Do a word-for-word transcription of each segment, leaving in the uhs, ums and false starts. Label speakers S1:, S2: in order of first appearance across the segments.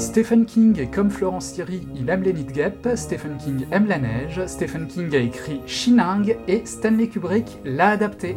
S1: Stephen King est comme Florence Thierry, il aime les nids de guêpes, Stephen King aime la neige, Stephen King a écrit Shining et Stanley Kubrick l'a adapté.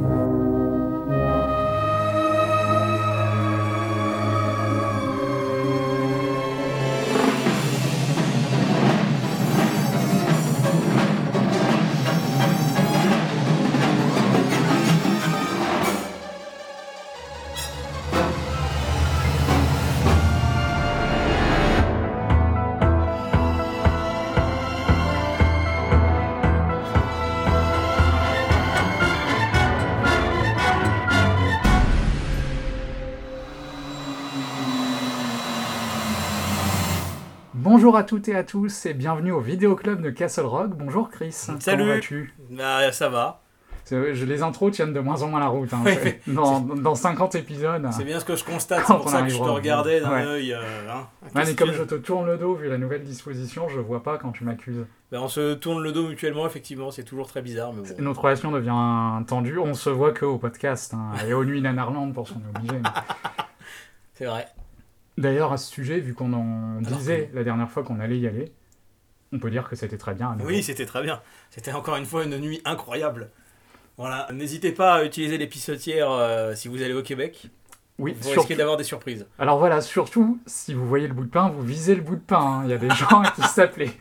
S1: Bonjour à toutes et à tous et bienvenue au Vidéo Club de Castle Rock. Bonjour Chris.
S2: Salut.
S1: Comment vas-tu ?
S2: Bah, ça va.
S1: C'est, je, les intros tiennent de moins en moins la route. Hein.
S2: Oui,
S1: c'est, dans, dans cinquante épisodes.
S2: C'est bien ce que je constate, c'est pour ça que je te regardais d'un
S1: ouais.
S2: œil. Euh, hein,
S1: ouais, mais comme je te tourne le dos, vu la nouvelle disposition, je vois pas quand tu m'accuses.
S2: Bah, on se tourne le dos mutuellement, effectivement, c'est toujours très bizarre. Mais bon.
S1: Notre relation devient tendue, on se voit qu'au podcast. Hein, et aux nuits Nanarland pour s'en obliger. Mais...
S2: c'est vrai.
S1: D'ailleurs, à ce sujet, vu qu'on en
S2: Alors
S1: disait
S2: que...
S1: la dernière fois qu'on allait y aller, on peut dire que c'était très bien.
S2: Oui, c'était très bien. C'était encore une fois une nuit incroyable. Voilà, n'hésitez pas à utiliser les pissotières euh, si vous allez au Québec.
S1: Oui,
S2: vous
S1: surtout...
S2: risquez d'avoir des surprises.
S1: Alors voilà, surtout, si vous voyez le bout de pain, vous visez le bout de pain. Hein. Il y a des gens qui s'appelaient.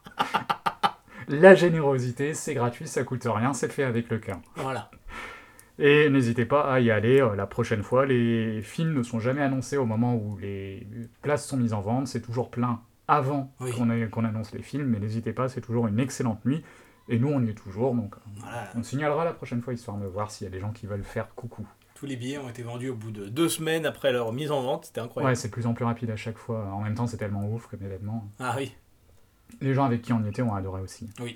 S1: La générosité, c'est gratuit, ça coûte rien, c'est fait avec le cœur.
S2: Voilà.
S1: Et n'hésitez pas à y aller euh, la prochaine fois. Les films ne sont jamais annoncés au moment où les places sont mises en vente. C'est toujours plein avant oui. qu'on, a, qu'on annonce les films. Mais n'hésitez pas, c'est toujours une excellente nuit. Et nous, on y est toujours. Donc voilà. On signalera la prochaine fois, histoire de voir s'il y a des gens qui veulent faire coucou.
S2: Tous les billets ont été vendus au bout de deux semaines après leur mise en vente. C'était incroyable.
S1: Ouais, c'est de plus en plus rapide à chaque fois. En même temps, c'est tellement ouf comme événement.
S2: Ah oui.
S1: Les gens avec qui on y était ont adoré aussi.
S2: Oui.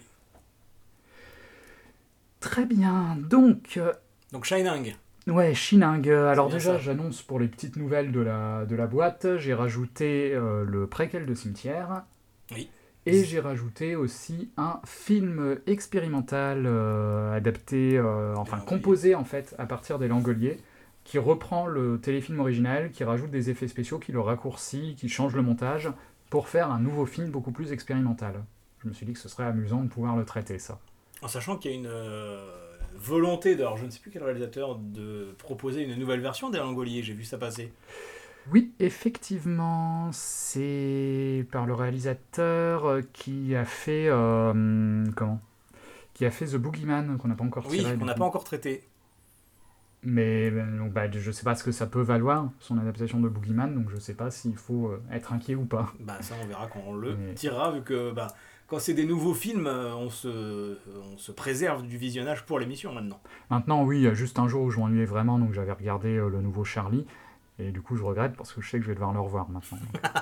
S1: Très bien. Donc... Euh...
S2: Donc Shining.
S1: Ouais, Shining. Alors déjà,
S2: ça.
S1: J'annonce pour les petites nouvelles de la, de la boîte, j'ai rajouté euh, le préquel de Cimetière.
S2: Oui.
S1: Et j'ai rajouté aussi un film expérimental euh, adapté, euh, enfin composé en fait à partir des Langoliers, qui reprend le téléfilm original, qui rajoute des effets spéciaux, qui le raccourcit, qui change le montage, pour faire un nouveau film beaucoup plus expérimental. Je me suis dit que ce serait amusant de pouvoir le traiter, ça.
S2: En sachant qu'il y a une... Euh... volonté de, alors je ne sais plus quel réalisateur, de proposer une nouvelle version des Langoliers, j'ai vu ça passer.
S1: Oui, effectivement, c'est par le réalisateur qui a fait euh, comment qui a fait The Boogeyman, qu'on n'a pas encore tiré.
S2: Oui, qu'on n'a pas encore traité.
S1: Mais donc, bah, je ne sais pas ce que ça peut valoir, son adaptation de Boogeyman, donc je ne sais pas s'il faut être inquiet ou pas.
S2: Bah ça, on verra quand on le
S1: Mais...
S2: tirera, vu que... Bah, quand c'est des nouveaux films, on se, on se préserve du visionnage pour l'émission maintenant.
S1: Maintenant, oui, il y a juste un jour où je m'ennuyais vraiment, donc j'avais regardé euh, le nouveau Charlie, et du coup je regrette parce que je sais que je vais devoir le revoir maintenant.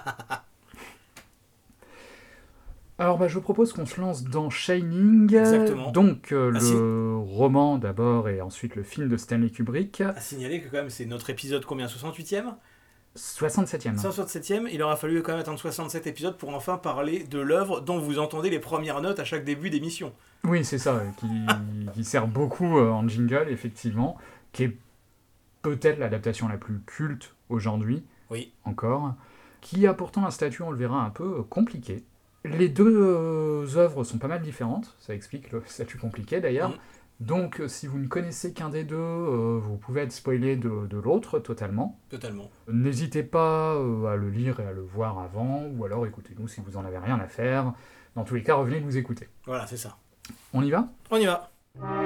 S1: Alors bah, je propose qu'on se lance dans Shining.
S2: Exactement.
S1: Donc euh, le
S2: si...
S1: roman d'abord et ensuite le film de Stanley Kubrick.
S2: À signaler que quand même c'est notre épisode combien, soixante-huitième
S1: soixante-septième.
S2: soixante-septième, il aura fallu quand même attendre soixante-sept épisodes pour enfin parler de l'œuvre dont vous entendez les premières notes à chaque début d'émission.
S1: Oui, c'est ça, qui, qui sert beaucoup en jingle, effectivement, qui est peut-être l'adaptation la plus culte aujourd'hui,
S2: oui.
S1: encore, qui a pourtant un statut, on le verra, un peu compliqué. Les deux euh, œuvres sont pas mal différentes, ça explique le statut compliqué d'ailleurs. Mmh. Donc, si vous ne connaissez qu'un des deux, euh, vous pouvez être spoilé de, de l'autre totalement.
S2: Totalement.
S1: N'hésitez pas euh, à le lire et à le voir avant, ou alors écoutez-nous si vous n'en avez rien à faire. Dans tous les cas, revenez nous écouter.
S2: Voilà, c'est ça.
S1: On y va ?
S2: On y va.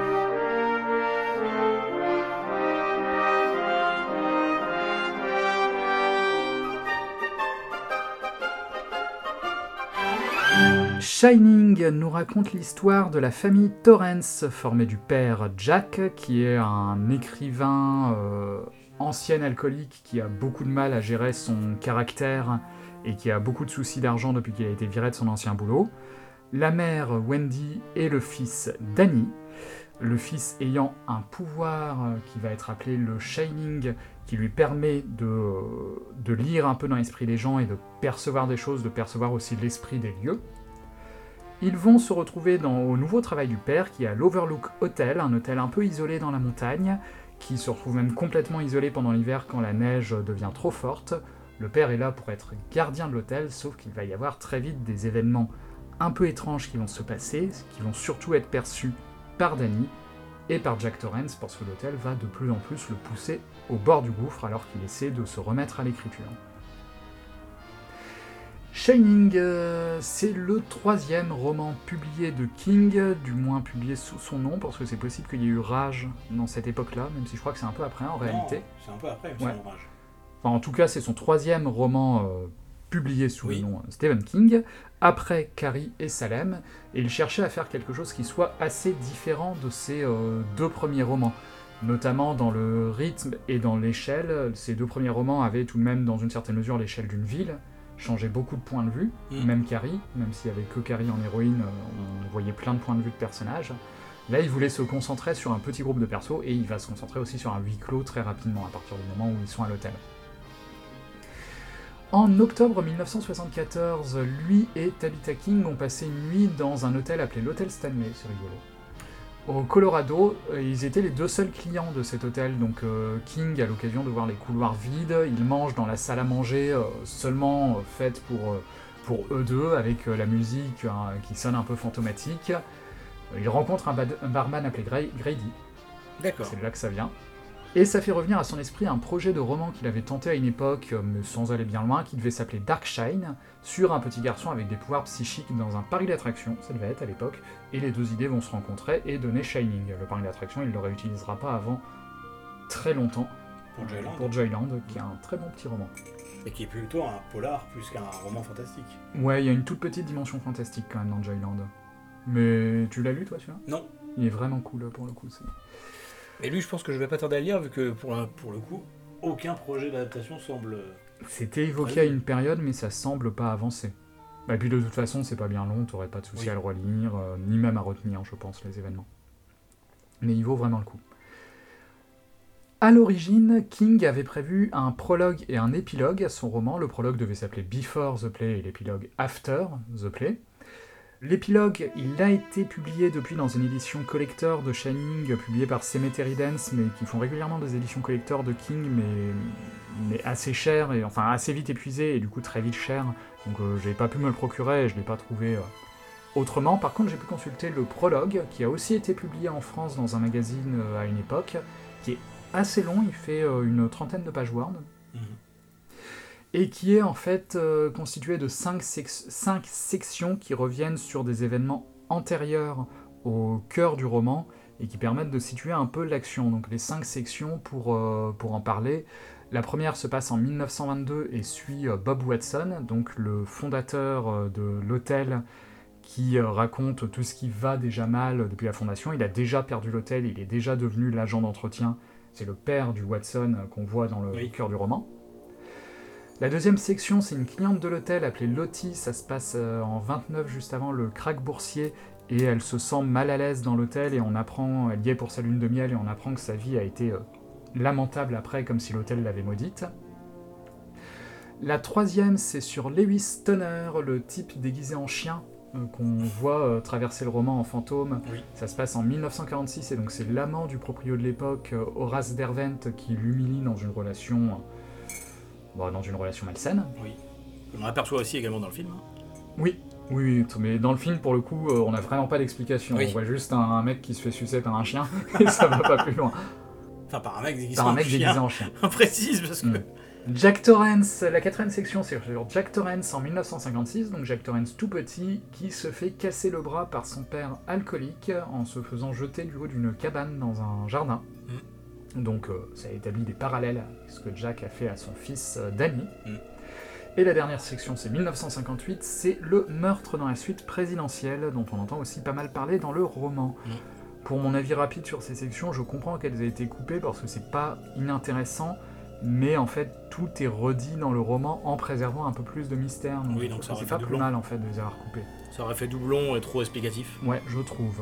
S1: Shining nous raconte l'histoire de la famille Torrance, formée du père Jack, qui est un écrivain euh, ancien alcoolique qui a beaucoup de mal à gérer son caractère et qui a beaucoup de soucis d'argent depuis qu'il a été viré de son ancien boulot, la mère Wendy et le fils Danny, le fils ayant un pouvoir qui va être appelé le Shining, qui lui permet de, de lire un peu dans l'esprit des gens et de percevoir des choses, de percevoir aussi l'esprit des lieux. Ils vont se retrouver dans, au nouveau travail du père, qui est à l'Overlook Hotel, un hôtel un peu isolé dans la montagne, qui se retrouve même complètement isolé pendant l'hiver quand la neige devient trop forte, Le père est là pour être gardien de l'hôtel, sauf qu'il va y avoir très vite des événements un peu étranges qui vont se passer, qui vont surtout être perçus par Danny et par Jack Torrance, parce que l'hôtel va de plus en plus le pousser au bord du gouffre alors qu'il essaie de se remettre à l'écriture. Shining, euh, c'est le troisième roman publié de King, du moins publié sous son nom, parce que c'est possible qu'il y ait eu Rage dans cette époque-là, même si je crois que c'est un peu après en réalité.
S2: Non, c'est un peu après, il me
S1: Ouais.
S2: semble, Rage.
S1: Enfin, en tout cas, c'est son troisième roman euh, publié sous
S2: Oui.
S1: le nom euh, Stephen King, après Carrie et Salem, et il cherchait à faire quelque chose qui soit assez différent de ses euh, deux premiers romans. Notamment dans le rythme et dans l'échelle. Ces deux premiers romans avaient tout de même, dans une certaine mesure, l'échelle d'une ville, changeait beaucoup de points de vue,
S2: Mm.
S1: même Carrie, même s'il n'y avait que Carrie en héroïne, euh, on voyait plein de points de vue de personnages. Là, il voulait se concentrer sur un petit groupe de persos, et il va se concentrer aussi sur un huis clos très rapidement, à partir du moment où ils sont à l'hôtel. En octobre mille neuf cent soixante-quatorze, lui et Tabitha King ont passé une nuit dans un hôtel appelé l'Hôtel Stanley, c'est rigolo. Au Colorado, ils étaient les deux seuls clients de cet hôtel, donc euh, King a l'occasion de voir les couloirs vides, il mange dans la salle à manger euh, seulement euh, faite pour, euh, pour eux deux, avec euh, la musique hein, qui sonne un peu fantomatique. Il rencontre un, bad- un barman appelé Gray- Grady,
S2: D'accord.
S1: c'est de là que ça vient. Et ça fait revenir à son esprit un projet de roman qu'il avait tenté à une époque, mais sans aller bien loin, qui devait s'appeler Darkshine, sur un petit garçon avec des pouvoirs psychiques dans un parc d'attractions, ça devait être à l'époque, et les deux idées vont se rencontrer et donner Shining. Le parc d'attractions, il ne le réutilisera pas avant très longtemps,
S2: Pour Joyland.
S1: pour Joyland, qui est un très bon petit roman.
S2: Et qui est plutôt un polar plus qu'un roman fantastique.
S1: Ouais, il y a une toute petite dimension fantastique quand même dans Joyland. Mais tu l'as lu toi celui-là ?
S2: Non.
S1: Il est vraiment cool pour le coup. C'est...
S2: Mais lui, je pense que je vais pas tarder à le lire, vu que pour, la- pour le coup, aucun projet d'adaptation semble.
S1: C'était évoqué
S2: Ouais.
S1: à une période, mais ça semble pas avancer. Et puis de toute façon, c'est pas bien long, t'aurais pas de souci
S2: Oui.
S1: à le relire, euh, ni même à retenir, je pense, les événements. Mais il vaut vraiment le coup. À l'origine, King avait prévu un prologue et un épilogue à son roman. Le prologue devait s'appeler Before the Play et l'épilogue After the Play. L'épilogue, il a été publié depuis dans une édition collector de Shining, publiée par Cemetery Dance, mais qui font régulièrement des éditions collector de King, mais, mais assez chères, et enfin assez vite épuisées, et du coup très vite chères. Donc euh, j'ai pas pu me le procurer, et je l'ai pas trouvé euh, autrement. Par contre, j'ai pu consulter le prologue, qui a aussi été publié en France dans un magazine euh, à une époque, qui est assez long, il fait euh, une trentaine de pages Word,
S2: Mhm.
S1: et qui est en fait euh, constitué de cinq, sec- cinq sections qui reviennent sur des événements antérieurs au cœur du roman et qui permettent de situer un peu l'action. Donc les cinq sections, pour, euh, pour en parler, la première se passe en mille neuf cent vingt-deux et suit euh, Bob Watson, donc le fondateur euh, de l'hôtel qui euh, raconte tout ce qui va déjà mal depuis la fondation. Il a déjà perdu l'hôtel, il est déjà devenu l'agent d'entretien. C'est le père du Watson euh, qu'on voit dans le
S2: Oui.
S1: cœur du roman. La deuxième section, c'est une cliente de l'hôtel appelée Lottie, ça se passe euh, en vingt-neuf, juste avant le krach boursier, et elle se sent mal à l'aise dans l'hôtel, et on apprend, elle y est pour sa lune de miel, et on apprend que sa vie a été euh, lamentable après, comme si l'hôtel l'avait maudite. La troisième, c'est sur Lewis Stoner, le type déguisé en chien, euh, qu'on voit euh, traverser le roman en fantôme.
S2: Oui.
S1: Ça se passe en mille neuf cent quarante-six, et donc c'est l'amant du proprio de l'époque, euh, Horace Derwent, qui l'humilie dans une relation... euh, Bon, dans une relation malsaine.
S2: Oui. On en aperçoit aussi également dans le film. hein.
S1: Oui, oui, oui, t- mais dans le film, pour le coup, euh, on n'a vraiment pas d'explication.
S2: Oui.
S1: On voit juste un, un mec qui se fait sucer par un chien, et ça va pas plus loin.
S2: Enfin, par un mec déguisé
S1: Par
S2: en
S1: un mec
S2: chien.
S1: déguisé en chien.
S2: On précise parce que.
S1: Mm. Jack Torrance, la quatrième section, c'est sur Jack Torrance en mille neuf cent cinquante-six, donc Jack Torrance tout petit, qui se fait casser le bras par son père alcoolique en se faisant jeter du haut d'une cabane dans un jardin. Donc euh, ça établit des parallèles avec ce que Jack a fait à son fils euh, Danny.
S2: Mm.
S1: Et la dernière section, c'est mille neuf cent cinquante-huit, c'est le meurtre dans la suite présidentielle, dont on entend aussi pas mal parler dans le roman.
S2: Mm.
S1: Pour mon avis rapide sur ces sections, je comprends qu'elles aient été coupées parce que c'est pas inintéressant, mais en fait tout est redit dans le roman en préservant un peu plus de mystère. Donc,
S2: Oui, donc
S1: je
S2: ça
S1: trouve que
S2: aurait
S1: c'est
S2: fait
S1: pas plus
S2: doublon.
S1: mal en fait de les avoir coupées.
S2: Ça aurait fait doublon et trop explicatif.
S1: Ouais, je trouve.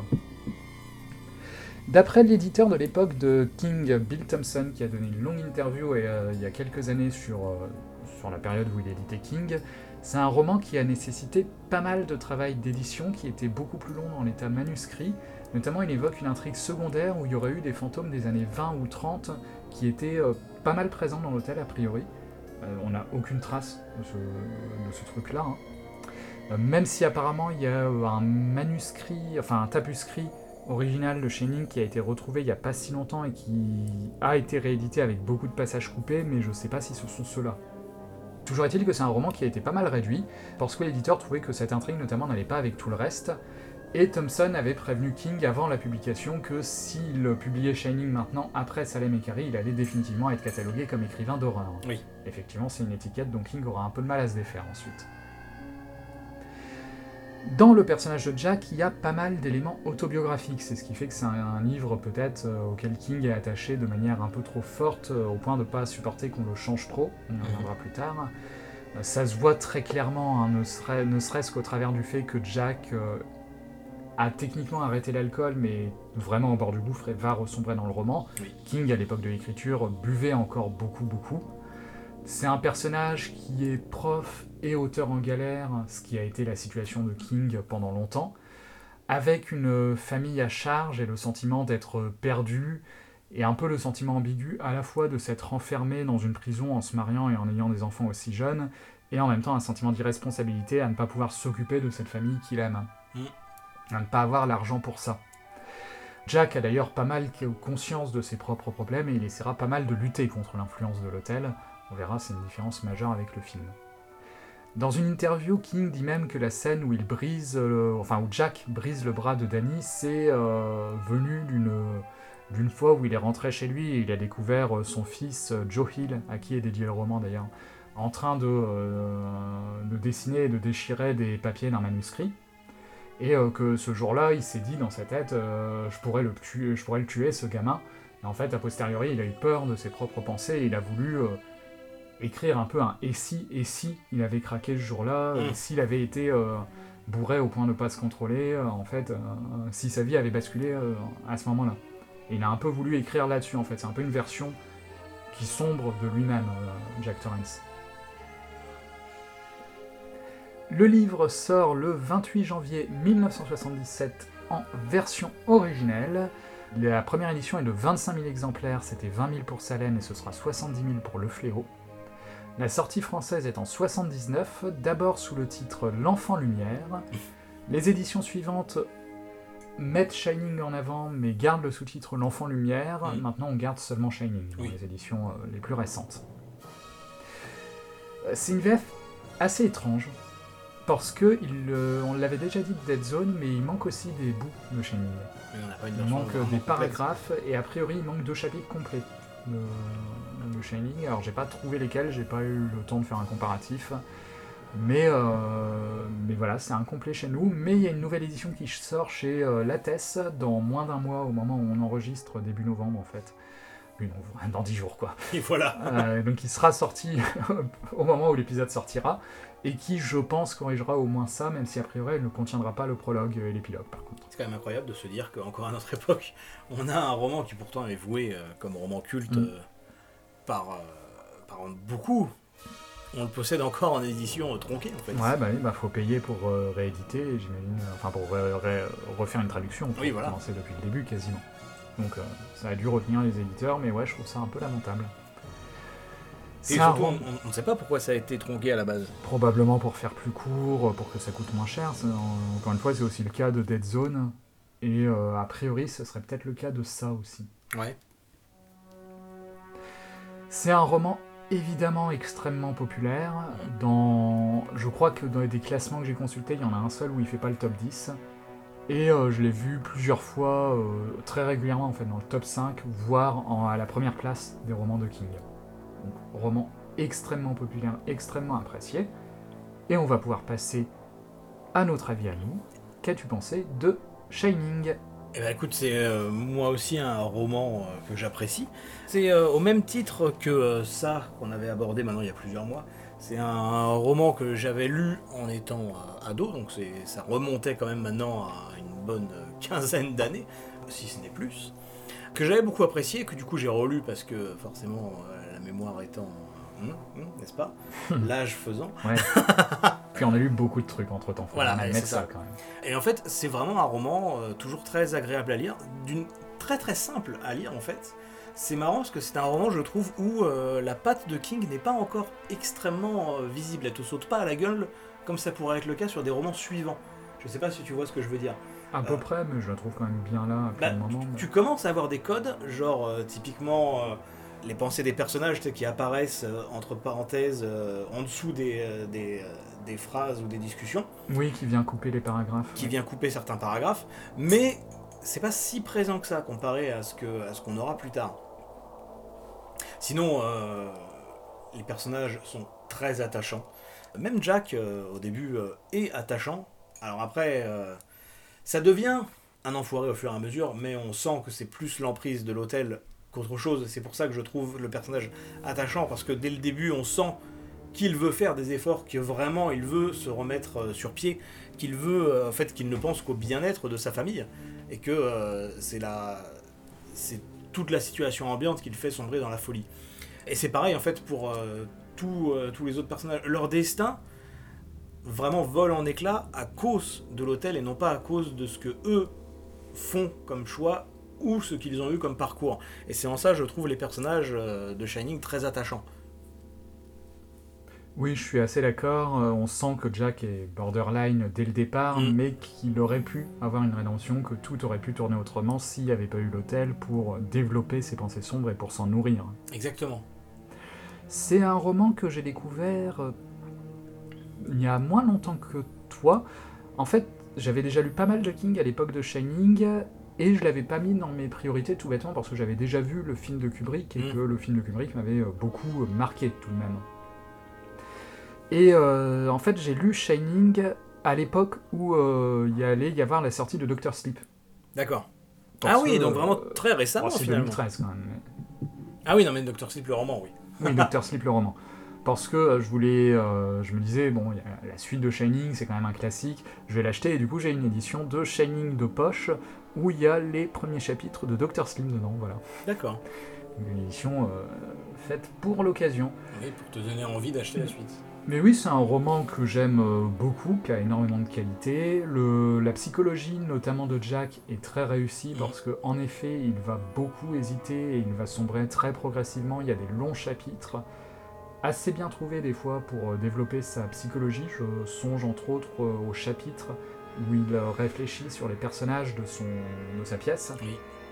S1: D'après l'éditeur de l'époque de King, Bill Thompson, qui a donné une longue interview et, euh, il y a quelques années sur, euh, sur la période où il éditait King, c'est un roman qui a nécessité pas mal de travail d'édition, qui était beaucoup plus long dans l'état manuscrit. Notamment, il évoque une intrigue secondaire où il y aurait eu des fantômes des années vingt ou trente qui étaient euh, pas mal présents dans l'hôtel a priori. Euh, on n'a aucune trace de ce, de ce truc-là. Hein. Euh, même si apparemment il y a un manuscrit, enfin un tapuscrit original de Shining qui a été retrouvé il n'y a pas si longtemps et qui a été réédité avec beaucoup de passages coupés, mais je ne sais pas si ce sont ceux-là. Toujours est-il que c'est un roman qui a été pas mal réduit, parce que l'éditeur trouvait que cette intrigue notamment n'allait pas avec tout le reste, et Thompson avait prévenu King avant la publication que s'il publiait Shining maintenant après Salem et Carrie, il allait définitivement être catalogué comme écrivain d'horreur.
S2: Oui.
S1: Effectivement, c'est une étiquette dont King aura un peu de mal à se défaire ensuite. Dans le personnage de Jack, il y a pas mal d'éléments autobiographiques, c'est ce qui fait que c'est un, un livre peut-être euh, auquel King est attaché de manière un peu trop forte, euh, au point de ne pas supporter qu'on le change trop, on y reviendra plus tard. Euh, ça se voit très clairement, hein, ne, serait, ne serait-ce qu'au travers du fait que Jack euh, a techniquement arrêté l'alcool, mais vraiment au bord du gouffre et va ressombrer dans le roman.
S2: Oui.
S1: King, à l'époque de l'écriture, buvait encore beaucoup, beaucoup. C'est un personnage qui est prof et auteur en galère, ce qui a été la situation de King pendant longtemps, avec une famille à charge et le sentiment d'être perdu, et un peu le sentiment ambigu à la fois de s'être enfermé dans une prison en se mariant et en ayant des enfants aussi jeunes, et en même temps un sentiment d'irresponsabilité à ne pas pouvoir s'occuper de cette famille qu'il aime,
S2: mm.
S1: à ne pas avoir l'argent pour ça. Jack a d'ailleurs pas mal conscience de ses propres problèmes et il essaiera pas mal de lutter contre l'influence de l'hôtel. On verra, c'est une différence majeure avec le film. Dans une interview, King dit même que la scène où il brise, le, enfin où Jack brise le bras de Danny, c'est euh, venu d'une, d'une fois où il est rentré chez lui et il a découvert son fils Joe Hill, à qui est dédié le roman d'ailleurs, en train de, euh, de dessiner et de déchirer des papiers d'un manuscrit. Et euh, que ce jour-là, il s'est dit dans sa tête, euh, je pourrais le tuer, je pourrais le tuer, ce gamin. Et en fait, a posteriori, il a eu peur de ses propres pensées et il a voulu euh, écrire un peu un « et si, et si il avait craqué ce jour-là,
S2: mmh.
S1: et s'il avait été euh, bourré au point de ne pas se contrôler, euh, en fait, euh, si sa vie avait basculé euh, à ce moment-là. » Et il a un peu voulu écrire là-dessus, en fait. C'est un peu une version qui sombre de lui-même, euh, Jack Torrance. Le livre sort le vingt-huit janvier mille neuf cent soixante-dix-sept en version originelle. La première édition est de vingt-cinq mille exemplaires, c'était vingt mille pour Salem et ce sera soixante-dix mille pour Le Fléau. La sortie française est en soixante-dix-neuf, d'abord sous le titre L'Enfant Lumière. Les éditions suivantes mettent Shining en avant, mais gardent le sous-titre L'Enfant Lumière. Mmh. Maintenant, on garde seulement Shining dans oui. les éditions euh, les plus récentes. C'est une V F assez étrange. Parce que il, euh, on l'avait déjà dit de Dead Zone, mais il manque aussi des bouts de Shining. Il manque des paragraphes, et a priori il manque deux chapitres complets de, de Shining. Alors j'ai pas trouvé lesquels, j'ai pas eu le temps de faire un comparatif. Mais, euh, mais voilà, c'est incomplet chez nous. Mais il y a une nouvelle édition qui sort chez euh, Lattès dans moins d'un mois, au moment où on enregistre, début novembre en fait. Oui, non, dans dix jours quoi.
S2: Et voilà.
S1: euh, donc il sera sorti au moment où l'épisode sortira. Et qui, je pense, corrigera au moins ça, même si a priori elle ne contiendra pas le prologue et l'épilogue par contre.
S2: C'est quand même incroyable de se dire qu'encore à notre époque, on a un roman qui pourtant est voué euh, comme roman culte mm. euh, par, euh, par beaucoup. On le possède encore en édition euh, tronquée en fait.
S1: Ouais, bah oui, bah faut payer pour euh, rééditer, j'imagine, euh, enfin pour ré- ré- refaire une traduction, pour
S2: oui, voilà.
S1: commencer depuis le début quasiment. Donc euh, ça a dû retenir les éditeurs, mais ouais, je trouve ça un peu lamentable.
S2: Et surtout, on, on ne sait pas pourquoi ça a été tronqué à la base.
S1: Probablement pour faire plus court, pour que ça coûte moins cher. C'est, encore une fois, c'est aussi le cas de Dead Zone. Et euh, a priori, ce serait peut-être le cas de ça aussi.
S2: Ouais.
S1: C'est un roman évidemment extrêmement populaire. Dans, je crois que dans des classements que j'ai consultés, il y en a un seul où il fait pas le top dix. Et euh, je l'ai vu plusieurs fois, euh, très régulièrement en fait, dans le top cinq, voire en, à la première place des romans de King. Donc, roman extrêmement populaire, extrêmement apprécié. Et on va pouvoir passer à notre avis à nous. Qu'as-tu pensé de Shining ?
S2: Eh ben écoute, c'est euh, moi aussi un roman euh, que j'apprécie. C'est euh, au même titre que euh, ça qu'on avait abordé maintenant il y a plusieurs mois. C'est un, un roman que j'avais lu en étant euh, ado, donc c'est, ça remontait quand même maintenant à une bonne quinzaine d'années, si ce n'est plus. Que j'avais beaucoup apprécié, que du coup j'ai relu parce que forcément euh, la mémoire étant, hum, hum, n'est-ce pas, l'âge faisant.
S1: Ouais. Puis on a lu beaucoup de trucs entre temps.
S2: Voilà,
S1: c'est
S2: ça.
S1: ça quand même.
S2: Et en fait, c'est vraiment un roman euh, toujours très agréable à lire, d'une très très simple à lire en fait. C'est marrant parce que c'est un roman, je trouve, où euh, la patte de King n'est pas encore extrêmement euh, visible. Elle te saute pas à la gueule comme ça pourrait être le cas sur des romans suivants. Je sais pas si tu vois ce que je veux dire.
S1: À peu
S2: Euh,
S1: près, mais je la trouve quand même bien là,
S2: bah,
S1: pour le moment.
S2: tu,
S1: mais-
S2: tu commences à avoir des codes, genre euh, typiquement euh, les pensées des personnages tu sais, qui apparaissent euh, entre parenthèses euh, en dessous des, euh, des, euh, des phrases ou des discussions,
S1: Oui, qui vient couper les paragraphes.
S2: qui
S1: ouais.
S2: vient couper certains paragraphes, mais c'est pas si présent que ça comparé à ce que, à ce qu'on aura plus tard. Sinon, euh, les personnages sont très attachants. Même Jack, euh, au début, euh, est attachant. Alors après, euh, ça devient un enfoiré au fur et à mesure, mais on sent que c'est plus l'emprise de l'hôtel qu'autre chose. C'est pour ça que je trouve le personnage attachant, parce que dès le début, on sent qu'il veut faire des efforts, que vraiment il veut se remettre euh, sur pied, qu'il veut, euh, en fait, qu'il ne pense qu'au bien-être de sa famille, et que euh, c'est la, c'est toute la situation ambiante qui le fait sombrer dans la folie. Et c'est pareil en fait pour euh, tous, euh, tous les autres personnages. Leur destin vraiment vole en éclats à cause de l'hôtel et non pas à cause de ce que eux font comme choix ou ce qu'ils ont eu comme parcours. Et c'est en ça je trouve les personnages euh, de Shining très attachants.
S1: Oui, je suis assez d'accord. euh, On sent que Jack est borderline dès le départ,
S2: Mm.
S1: mais qu'il aurait pu avoir une rédemption, que tout aurait pu tourner autrement s'il n'y avait pas eu l'hôtel pour développer ses pensées sombres et pour s'en nourrir.
S2: Exactement.
S1: C'est un roman que j'ai découvert euh, il y a moins longtemps que toi. En fait, j'avais déjà lu pas mal de King à l'époque de Shining, et je l'avais pas mis dans mes priorités tout bêtement parce que j'avais déjà vu le film de Kubrick, et
S2: Mm.
S1: que le film de Kubrick m'avait euh, beaucoup euh, marqué tout de même. Et euh, en fait, j'ai lu Shining à l'époque où euh, il y allait y avoir la sortie de Doctor Sleep.
S2: D'accord.
S1: Parce
S2: Ah oui,
S1: que,
S2: donc vraiment
S1: euh,
S2: très récemment
S1: oh, c'est
S2: finalement.
S1: deux mille treize quand même. mais-
S2: Ah oui, non mais docteur Sleep le roman, oui.
S1: Oui, Doctor Sleep, le roman. Parce que euh, je voulais, euh, je me disais, bon, il y a la suite de Shining, c'est quand même un classique, je vais l'acheter, et du coup j'ai une édition de Shining de poche, où il y a les premiers chapitres de Doctor Sleep dedans, voilà.
S2: D'accord.
S1: Une édition euh, faite pour l'occasion.
S2: Oui, pour te donner envie d'acheter la suite.
S1: Mais oui, c'est un roman que j'aime euh, beaucoup, qui a énormément de qualité. Le, la psychologie, notamment de Jack, est très réussie
S2: Mhm.
S1: parce que, en effet, il va beaucoup hésiter et il va sombrer très progressivement. Il y a des longs chapitres, assez bien trouvés des fois pour euh, développer sa psychologie. Je songe entre autres euh, au chapitre où il euh, réfléchit sur les personnages de, son, de sa pièce
S2: Oui.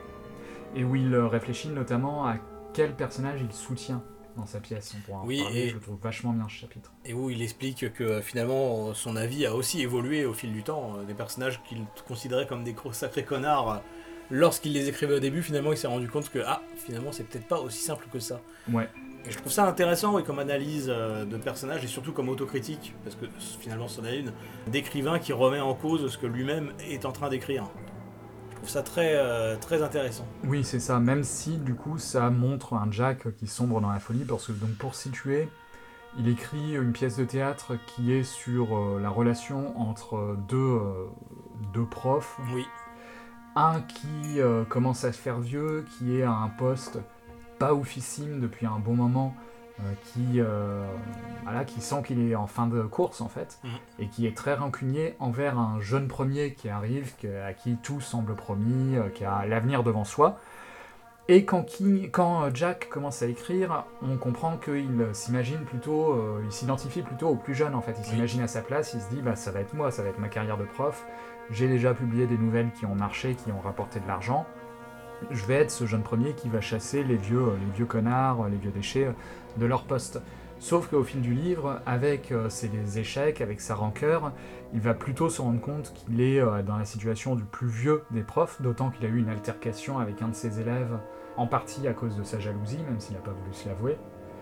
S1: et où il euh, réfléchit notamment à quel personnage il soutient dans sa pièce. On pourra en
S2: Oui,
S1: parler,
S2: et-
S1: je le trouve vachement bien ce chapitre.
S2: Et où il explique que euh, finalement son avis a aussi évolué au fil du temps. Euh, Des personnages qu'il considérait comme des gros sacrés connards, euh, lorsqu'il les écrivait au début, finalement il s'est rendu compte que ah, finalement c'est peut-être pas aussi simple que ça.
S1: Ouais.
S2: Et je trouve ça intéressant oui, comme analyse euh, de personnages et surtout comme autocritique, parce que finalement c'en est une, d'écrivain qui remet en cause ce que lui-même est en train d'écrire. Je trouve ça très, euh, très intéressant.
S1: Oui, c'est ça, même si du coup ça montre un Jack qui sombre dans la folie, parce que donc pour situer, il écrit une pièce de théâtre qui est sur euh, la relation entre deux, euh, deux profs,
S2: Oui,
S1: un qui euh, commence à se faire vieux, qui est à un poste pas oufissime depuis un bon moment, euh, qui, euh, voilà, qui sent qu'il est en fin de course en fait,
S2: Mhm.
S1: et qui est très rancunier envers un jeune premier qui arrive, que- à qui tout semble promis, euh, qui a l'avenir devant soi. Et quand, King- quand euh, Jack commence à écrire, on comprend qu'il s'imagine plutôt, euh, il s'identifie plutôt au plus jeune en fait. Il
S2: Oui.
S1: s'imagine à sa place, il se dit bah ça va être moi, ça va être ma carrière de prof. J'ai déjà publié des nouvelles qui ont marché, qui ont rapporté de l'argent. Je vais être ce jeune premier qui va chasser les vieux, euh, les vieux connards, euh, les vieux déchets euh, de leur poste. Sauf qu'au fil du livre, avec euh, ses échecs, avec sa rancœur, il va plutôt se rendre compte qu'il est euh, dans la situation du plus vieux des profs, d'autant qu'il a eu une altercation avec un de ses élèves, en partie à cause de sa jalousie, même s'il n'a pas voulu se l'avouer.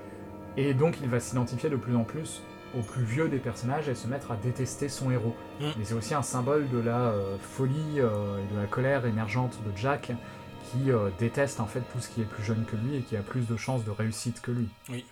S1: Et donc il va s'identifier de plus en plus au plus vieux des personnages et se mettre à détester son héros.
S2: Mm.
S1: Et c'est aussi un symbole de la euh, folie euh, et de la colère émergente de Jack, qui euh, déteste en fait tout ce qui est plus jeune que lui et qui a plus de chances de réussite que lui.
S2: Oui.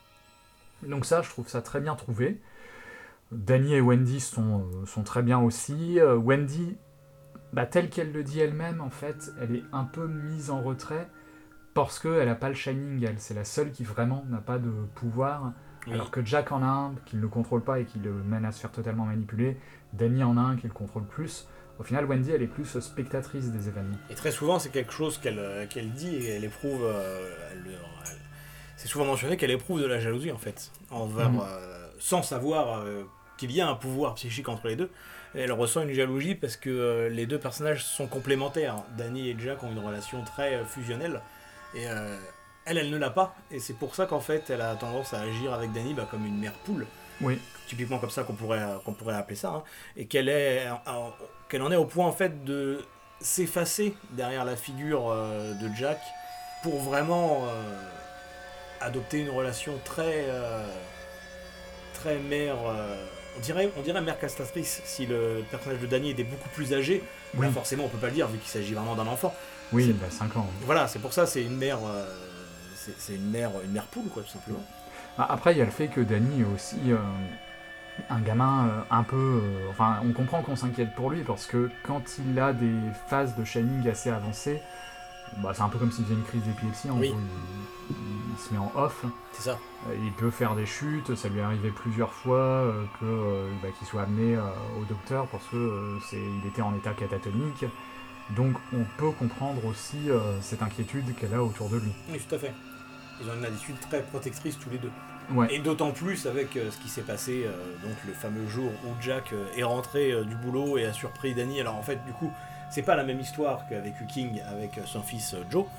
S1: Donc ça, je trouve ça très bien trouvé. Danny et Wendy sont, euh, sont très bien aussi. Euh, Wendy, bah, telle qu'elle le dit elle-même, en fait, elle est un peu mise en retrait parce qu'elle n'a pas le Shining, elle. C'est la seule qui vraiment n'a pas de pouvoir.
S2: Oui.
S1: Alors que Jack en a un qu'il ne contrôle pas et qui le mène à se faire totalement manipuler. Danny en a un qui le contrôle plus. Au final, Wendy, elle est plus spectatrice des événements.
S2: Et très souvent, c'est quelque chose qu'elle euh, qu'elle dit et elle éprouve. euh, elle- elle- c'est souvent mentionné qu'elle éprouve de la jalousie en fait, envers,
S1: Mhm.
S2: euh, sans savoir euh, qu'il y a un pouvoir psychique entre les deux. Et elle ressent une jalousie parce que euh, les deux personnages sont complémentaires. Danny et Jack ont une relation très euh, fusionnelle et euh, elle, elle ne l'a pas. Et c'est pour ça qu'en fait, elle a tendance à agir avec Danny bah, comme une mère poule.
S1: Oui.
S2: Typiquement comme ça qu'on pourrait, qu'on pourrait appeler ça, hein, et qu'elle, est, en- qu'elle en est au point en fait de s'effacer derrière la figure euh, de Jack pour vraiment euh, adopter une relation très euh, très mère, euh, on dirait on dirait mère castratrice si le personnage de Danny était beaucoup plus âgé.
S1: Oui.
S2: Là forcément on peut pas le dire vu qu'il s'agit vraiment d'un enfant.
S1: Oui,
S2: C'est-
S1: il a cinq ans.
S2: Voilà, c'est pour ça c'est une mère euh, c'est, c'est une mère une mère poule quoi tout simplement.
S1: Ah, Après, il y a le fait que Danny est aussi euh, un gamin euh, un peu... euh, enfin, on comprend qu'on s'inquiète pour lui, parce que quand il a des phases de Shining assez avancées, bah, c'est un peu comme s'il faisait une crise d'épilepsie, en
S2: Oui.
S1: gros, il, il- il se met en off,
S2: C'est ça.
S1: euh, il peut faire des chutes, ça lui est arrivé plusieurs fois euh, que, euh, bah, qu'il soit amené euh, au docteur parce que euh, c'est, il était en état catatonique. Donc on peut comprendre aussi euh, cette inquiétude qu'elle a autour de lui.
S2: Oui, tout à fait. Ils ont une attitude très protectrice tous les deux.
S1: Ouais.
S2: Et d'autant plus avec euh, ce qui s'est passé, euh, donc le fameux jour où Jack euh, est rentré euh, du boulot et a surpris Danny. Alors en fait, du coup, c'est pas la même histoire qu'avec King avec euh, son fils euh, Joe.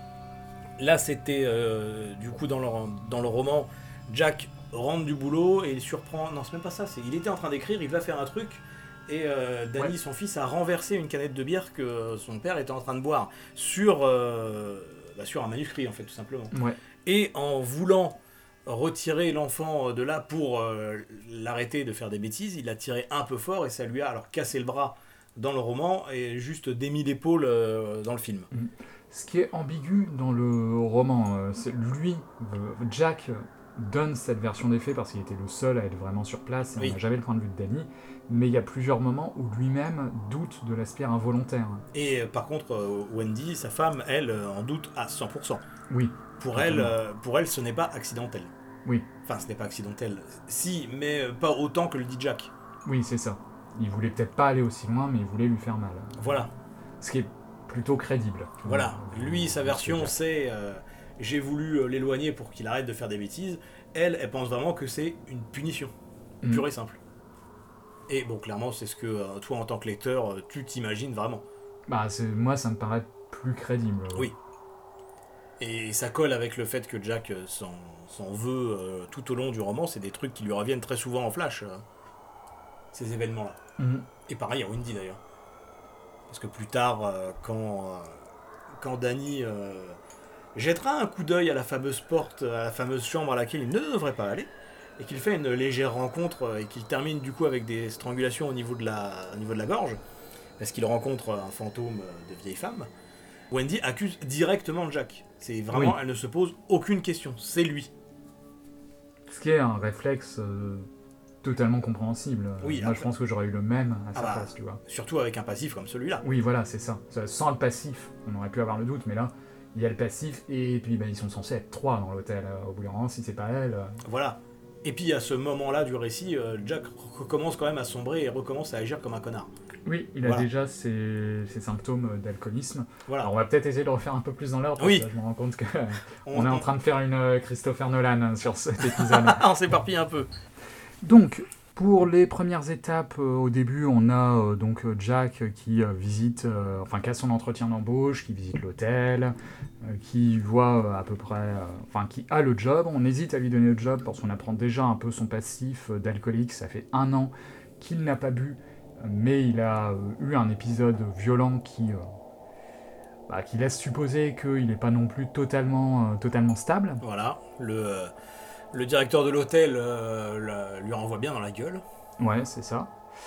S2: Là, c'était euh, du coup dans le, dans le roman, Jack rentre du boulot et il surprend. Non, c'est même pas ça. C'est, il était en train d'écrire, il va faire un truc. Et euh, Danny,
S1: Ouais.
S2: son fils, a renversé une canette de bière que son père était en train de boire sur, euh, bah, sur un manuscrit, en fait, tout simplement.
S1: Ouais.
S2: Et en voulant retirer l'enfant de là pour euh, l'arrêter de faire des bêtises, il l'a tiré un peu fort et ça lui a alors cassé le bras dans le roman et juste démis l'épaule euh, dans le film.
S1: Ce qui est ambigu dans le roman, euh, c'est lui, euh, Jack, donne cette version des faits parce qu'il était le seul à être vraiment sur place et
S2: Oui.
S1: on n'a jamais le point de vue de Danny, mais il y a plusieurs moments où lui-même doute de l'aspect involontaire.
S2: Et euh, par contre, euh, Wendy, sa femme, elle, euh, en doute à cent pour cent.
S1: Oui.
S2: Pour elle,
S1: Totalement.
S2: euh, pour elle, ce n'est pas accidentel.
S1: Oui.
S2: Enfin, ce n'est pas accidentel. Si, mais euh, pas autant que le dit Jack.
S1: Oui, c'est ça. Il voulait peut-être pas aller aussi loin, mais il voulait lui faire mal.
S2: Voilà.
S1: Ce qui est plutôt crédible.
S2: Voilà.
S1: Euh,
S2: Lui, sa version,
S1: Jack.
S2: c'est euh, j'ai voulu euh, l'éloigner pour qu'il arrête de faire des bêtises. Elle, elle pense vraiment que c'est une punition.
S1: Mm.
S2: Pure et simple. Et bon, clairement, c'est ce que euh, toi, en tant que lecteur, euh, tu t'imagines vraiment.
S1: Bah, c'est, moi, ça me paraît plus crédible.
S2: Oui. Et ça colle avec le fait que Jack euh, s'en, s'en veut euh, tout au long du roman. C'est des trucs qui lui reviennent très souvent en flash, euh, ces événements-là.
S1: Mm.
S2: Et pareil à Wendy d'ailleurs. Parce que plus tard, euh, quand, euh, quand Danny euh, jettera un coup d'œil à la fameuse porte, à la fameuse chambre à laquelle il ne devrait pas aller, et qu'il fait une légère rencontre euh, et qu'il termine du coup avec des strangulations au niveau de la, au niveau de la gorge, parce qu'il rencontre un fantôme de vieille femme, Wendy accuse directement Jack. C'est vraiment,
S1: Oui.
S2: elle ne se pose aucune question, c'est lui.
S1: Ce qui est un réflexe euh, totalement compréhensible.
S2: Oui,
S1: Moi,
S2: après-
S1: je pense que j'aurais eu le même à sa
S2: Ah bah.
S1: place, tu vois.
S2: Surtout avec un passif comme celui-là.
S1: Oui, voilà, c'est ça. Ça- Sans le passif, on aurait pu avoir le doute, mais là, il y a le passif, et puis bah, ils sont censés être trois dans l'hôtel. euh, Au bout d'un moment, si c'est pas elle... euh,
S2: Voilà. Et puis à ce moment-là du récit, euh, Jack recommence quand même à sombrer et recommence à agir comme un connard.
S1: Oui, il a
S2: Voilà.
S1: déjà ses, ses symptômes d'alcoolisme.
S2: Voilà.
S1: Alors, on va peut-être essayer de le refaire un peu plus dans l'ordre, parce
S2: Oui.
S1: que là, je me rends compte qu'on
S2: On,
S1: est en train de faire une euh, Christopher Nolan hein, sur cet épisode.
S2: on s'éparpille un peu.
S1: Donc, pour les premières étapes, euh, au début, on a euh, donc euh, Jack qui euh, visite, euh, enfin, qui a son entretien d'embauche, qui visite l'hôtel, euh, qui voit euh, à peu près, euh, enfin, qui a le job. On hésite à lui donner le job parce qu'on apprend déjà un peu son passif euh, d'alcoolique. Ça fait un an qu'il n'a pas bu, euh, mais il a euh, eu un épisode violent qui, euh, bah, qui laisse supposer qu'il n'est pas non plus totalement, euh, totalement stable.
S2: Voilà. Le, euh, le directeur de l'hôtel euh, la- lui renvoie bien dans la gueule.
S1: Ouais, c'est ça.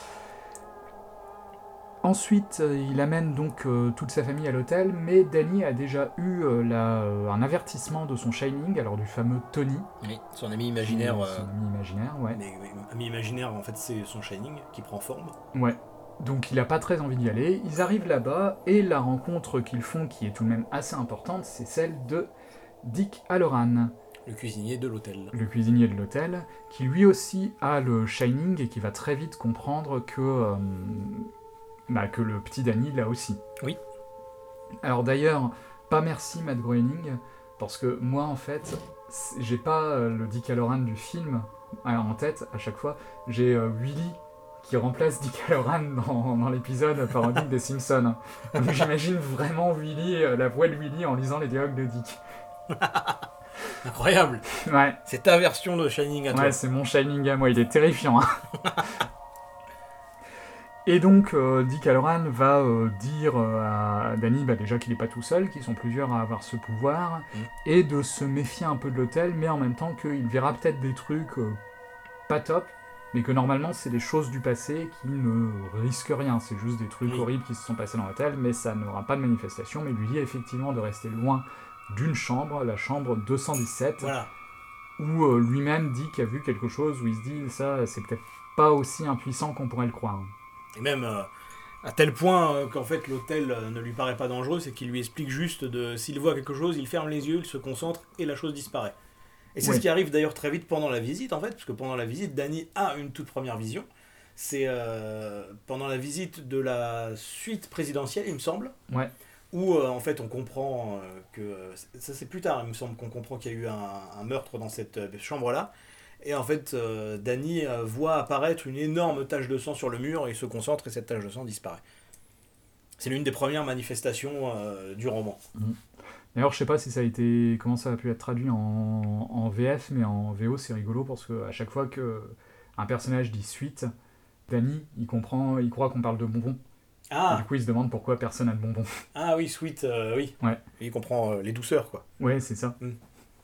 S1: Ensuite, euh, il amène donc euh, toute sa famille à l'hôtel, mais Danny a déjà eu euh, la, euh, un avertissement de son Shining, alors du fameux Tony,
S2: Oui. Son ami imaginaire.
S1: qui est
S2: euh,
S1: son ami imaginaire, ouais.
S2: mais, mais, ami imaginaire, en fait, c'est son Shining qui prend forme.
S1: Ouais. Donc il n'a pas très envie d'y aller. Ils arrivent là-bas, et la rencontre qu'ils font, qui est tout de même assez importante, c'est celle de Dick Halloran,
S2: Le cuisinier de l'hôtel.
S1: le cuisinier de l'hôtel, qui lui aussi a le Shining, et qui va très vite comprendre que... euh, bah, que le petit Danny l'a aussi.
S2: Oui.
S1: Alors d'ailleurs, pas merci Matt Groening, parce que moi en fait, j'ai pas le Dick Hallorann du film en tête à chaque fois, j'ai euh, Willy qui remplace Dick Hallorann dans, dans l'épisode parodique des Simpsons. Donc j'imagine vraiment Willy, euh, la voix de Willy en lisant les dialogues de Dick.
S2: Incroyable.
S1: Ouais.
S2: C'est ta version de Shining à toi.
S1: Ouais, c'est mon Shining à moi, il est terrifiant. Hein. Et donc, euh, Dick Hallorann va euh, dire euh, à Danny bah, déjà qu'il n'est pas tout seul, qu'ils sont plusieurs à avoir ce pouvoir, mm. et de se méfier un peu de l'hôtel, mais en même temps qu'il verra peut-être des trucs euh, pas top, mais que normalement c'est des choses du passé qui ne risquent rien, c'est juste des trucs oui. horribles qui se sont passés dans l'hôtel, mais ça n'aura pas de manifestation, mais lui dit effectivement de rester loin d'une chambre, la chambre deux cent dix-sept,
S2: voilà.
S1: où euh, lui-même dit qu'il a vu quelque chose, où il se dit ça c'est peut-être pas aussi impuissant qu'on pourrait le croire.
S2: Et même euh, à tel point euh, qu'en fait l'hôtel euh, ne lui paraît pas dangereux, c'est qu'il lui explique juste de s'il voit quelque chose, il ferme les yeux, il se concentre et la chose disparaît. Et c'est oui. ce qui arrive d'ailleurs très vite pendant la visite en fait, parce que pendant la visite, Danny a une toute première vision. C'est euh, pendant la visite de la suite présidentielle, il me semble,
S1: ouais.
S2: où euh, en fait on comprend euh, que ça c'est plus tard, il me semble qu'on comprend qu'il y a eu un, un meurtre dans cette euh, chambre-là. Et en fait, euh, Danny euh, voit apparaître une énorme tache de sang sur le mur, et il se concentre et cette tache de sang disparaît. C'est l'une des premières manifestations euh, du roman.
S1: Mmh. D'ailleurs, je sais pas si ça a été, comment ça a pu être traduit en, en V F, mais en V O c'est rigolo parce que à chaque fois qu'un personnage dit suite, Danny il comprend, il croit qu'on parle de bonbons.
S2: Ah.
S1: Et du coup, il se demande pourquoi personne n'a de bonbons.
S2: Ah oui, sweet, euh, oui.
S1: Ouais.
S2: Il comprend euh, les douceurs, quoi.
S1: Ouais, c'est ça.
S2: Mmh.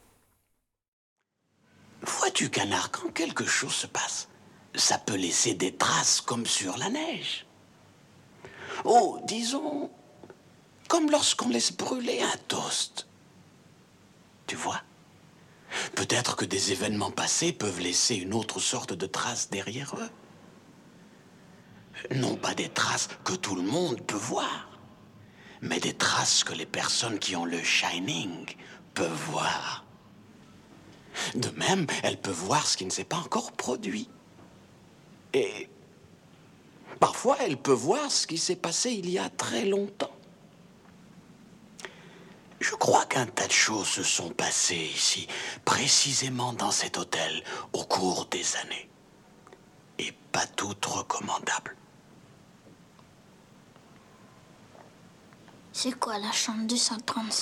S3: Vois-tu, canard, quand quelque chose se passe, ça peut laisser des traces comme sur la neige. Oh, disons, comme lorsqu'on laisse brûler un toast. Tu vois ? Peut-être que des événements passés peuvent laisser une autre sorte de trace derrière eux. Non pas des traces que tout le monde peut voir, mais des traces que les personnes qui ont le Shining peuvent voir. De même, elles peuvent voir ce qui ne s'est pas encore produit. Et parfois, elles peuvent voir ce qui s'est passé il y a très longtemps. Je crois qu'un tas de choses se sont passées ici, précisément dans cet hôtel, au cours des années. Et pas toutes recommandables.
S4: C'est quoi la chambre deux cent trente-sept ?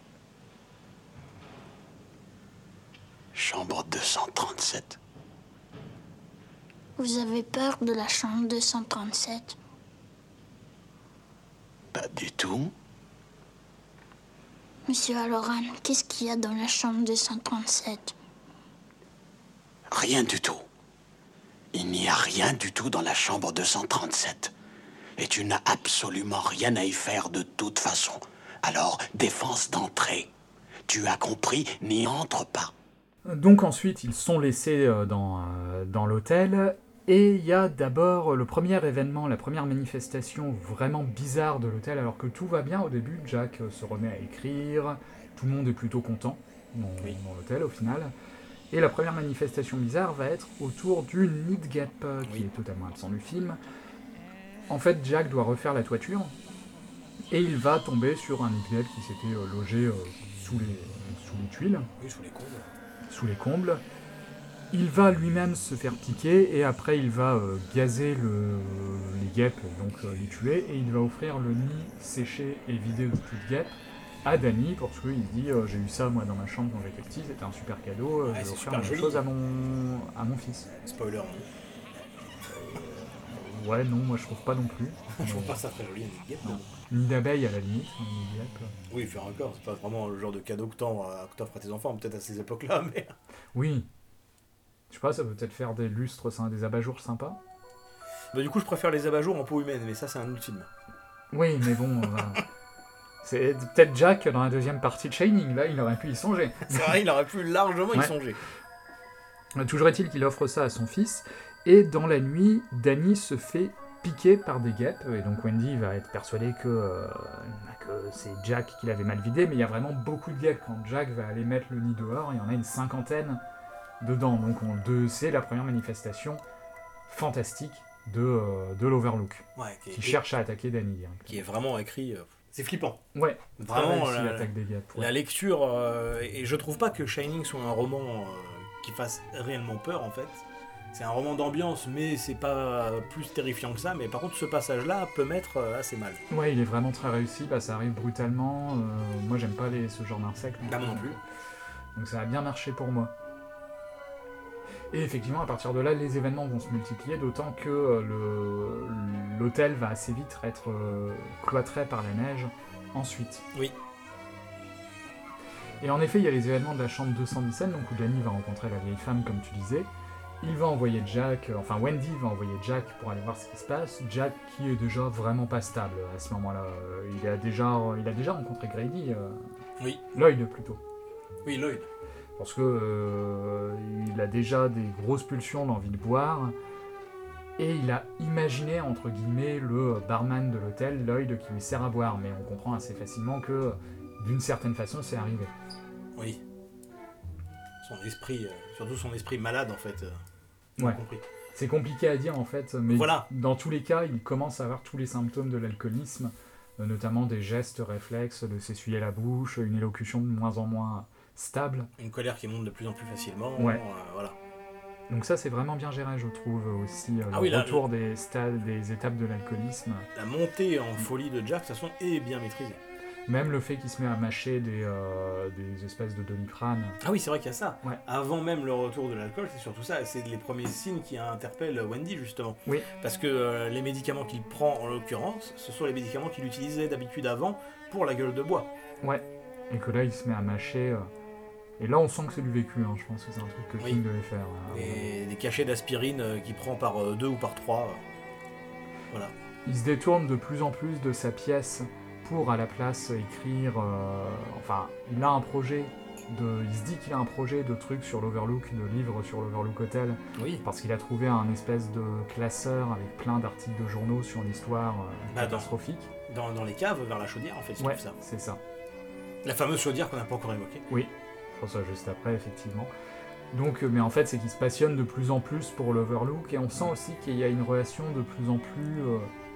S3: Chambre deux cent trente-sept.
S4: Vous avez peur de la chambre deux cent trente-sept ?
S3: Pas du tout.
S4: Monsieur Hallorann, qu'est-ce qu'il y a dans la chambre deux cent trente-sept ?
S3: Rien du tout. Il n'y a rien du tout dans la chambre deux cent trente-sept. Et tu n'as absolument rien à y faire de toute façon. Alors, défense d'entrée. Tu as compris, n'y entre pas.
S1: Donc ensuite, ils sont laissés dans, euh, dans l'hôtel, et il y a d'abord le premier événement, la première manifestation vraiment bizarre de l'hôtel, alors que tout va bien au début, Jack se remet à écrire, tout le monde est plutôt content dans, oui. dans l'hôtel au final, et la première manifestation bizarre va être autour du nid de guêpe, qui oui. est totalement absent du film. En fait, Jack doit refaire la toiture, et il va tomber sur un nid de guêpe qui s'était euh, logé euh, sous, les, sous les tuiles.
S2: Oui, sous les combles.
S1: sous les combles. Il va lui-même se faire piquer et après il va euh, gazer le, les guêpes, donc euh, les tuer, et il va offrir le nid séché et vidé de toute guêpe à Danny parce qu'il dit euh, j'ai eu ça moi dans ma chambre quand j'étais petit, c'était un super cadeau, euh,
S2: ouais,
S1: je vais offrir la même chose à mon, à mon fils.
S2: Spoiler.
S1: Euh, ouais, non, moi je trouve pas non plus.
S2: Je trouve pas ça très joli, un nid de guêpe.
S1: Non. Nid d'abeille à la limite, un nid de guêpe.
S2: Oui, faire encore, c'est pas vraiment le genre de cadeau que t'offres à tes enfants, peut-être à ces époques-là, mais...
S1: Oui. Je sais pas, ça peut peut-être faire des lustres, des abat-jours sympas.
S2: Bah du coup, je préfère les abat-jours en peau humaine, mais ça, c'est un autre film.
S1: Oui, mais bon... euh, c'est peut-être Jack dans la deuxième partie de Shining, là, il aurait pu y songer.
S2: C'est vrai, il aurait pu largement ouais. y songer.
S1: Toujours est-il qu'il offre ça à son fils, et dans la nuit, Danny se fait piqué par des guêpes, et donc Wendy va être persuadée que, euh, que c'est Jack qui l'avait mal vidé, mais il y a vraiment beaucoup de guêpes. Quand Jack va aller mettre le nid dehors, il y en a une cinquantaine dedans, donc on, de, c'est la première manifestation fantastique de, euh, de l'Overlook,
S2: Ouais, qui, est,
S1: qui cherche à attaquer Danny. Hein,
S2: qui est vraiment écrit... Euh, c'est flippant.
S1: Ouais,
S2: Vraiment,
S1: la,
S2: la,
S1: l'attaque des gars. Ouais.
S2: La lecture... Euh, et je trouve pas que Shining soit un roman euh, qui fasse réellement peur, en fait. C'est un roman d'ambiance, mais c'est pas plus terrifiant que ça. Mais par contre, ce passage-là peut mettre euh, assez mal.
S1: Ouais, il est vraiment très réussi. Bah, ça arrive brutalement. Euh, moi, j'aime pas les, ce genre d'insectes.
S2: Bah, moi non plus.
S1: Donc ça a bien marché pour moi. Et effectivement, à partir de là, les événements vont se multiplier, d'autant que euh, le, l'hôtel va assez vite être euh, cloîtré par la neige ensuite.
S2: Oui.
S1: Et en effet, il y a les événements de la chambre deux cent dix-sept, donc où Danny va rencontrer la vieille femme, comme tu disais. Il va envoyer Jack, euh, enfin Wendy va envoyer Jack pour aller voir ce qui se passe. Jack qui est déjà vraiment pas stable à ce moment-là. Euh, il, a déjà, il a déjà rencontré Grady. Euh,
S2: oui.
S1: Lloyd plutôt.
S2: Oui, Lloyd.
S1: Parce que euh, il a déjà des grosses pulsions d'envie de boire. Et il a imaginé, entre guillemets, le barman de l'hôtel, Lloyd, qui lui sert à boire. Mais on comprend assez facilement que, d'une certaine façon, c'est arrivé.
S2: Oui. Son esprit, euh, surtout son esprit malade, en fait. Euh,
S1: ouais.
S2: Compris.
S1: C'est compliqué à dire, en fait. Mais
S2: voilà.
S1: Dans tous les cas, il commence à avoir tous les symptômes de l'alcoolisme. Euh, notamment des gestes réflexes, de s'essuyer la bouche, une élocution de moins en moins stable.
S2: Une colère qui monte de plus en plus facilement.
S1: Ouais.
S2: Euh, voilà.
S1: Donc ça, c'est vraiment bien géré, je trouve, aussi, euh,
S2: ah
S1: le
S2: oui, là,
S1: retour
S2: le...
S1: des, stades, des étapes de l'alcoolisme.
S2: La montée en folie de Jack, de toute façon, est bien maîtrisée.
S1: Même le fait qu'il se met à mâcher des, euh, des espèces de doliprane.
S2: Ah oui, c'est vrai qu'il y a ça.
S1: Ouais.
S2: Avant même le retour de l'alcool, c'est surtout ça. C'est les premiers signes qui interpellent Wendy, justement.
S1: Oui.
S2: Parce que euh, les médicaments qu'il prend, en l'occurrence, ce sont les médicaments qu'il utilisait d'habitude avant pour la gueule de bois.
S1: Ouais. Et que là, il se met à mâcher... Euh... Et là, on sent que c'est du vécu, hein. Je pense que c'est un truc que
S2: oui.
S1: King devait faire.
S2: Euh, des, des cachets d'aspirine euh, qu'il prend par euh, deux ou par trois. Euh. Voilà.
S1: Il se détourne de plus en plus de sa pièce pour, à la place, écrire... Euh... Enfin, il a un projet, de... il se dit qu'il a un projet de trucs sur l'Overlook, de livres sur l'Overlook Hotel.
S2: Oui.
S1: Parce qu'il a trouvé un espèce de classeur avec plein d'articles de journaux sur l'histoire euh,
S2: bah,
S1: catastrophique.
S2: Dans, dans, dans les caves, vers la chaudière, en fait, c'est
S1: ouais,
S2: tout ça.
S1: c'est ça.
S2: La fameuse chaudière qu'on n'a pas encore évoquée.
S1: Oui. Ça juste après, effectivement. Donc, mais en fait, c'est qu'il se passionne de plus en plus pour l'Overlook, et on sent aussi qu'il y a une relation de plus en plus euh,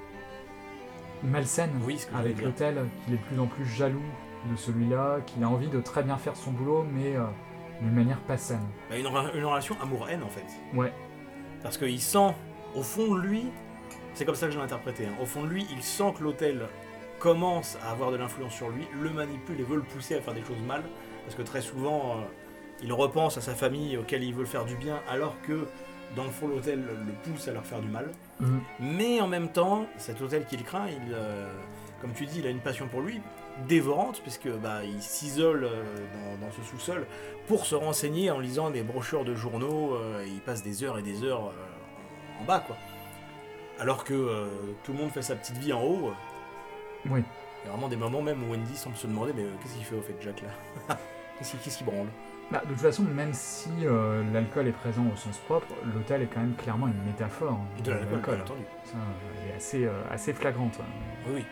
S1: malsaine
S2: oui, ce que
S1: avec l'hôtel, qu'il est de plus en plus jaloux de celui-là, qu'il a envie de très bien faire son boulot, mais euh, d'une manière pas saine.
S2: Bah, une, une relation amour-haine, en fait.
S1: Ouais.
S2: Parce qu'il sent, au fond de lui, c'est comme ça que je l'ai interprété, hein, au fond de lui, il sent que l'hôtel commence à avoir de l'influence sur lui, le manipule et veut le pousser à faire des choses mal. Parce que très souvent, euh, il repense à sa famille auquel il veut faire du bien, alors que, dans le fond, l'hôtel le pousse à leur faire du mal.
S1: Mmh.
S2: Mais en même temps, cet hôtel qu'il craint, il, euh, comme tu dis, il a une passion pour lui, dévorante, puisque bah, il s'isole euh, dans, dans ce sous-sol pour se renseigner en lisant des brochures de journaux, euh, et il passe des heures et des heures euh, en bas, quoi. Alors que euh, tout le monde fait sa petite vie en haut. Euh,
S1: oui.
S2: Il y a vraiment des moments même où Wendy semble se demander, mais euh, qu'est-ce qu'il fait au fait, Jack, là? Qu'est-ce qu'il, qu'est-ce qu'il branle?
S1: Bah, de toute façon, même si euh, l'alcool est présent au sens propre, l'hôtel est quand même clairement une métaphore hein,
S2: de, de l'alcool, l'alcool, bien entendu.
S1: Ça, elle est assez, euh, assez flagrante. Hein.
S2: Oui, oui.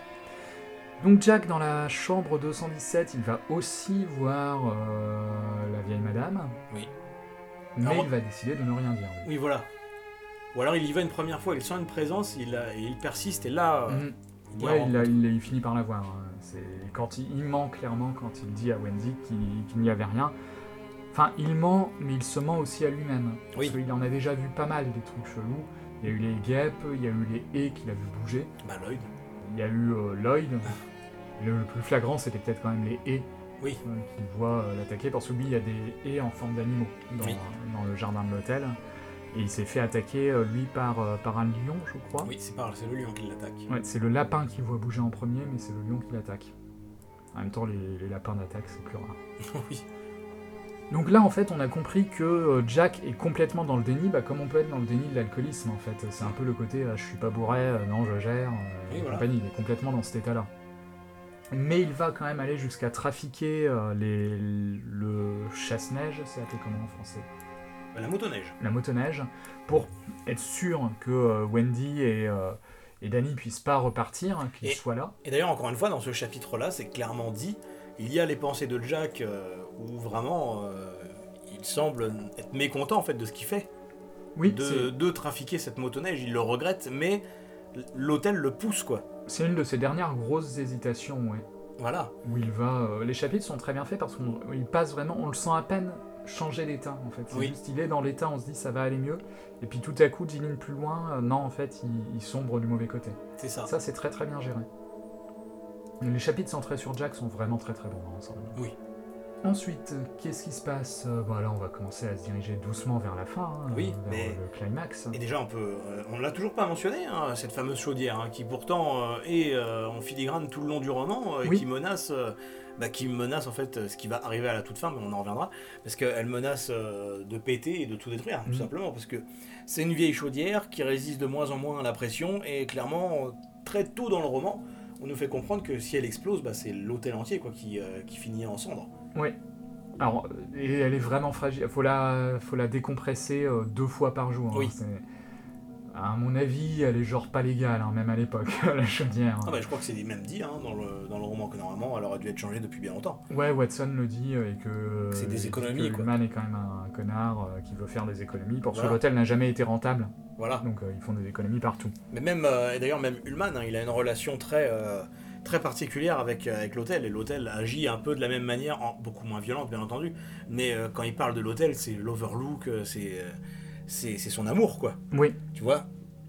S1: Donc Jack, dans la chambre deux cent dix-sept, il va aussi voir euh, la vieille madame.
S2: Oui.
S1: Mais
S2: alors,
S1: il va décider de ne rien dire.
S2: Oui, voilà. Ou alors il y va une première fois, il sent une présence, il, a, et il persiste, et là...
S1: Mmh.
S2: Il,
S1: ouais, il, a, il, il finit par la voir. C'est quand il, il ment clairement quand il dit à Wendy qu'il, qu'il n'y avait rien. Enfin, il ment, mais il se ment aussi à lui-même. Parce
S2: oui.
S1: qu'il en a déjà vu pas mal des trucs chelous. Il y a eu les guêpes, il y a eu les haies qu'il a vu bouger.
S2: Bah, Lloyd.
S1: Il y a eu euh, Lloyd. Le, le plus flagrant, c'était peut-être quand même les haies
S2: oui.
S1: euh, qu'il voit euh, l'attaquer. Parce que lui, il y a des haies en forme d'animaux dans,
S2: oui.
S1: dans le jardin de l'hôtel. Et il s'est fait attaquer, euh, lui, par, euh, par un lion, je crois.
S2: Oui, c'est, par, c'est le lion qui l'attaque.
S1: Ouais, c'est le lapin qu'il voit bouger en premier, mais c'est le lion qui l'attaque. En même temps, les, les lapins d'attaque, c'est plus rare.
S2: oui.
S1: Donc là, en fait, on a compris que euh, Jack est complètement dans le déni, bah, comme on peut être dans le déni de l'alcoolisme, en fait. C'est un peu le côté euh, « je suis pas bourré, euh, non, je gère euh, »,
S2: oui, voilà.
S1: compagnie. Il est complètement dans cet état-là. Mais il va quand même aller jusqu'à trafiquer euh, les, le chasse-neige, c'est appelé comment en français ?
S2: La motoneige.
S1: La motoneige, pour être sûr que euh, Wendy et, euh, et Danny puissent pas repartir, qu'ils
S2: et,
S1: soient là.
S2: Et d'ailleurs, encore une fois, dans ce chapitre-là, c'est clairement dit, il y a les pensées de Jack euh, où vraiment euh, il semble être mécontent en fait de ce qu'il fait.
S1: oui,
S2: de,
S1: c'est...
S2: de trafiquer cette motoneige. Il le regrette, mais l'hôtel le pousse, quoi.
S1: c'est une de ses dernières grosses hésitations, ouais.
S2: Voilà.
S1: Où il va... euh, Les chapitres sont très bien faits parce qu'il passe vraiment... On le sent à peine changer d'état, en fait. C'est
S2: Oui.
S1: juste, il est dans l'état, on se dit ça va aller mieux. Et puis tout à coup, dix lignes plus loin, euh, non, en fait, il, il sombre du mauvais côté.
S2: C'est ça.
S1: Ça, c'est très très bien géré. Les chapitres centrés sur Jack sont vraiment très très bons dans l'ensemble.
S2: Oui.
S1: Ensuite, euh, qu'est-ce qui se passe euh, bon, là, on va commencer à se diriger doucement vers la fin, hein,
S2: Oui,
S1: vers
S2: mais-
S1: le climax.
S2: Et déjà, on peut, euh, on l'a toujours pas mentionné, hein, cette fameuse chaudière, hein, qui pourtant euh, est euh, en filigrane tout le long du roman, euh, et
S1: Oui.
S2: qui menace, euh, bah, qui menace en fait euh, ce qui va arriver à la toute fin, mais on en reviendra, parce qu'elle menace euh, de péter et de tout détruire, tout
S1: Mhm.
S2: simplement, parce que c'est une vieille chaudière qui résiste de moins en moins à la pression, et clairement, euh, très tôt dans le roman, on nous fait comprendre que si elle explose, bah, c'est l'hôtel entier quoi, qui, euh, qui finit en cendres.
S1: Oui. Alors, euh, et elle est vraiment fragile. Faut la, faut la décompresser euh, deux fois par jour. hein.
S2: Oui.
S1: C'est- À mon avis, elle est genre pas légale, hein, même à l'époque, la chaudière.
S2: Ah bah, je crois que c'est même dit hein, dans, le, dans le roman que normalement elle aurait dû être changée depuis bien longtemps.
S1: Ouais, Watson le dit, euh, et que...
S2: C'est des
S1: il dit
S2: économies,
S1: que
S2: quoi.
S1: Ullman est quand même un connard euh, qui veut faire des économies, parce
S2: Voilà.
S1: que l'hôtel n'a jamais été rentable,
S2: Voilà.
S1: donc euh, ils font des économies partout.
S2: Mais même, euh, et d'ailleurs même Ullman, hein, il a une relation très, euh, très particulière avec, euh, avec l'hôtel, et l'hôtel agit un peu de la même manière, en, beaucoup moins violente bien entendu, mais euh, quand il parle de l'hôtel, c'est l'overlook, euh, c'est, euh, c'est, c'est son amour quoi,
S1: Oui,
S2: tu vois.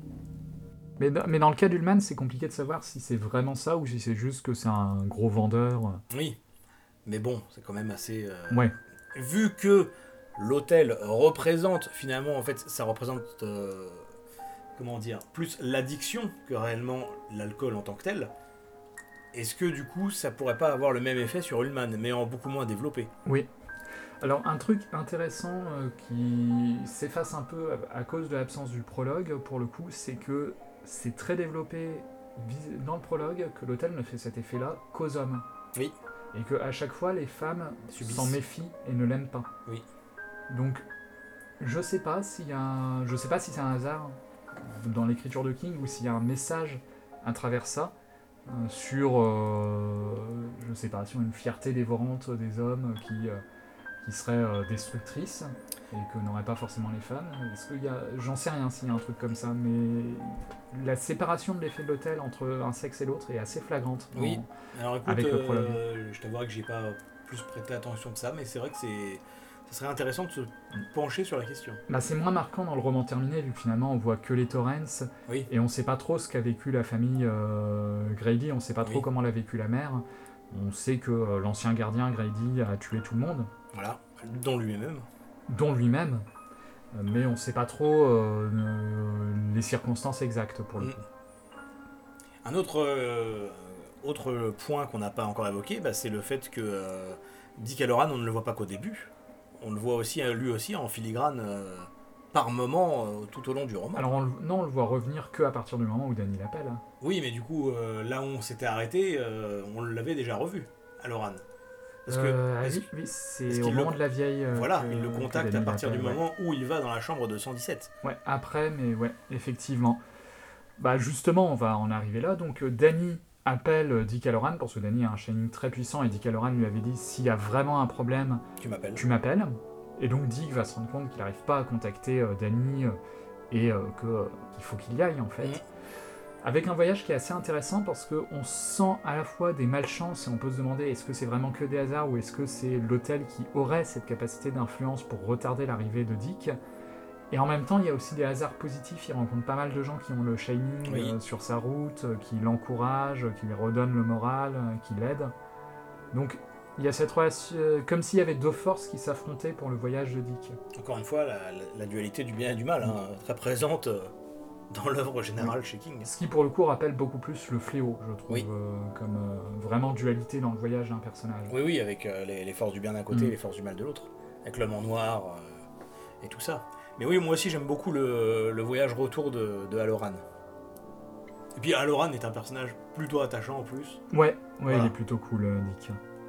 S1: mais, dans- mais dans le cas d'Ullman, c'est compliqué de savoir si c'est vraiment ça, ou si c'est juste que c'est un gros vendeur.
S2: Oui, mais bon, c'est quand même assez... euh,
S1: Ouais,
S2: Vu que l'hôtel représente finalement, en fait, ça représente, euh, comment dire, plus l'addiction que réellement l'alcool en tant que tel, est-ce que du coup ça pourrait pas avoir le même effet sur Ullman, mais en beaucoup moins développé?
S1: oui. Alors, un truc intéressant euh, qui s'efface un peu à, à cause de l'absence du prologue, pour le coup, c'est que c'est très développé vis- dans le prologue que l'hôtel ne fait cet effet-là qu'aux hommes.
S2: Oui.
S1: Et que à chaque fois, les femmes
S2: Subissent.
S1: s'en méfient et ne l'aiment pas.
S2: Oui.
S1: Donc, je sais pas s'il y a un... je sais pas si c'est un hasard dans l'écriture de King ou s'il y a un message à travers ça euh, sur, euh, je sais pas, sur une fierté dévorante des hommes qui euh, qui serait euh, destructrice et que n'auraient pas forcément les femmes. Est-ce qu'il y a... J'en sais rien s'il y a un truc comme ça, mais la séparation de l'effet de l'hôtel entre un sexe et l'autre est assez flagrante. dans-
S2: Oui. Alors écoute,
S1: Avec le
S2: euh,
S1: prologue.
S2: je t'avouerai que j'ai pas plus prêté attention que ça, mais c'est vrai que c'est, ça serait intéressant de se pencher sur la question.
S1: Bah, c'est moins marquant dans le roman terminé, vu que finalement on voit que les Torrens
S2: Oui.
S1: et on sait pas trop ce qu'a vécu la famille euh, Grady, on sait pas trop
S2: Oui.
S1: comment l'a vécu la mère. On sait que euh, l'ancien gardien Grady a tué tout le monde,
S2: Voilà, dont lui-même.
S1: dont lui-même, euh, mais on sait pas trop euh, euh, les circonstances exactes pour le
S2: Mm.
S1: coup.
S2: Un autre, euh, autre point qu'on n'a pas encore évoqué, bah, c'est le fait que euh, Dick Hallorann, on ne le voit pas qu'au début. On le voit aussi, euh, lui aussi, en filigrane, euh, par moment, euh, tout au long du roman.
S1: Alors on le- non, on le voit revenir que à partir du moment où Danny l'appelle. hein.
S2: Oui, mais du coup, euh, là où on s'était arrêté, euh, on l'avait déjà revu, Hallorann. Parce que,
S1: Euh,
S2: est-ce-
S1: oui, oui, c'est
S2: est-ce
S1: au
S2: qu'il
S1: moment
S2: le-
S1: de la vieille. euh,
S2: voilà,
S1: que-
S2: il le
S1: que
S2: contacte à
S1: Danny
S2: partir du
S1: l'appelle, ouais.
S2: moment où il va dans la chambre de cent dix-sept.
S1: Ouais, après, mais ouais, effectivement. Bah justement, on va en arriver là. Donc euh, Danny appelle euh, Dick Hallorann, parce que Danny a un shining très puissant, et Dick Hallorann lui avait dit, s'il y a vraiment un problème,
S2: Tu m'appelles.
S1: tu m'appelles. Et donc Dick va se rendre compte qu'il n'arrive pas à contacter euh, Danny, euh, et euh, que, euh, qu'il faut qu'il y aille en fait.
S2: Mhm.
S1: Avec un voyage qui est assez intéressant, parce qu'on sent à la fois des malchances, et on peut se demander, est-ce que c'est vraiment que des hasards, ou est-ce que c'est l'hôtel qui aurait cette capacité d'influence pour retarder l'arrivée de Dick. Et en même temps, il y a aussi des hasards positifs. Il rencontre pas mal de gens qui ont le Shining
S2: Oui.
S1: euh, sur sa route, euh, qui l'encouragent, qui lui redonnent le moral, euh, qui l'aident. Donc, il y a cette relation, euh, comme s'il y avait deux forces qui s'affrontaient pour le voyage de Dick.
S2: Encore une fois, la, la- la dualité du bien et du mal, hein, très présente euh, dans l'œuvre générale chez King.
S1: Ce qui, pour le coup, rappelle beaucoup plus le fléau, je trouve,
S2: Oui.
S1: euh, comme euh, vraiment dualité dans le voyage d'un personnage.
S2: Oui, oui, avec euh, les, les forces du bien d'un côté
S1: Mm.
S2: et les forces du mal de l'autre. Avec l'homme en noir euh, et tout ça. Mais oui, moi aussi j'aime beaucoup le, le voyage retour de, de Hallorann. Et puis Hallorann est un personnage plutôt attachant en plus.
S1: Ouais, ouais,
S2: Voilà.
S1: il est plutôt cool, euh, Dick.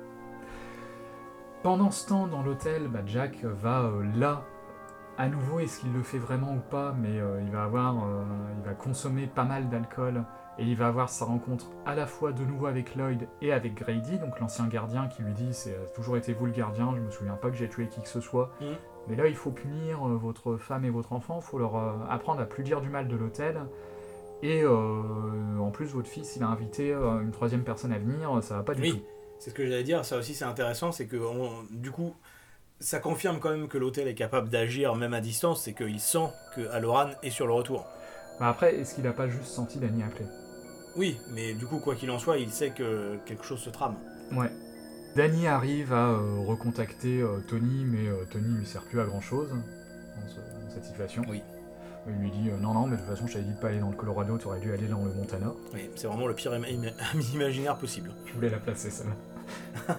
S1: Pendant ce temps, dans l'hôtel, bah, Jack va euh, là, à nouveau, est-ce qu'il le fait vraiment ou pas, mais euh, il va avoir, euh, il va consommer pas mal d'alcool Et il va avoir sa rencontre à la fois de nouveau avec Lloyd et avec Grady, donc l'ancien gardien qui lui dit « c'est toujours été vous le gardien, je me souviens pas que j'ai tué qui que ce soit, mmh. mais là il faut punir euh, votre femme et votre enfant, il faut leur euh, apprendre à plus dire du mal de l'hôtel, et euh, en plus votre fils il a invité euh, une troisième personne à venir, ça va pas du
S2: oui,
S1: tout. »
S2: C'est ce que j'allais dire, ça aussi c'est intéressant, c'est que on, du coup, ça confirme quand même que l'hôtel est capable d'agir même à distance, c'est qu'il sent que Halloran est sur le retour.
S1: Bah après, est-ce qu'il a pas juste senti Danny appeler ?
S2: Oui, mais du coup, quoi qu'il en soit, il sait que quelque chose se trame.
S1: Ouais. Danny arrive à euh, recontacter euh, Tony, mais euh, Tony lui sert plus à grand chose dans, ce, dans cette situation.
S2: Oui.
S1: Il lui dit euh, non, non, mais de toute façon, je t'avais dit de pas aller dans le Colorado, tu aurais dû aller dans le Montana.
S2: Oui, c'est vraiment le pire ami imaginaire possible.
S1: Je voulais la placer, celle-là.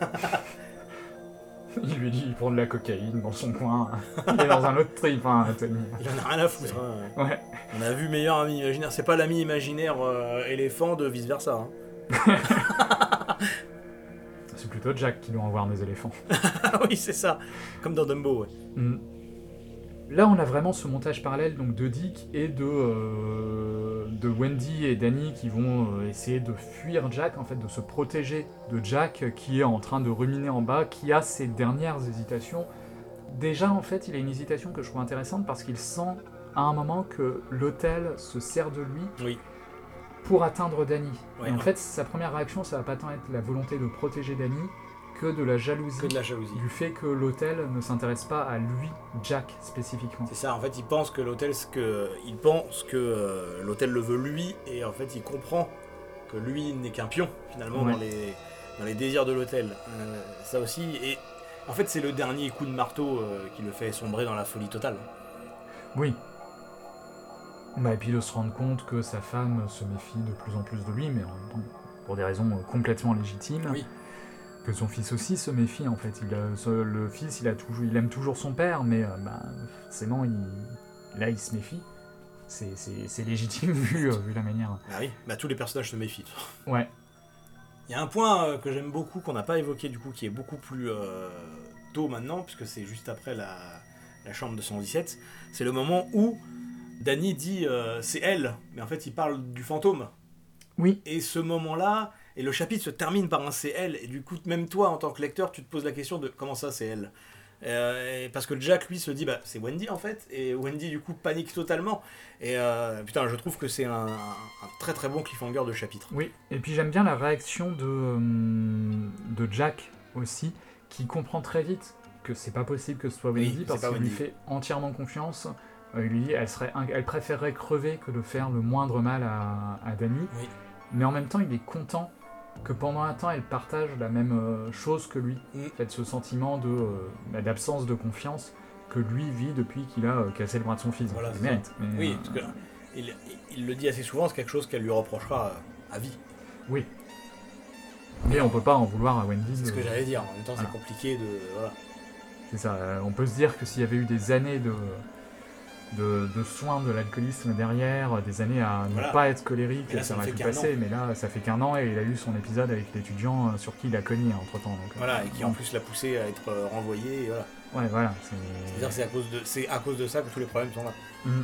S1: Il lui dit il prend de la cocaïne dans son coin. Il est dans un autre trip, hein, Tony.
S2: Il en a rien à foutre. Hein.
S1: Ouais.
S2: On a vu meilleur ami imaginaire. C'est pas l'ami imaginaire euh, éléphant de vice versa. Hein.
S1: C'est plutôt Jack qui doit en voir des éléphants.
S2: Oui, c'est ça. Comme dans Dumbo, ouais.
S1: Mm. Là, on a vraiment ce montage parallèle donc de Dick et de, euh, de Wendy et Danny qui vont euh, essayer de fuir Jack, en fait, de se protéger de Jack qui est en train de ruminer en bas, qui a ses dernières hésitations. Déjà, en fait, il a une hésitation que je trouve intéressante parce qu'il sent à un moment que l'hôtel se sert de lui
S2: oui.
S1: pour atteindre Danny.
S2: Ouais,
S1: et en
S2: ouais.
S1: fait, sa première réaction, ça va pas tant être la volonté de protéger Danny que de la jalousie,
S2: que de la jalousie.
S1: Du fait que l'hôtel ne s'intéresse pas à lui, Jack, spécifiquement.
S2: C'est ça, en fait, il pense que l'hôtel, ce que... il pense que euh, l'hôtel le veut lui, et en fait, il comprend que lui n'est qu'un pion, finalement, ouais. dans, les... dans les désirs de l'hôtel. Euh, ça aussi, et en fait, c'est le dernier coup de marteau euh, qui le fait sombrer dans la folie totale.
S1: Oui. Bah, et puis de se rendre compte que sa femme se méfie de plus en plus de lui, mais en même temps, pour des raisons complètement légitimes.
S2: Oui.
S1: Que son fils aussi se méfie, en fait. Il a, le fils, il, a toujours, il aime toujours son père, mais euh, bah, forcément, il, là, il se méfie. C'est, c'est, c'est légitime, vu, euh, vu la manière.
S2: Ah oui, bah, tous les personnages se méfient.
S1: Ouais.
S2: Il y a un point euh, que j'aime beaucoup, qu'on n'a pas évoqué, du coup, qui est beaucoup plus euh, tôt maintenant, puisque c'est juste après la, la chambre de cent dix-sept. C'est le moment où Danny dit euh, « c'est elle », mais en fait, il parle du fantôme.
S1: Oui.
S2: Et ce moment-là... Et le chapitre se termine par un c'est elle, et du coup, même toi, en tant que lecteur, tu te poses la question de comment ça, c'est elle euh, et parce que Jack, lui, se dit, bah, c'est Wendy, en fait, et Wendy, du coup, panique totalement. Et euh, putain, je trouve que c'est un, un très très bon cliffhanger de chapitre.
S1: Oui, et puis j'aime bien la réaction de, euh, de Jack aussi, qui comprend très vite que c'est pas possible que ce soit Wendy, oui, parce qu'il Wendy. lui fait entièrement confiance. Euh, il lui dit, elle, serait, elle préférerait crever que de faire le moindre mal à, à Danny.
S2: Oui.
S1: Mais en même temps, il est content que pendant un temps, elle partage la même euh, chose que lui. Mm. En fait, ce sentiment de, euh, d'absence de confiance que lui vit depuis qu'il a euh, cassé le bras de son fils.
S2: Voilà,
S1: il mérite. Mais,
S2: oui,
S1: euh,
S2: parce que il, il le dit assez souvent, c'est quelque chose qu'elle lui reprochera à vie.
S1: Oui. Mais on peut pas en vouloir à Wendy.
S2: C'est
S1: de...
S2: ce que j'allais dire. En même temps,
S1: voilà.
S2: C'est compliqué de... Voilà.
S1: C'est ça. Euh, on peut se dire que s'il y avait eu des années de... De, de soins de l'alcoolisme derrière, des années à ne voilà. pas être colérique, là, ça, ça aurait pu passer, an. Mais là ça fait qu'un an et il a eu son épisode avec l'étudiant sur qui il a cogné entre temps. Donc,
S2: voilà,
S1: euh,
S2: et qui
S1: bon.
S2: en plus l'a poussé à être renvoyé. Et voilà.
S1: Ouais, voilà. C'est...
S2: C'est-à-dire que c'est à, cause de, c'est à cause de ça que tous les problèmes sont là.
S1: Mmh.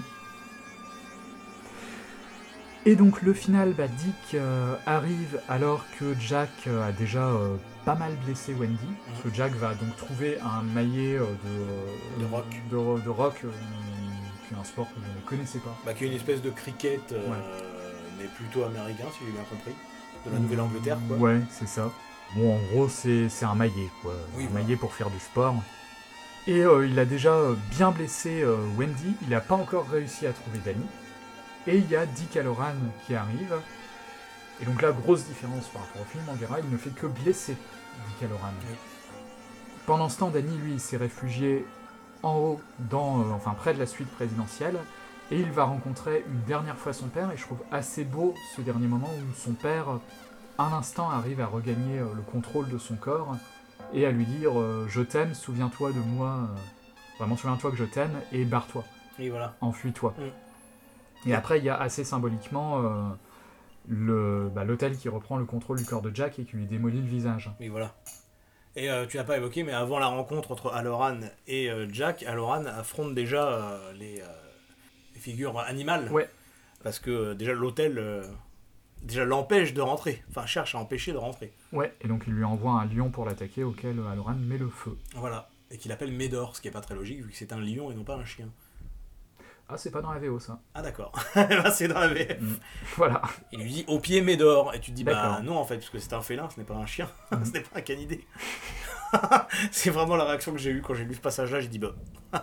S1: Et donc le final, bah, Dick euh, arrive alors que Jack euh, a déjà euh, pas mal blessé Wendy, mmh. parce que Jack va donc trouver un maillet euh, de,
S2: de rock,
S1: de, de rock euh, qui est un sport que je ne connaissais pas.
S2: Bah, qui est une espèce de cricket, euh, ouais. mais plutôt américain si j'ai bien compris, de la Nouvelle-Angleterre quoi.
S1: Ouais, c'est ça. Bon, en gros, c'est, c'est un maillet quoi,
S2: oui,
S1: un
S2: voilà.
S1: maillet pour faire du sport. Et euh, il a déjà bien blessé euh, Wendy, il n'a pas encore réussi à trouver Danny. Et il y a Dick Halloran qui arrive. Et donc là, grosse différence par rapport au film, on verra, il ne fait que blesser Dick Halloran.
S2: Oui.
S1: Pendant ce temps, Danny, lui, il s'est réfugié en haut, dans, euh, enfin près de la suite présidentielle, et il va rencontrer une dernière fois son père, et je trouve assez beau ce dernier moment où son père, un instant, arrive à regagner euh, le contrôle de son corps, et à lui dire euh, « Je t'aime, souviens-toi de moi, euh, vraiment souviens-toi que je t'aime, et barre-toi,
S2: et voilà.
S1: enfuis-toi.
S2: Mm. »
S1: Et après, il y a assez symboliquement euh, le, bah, l'hôtel qui reprend le contrôle du corps de Jack et qui lui démolit le visage.
S2: Et voilà. Et euh, tu n'as pas évoqué, mais avant la rencontre entre Halloran et euh, Jack, Halloran affronte déjà euh, les, euh, les figures animales.
S1: Ouais.
S2: Parce que euh, déjà l'hôtel, euh, déjà l'empêche de rentrer, enfin cherche à empêcher de rentrer.
S1: Ouais, et donc il lui envoie un lion pour l'attaquer auquel Halloran met le feu.
S2: Voilà, et qu'il appelle Médor, ce qui est pas très logique vu que c'est un lion et non pas un chien.
S1: Ah, c'est pas dans la V O ça.
S2: Ah d'accord, bah, c'est dans la V F.
S1: Mm. Voilà.
S2: Il lui dit au pied Médor, et tu te dis
S1: D'accord.
S2: bah non en fait, parce que c'est un félin, ce n'est pas un chien,
S1: Mm.
S2: ce n'est pas un canidé. C'est vraiment la réaction que j'ai eue quand j'ai lu ce passage-là, j'ai dit bah...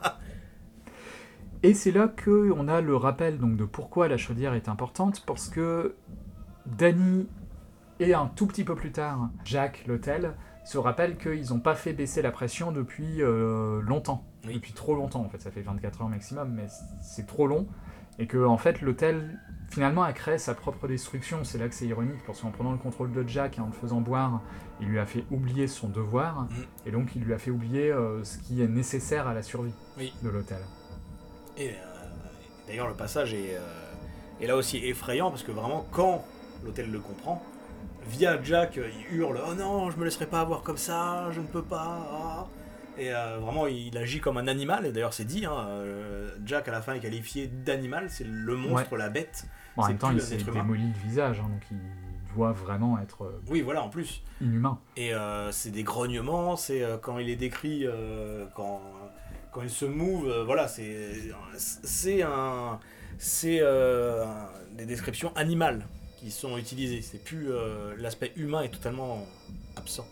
S1: Et c'est là qu'on a le rappel donc, de pourquoi la chaudière est importante, parce que Dany et un tout petit peu plus tard, Jack, l'hôtel, se rappellent qu'ils n'ont pas fait baisser la pression depuis euh, longtemps.
S2: Oui.
S1: Depuis trop longtemps, en fait. Ça fait vingt-quatre heures maximum, mais c'est trop long. Et que, en fait, l'hôtel, finalement, a créé sa propre destruction. C'est là que c'est ironique, parce qu'en prenant le contrôle de Jack et en le faisant boire, il lui a fait oublier son devoir,
S2: Mm.
S1: et donc il lui a fait oublier euh, ce qui est nécessaire à la survie
S2: Oui.
S1: de l'hôtel.
S2: Et euh, d'ailleurs, le passage est, euh, est là aussi effrayant parce que vraiment, quand l'hôtel le comprend, via Jack, il hurle « Oh non, je me laisserai pas avoir comme ça, je ne peux pas ah. !» Et euh, vraiment, il agit comme un animal. Et d'ailleurs, c'est dit, hein, euh, Jack à la fin est qualifié d'animal, c'est le monstre,
S1: Ouais.
S2: la bête.
S1: Bon, en
S2: C'est
S1: même temps,
S2: plus
S1: il
S2: un
S1: s'est
S2: être humain.
S1: démoli le visage, hein, donc il doit vraiment être euh,
S2: Oui, voilà, en plus.
S1: inhumain.
S2: Et euh, c'est des grognements, c'est euh, quand il est décrit, euh, quand, quand il se move, euh, voilà, c'est c'est un, c'est euh, un- des descriptions animales qui sont utilisées. C'est plus euh, l'aspect humain est totalement absent.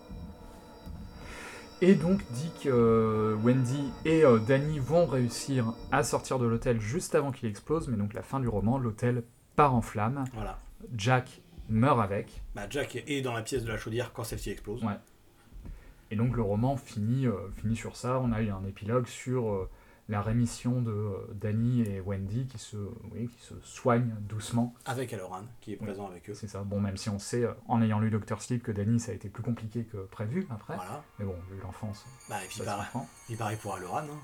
S1: Et donc dit que euh, Wendy et euh, Dany vont réussir à sortir de l'hôtel juste avant qu'il explose, mais donc la fin du roman, l'hôtel part en flammes,
S2: Voilà.
S1: Jack meurt avec,
S2: Bah, Jack est dans la pièce de la chaudière quand celle-ci explose.
S1: Ouais. et donc le roman finit, euh, finit sur ça. On a eu un épilogue sur euh, la rémission de euh, Dany et Wendy qui se, oui, qui se soignent doucement.
S2: Avec Halloran qui est
S1: Oui.
S2: présent avec eux.
S1: C'est ça. Bon, même si on sait, euh, en ayant lu Doctor Sleep, que Dany, ça a été plus compliqué que prévu après.
S2: Voilà.
S1: Mais bon, vu l'enfance,
S2: Bah, et puis
S1: ça se
S2: pareil,
S1: comprend.
S2: il pareil pour Halloran. Hein.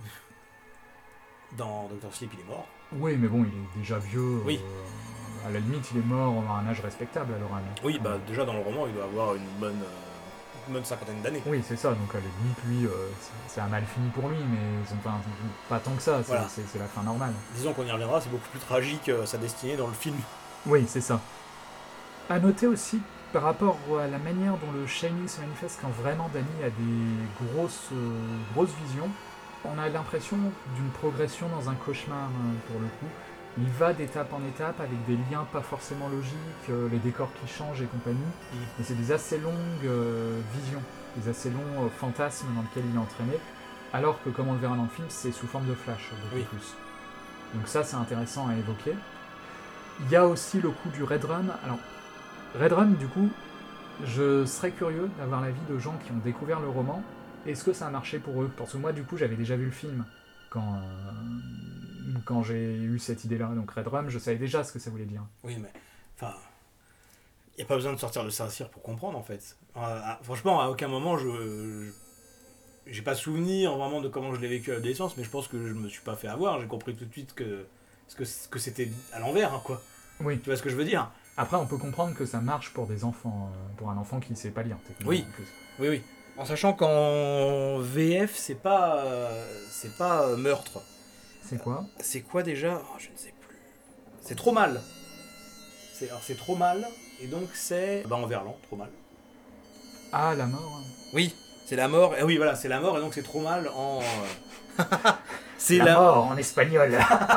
S2: Dans Doctor Sleep, il est mort.
S1: Oui, mais bon, il est déjà vieux.
S2: Oui.
S1: euh, à la limite, il est mort à un âge respectable, alors.
S2: Oui, bah déjà dans le roman, il doit avoir une bonne, euh, une bonne cinquantaine d'années.
S1: Oui, c'est ça. Donc à la limite, lui, euh, c'est- c'est un mal fini pour lui, mais enfin, pas tant que ça. C'est
S2: Voilà.
S1: c'est- c'est la fin normale.
S2: Disons qu'on y reviendra, c'est beaucoup plus tragique euh, sa destinée dans le film.
S1: Oui, c'est ça. À noter aussi, par rapport à la manière dont le Shining se manifeste quand vraiment Dany a des grosses, euh, grosses visions, on a l'impression d'une progression dans un cauchemar, euh, pour le coup. Il va d'étape en étape avec des liens pas forcément logiques, euh, les décors qui changent et compagnie,
S2: Mm.
S1: mais c'est des assez longues euh, visions, des assez longs euh, fantasmes dans lesquels il est entraîné, alors que, comme on le verra dans le film, c'est sous forme de flash, beaucoup
S2: Oui.
S1: plus. Donc ça, c'est intéressant à évoquer. Il y a aussi le coup du Red Rum. Alors, Red Rum, du coup, je serais curieux d'avoir l'avis de gens qui ont découvert le roman. Est-ce que ça a marché pour eux? Parce que moi, du coup, j'avais déjà vu le film quand, euh, quand j'ai eu cette idée-là. Donc Red Rum, je savais déjà ce que ça voulait dire.
S2: Oui, mais enfin, il n'y a pas besoin de sortir de Saint-Cyr pour comprendre en fait. Euh, à- franchement, à aucun moment je, je- j'ai pas souvenir vraiment de comment je l'ai vécu à l'adolescence, mais je pense que je me suis pas fait avoir. J'ai compris tout de suite que ce que, que c'était à l'envers, hein, quoi.
S1: Oui.
S2: Tu vois ce que je veux dire?
S1: Après, on peut comprendre que ça marche pour des enfants, euh, pour un enfant qui sait pas lire, techniquement.
S2: Oui.
S1: En plus.
S2: Oui, oui. En sachant qu'en V F, c'est pas, euh, c'est pas euh, meurtre.
S1: C'est quoi?
S2: C'est quoi déjà? Oh, je ne sais plus. C'est trop mal. C'est, alors c'est trop mal, et donc c'est bah en verlan, trop mal.
S1: Ah, la mort.
S2: Oui, c'est la mort. Et oui, voilà, c'est la mort, et donc c'est trop mal en. euh, c'est
S1: La,
S2: la.
S1: mort en espagnol.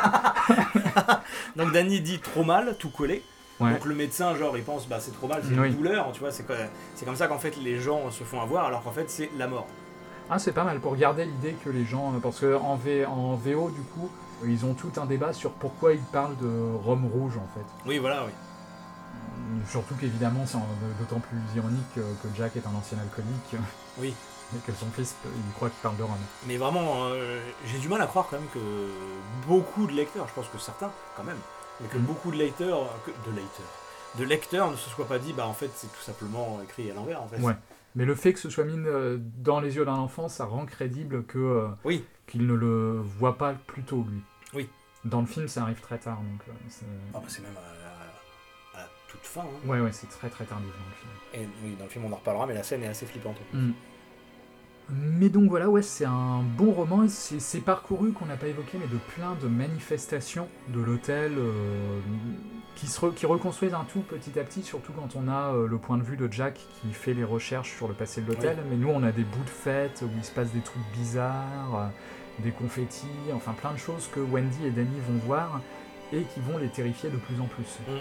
S2: Donc Dany dit trop mal, tout collé.
S1: Ouais.
S2: Donc le médecin, genre, il pense, bah c'est trop mal, c'est
S1: Oui.
S2: une douleur, tu vois, c'est, quoi- c'est comme ça qu'en fait les gens se font avoir, alors qu'en fait c'est la mort.
S1: Ah, c'est pas mal pour garder l'idée que les gens. Parce que en, v, en V O, du coup, ils ont tout un débat sur pourquoi ils parlent de rhum rouge, en fait.
S2: Oui, voilà, oui.
S1: Surtout qu'évidemment, c'est en- d'autant plus ironique que que Jack est un ancien alcoolique
S2: Oui.
S1: et que son fils, il croit qu'il parle de rhum.
S2: Mais vraiment, euh, j'ai du mal à croire quand même que beaucoup de lecteurs, je pense que certains quand même, mais que
S1: Mhm.
S2: beaucoup de lecteurs, que- de lecteurs, de lecteurs ne se soient pas dit, bah en fait c'est tout simplement écrit à l'envers en fait.
S1: Ouais. Mais le fait que ce soit mis euh, dans les yeux d'un enfant, ça rend crédible que euh,
S2: Oui.
S1: qu'il ne le voit pas plus tôt, lui.
S2: Oui.
S1: Dans le film, ça arrive très tard, donc euh, c'est...
S2: Ah bah c'est même à, à- à toute fin. Hein.
S1: Ouais, ouais, c'est très très tardif dans le film.
S2: Et oui, dans le film on en reparlera, mais la scène est assez flippante.
S1: Mm. Mais donc voilà, ouais, c'est un bon roman. C'est, c'est parcouru, qu'on n'a pas évoqué, mais de plein de manifestations de l'hôtel. euh, qui, se re, qui reconstruisent un tout petit à petit, surtout quand on a euh, le point de vue de Jack qui fait les recherches sur le passé de l'hôtel, oui. Mais nous on a des bouts de fête où il se passe des trucs bizarres, euh, des confettis, enfin plein de choses que Wendy et Danny vont voir et qui vont les terrifier de plus en plus. Mm.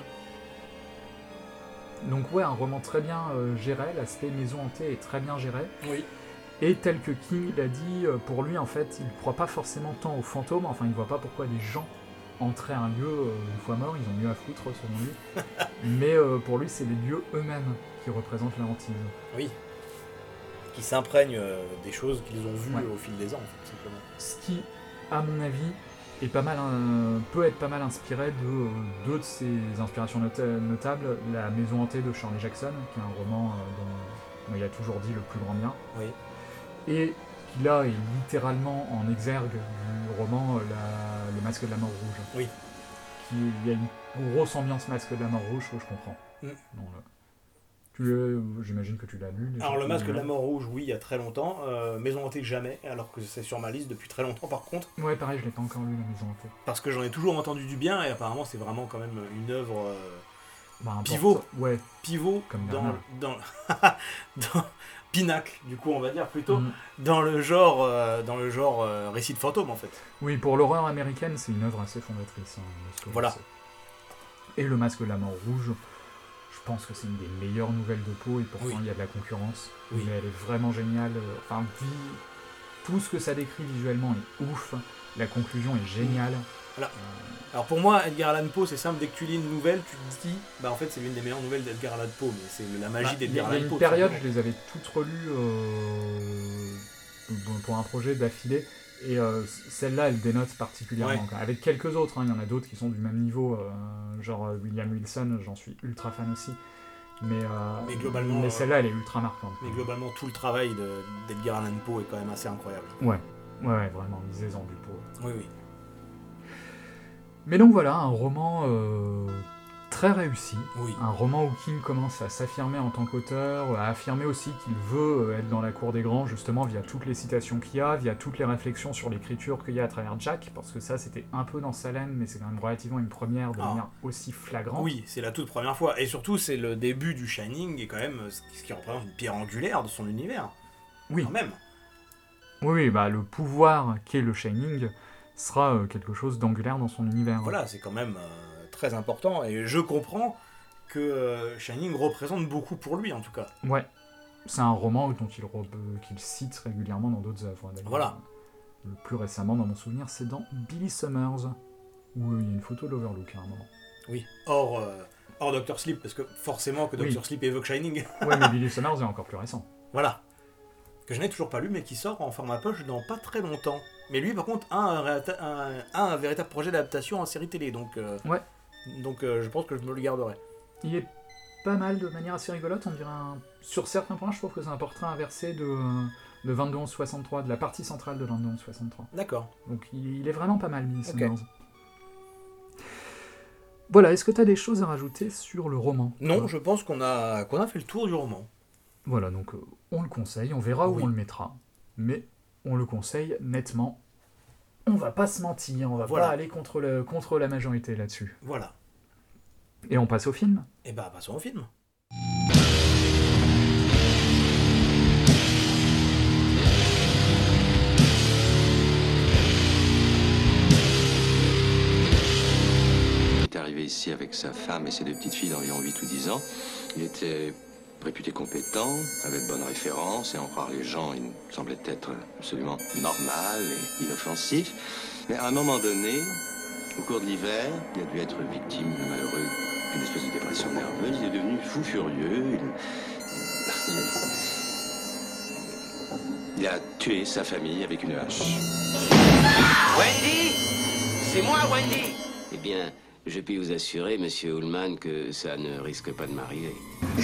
S1: Donc ouais, un roman très bien euh, géré, l'aspect maison hantée est très bien géré.
S2: Oui.
S1: Et tel que King l'a dit, euh, pour lui en fait, il ne croit pas forcément tant aux fantômes, enfin il ne voit pas pourquoi des gens entraient un lieu euh, une fois morts, ils ont mieux à foutre selon lui. Mais euh, pour lui, c'est les lieux eux-mêmes qui représentent la hantise.
S2: Oui. Qui s'imprègnent euh, des choses qu'ils ont vues ouais. au fil des ans, tout simplement.
S1: Ce qui, à mon avis, est pas mal, euh, peut être pas mal inspiré de euh, deux de ses inspirations nota- notables, La Maison hantée de Shirley Jackson, qui est un roman euh, dont, dont il a toujours dit le plus grand bien.
S2: Oui.
S1: Et qui là est littéralement en exergue du roman euh, la, Le Masque de la Mort Rouge.
S2: Oui.
S1: Qui, il y a une grosse ambiance Masque de la Mort Rouge que je comprends. Mm. Donc, euh, tu, euh, j'imagine que tu l'as lu.
S2: Alors Le Masque de la Mort Rouge, oui, il y a très longtemps. Euh, Maison hantée, jamais, alors que c'est sur ma liste depuis très longtemps par contre.
S1: Ouais, pareil, je l'ai pas encore lu, La Maison hantée.
S2: Parce que j'en ai toujours entendu du bien et apparemment c'est vraiment quand même une œuvre euh,
S1: bah,
S2: pivot.
S1: Ouais.
S2: Pivot
S1: comme
S2: dans, dans, dans pinacle, du coup on va dire plutôt, mm. dans le genre, euh, dans le genre euh, récit de fantôme en fait.
S1: Oui, pour l'horreur américaine, c'est une œuvre assez fondatrice. Hein,
S2: voilà.
S1: Et Le Masque de la Mort Rouge, je pense que c'est une des meilleures nouvelles de Poe, et pourtant oui. il y a de la concurrence, oui. Mais elle est vraiment géniale. Enfin, tout ce que ça décrit visuellement est ouf, la conclusion est géniale.
S2: Voilà. Euh... Alors pour moi, Edgar Allan Poe, c'est simple, dès que tu lis une nouvelle, tu te dis, bah en fait c'est l'une des meilleures nouvelles d'Edgar Allan Poe, mais c'est la magie bah, d'Edgar Allan Poe. Il y a une
S1: période, je les avais toutes relues euh, pour un projet d'affilée, et euh, celle-là, elle dénote particulièrement. Ouais. Avec quelques autres, hein, il y en a d'autres qui sont du même niveau, euh, genre William Wilson, j'en suis ultra fan aussi. Mais, euh,
S2: mais, globalement,
S1: mais celle-là, elle est ultra marquante.
S2: Mais globalement, tout le travail de, d'Edgar Allan Poe est quand même assez incroyable.
S1: Ouais, ouais, ouais vraiment, lisez-en du Poe.
S2: Oui, oui.
S1: Mais donc voilà, un roman euh, très réussi,
S2: oui.
S1: Un roman où King commence à s'affirmer en tant qu'auteur, à affirmer aussi qu'il veut être dans la cour des grands, justement via toutes les citations qu'il y a, via toutes les réflexions sur l'écriture qu'il y a à travers Jack, parce que ça c'était un peu dans sa laine, mais c'est quand même relativement une première de ah. manière aussi flagrante.
S2: Oui, c'est la toute première fois, et surtout c'est le début du Shining, et quand même ce qui représente une pierre angulaire de son univers.
S1: Oui.
S2: Quand même.
S1: Oui, bah le pouvoir qu'est le Shining sera euh, quelque chose d'angulaire dans son univers.
S2: Voilà, c'est quand même euh, très important, et je comprends que euh, Shining représente beaucoup pour lui, en tout cas.
S1: Ouais, c'est un roman dont il, re- qu'il cite régulièrement dans d'autres œuvres. D'ailleurs.
S2: Voilà.
S1: Le plus récemment, dans mon souvenir, c'est dans Billy Summers, où il y a une photo d'Overlook à un moment.
S2: Oui, hors, euh, hors Doctor Sleep, parce que forcément que Doctor oui. Sleep évoque Shining.
S1: Ouais, mais Billy Summers est encore plus récent.
S2: Voilà. Que je n'ai toujours pas lu, mais qui sort en format poche dans pas très longtemps. Mais lui, par contre, a un, un, un, un véritable projet d'adaptation en série télé, donc, euh,
S1: ouais.
S2: donc euh, je pense que je me le garderai.
S1: Il est pas mal de manière assez rigolote, on dirait un... sur certains points, je trouve que c'est un portrait inversé de, de vingt-deux onze soixante-trois, de la partie centrale de vingt-deux onze soixante-trois.
S2: D'accord.
S1: Donc il, il est vraiment pas mal, Billy Summers.
S2: Okay.
S1: Voilà, est-ce que tu as des choses à rajouter sur le roman ?
S2: Non, euh... je pense qu'on a, qu'on a fait le tour du roman.
S1: Voilà, donc euh, on le conseille, on verra où
S2: oui.
S1: on le mettra, mais on le conseille nettement. On va pas se mentir, on va
S2: voilà.
S1: pas aller contre, le, contre la majorité là-dessus.
S2: Voilà.
S1: Et on passe au film ?
S2: Eh ben, passons au film.
S5: Il est arrivé ici avec sa femme et ses deux petites filles d'environ huit ou dix ans. Il était réputé compétent, avait de bonnes références, et en croire les gens, il semblait être absolument normal et inoffensif. Mais à un moment donné, au cours de l'hiver, il a dû être victime, malheureux, d'une espèce de dépression nerveuse. Il est devenu fou furieux. Il, il, il a tué sa famille avec une hache.
S6: Wendy, c'est moi, Wendy. Eh bien, je puis vous assurer, monsieur Ullman, que ça ne risque pas de m'arriver.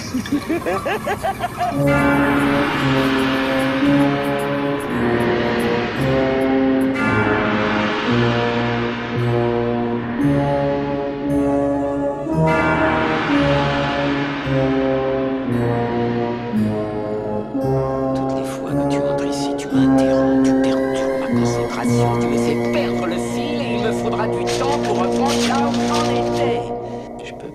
S6: Toutes les fois que tu entres ici, tu m'interromps, tu perturbes ma concentration, tu me fais perdre le fil et il me faudra du temps pour reprendre là où j'en étais. Je peux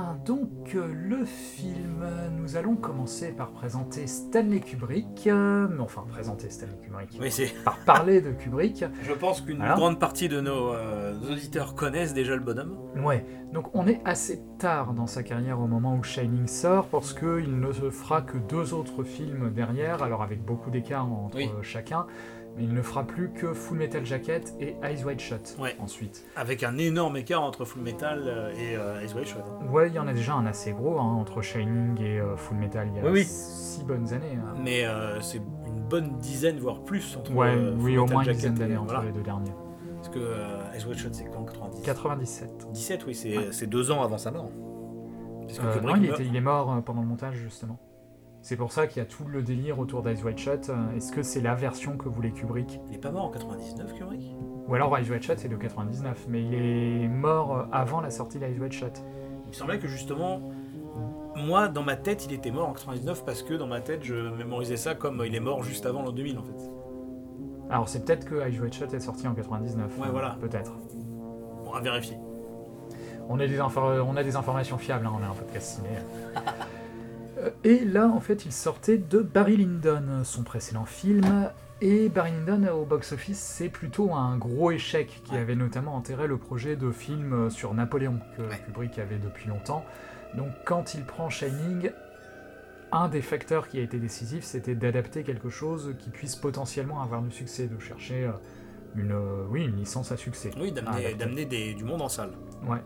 S1: bien, donc euh, le film, nous allons commencer par présenter Stanley Kubrick, euh, enfin présenter Stanley Kubrick,
S2: Oui, c'est...
S1: par parler de Kubrick.
S2: Je pense qu'une
S1: Voilà.
S2: grande partie de nos euh, auditeurs connaissent déjà le bonhomme.
S1: Ouais, donc on est assez tard dans sa carrière au moment où Shining sort, parce qu'il ne se fera que deux autres films derrière, alors avec beaucoup d'écart entre
S2: Oui.
S1: chacun, mais il ne fera plus que Full Metal Jacket et Eyes Wide Shut
S2: Ouais.
S1: ensuite.
S2: Avec un énorme écart entre Full Metal euh, et euh, Eyes Wide Shut. hein.
S1: Ouais, il y en a déjà un assez gros, hein, entre Shining et euh, Full Metal, il y a
S2: Oui, oui.
S1: six bonnes années. hein.
S2: Mais euh, c'est une bonne dizaine, voire plus, entre
S1: Ouais,
S2: euh, Full
S1: oui, au
S2: Metal
S1: moins une
S2: Jacket
S1: dizaine
S2: et-
S1: d'années entre
S2: voilà.
S1: les deux derniers.
S2: Parce que euh, Eyes Wide Shut, c'est quand quatre-vingt-dix
S1: quatre-vingt-dix-sept.
S2: dix-sept, oui, c'est,
S1: Ouais.
S2: c'est deux ans avant sa mort. Parce que
S1: Euh,
S2: Kubrick
S1: non, il,
S2: meurt-
S1: était, il est mort euh, pendant le montage, justement. C'est pour ça qu'il y a tout le délire autour d'Eyes Wide Shut. Euh, Est-ce que c'est la version que voulait Kubrick ?
S2: Il est pas mort en quatre-vingt-dix-neuf, Kubrick
S1: Ou alors Eyes Wide Shut, c'est de quatre-vingt-dix-neuf, mais il est mort euh, avant la sortie d'Eyes Wide Shut.
S2: Il me semblait que justement, moi, dans ma tête, il était mort en quatre-vingt-dix-neuf parce que dans ma tête, je mémorisais ça comme il est mort juste avant l'an deux mille, en fait.
S1: Alors c'est peut-être que Eyes Wide Shut est sorti en quatre-vingt-dix-neuf.
S2: Ouais,
S1: euh,
S2: voilà.
S1: Peut-être.
S2: Bon, à vérifier.
S1: On a des, infor- on a des informations fiables, hein, on a un podcast ciné. Euh, Et là, en fait, il sortait de Barry Lyndon, son précédent film. Et Barry Lyndon, au box-office, c'est plutôt un gros échec qui
S2: Ouais.
S1: avait notamment enterré le projet de film sur Napoléon que
S2: Ouais.
S1: Kubrick avait depuis longtemps. Donc quand il prend Shining, un des facteurs qui a été décisif, c'était d'adapter quelque chose qui puisse potentiellement avoir du succès, de chercher euh, une, euh, oui, une licence à succès.
S2: Oui,
S1: à
S2: d'amener,
S1: adapter.
S2: d'amener des- du monde en salle.
S1: Ouais.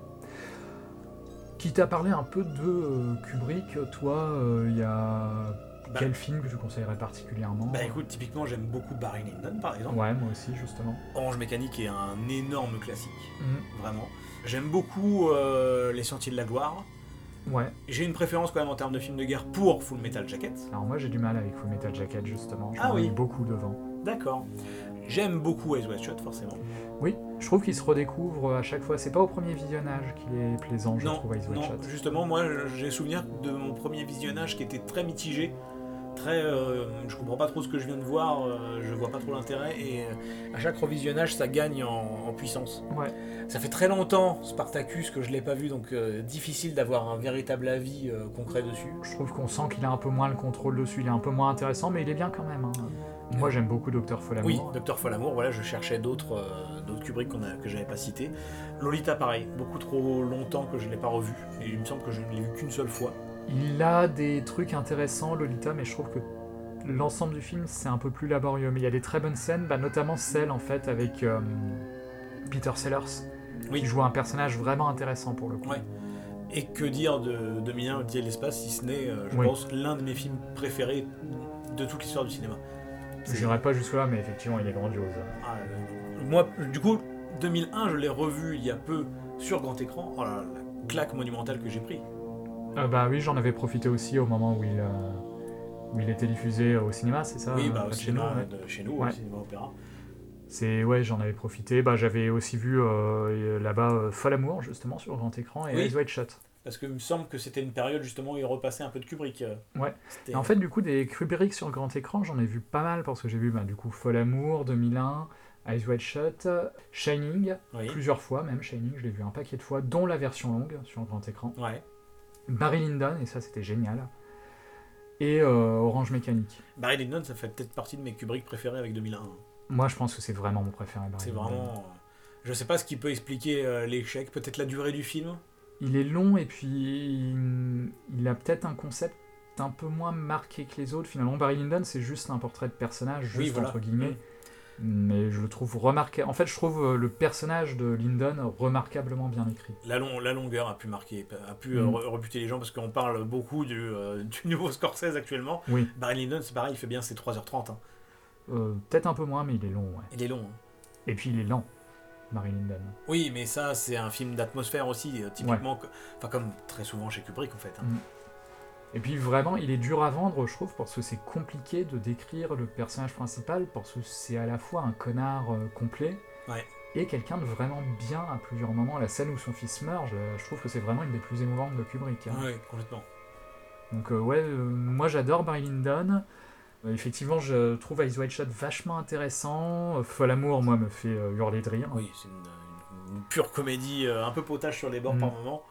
S1: Qui t'a parlé un peu de euh, Kubrick, toi, il y a
S2: Bah.
S1: quel film que tu conseillerais particulièrement?
S2: Bah écoute, typiquement, j'aime beaucoup Barry Lyndon, par exemple.
S1: Ouais, moi aussi, justement.
S2: Orange Mécanique est un énorme classique,
S1: Mhm.
S2: vraiment. J'aime beaucoup euh, Les Sentiers de la Gloire.
S1: Ouais.
S2: J'ai une préférence quand même en termes de films de guerre pour Full Metal Jacket.
S1: Alors moi, j'ai du mal avec Full Metal Jacket, justement. J'en
S2: Ah
S1: ai
S2: oui.
S1: eu beaucoup devant.
S2: D'accord. J'aime beaucoup Eyes Wide Shut, forcément.
S1: Oui, je trouve qu'il se redécouvre à chaque fois. C'est pas au premier visionnage qu'il est plaisant, je
S2: non,
S1: trouve, Eyes Wide
S2: non,
S1: Shut.
S2: justement, moi j'ai souvenir de mon premier visionnage qui était très mitigé. Très, euh, je comprends pas trop ce que je viens de voir, euh, je vois pas trop l'intérêt, et euh, à chaque revisionnage ça gagne en, en puissance.
S1: Ouais.
S2: Ça fait très longtemps, Spartacus, que je l'ai pas vu, donc euh, difficile d'avoir un véritable avis euh, concret dessus.
S1: Je trouve qu'on sent qu'il a un peu moins le contrôle dessus. Il est un peu moins intéressant, mais il est bien quand même. hein. Moi, j'aime beaucoup Docteur Folamour.
S2: Oui, Docteur Folamour, voilà, je cherchais d'autres euh, d'autres Kubrick qu'on a, que j'avais pas cités. Lolita, pareil, beaucoup trop longtemps que je l'ai pas revu, et il me semble que je ne l'ai vu qu'une seule fois.
S1: Il a des trucs intéressants, Lolita, mais je trouve que l'ensemble du film, c'est un peu plus laborieux. Mais il y a des très bonnes scènes, bah, notamment celle, en fait, avec euh, Peter Sellers,
S2: Oui.
S1: qui joue un personnage vraiment intéressant, pour le coup.
S2: Ouais. Et que dire de deux mille un, Odyssée de l'espace, si ce n'est, euh, je
S1: Oui.
S2: pense, l'un de mes films préférés de toute l'histoire du cinéma. C'est-
S1: J'irai pas jusque-là, mais effectivement, il est grandiose.
S2: Ah, euh, moi, du coup, deux mille un, je l'ai revu il y a peu sur grand écran. Oh là là, la claque monumentale que j'ai pris.
S1: Euh, bah oui, j'en avais profité aussi au moment où il, euh, où il était diffusé au cinéma, c'est ça
S2: oui,
S1: euh,
S2: bah,
S1: près
S2: au
S1: de
S2: cinéma,
S1: chez nous, ouais.
S2: de chez nous,
S1: Ouais.
S2: au cinéma opéra.
S1: C'est ouais, j'en avais profité. Bah j'avais aussi vu euh, là-bas euh, Folamour justement sur grand écran et
S2: Oui.
S1: Eyes Wide Shut.
S2: Parce qu'il me semble que c'était une période justement où il repassait un peu de Kubrick. euh.
S1: Ouais.
S2: C'était-
S1: Et en fait, du coup, des Kubrick sur grand écran, j'en ai vu pas mal parce que j'ai vu bah, du coup Folamour deux mille un, Eyes Wide Shut, Shining,
S2: Oui.
S1: plusieurs fois même Shining, je l'ai vu un paquet de fois, dont la version longue sur grand écran.
S2: Ouais.
S1: Barry Lyndon, et ça c'était génial. Et euh, Orange Mécanique.
S2: Barry Lyndon, ça fait peut-être partie de mes Kubrick préférés avec deux mille un.
S1: Moi, je pense que c'est vraiment mon préféré. Barry
S2: C'est
S1: Lyndon.
S2: vraiment. euh, Je sais pas ce qui peut expliquer euh, l'échec, peut-être la durée du film.
S1: Il est long et puis il, il a peut-être un concept un peu moins marqué que les autres. Finalement, Barry Lyndon, c'est juste un portrait de personnage, juste
S2: Oui, voilà.
S1: entre guillemets.
S2: Mm.
S1: Mais je le trouve remarquable. En fait, je trouve euh, le personnage de Lyndon remarquablement bien écrit.
S2: La, long- la longueur a pu marquer, a pu
S1: Mm.
S2: euh, re- rebuter les gens parce qu'on parle beaucoup du, euh, du nouveau Scorsese actuellement.
S1: Oui,
S2: Barry Lyndon, c'est pareil, il fait bien ses trois heures trente. hein.
S1: euh, peut-être un peu moins, mais il est long. Ouais.
S2: Il est long. hein.
S1: Et puis il est lent, Barry Lyndon.
S2: Oui, mais ça, c'est un film d'atmosphère aussi, euh, typiquement. que- Enfin, comme très souvent chez Kubrick en fait. hein.
S1: Mm. Et puis vraiment, il est dur à vendre, je trouve, parce que c'est compliqué de décrire le personnage principal, parce que c'est à la fois un connard euh, complet
S2: Ouais.
S1: et quelqu'un de vraiment bien à plusieurs moments. La scène où son fils meurt, je, je trouve que c'est vraiment une des plus émouvantes de Kubrick. hein.
S2: Ouais, complètement.
S1: Donc euh, ouais, euh, moi j'adore Barry Lyndon. Euh, effectivement, je trouve Eyes Wide Shut vachement intéressant. Euh, Folamour, moi, me fait euh, hurler de rire.
S2: Oui, c'est une, une- une pure comédie, euh, un peu potage sur les bords
S1: Mm.
S2: par moment.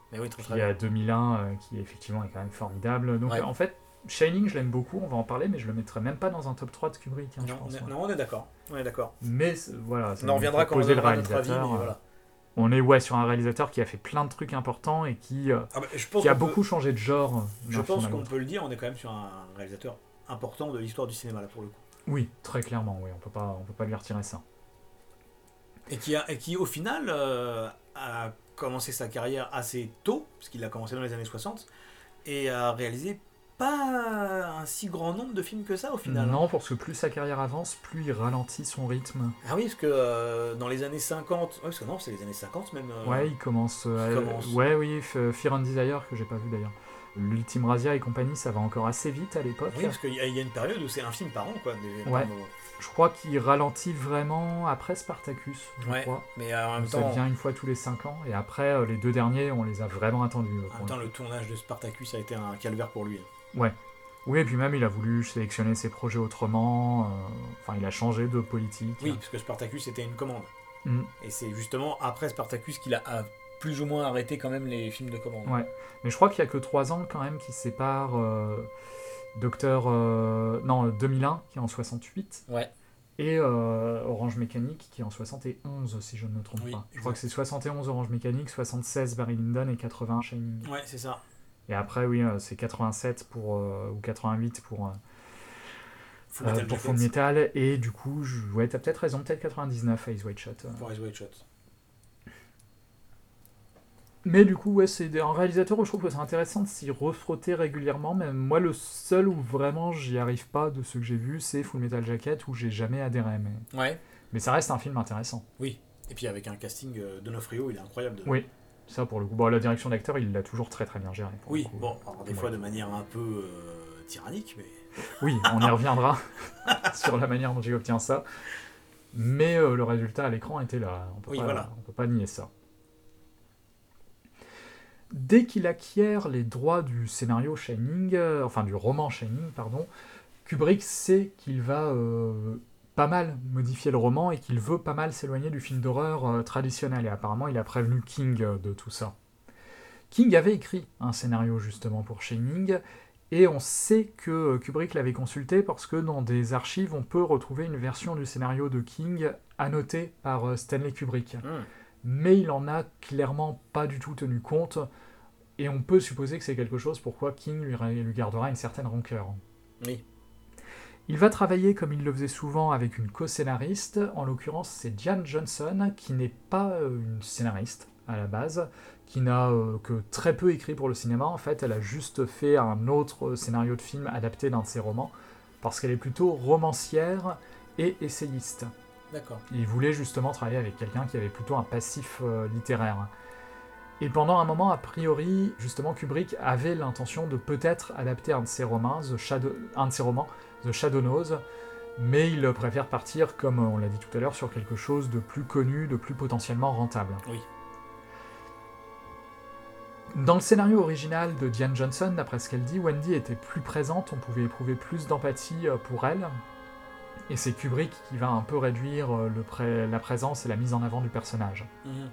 S2: Mais oui, très, très
S1: Puis il y a
S2: bien.
S1: deux mille un euh, qui effectivement est quand même formidable. Donc
S2: Ouais.
S1: euh, en fait, Shining, je l'aime beaucoup, on va en parler, mais je le mettrais même pas dans un top trois de Kubrick, hein, je
S2: Non,
S1: pense.
S2: on est,
S1: ouais.
S2: non, on est d'accord. On est d'accord.
S1: Mais c'est- voilà, ça
S2: On en
S1: nous
S2: reviendra
S1: fait
S2: quand on
S1: poser le
S2: donnera notre avis,
S1: réalisateur.
S2: mais
S1: euh,
S2: voilà.
S1: On est ouais, sur un réalisateur qui a fait plein de trucs importants et qui, euh,
S2: Ah bah, je pense
S1: qui a
S2: qu'on peut-
S1: beaucoup changé de genre. euh,
S2: Je
S1: d'un film
S2: pense
S1: à
S2: qu'on
S1: l'autre.
S2: peut le dire, on est quand même sur un réalisateur important de l'histoire du cinéma, là, pour le coup.
S1: Oui, très clairement, oui, on peut pas, on peut pas lui retirer ça.
S2: Et qui, a, et qui au final, euh, a commencé sa carrière assez tôt, puisqu'il a commencé dans les années soixante, et a réalisé pas un si grand nombre de films que ça, au final.
S1: Non, parce que plus sa carrière avance, plus il ralentit son rythme.
S2: Ah oui, parce que euh, dans les années cinquante... Ouais, parce que non, c'est les années cinquante même. euh,
S1: Ouais, il commence. euh,
S2: il
S1: à-
S2: commence.
S1: Ouais, oui, F- Fear and Desire que j'ai pas vu d'ailleurs. L'Ultime Razia et compagnie, ça va encore assez vite à l'époque.
S2: Oui, parce qu'il y, a- il y a une période où c'est un film par an, quoi. Des,
S1: Ouais.
S2: par moment.
S1: Je crois qu'il ralentit vraiment après Spartacus, je
S2: Ouais,
S1: crois.
S2: mais euh, en même
S1: Donc ça
S2: temps,
S1: vient une fois tous les cinq ans. Et après, euh, les deux derniers, on les a vraiment attendus. euh,
S2: en
S1: pour
S2: même temps,
S1: le
S2: le tournage de Spartacus a été un calvaire pour lui.
S1: coup. Ouais. Oui, et puis même, il a voulu sélectionner ses projets autrement. euh, Enfin, il a changé de politique.
S2: Oui, parce que Spartacus était une commande.
S1: Mm.
S2: Et c'est justement après Spartacus qu'il a, a plus ou moins arrêté quand même les films de commande.
S1: Ouais. Mais je crois qu'il y a que trois ans quand même qui séparent euh, Docteur... euh, Non, deux mille un qui est en soixante-huit.
S2: Ouais.
S1: Et euh, Orange Mécanique qui est en soixante et onze, si je ne me trompe
S2: Oui,
S1: pas. Je
S2: exact.
S1: crois que c'est soixante et onze Orange Mécanique, soixante-seize Barry Lyndon et quatre-vingts Shining.
S2: Ouais, c'est ça.
S1: Et après, oui, euh, c'est quatre-vingt-sept pour, euh, ou quatre-vingt-huit pour, euh,
S2: Full
S1: euh,
S2: Metal
S1: pour
S2: Jacket,
S1: Full Metal. Et du coup, je... ouais, t'as peut-être raison, peut-être quatre-vingt-dix-neuf Eyes Wide Shut. euh.
S2: pour Eyes Wide Shut.
S1: Mais du coup, ouais, c'est un réalisateur où je trouve que c'est intéressant de s'y refrotter régulièrement. Même moi, le seul où vraiment j'y arrive pas de ce que j'ai vu, c'est Full Metal Jacket, où j'ai jamais adhéré. Mais,
S2: Ouais.
S1: mais ça reste un film intéressant.
S2: Oui. Et puis avec un casting euh, D'Onofrio, il est incroyable. dedans.
S1: Oui, ça pour le coup. Bon, la direction d'acteur, il l'a toujours très très bien géré. pour
S2: Oui,
S1: le coup.
S2: bon, alors des
S1: Ouais.
S2: fois de manière un peu euh, tyrannique, mais...
S1: Oui, on y reviendra sur la manière dont il obtient ça. Mais euh, le résultat à l'écran était là. On peut
S2: Oui,
S1: pas,
S2: voilà.
S1: on peut pas nier ça. Dès qu'il acquiert les droits du scénario Shining, euh, enfin du roman Shining, pardon, Kubrick sait qu'il va euh, pas mal modifier le roman et qu'il veut pas mal s'éloigner du film d'horreur euh, traditionnel. Et apparemment, il a prévenu King euh, de tout ça. King avait écrit un scénario justement pour Shining, et on sait que euh, Kubrick l'avait consulté parce que dans des archives, on peut retrouver une version du scénario de King annotée par euh, Stanley Kubrick.
S2: Hum.
S1: Mais il en a clairement pas du tout tenu compte, et on peut supposer que c'est quelque chose pourquoi King lui, lui gardera une certaine rancœur.
S2: Oui.
S1: Il va travailler comme il le faisait souvent avec une co-scénariste, en l'occurrence c'est Diane Johnson, qui n'est pas euh, une scénariste à la base, qui n'a euh, que très peu écrit pour le cinéma. En fait, elle a juste fait un autre scénario de film adapté d'un de ses romans, parce qu'elle est plutôt romancière et essayiste.
S2: D'accord.
S1: Il voulait justement travailler avec quelqu'un qui avait plutôt un passif euh, littéraire. Et pendant un moment, a priori, justement, Kubrick avait l'intention de peut-être adapter un de ses romans, The Shadow, un de ses romans, The Shadows, mais il préfère partir, comme on l'a dit tout à l'heure, sur quelque chose de plus connu, de plus potentiellement rentable.
S2: Oui.
S1: Dans le scénario original de Diane Johnson, d'après ce qu'elle dit, Wendy était plus présente, on pouvait éprouver plus d'empathie euh, pour elle, et c'est Kubrick qui va un peu réduire euh, le pré- la présence et la mise en avant du personnage.
S2: Mhm.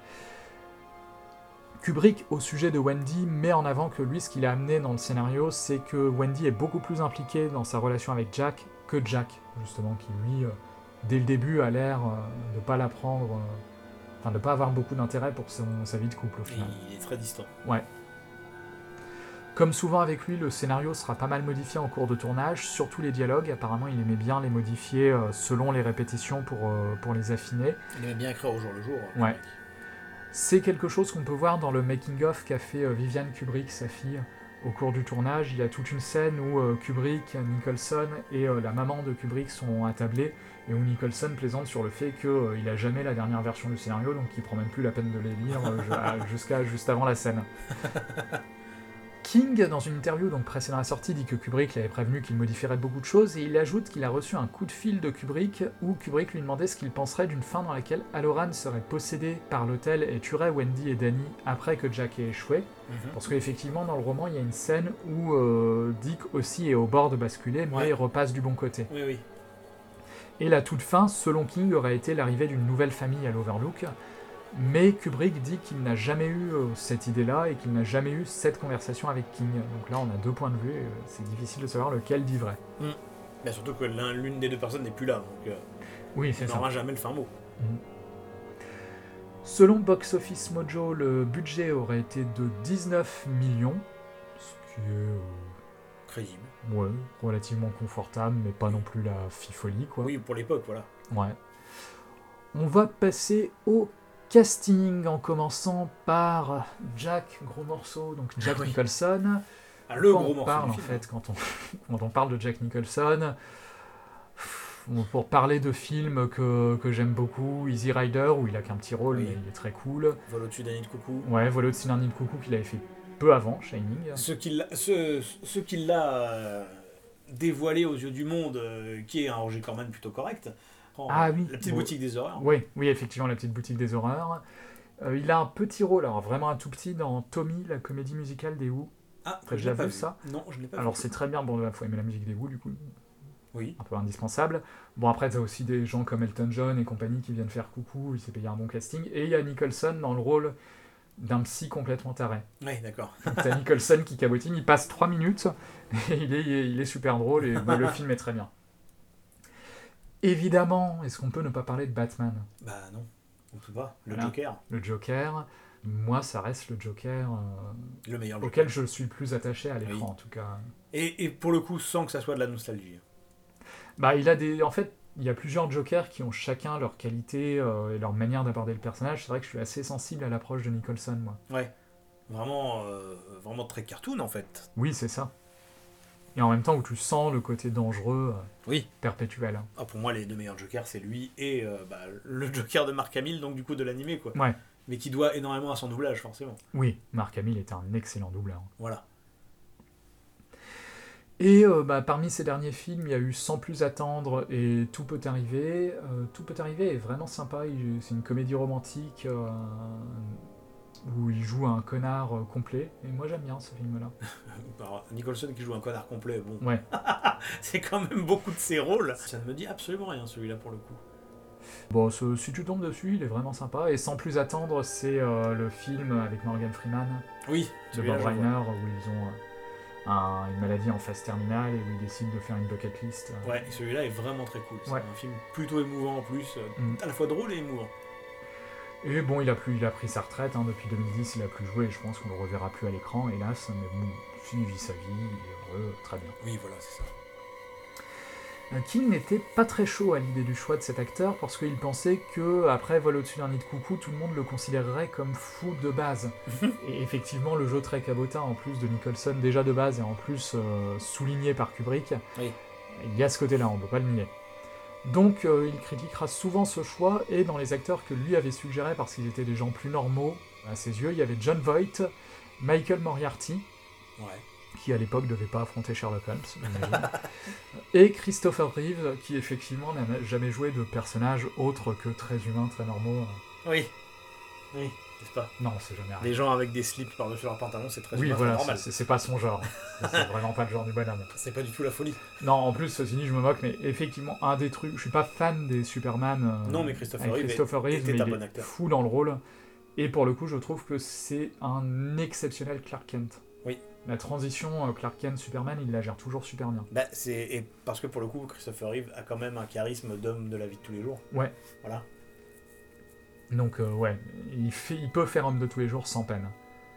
S1: Kubrick, au sujet de Wendy, met en avant que lui, ce qu'il a amené dans le scénario, c'est que Wendy est beaucoup plus impliquée dans sa relation avec Jack que Jack, justement, qui lui, euh, dès le début, a l'air euh, de ne pas la prendre, euh, enfin de ne pas avoir beaucoup d'intérêt pour son, sa vie de couple, au
S2: Et
S1: final.
S2: il est très distant.
S1: Ouais. Comme souvent avec lui, le scénario sera pas mal modifié en cours de tournage, surtout les dialogues. Apparemment, il aimait bien les modifier euh, selon les répétitions pour, euh, pour les affiner.
S2: Il aimait bien écrire au jour le jour. hein,
S1: Ouais.
S2: Kubrick.
S1: C'est quelque chose qu'on peut voir dans le making-of qu'a fait euh, Viviane Kubrick, sa fille, au cours du tournage. Il y a toute une scène où euh, Kubrick, Nicholson et euh, la maman de Kubrick sont attablés, et où Nicholson plaisante sur le fait qu'il euh, a jamais la dernière version du scénario, donc il prend même plus la peine de les lire euh, ju- à- jusqu'à juste avant la scène. King, dans une interview donc précédant la sortie, dit que Kubrick l'avait prévenu qu'il modifierait beaucoup de choses, et il ajoute qu'il a reçu un coup de fil de Kubrick où Kubrick lui demandait ce qu'il penserait d'une fin dans laquelle Halloran serait possédé par l'hôtel et tuerait Wendy et Danny après que Jack ait échoué.
S2: Mhm.
S1: Parce qu'effectivement, dans le roman, il y a une scène où euh, Dick aussi est au bord de basculer, mais
S2: Ouais.
S1: il repasse du bon côté.
S2: Oui, oui.
S1: Et la toute fin, selon King, aurait été l'arrivée d'une nouvelle famille à l'Overlook, Mais Kubrick dit qu'il n'a jamais eu euh, cette idée-là et qu'il n'a jamais eu cette conversation avec King. Donc là, on a deux points de vue et euh, c'est difficile de savoir lequel dit vrai.
S2: Mm. Mais surtout que l'un, l'une des deux personnes n'est plus là, donc euh,
S1: oui, c'est
S2: on
S1: ça.
S2: n'aura jamais le fin mot.
S1: Mm. Selon Box Office Mojo, le budget aurait été de dix-neuf millions, ce qui est euh,
S2: Crédible.
S1: ouais, relativement confortable, mais pas non plus la fifolie, quoi.
S2: Oui, pour l'époque, voilà.
S1: Ouais. On va passer au casting en commençant par Jack, gros morceau, donc Jack
S2: Oui.
S1: Nicholson.
S2: Ah, le
S1: Quand
S2: gros
S1: on
S2: morceau
S1: parle
S2: du
S1: en
S2: film.
S1: fait, quand on, quand on parle de Jack Nicholson, bon, pour parler de films que, que j'aime beaucoup, Easy Rider, où il a qu'un petit rôle,
S2: Oui.
S1: mais il est très cool.
S2: Vol au-dessus d'un nid de coucou.
S1: Ouais, Vol au-dessus d'un nid de coucou qu'il avait fait peu avant, Shining.
S2: Ce qui l'a, ce, ce qui l'a euh, dévoilé aux yeux du monde, euh, qui est un Roger Corman plutôt correct. Prend,
S1: Ah
S2: euh,
S1: oui.
S2: La petite
S1: Bon.
S2: boutique des horreurs.
S1: Oui, oui, effectivement, la petite boutique des horreurs. Euh, il a un petit rôle, alors vraiment un tout petit, dans Tommy, la comédie musicale des Who.
S2: Ah,
S1: T'as
S2: je
S1: déjà
S2: l'ai pas
S1: vu
S2: vu
S1: ça?
S2: Non, je l'ai pas
S1: Alors
S2: vu.
S1: c'est très bien, bon, il faut aimer la musique des Who, du coup,
S2: Oui.
S1: un peu indispensable. Bon, après, t'as aussi des gens comme Elton John et compagnie qui viennent faire coucou, il s'est payé un bon casting. Et il y a Nicholson dans le rôle d'un psy complètement taré.
S2: Oui, d'accord.
S1: Donc, t'as Nicholson qui cabotine, il passe trois minutes, et il est, il est super drôle, et bon, le film est très bien. Évidemment, est-ce qu'on peut ne pas parler de Batman?
S2: Bah non, on peut pas. Le
S1: Voilà.
S2: Joker,
S1: Le Joker, moi ça reste le Joker euh,
S2: le meilleur Joker.
S1: auquel je suis le plus attaché à l'écran
S2: Oui.
S1: en tout cas.
S2: Et, et pour le coup, sans que ça soit de la nostalgie.
S1: Bah il a des, en fait, il y a plusieurs Jokers qui ont chacun leur qualité euh, et leur manière d'aborder le personnage. C'est vrai que je suis assez sensible à l'approche de Nicholson, moi.
S2: Ouais. Vraiment, euh, vraiment très cartoon en fait.
S1: Oui, c'est ça. Et en même temps où tu sens le côté dangereux, euh,
S2: Oui.
S1: perpétuel.
S2: Ah, pour moi, les deux meilleurs Jokers, c'est lui et euh, bah, le Joker de Mark Hamill, donc du coup de l'animé, quoi.
S1: Ouais.
S2: Mais qui doit énormément à son doublage, forcément.
S1: Oui, Mark Hamill était un excellent doubleur.
S2: Voilà.
S1: Et euh, bah, parmi ces derniers films, il y a eu Sans plus attendre et Tout peut arriver. Euh, Tout peut arriver est vraiment sympa. Il- c'est une comédie romantique euh, où il joue un connard euh, complet. Et moi j'aime bien ce film-là.
S2: Alors, Nicholson qui joue un connard complet, bon,
S1: Ouais.
S2: c'est quand même beaucoup de ses rôles. Ça ne me dit absolument rien, celui-là, pour le coup.
S1: Bon, ce- si tu tombes dessus, il est vraiment sympa. Et Sans plus attendre, c'est euh, le film avec Morgan Freeman
S2: Oui,
S1: de
S2: celui-là,
S1: Bob
S2: je vois.
S1: Reiner où ils ont euh, un- une maladie en phase terminale et où ils décident de faire une bucket list.
S2: Ouais, celui-là est vraiment très cool. C'est
S1: Ouais.
S2: un film plutôt émouvant en plus, euh,
S1: Mm.
S2: à la fois drôle et émouvant.
S1: Et bon, il a, plus, il a pris sa retraite, hein, depuis deux mille dix, il a plus joué, et je pense qu'on le reverra plus à l'écran, hélas, mais bon, il vit sa vie, il est heureux, très bien.
S2: Oui, voilà, c'est ça.
S1: Euh, King n'était pas très chaud à l'idée du choix de cet acteur, parce qu'il pensait que après Vol au-dessus d'un nid de coucou, tout le monde le considérerait comme fou de base. Et effectivement, le jeu très cabotin, en plus de Nicholson, déjà de base, et en plus euh, souligné par Kubrick,
S2: Oui.
S1: il y a ce côté-là, on ne peut pas le nier. Donc euh, il critiquera souvent ce choix, et dans les acteurs que lui avait suggérés parce qu'ils étaient des gens plus normaux, à ses yeux, il y avait John Voight, Michael Moriarty,
S2: Ouais.
S1: qui à l'époque devait pas affronter Sherlock Holmes, j'imagine, et Christopher Reeve, qui effectivement n'a jamais joué de personnage autre que très humain, très normaux.
S2: Oui. Oui, n'est-ce pas?
S1: Non, c'est jamais arrivé.
S2: Des gens avec des slips par-dessus leur pantalon, c'est très
S1: Oui,
S2: humain,
S1: voilà,
S2: c'est normal.
S1: c'est c'est pas son genre. C'est vraiment pas le genre du bonhomme.
S2: C'est pas du tout la folie.
S1: Non, en plus, ceci dit, je me moque, mais effectivement, un des trucs, je suis pas fan des Superman. euh,
S2: Non, mais Christopher
S1: avec
S2: Reeve
S1: Christopher Reeve,
S2: était
S1: mais
S2: un
S1: il
S2: bon
S1: est
S2: acteur.
S1: fou dans le rôle. Et pour le coup, je trouve que c'est un exceptionnel Clark Kent.
S2: Oui.
S1: La transition euh, Clark Kent-Superman, il la gère toujours super bien.
S2: Bah, c'est... Et parce que pour le coup, Christopher Reeve a quand même un charisme d'homme de la vie de tous les jours.
S1: Ouais.
S2: Voilà.
S1: Donc, euh, ouais, il, fait, il peut faire homme de tous les jours sans peine.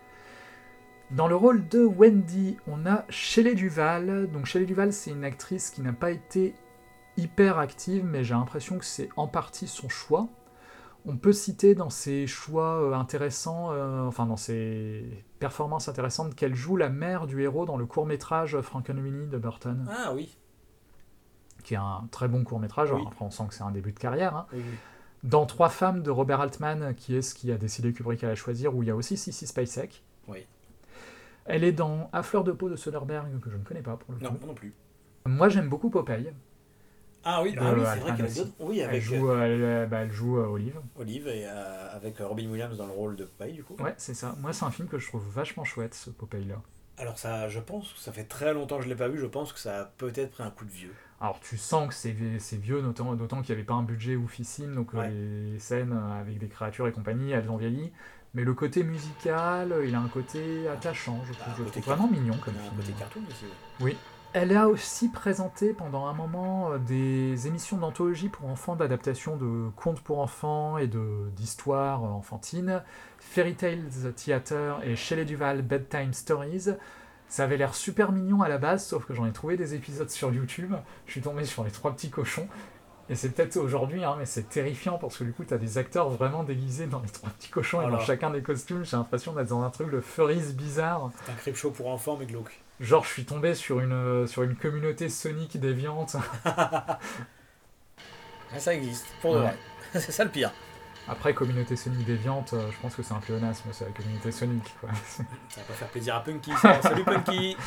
S1: Dans le rôle de Wendy, on a Shelley Duvall. Donc, Shelley Duvall, c'est une actrice qui n'a pas été hyper active, mais j'ai l'impression que c'est en partie son choix. On peut citer dans ses choix euh, intéressants, euh, enfin dans ses performances intéressantes, qu'elle joue la mère du héros dans le court-métrage Frankenweenie de Burton,
S2: Ah oui.
S1: qui est un très bon court-métrage.
S2: Oui.
S1: Alors, après, on sent que c'est un début de carrière. Hein.
S2: Oui, oui.
S1: Dans Trois femmes de Robert Altman, qui est ce qui a décidé Kubrick à la choisir, où il y a aussi Sissy Spacek.
S2: Oui.
S1: Elle est dans À fleur de peau de Soderbergh, que je ne connais pas pour le
S2: Non,
S1: coup.
S2: moi non plus.
S1: Moi, j'aime beaucoup Popeye.
S2: Ah oui,
S1: De
S2: ah oui c'est
S1: Altman
S2: vrai qu'elle a
S1: aussi.
S2: d'autres- Oui,
S1: Elle
S2: avec
S1: joue, euh, elle, bah, elle joue euh, Olive.
S2: Olive et euh, avec Robin Williams dans le rôle de Popeye, du coup.
S1: Ouais, c'est ça. Moi, c'est un film que je trouve vachement chouette, ce Popeye-là.
S2: Alors ça, je pense que ça fait très longtemps que je l'ai pas vu, je pense que ça a peut-être pris un coup de vieux.
S1: Alors tu sens que c'est, c'est vieux, d'autant, d'autant qu'il n'y avait pas un budget oufissime, donc
S2: Ouais.
S1: les scènes avec des créatures et compagnie, elles ont vieilli. Mais le côté musical, il a un côté attachant, je trouve.
S2: Ah,
S1: je le
S2: côté
S1: trouve vraiment mignon comme
S2: Il y a un
S1: film.
S2: côté cartoon aussi. ouais.
S1: Oui. Elle a aussi présenté pendant un moment euh, des émissions d'anthologie pour enfants, d'adaptation de contes pour enfants et de, d'histoires euh, enfantines, Fairy Tales Theater et Shelley Duval Bedtime Stories. Ça avait l'air super mignon à la base, sauf que j'en ai trouvé des épisodes sur YouTube. Je suis tombé sur les trois petits cochons. Et c'est peut-être aujourd'hui, hein, mais c'est terrifiant parce que du coup, t'as des acteurs vraiment déguisés dans les trois petits cochons et
S2: Alors.
S1: dans chacun des costumes. J'ai l'impression d'être dans un truc de furries bizarre.
S2: C'est un creep show pour enfants, mais glauque.
S1: Genre, je suis tombé sur une, euh, sur une communauté Sonic déviante.
S2: Ah, ça existe, pour de
S1: Ouais.
S2: vrai. C'est ça le pire.
S1: Après, communauté Sonic déviante, euh, je pense que c'est un pléonasme, c'est la communauté Sonic, quoi.
S2: Ça va pas faire plaisir à Punky, ça. Salut Punky.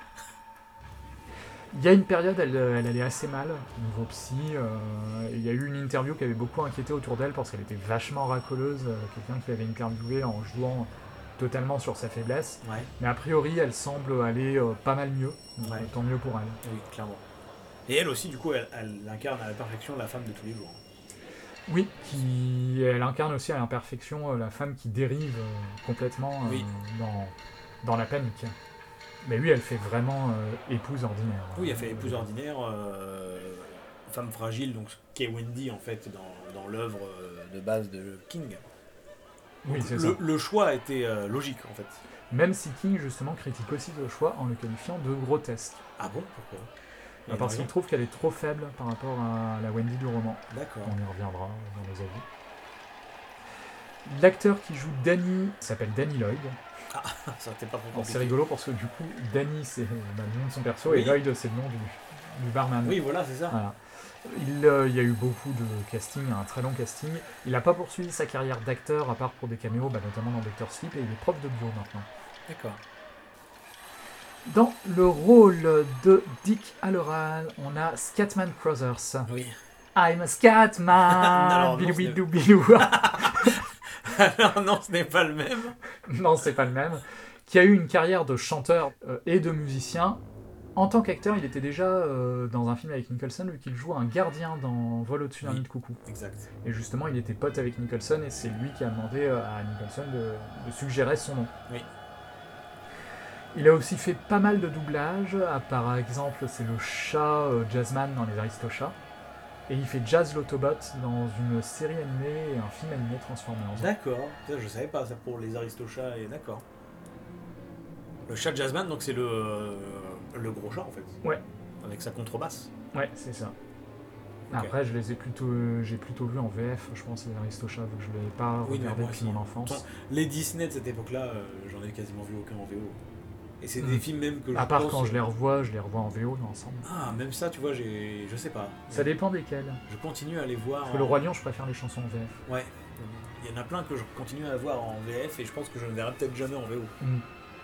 S1: Il y a une période, elle, elle allait assez mal, niveau psy. euh, Il y a eu une interview qui avait beaucoup inquiété autour d'elle parce qu'elle était vachement racoleuse. euh, Quelqu'un qui l'avait interviewée en jouant totalement sur sa faiblesse.
S2: Ouais,
S1: Mais a priori, elle semble aller euh, pas mal mieux. Donc,
S2: Ouais.
S1: euh, tant mieux pour elle.
S2: oui, clairement. Et elle aussi, du coup, elle, elle incarne à la perfection la femme de tous les jours.
S1: Oui, qui, elle incarne aussi à l'imperfection euh, la femme qui dérive euh, complètement euh,
S2: Oui.
S1: dans, dans la panique. Mais oui, elle fait vraiment euh, épouse ordinaire.
S2: Oui, elle fait épouse ordinaire, euh, femme fragile, donc ce qu'est Wendy en fait dans, dans l'œuvre euh, de base de King.
S1: Oui,
S2: Donc,
S1: c'est
S2: le,
S1: ça.
S2: le choix a été euh, logique en fait.
S1: Même si King, justement, critique aussi le choix en le qualifiant de grotesque.
S2: Ah bon, pourquoi Il y a
S1: Parce
S2: une
S1: qu'il
S2: raison
S1: trouve qu'elle est trop faible par rapport à la Wendy du roman.
S2: D'accord.
S1: On y reviendra dans les avis. L'acteur qui joue Danny s'appelle Danny Lloyd.
S2: Ça t'est pas trop
S1: Alors,
S2: compliqué.
S1: c'est rigolo parce que du coup, Danny c'est bah, le nom de son perso
S2: Oui.
S1: et Lloyd c'est le nom du, du barman.
S2: Oui, voilà, c'est ça.
S1: Voilà. Il, euh, il y a eu beaucoup de casting, un très long casting. Il n'a pas poursuivi sa carrière d'acteur à part pour des caméos, bah, notamment dans Doctor Sleep, et il est prof de bio maintenant.
S2: D'accord.
S1: Dans le rôle de Dick Halloran, on a Scatman Crothers.
S2: Oui.
S1: I'm a Scatman.
S2: Alors, non,
S1: Bilou
S2: ce n'est-
S1: bilou bilou.
S2: Alors non, ce n'est pas le même.
S1: Non, c'est pas le même. Qui a eu une carrière de chanteur euh, et de musicien. En tant qu'acteur, il était déjà euh, dans un film avec Nicholson, vu qu'il joue un gardien dans Vol au-dessus d'un
S2: Oui.
S1: nid de coucou.
S2: Exact.
S1: Et justement, il était pote avec Nicholson, et c'est lui qui a demandé euh, à Nicholson de, de suggérer son nom.
S2: Oui.
S1: Il a aussi fait pas mal de doublages. Ah, par exemple, c'est le chat euh, Jazzman dans Les Aristochats. Et il fait Jazz l'Autobot dans une série animée et un film animé transformé en zombie.
S2: D'accord. Ça, je savais pas ça pour les Aristochats et d'accord. Le chat Jazzman, donc c'est le le gros chat en fait.
S1: Ouais.
S2: Avec sa contrebasse.
S1: Ouais, c'est ça.
S2: Ok.
S1: Après, je les ai plutôt, euh, j'ai plutôt vu en V F, je pense, les Aristochats, vu que je ne l'avais pas
S2: Oui, mais
S1: regardé
S2: moi
S1: depuis
S2: aussi.
S1: mon enfance.
S2: Attends, les Disney de cette époque-là, euh, j'en ai quasiment vu aucun en V O. Et c'est
S1: Mm.
S2: des films même que je
S1: À part
S2: pense...
S1: quand je les revois, je les revois en V O dans l'ensemble.
S2: Ah, même ça, tu vois, j'ai... Je sais pas.
S1: Ça dépend desquels.
S2: Je continue à les voir...
S1: Parce que
S2: en-
S1: Le Roi Lion, je préfère les chansons en V F.
S2: Ouais. Il y en a plein que je continue à voir en V F et je pense que je ne verrai peut-être jamais en V O.
S1: Mm.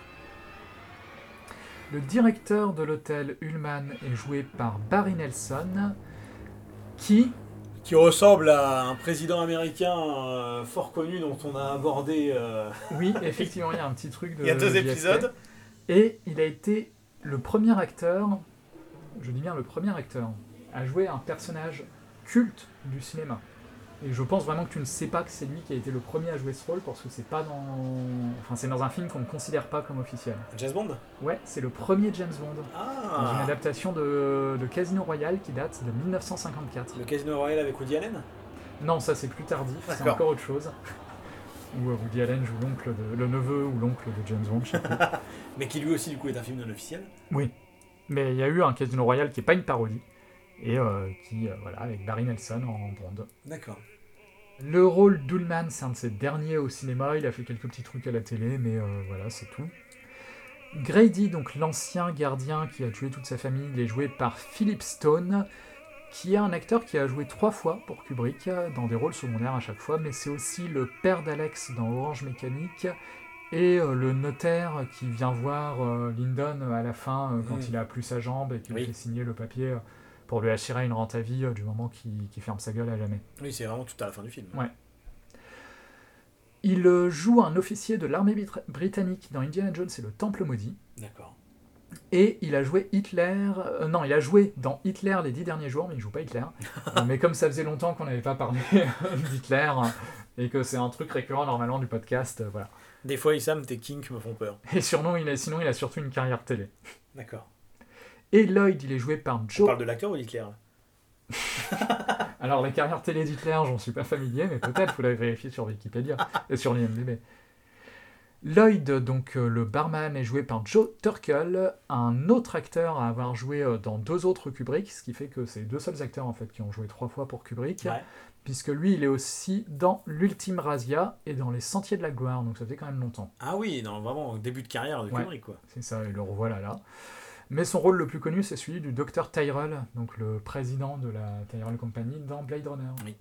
S1: Le directeur de l'hôtel Ullman est joué par Barry Nelson, qui,
S2: Qui ressemble à un président américain euh, fort connu dont on a abordé euh,
S1: oui, effectivement, il y a un petit truc de
S2: il y a deux
S1: J S P.
S2: épisodes.
S1: Et il a été le premier acteur, je dis bien le premier acteur, à jouer un personnage culte du cinéma. Et je pense vraiment que tu ne sais pas que c'est lui qui a été le premier à jouer ce rôle parce que c'est pas dans, enfin c'est dans un film qu'on ne considère pas comme officiel.
S2: Jazz Bond.
S1: Ouais, c'est le premier James Bond dans une
S2: Ah.
S1: adaptation de, de Casino Royale qui date de mille neuf cent cinquante-quatre.
S2: Le Casino Royale avec Woody Allen.
S1: Non, ça c'est plus tardif, c'est
S2: D'accord.
S1: encore autre chose. Où euh, Woody Allen joue l'oncle de, le neveu ou l'oncle de James Bond, je sais plus.
S2: Mais qui lui aussi du coup est un film non officiel.
S1: Oui, mais il y a eu un Casino Royale qui n'est pas une parodie, et euh, qui, euh, voilà, avec Barry Nelson en Bond.
S2: D'accord.
S1: Le rôle d'Ullman, c'est un de ses derniers au cinéma, il a fait quelques petits trucs à la télé, mais euh, voilà, c'est tout. Grady, donc l'ancien gardien qui a tué toute sa famille, il est joué par Philip Stone, qui est un acteur qui a joué trois fois pour Kubrick, dans des rôles secondaires à chaque fois, mais c'est aussi le père d'Alex dans Orange Mécanique, et euh, le notaire qui vient voir euh, Lyndon à la fin, euh, quand
S2: Mm.
S1: il a plus sa jambe, et qui lui
S2: Oui.
S1: fait signer le papier euh, pour lui assurer une rente à vie euh, du moment qu'il qu'il ferme sa gueule à jamais.
S2: Oui, c'est vraiment tout à la fin du film.
S1: Ouais. Il euh, joue un officier de l'armée brit- britannique dans Indiana Jones et le Temple Maudit.
S2: D'accord.
S1: Et il a joué Hitler... Euh, non, il a joué dans Hitler les dix derniers jours, mais il joue pas Hitler. euh, mais comme ça faisait longtemps qu'on n'avait pas parlé d'Hitler, et que c'est un truc récurrent normalement du podcast, euh, voilà.
S2: Des fois, Issam, tes kinks me font peur.
S1: Et surnom, il a, sinon, il a surtout une carrière télé.
S2: D'accord.
S1: Et Lloyd, il est joué par Joe...
S2: On parle de l'acteur ou d'Hitler?
S1: Alors, la carrière télé d'Hitler, j'en suis pas familier, mais peut-être, il faudrait vérifier sur Wikipédia et sur l'I M D B. Lloyd, donc euh, le barman, est joué par Joe Turkel, un autre acteur à avoir joué euh, dans deux autres Kubrick, ce qui fait que c'est les deux seuls acteurs en fait qui ont joué trois fois pour Kubrick,
S2: Ouais.
S1: puisque lui, il est aussi dans l'Ultime Razia et dans Les Sentiers de la Gloire, donc ça fait quand même longtemps.
S2: Ah oui, non, vraiment, au début de carrière de
S1: Ouais.
S2: Kubrick, quoi.
S1: C'est ça, et le revoilà là. Mais son rôle le plus connu, c'est celui du docteur Tyrell, donc le président de la Tyrell Company dans Blade Runner.
S2: Oui.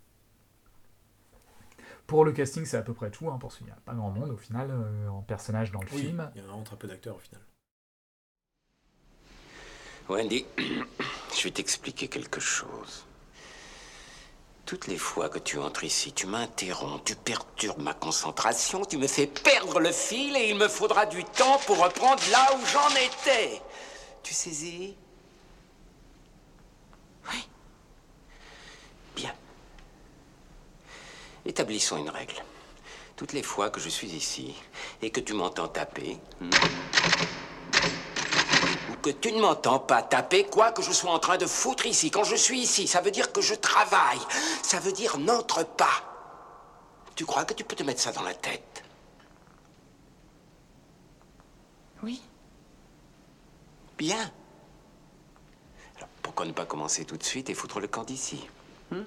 S1: Pour le casting, c'est à peu près tout, hein, parce qu'il n'y a pas grand monde au final euh, en personnage dans le
S2: Oui,
S1: film.
S2: il y a vraiment très peu d'acteurs au final.
S6: Wendy, je vais t'expliquer quelque chose. Toutes les fois que tu entres ici, tu m'interromps, tu perturbes ma concentration, tu me fais perdre le fil et il me faudra du temps pour reprendre là où j'en étais. Tu saisis? Oui. Bien. Établissons une règle. Toutes les fois que je suis ici et que tu m'entends taper, hmm, ou que tu ne m'entends pas taper, quoi que je sois en train de foutre ici, quand je suis ici, ça veut dire que je travaille. Ça veut dire n'entre pas. Tu crois que tu peux te mettre ça dans la tête?
S4: Oui.
S6: Bien. Alors pourquoi ne pas commencer tout de suite et foutre le camp d'ici? Hmm?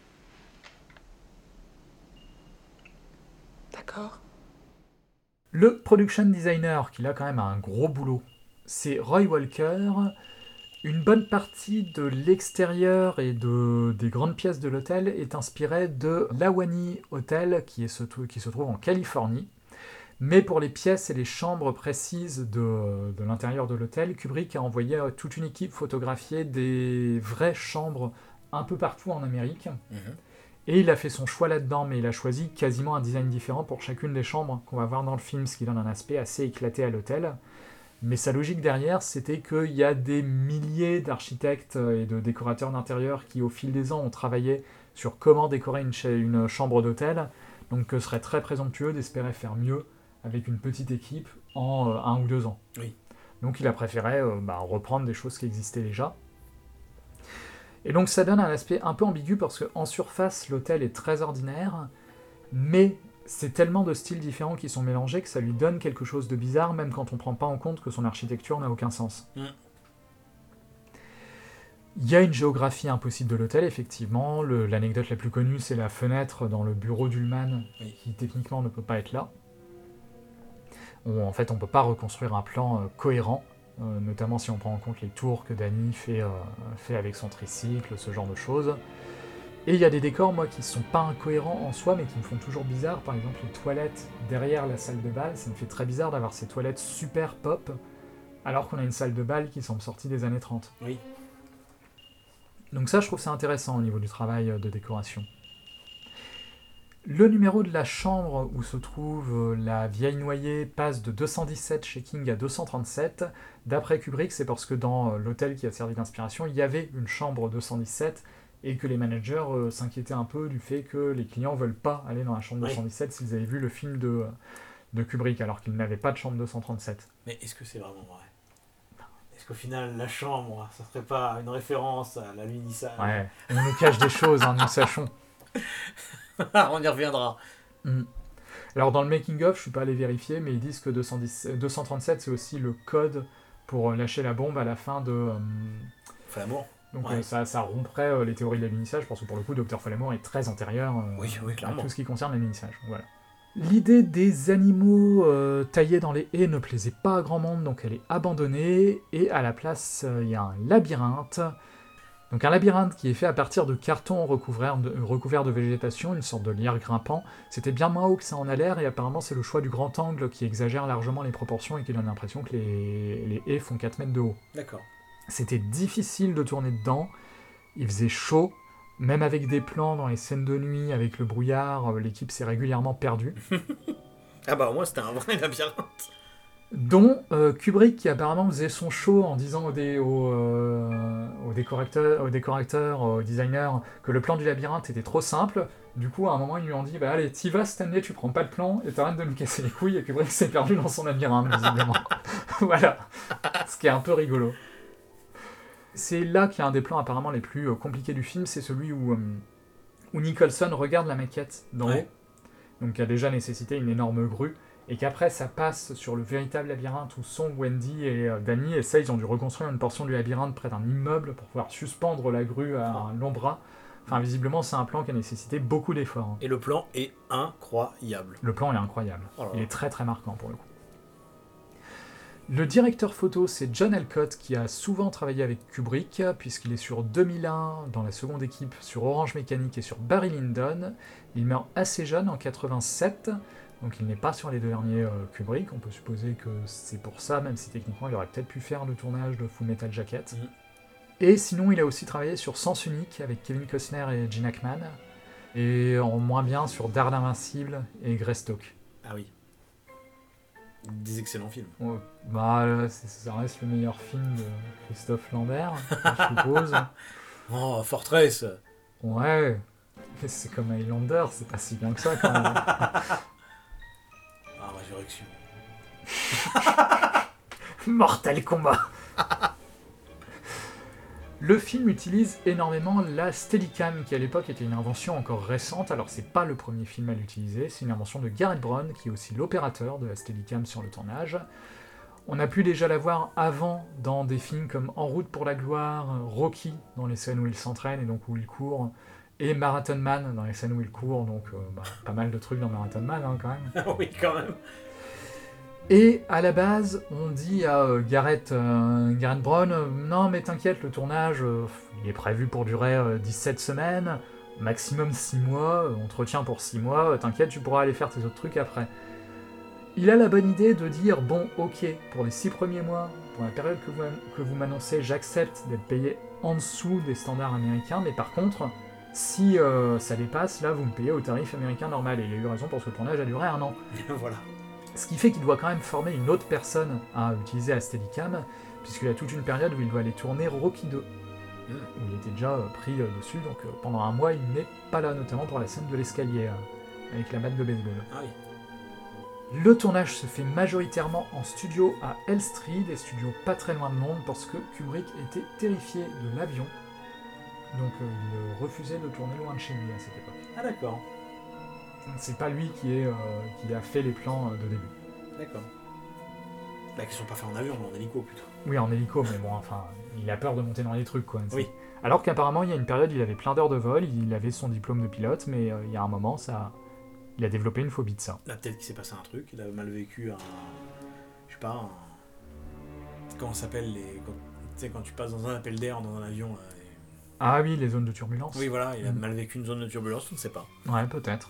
S6: D'accord.
S1: Le production designer, qui a quand même un gros boulot, c'est Roy Walker. Une bonne partie de l'extérieur et de, des grandes pièces de l'hôtel est inspirée de l'Ahwahnee Hotel, qui, est ce, qui se trouve en Californie. Mais pour les pièces et les chambres précises de, de l'intérieur de l'hôtel, Kubrick a envoyé toute une équipe photographier des vraies chambres un peu partout en Amérique.
S2: Mmh.
S1: Et il a fait son choix là-dedans, mais il a choisi quasiment un design différent pour chacune des chambres qu'on va voir dans le film, ce qui donne un aspect assez éclaté à l'hôtel. Mais sa logique derrière, c'était qu'il y a des milliers d'architectes et de décorateurs d'intérieur qui, au fil des ans, ont travaillé sur comment décorer une, ch- une chambre d'hôtel. Donc ce serait très présomptueux d'espérer faire mieux avec une petite équipe en euh, un ou deux ans.
S2: Oui.
S1: Donc il a préféré euh, bah, reprendre des choses qui existaient déjà. Et donc ça donne un aspect un peu ambigu parce qu'en surface, l'hôtel est très ordinaire, mais c'est tellement de styles différents qui sont mélangés que ça lui donne quelque chose de bizarre, même quand on ne prend pas en compte que son architecture n'a aucun sens.
S2: Mm.
S1: Il y a une géographie impossible de l'hôtel, effectivement. Le, l'anecdote la plus connue, c'est la fenêtre dans le bureau d'Ullman,
S2: Oui.
S1: qui techniquement ne peut pas être là. On- en fait, on ne peut pas reconstruire un plan euh, cohérent, euh, notamment si on prend en compte les tours que Danny fait, euh, fait avec son tricycle, ce genre de choses. Et il y a des décors, moi, qui sont pas incohérents en soi, mais qui me font toujours bizarre. Par exemple, les toilettes derrière la salle de bal, ça me fait très bizarre d'avoir ces toilettes super pop, alors qu'on a une salle de bal qui semble sortie des années trente.
S2: Oui.
S1: Donc ça, je trouve ça intéressant au niveau du travail de décoration. Le numéro de la chambre où se trouve la vieille noyée passe de deux cent dix-sept chez King à deux cent trente-sept. D'après Kubrick, c'est parce que dans l'hôtel qui a servi d'inspiration, il y avait une chambre deux cent dix-sept et que les managers euh, s'inquiétaient un peu du fait que les clients ne veulent pas aller dans la chambre
S2: Oui.
S1: deux cent dix-sept s'ils avaient vu le film de, de Kubrick, alors qu'ils n'avaient pas de chambre deux cent trente-sept.
S2: Mais est-ce que c'est vraiment vrai? Est-ce qu'au final, la chambre, ça serait pas une référence à la lunissage?
S1: Ouais, on nous cache des choses, hein, nous sachons.
S2: On y reviendra.
S1: Mm. Alors dans le making-of, je suis pas allé vérifier, mais ils disent que deux cent dix, deux cent trente-sept, c'est aussi le code pour lâcher la bombe à la fin de... euh,
S2: Falamour.
S1: donc
S2: Ouais.
S1: euh, ça, ça romprait euh, les théories de l'alunissage, parce que pour le coup, Docteur Falamour est très antérieur euh,
S2: Oui, oui,
S1: à
S2: clairement.
S1: tout ce qui concerne l'alunissage. Voilà. L'idée des animaux euh, taillés dans les haies ne plaisait pas à grand monde, donc elle est abandonnée, et à la place, euh, il y a un labyrinthe. Donc un labyrinthe qui est fait à partir de cartons recouverts de, recouverts de végétation, une sorte de lierre grimpant. C'était bien moins haut que ça en a l'air, et apparemment c'est le choix du grand angle qui exagère largement les proportions et qui donne l'impression que les, les haies font quatre mètres de haut.
S2: D'accord.
S1: C'était difficile de tourner dedans, il faisait chaud, même avec des plans dans les scènes de nuit, avec le brouillard, euh, l'équipe s'est régulièrement perdue.
S2: Ah bah au moins c'était un vrai labyrinthe.
S1: Dont euh, Kubrick, qui apparemment faisait son show en disant aux, dé, aux, euh, aux, décorateurs, aux décorateurs, aux designers, que le plan du labyrinthe était trop simple. Du coup, à un moment, ils lui ont dit bah, « Allez, t'y vas cette année, tu prends pas le plan, et t'arrêtes de nous casser les couilles. » Et Kubrick s'est perdu dans son labyrinthe, visiblement. Voilà. Ce qui est un peu rigolo. C'est là qu'il y a un des plans apparemment les plus euh, compliqués du film, c'est celui où, euh, où Nicholson regarde la maquette d'en
S2: Ouais.
S1: haut, donc qui a déjà nécessité une énorme grue, et qu'après ça passe sur le véritable labyrinthe où sont Wendy et euh, Danny, et ça ils ont dû reconstruire une portion du labyrinthe près d'un immeuble pour pouvoir suspendre la grue à un long bras. Enfin, visiblement, c'est un plan qui a nécessité beaucoup d'efforts. hein.
S2: Et le plan est incroyable.
S1: Le plan est incroyable.
S2: Oh là là.
S1: Il est très très marquant pour le coup. Le directeur photo, c'est John Alcott, qui a souvent travaillé avec Kubrick, puisqu'il est sur deux mille un dans la seconde équipe, sur Orange Mécanique et sur Barry Lyndon. Il meurt assez jeune, en quatre-vingt-sept, donc il n'est pas sur les deux derniers euh, Kubrick. On peut supposer que c'est pour ça, même si techniquement il aurait peut-être pu faire le tournage de Full Metal Jacket.
S2: Mhm.
S1: Et sinon, il a aussi travaillé sur Sens Unique avec Kevin Costner et Gene Hackman, et en moins bien sur Dark Invincible et Greystock.
S2: Ah oui. Des excellents films.
S1: Ouais, bah, euh, c'est- ça reste le meilleur film de Christophe Lambert, je suppose.
S2: Oh, Fortress.
S1: Ouais, mais c'est comme Highlander, c'est pas si bien que ça quand même.
S2: Ah, Résurrection.
S1: Mortal Kombat. Le film utilise énormément la Steadicam, qui à l'époque était une invention encore récente. Alors c'est pas le premier film à l'utiliser, c'est une invention de Garrett Brown, qui est aussi l'opérateur de la Steadicam sur le tournage. On a pu déjà la voir avant dans des films comme En route pour la gloire, Rocky dans les scènes où il s'entraîne et donc où il court, et Marathon Man dans les scènes où il court, donc euh, bah, pas mal de trucs dans Marathon Man hein, quand même.
S2: Ah oui, quand même.
S1: Et à la base, on dit à euh, Garrett, euh, Garrett Brown, euh, non mais t'inquiète, le tournage, euh, il est prévu pour durer euh, dix-sept semaines, maximum six mois, euh, on te retient pour six mois, euh, t'inquiète, tu pourras aller faire tes autres trucs après. Il a la bonne idée de dire, bon ok, pour les six premiers mois, pour la période que vous, que vous m'annoncez, j'accepte d'être payé en dessous des standards américains, mais par contre, si euh, ça dépasse, là vous me payez au tarif américain normal, et il a eu raison parce que le tournage a duré un an.
S2: Voilà.
S1: Ce qui fait qu'il doit quand même former une autre personne à utiliser la Steadicam, puisqu'il y a toute une période où il doit aller tourner Rocky deux,
S2: Mm.
S1: où il était déjà euh, pris euh, dessus, donc euh, pendant un mois il n'est pas là, notamment pour la scène de l'escalier, euh, avec la batte de baseball.
S2: Ah oui.
S1: Le tournage se fait majoritairement en studio à Elstree, des studios pas très loin de Londres, parce que Kubrick était terrifié de l'avion, donc euh, il refusait de tourner loin de chez lui à cette époque.
S2: Ah d'accord.
S1: C'est pas lui qui, est, euh, qui a fait les plans euh, de début.
S2: D'accord. Bah, qui sont pas faits en avion, mais en hélico plutôt.
S1: Oui, en hélico, mais bon, enfin, il a peur de monter dans les trucs, quoi.
S2: Oui.
S1: Alors qu'apparemment, il y a une période, il avait plein d'heures de vol, il avait son diplôme de pilote, mais euh, il y a un moment, ça, il a développé une phobie de ça.
S2: Là, peut-être qu'il s'est passé un truc, il a mal vécu un. Je sais pas, un. Comment ça s'appelle les. Quand... Tu sais, quand tu passes dans un appel d'air dans un avion. Là, et...
S1: Ah oui, les zones de turbulence.
S2: Oui, voilà, il a
S1: Mm.
S2: mal vécu une zone de turbulence, on ne sait pas.
S1: Ouais, peut-être.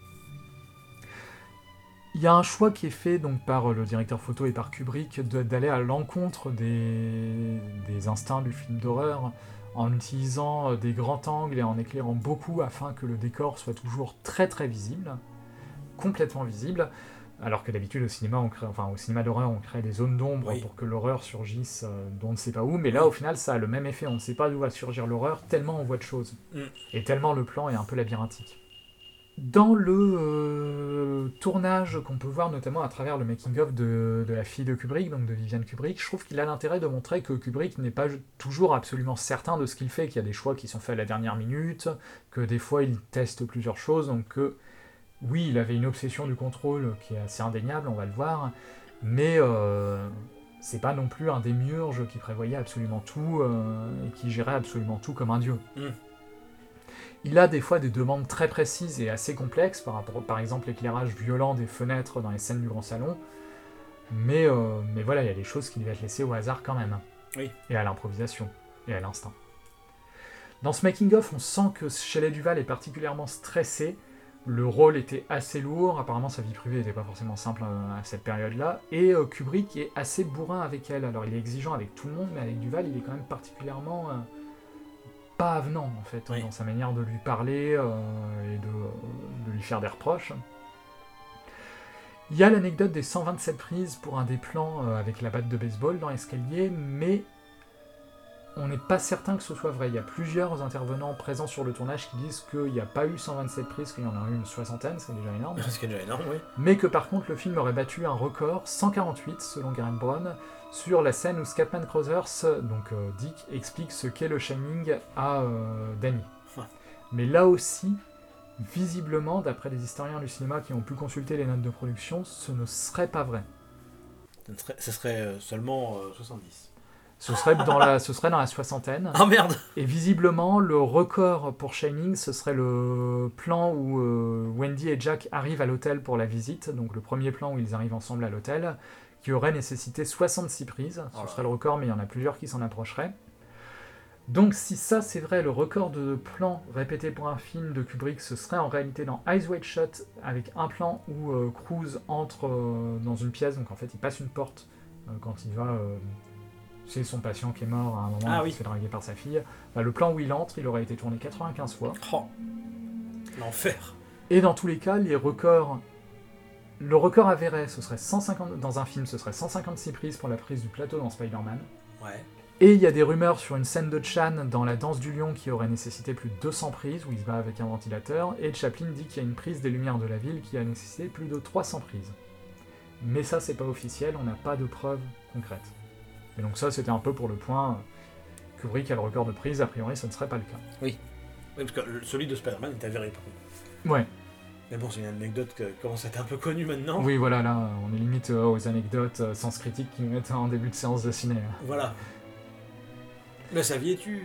S1: Il y a un choix qui est fait donc par le directeur photo et par Kubrick de- d'aller à l'encontre des, des instincts du film d'horreur en utilisant des grands angles et en éclairant beaucoup afin que le décor soit toujours très très visible, complètement visible, alors que d'habitude au cinéma, on crée, enfin au cinéma d'horreur, on crée des zones d'ombre
S2: Oui.
S1: pour que l'horreur surgisse euh, d'on ne sait pas où, mais là au final ça a le même effet, on ne sait pas d'où va surgir l'horreur tellement on voit de choses,
S2: Mm.
S1: et tellement le plan est un peu labyrinthique. Dans le euh, tournage qu'on peut voir notamment à travers le making-of de, de la fille de Kubrick, donc de Viviane Kubrick, je trouve qu'il a l'intérêt de montrer que Kubrick n'est pas toujours absolument certain de ce qu'il fait, qu'il y a des choix qui sont faits à la dernière minute, que des fois il teste plusieurs choses, donc que oui, il avait une obsession du contrôle qui est assez indéniable, on va le voir, mais euh, c'est pas non plus un démiurge qui prévoyait absolument tout euh, et qui gérait absolument tout comme un dieu.
S2: Mm.
S1: Il a des fois des demandes très précises et assez complexes, par rapport, par exemple, l'éclairage violent des fenêtres dans les scènes du grand salon, mais, euh, mais voilà, il y a des choses qui devaient être laissées au hasard quand même,
S2: Oui.
S1: et à l'improvisation, et à l'instinct. Dans ce making-of, on sent que Shelley Duvall est particulièrement stressé, le rôle était assez lourd, apparemment sa vie privée n'était pas forcément simple euh, à cette période-là, et euh, Kubrick est assez bourrin avec elle, alors il est exigeant avec tout le monde, mais avec Duvall, il est quand même particulièrement... Euh, pas avenant en fait,
S2: Oui.
S1: dans sa manière de lui parler euh, et de, de lui faire des reproches. Il y a l'anecdote des cent vingt-sept prises pour un des plans euh, avec la batte de baseball dans l'escalier, mais on n'est pas certain que ce soit vrai. Il y a plusieurs intervenants présents sur le tournage qui disent qu'il n'y a pas eu cent vingt-sept prises, qu'il y en a eu une soixantaine, c'est déjà énorme.
S2: C'est déjà énorme, oui.
S1: Mais que par contre le film aurait battu un record, cent quarante-huit selon Gareth Brown, sur la scène où Scatman Crothers, donc euh, Dick, explique ce qu'est le Shining à euh, Danny.
S2: Ouais.
S1: Mais là aussi, visiblement, d'après les historiens du cinéma qui ont pu consulter les notes de production, ce ne serait pas vrai.
S2: Ce serait, ce serait seulement euh, soixante-dix.
S1: Ce serait, dans la, ce serait dans la soixantaine.
S2: Ah merde.
S1: Et visiblement, le record pour Shining, ce serait le plan où euh, Wendy et Jack arrivent à l'hôtel pour la visite, donc le premier plan où ils arrivent ensemble à l'hôtel, qui aurait nécessité soixante-six prises. Ce
S2: Oh
S1: serait le record, mais il y en a plusieurs qui s'en approcheraient. Donc si ça c'est vrai, le record de plans répétés pour un film de Kubrick, ce serait en réalité dans Eyes Wide Shut, avec un plan où euh, Cruise entre euh, dans une pièce, donc en fait il passe une porte euh, quand il va... Euh, c'est son patient qui est mort à un moment,
S2: Ah
S1: qui
S2: oui.
S1: se fait draguer par sa fille. Bah, le plan où il entre, il aurait été tourné quatre-vingt-quinze fois.
S2: Oh. L'enfer.
S1: Et dans tous les cas, les records... Le record avéré, ce serait cent cinquante... Dans un film, ce serait cent cinquante-six prises pour la prise du plateau dans Spider-Man.
S2: Ouais.
S1: Et il y a des rumeurs sur une scène de Chan dans La Danse du Lion qui aurait nécessité plus de deux cents prises, où il se bat avec un ventilateur, et Chaplin dit qu'il y a une prise des Lumières de la Ville qui a nécessité plus de trois cents prises. Mais ça, c'est pas officiel, on n'a pas de preuves concrètes. Et donc ça, c'était un peu pour le point, euh, Kubrick a le record de prise, a priori, ça ne serait pas le cas.
S2: Oui. Oui, parce que le- celui de Spider-Man est avéré, par contre.
S1: Ouais,
S2: Mais bon, c'est une anecdote qui commence à être un peu connue maintenant.
S1: oui, voilà, là, on est limite euh, aux anecdotes euh, sens critique qui nous mettent en début de séance de ciné. hein.
S2: Voilà. Le saviez-tu?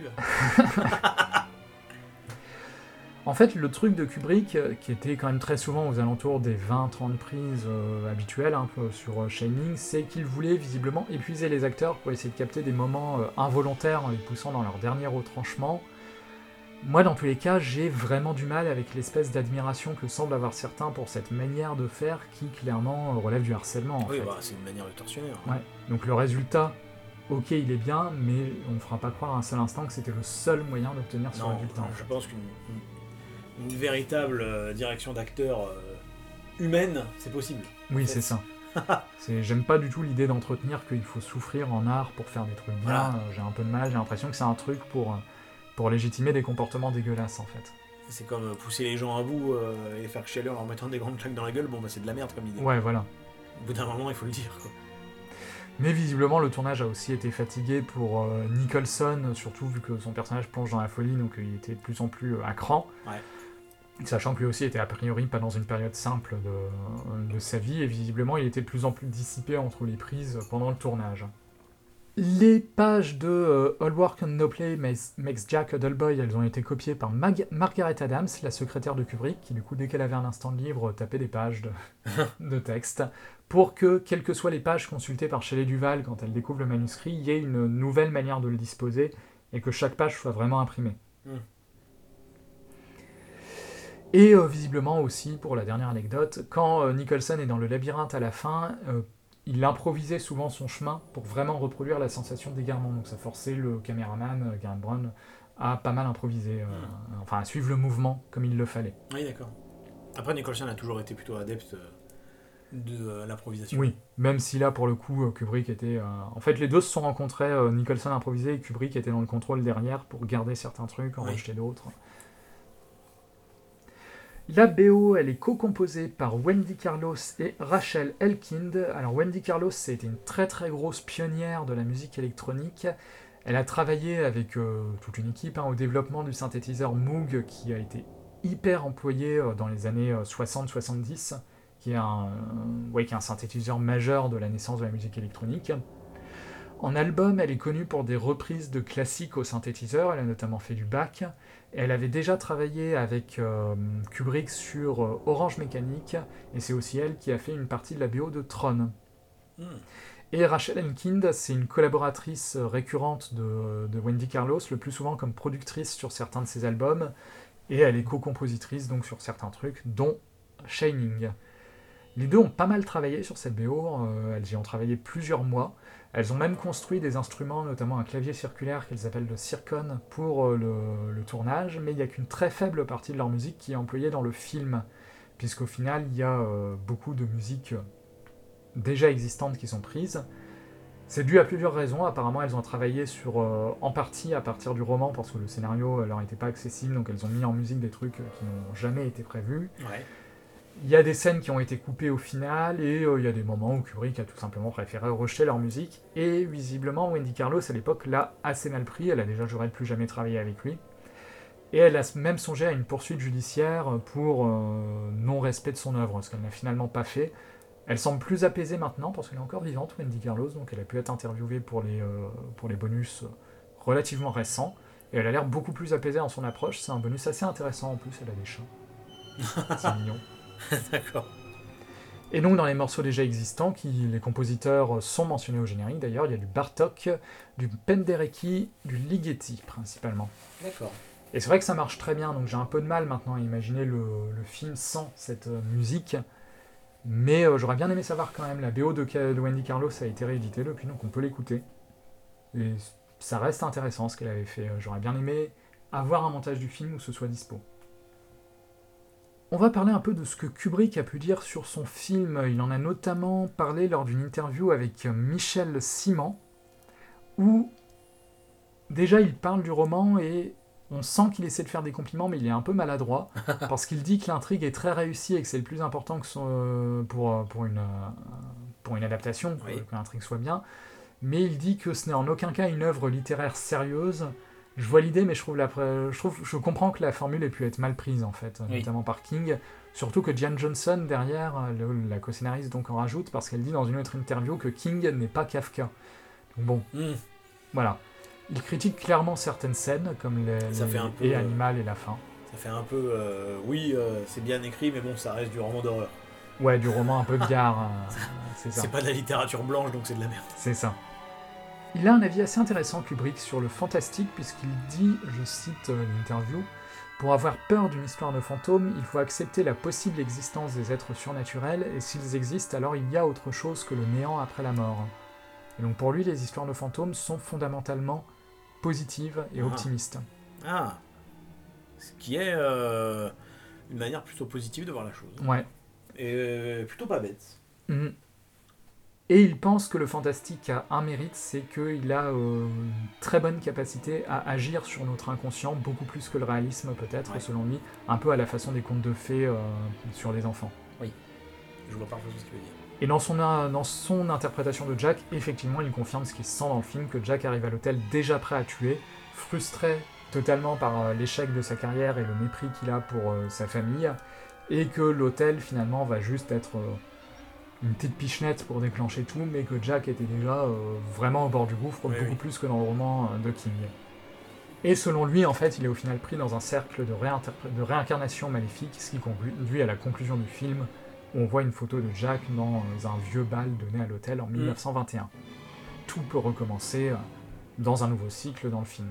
S1: En fait, le truc de Kubrick, euh, qui était quand même très souvent aux alentours des vingt à trente prises euh, habituelles un peu sur euh, Shining, c'est qu'il voulait visiblement épuiser les acteurs pour essayer de capter des moments euh, involontaires en les poussant dans leur dernier retranchement. Moi, dans tous les cas, j'ai vraiment du mal avec l'espèce d'admiration que semblent avoir certains pour cette manière de faire qui, clairement, euh, relève du harcèlement, en
S2: Oui,
S1: fait.
S2: bah, c'est une manière de tortionnaire.
S1: Ouais. Donc le résultat, ok, il est bien, mais on ne fera pas croire un seul instant que c'était le seul moyen d'obtenir ce
S2: Non,
S1: résultat. en
S2: je
S1: fait.
S2: pense qu'une une, une véritable euh, direction d'acteur euh, humaine, c'est possible.
S1: Oui,
S2: en fait.
S1: c'est ça. C'est, j'aime pas du tout l'idée d'entretenir qu'il faut souffrir en art pour faire des trucs bien.
S2: Voilà.
S1: Euh, J'ai un peu de mal, j'ai l'impression que c'est un truc pour, euh, pour légitimer des comportements dégueulasses, en fait.
S2: C'est comme euh, pousser les gens à bout euh, et les faire chialer en leur mettant des grandes claques dans la gueule, bon bah c'est de la merde comme idée.
S1: Ouais, voilà.
S2: Au bout d'un moment, il faut le dire, quoi.
S1: Mais visiblement, le tournage a aussi été fatigué pour euh, Nicholson, surtout vu que son personnage plonge dans la folie, donc il était de plus en plus euh, à cran.
S2: Ouais.
S1: Sachant que lui aussi était a priori pas dans une période simple de, de sa vie, et visiblement il était de plus en plus dissipé entre les prises pendant le tournage. Les pages de euh, All Work and No Play Makes Jack a Dull Boy, elles ont été copiées par Mag- Margaret Adams, la secrétaire de Kubrick, qui du coup dès qu'elle avait un instant de libre tapait des pages de, de texte, pour que, quelles que soient les pages consultées par Shelley Duvall quand elle découvre le manuscrit, il y ait une nouvelle manière de le disposer, et que chaque page soit vraiment imprimée.
S2: Mm.
S1: Et euh, visiblement aussi, pour la dernière anecdote, quand euh, Nicholson est dans le labyrinthe à la fin, euh, il improvisait souvent son chemin pour vraiment reproduire la sensation d'égarement. Donc ça forçait le caméraman, euh, Gareth Brown, à pas mal improviser, euh,
S2: Mm.
S1: enfin à suivre le mouvement comme il le fallait.
S2: Oui, d'accord. Après, Nicholson a toujours été plutôt adepte euh, de euh, l'improvisation.
S1: Oui, même si là, pour le coup, euh, Kubrick était... euh, En fait, les deux se sont rencontrés, euh, Nicholson improvisait et Kubrick était dans le contrôle derrière pour garder certains trucs, en
S2: Oui.
S1: rejeter d'autres. La B O, elle est co-composée par Wendy Carlos et Rachel Elkind. Alors Wendy Carlos, c'était une très très grosse pionnière de la musique électronique. Elle a travaillé avec euh, toute une équipe hein, au développement du synthétiseur Moog, qui a été hyper employé euh, dans les années euh, soixante soixante-dix, qui est, un, euh, ouais, qui est un synthétiseur majeur de la naissance de la musique électronique. En album, elle est connue pour des reprises de classiques au synthétiseur, elle a notamment fait du Bach. Elle avait déjà travaillé avec euh, Kubrick sur euh, Orange Mécanique, et c'est aussi elle qui a fait une partie de la B O de Tron.
S2: Mm.
S1: Et Rachel Elkind, c'est une collaboratrice récurrente de, de Wendy Carlos, le plus souvent comme productrice sur certains de ses albums, et elle est co-compositrice donc sur certains trucs, dont Shining. Les deux ont pas mal travaillé sur cette B O, euh, elles y ont travaillé plusieurs mois. Elles ont même construit des instruments, notamment un clavier circulaire qu'elles appellent le Circon, pour euh, le, le tournage, mais il n'y a qu'une très faible partie de leur musique qui est employée dans le film, puisqu'au final, il y a euh, beaucoup de musique déjà existantes qui sont prises. C'est dû à plusieurs raisons. Apparemment, elles ont travaillé sur, euh, en partie à partir du roman, parce que le scénario euh, leur était pas accessible, donc elles ont mis en musique des trucs euh, qui n'ont jamais été prévus.
S2: Ouais.
S1: Il y a des scènes qui ont été coupées au final, et euh, il y a des moments où Kubrick a tout simplement préféré rejeter leur musique, et visiblement, Wendy Carlos, à l'époque, l'a assez mal pris. Elle a déjà juré de plus jamais travailler avec lui. Et elle a même songé à une poursuite judiciaire pour euh, non-respect de son œuvre, ce qu'elle n'a finalement pas fait. Elle semble plus apaisée maintenant, parce qu'elle est encore vivante, Wendy Carlos, donc elle a pu être interviewée pour les, euh, pour les bonus relativement récents, et elle a l'air beaucoup plus apaisée dans son approche. C'est un bonus assez intéressant en plus, elle a des chats. C'est mignon.
S2: D'accord.
S1: Et donc dans les morceaux déjà existants, qui, les compositeurs sont mentionnés au générique d'ailleurs, il y a du Bartók, du Penderecki, du Ligeti principalement.
S2: D'accord.
S1: Et c'est vrai que ça marche très bien, donc j'ai un peu de mal maintenant à imaginer le, le film sans cette euh, musique. Mais euh, j'aurais bien aimé savoir quand même, la B O de, de Wendy Carlos a été rééditée depuis, donc on peut l'écouter. Et ça reste intéressant ce qu'elle avait fait. J'aurais bien aimé avoir un montage du film où ce soit dispo. On va parler un peu de ce que Kubrick a pu dire sur son film. Il en a notamment parlé lors d'une interview avec Michel Simon, où déjà il parle du roman et on sent qu'il essaie de faire des compliments, mais il est un peu maladroit, parce qu'il dit que l'intrigue est très réussie et que c'est le plus important que son, euh, pour, pour, une, euh, pour une adaptation,
S2: oui.
S1: que l'intrigue soit bien. Mais il dit que ce n'est en aucun cas une œuvre littéraire sérieuse. Je vois l'idée, mais je trouve, la, je, trouve je comprends que la formule ait pu être mal prise, en fait, oui. notamment par King. Surtout que Diane Johnson, derrière, le, la co-scénariste, donc en rajoute, parce qu'elle dit dans une autre interview que King n'est pas Kafka. Donc bon, mm. voilà. Il critique clairement certaines scènes, comme les,
S2: ça
S1: les
S2: fait un peu,
S1: et Animal et la fin.
S2: Ça fait un peu, euh, oui, euh, c'est bien écrit, mais bon, ça reste du roman d'horreur.
S1: Ouais, du roman un peu biard, euh, c'est ça.
S2: C'est pas de la littérature blanche, donc c'est de la merde.
S1: C'est ça. Il a un avis assez intéressant, Kubrick, sur le fantastique, puisqu'il dit, je cite euh, l'interview, « Pour avoir peur d'une histoire de fantôme, il faut accepter la possible existence des êtres surnaturels, et s'ils existent, alors il y a autre chose que le néant après la mort. » Et donc pour lui, les histoires de fantômes sont fondamentalement positive et
S2: ah.
S1: optimiste.
S2: Ah, ce qui est euh, une manière plutôt positive de voir la chose.
S1: Ouais.
S2: Et euh, plutôt pas bête.
S1: Mmh. Et il pense que le fantastique a un mérite, c'est qu'il a euh, une très bonne capacité à agir sur notre inconscient, beaucoup plus que le réalisme peut-être, ouais. selon lui, un peu à la façon des contes de fées euh, sur les enfants.
S2: Oui, je vois parfaitement ce qu'il veut dire.
S1: Et dans son, dans son interprétation de Jack, effectivement, il confirme ce qu'il sent dans le film, que Jack arrive à l'hôtel déjà prêt à tuer, frustré totalement par euh, l'échec de sa carrière et le mépris qu'il a pour euh, sa famille, et que l'hôtel, finalement, va juste être euh, une petite pichenette pour déclencher tout, mais que Jack était déjà euh, vraiment au bord du gouffre, oui, beaucoup oui. plus que dans le roman euh, de King. Et selon lui, en fait, il est au final pris dans un cercle de, réinterpr- de réincarnation maléfique, ce qui conduit à la conclusion du film, on voit une photo de Jack dans un vieux bal donné à l'hôtel en dix-neuf cent vingt et un. Mmh. Tout peut recommencer dans un nouveau cycle dans le film.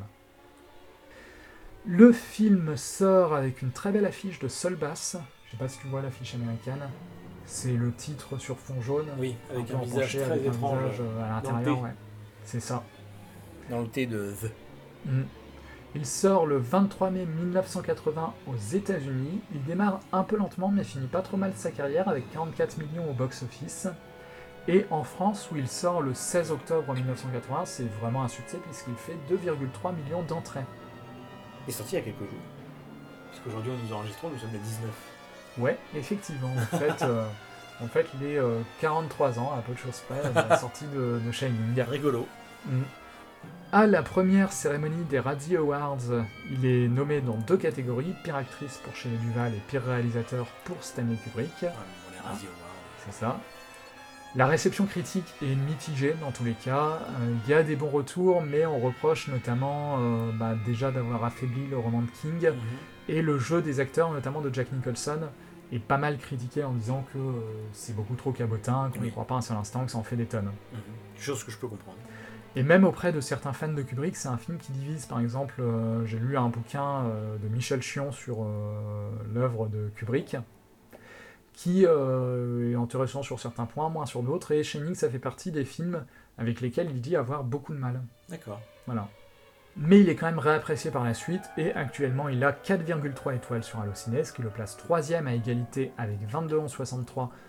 S1: Le film sort avec une très belle affiche de Saul Bass. Je sais pas si tu vois l'affiche américaine. C'est le titre sur fond jaune.
S2: Oui, avec un,
S1: un
S2: visage très
S1: avec
S2: étrange.
S1: Un visage à l'intérieur, ouais. C'est ça.
S2: Dans le thé de The.
S1: Mmh. Il sort le vingt-trois mai mille neuf cent quatre-vingts aux États-Unis. Il démarre un peu lentement, mais finit pas trop mal sa carrière avec quarante-quatre millions au box-office. Et en France, où il sort le seize octobre mille neuf cent quatre-vingts, c'est vraiment un succès puisqu'il fait deux virgule trois millions d'entrées.
S2: Il est sorti il y a quelques jours. Parce qu'aujourd'hui, nous enregistrons, nous sommes le dix-neuf.
S1: Ouais, effectivement. En fait, euh, en fait il est euh, quarante-trois ans, à peu de choses près, à la sortie de, de Shining.
S2: Rigolo.
S1: Mm. À la première cérémonie des Razzie Awards, il est nommé dans deux catégories, pire actrice pour Shelley Duvall et pire réalisateur pour Stanley Kubrick.
S2: Ouais, les Razzie Awards.
S1: C'est ça. La réception critique est mitigée dans tous les cas. Il euh, y a des bons retours, mais on reproche notamment euh, bah, déjà d'avoir affaibli le roman de King, mm-hmm. et le jeu des acteurs, notamment de Jack Nicholson, est pas mal critiqué en disant que euh, c'est beaucoup trop cabotin, qu'on n'y oui. croit pas un seul instant, que ça en fait des tonnes.
S2: Mm-hmm. Chose que je peux comprendre.
S1: Et même auprès de certains fans de Kubrick, c'est un film qui divise. Par exemple, euh, j'ai lu un bouquin euh, de Michel Chion sur euh, l'œuvre de Kubrick, qui euh, est intéressant sur certains points, moins sur d'autres, et Shining, ça fait partie des films avec lesquels il dit avoir beaucoup de mal.
S2: D'accord.
S1: Voilà. Mais il est quand même réapprécié par la suite, et actuellement il a quatre virgule trois étoiles sur Allociné, ce qui le place troisième à égalité avec vingt-deux mille onze cent soixante-trois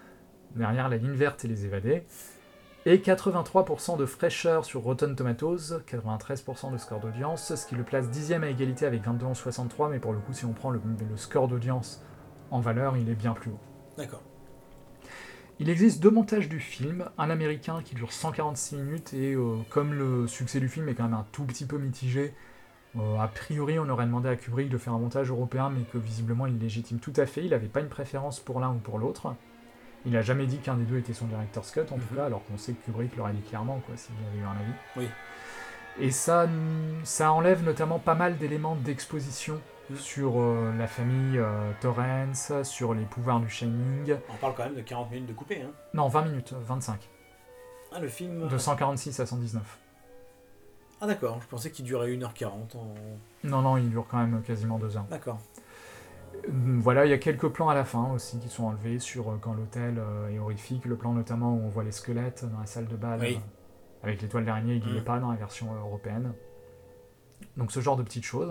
S1: derrière La Ligne verte et Les Évadés, et quatre-vingt-trois pour cent de fraîcheur sur Rotten Tomatoes, quatre-vingt-treize pour cent de score d'audience, ce qui le place dixième à égalité avec vingt-deux onze soixante-trois, mais pour le coup, si on prend le, le score d'audience en valeur, il est bien plus haut.
S2: D'accord.
S1: Il existe deux montages du film, un américain qui dure cent quarante-six minutes, et euh, comme le succès du film est quand même un tout petit peu mitigé, euh, a priori on aurait demandé à Kubrick de faire un montage européen, mais que visiblement il légitime tout à fait, il n'avait pas une préférence pour l'un ou pour l'autre. Il n'a jamais dit qu'un des deux était son director's cut, en mm-hmm. tout cas, alors qu'on sait que Kubrick l'aurait dit clairement, quoi, s'il avait eu un avis.
S2: Oui.
S1: Et ça, ça enlève notamment pas mal d'éléments d'exposition mm. sur euh, la famille euh, Torrance, sur les pouvoirs du Shining.
S2: On parle quand même de quarante minutes de coupé, hein.
S1: Non, vingt minutes, vingt-cinq.
S2: Ah, le film...
S1: De cent quarante-six à cent dix-neuf.
S2: Ah d'accord, je pensais qu'il durait une heure quarante. En...
S1: Non, non, il dure quand même quasiment deux heures.
S2: D'accord.
S1: Voilà, il y a quelques plans à la fin aussi qui sont enlevés sur euh, quand l'hôtel euh, est horrifique, le plan notamment où on voit les squelettes dans la salle de bal,
S2: oui.
S1: euh, avec l'étoile d'araignée, il n'y mmh. est pas dans la version euh, européenne. Donc ce genre de petites choses.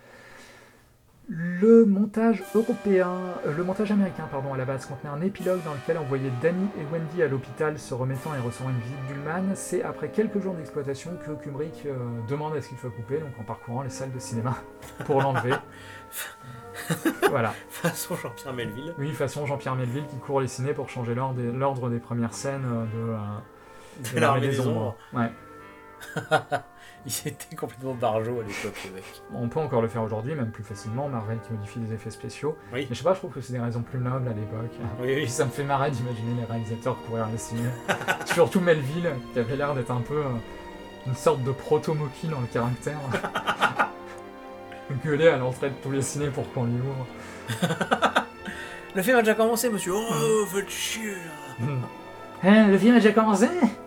S1: Le montage européen, euh, le montage américain, pardon, à la base contenait un épilogue dans lequel on voyait Danny et Wendy à l'hôpital se remettant et recevant une visite d'Ullman. C'est après quelques jours d'exploitation que Kubrick euh, demande à ce qu'il soit coupé, donc en parcourant les salles de cinéma pour l'enlever. Voilà.
S2: Façon Jean-Pierre Melville.
S1: Oui, façon Jean-Pierre Melville qui court les ciné pour changer l'ordre des, l'ordre des premières scènes de, euh,
S2: de, de l'Armée des, des Ombres.
S1: Ouais.
S2: Il était complètement barjot à l'époque, le mec.
S1: On peut encore le faire aujourd'hui, même plus facilement. Marvel qui modifie des effets spéciaux.
S2: Oui.
S1: Mais je sais pas, je trouve que c'est des raisons plus nobles à l'époque.
S2: Oui, oui.
S1: Ça me fait marrer d'imaginer les réalisateurs courir les ciné. Surtout Melville, qui avait l'air d'être un peu euh, une sorte de proto-Moki dans le caractère. Gueuler à l'entrée de tous les ciné pour qu'on lui ouvre.
S2: Le film a déjà commencé, monsieur. Oh, votre chier là.
S1: Mm. Hein, le film a déjà commencé.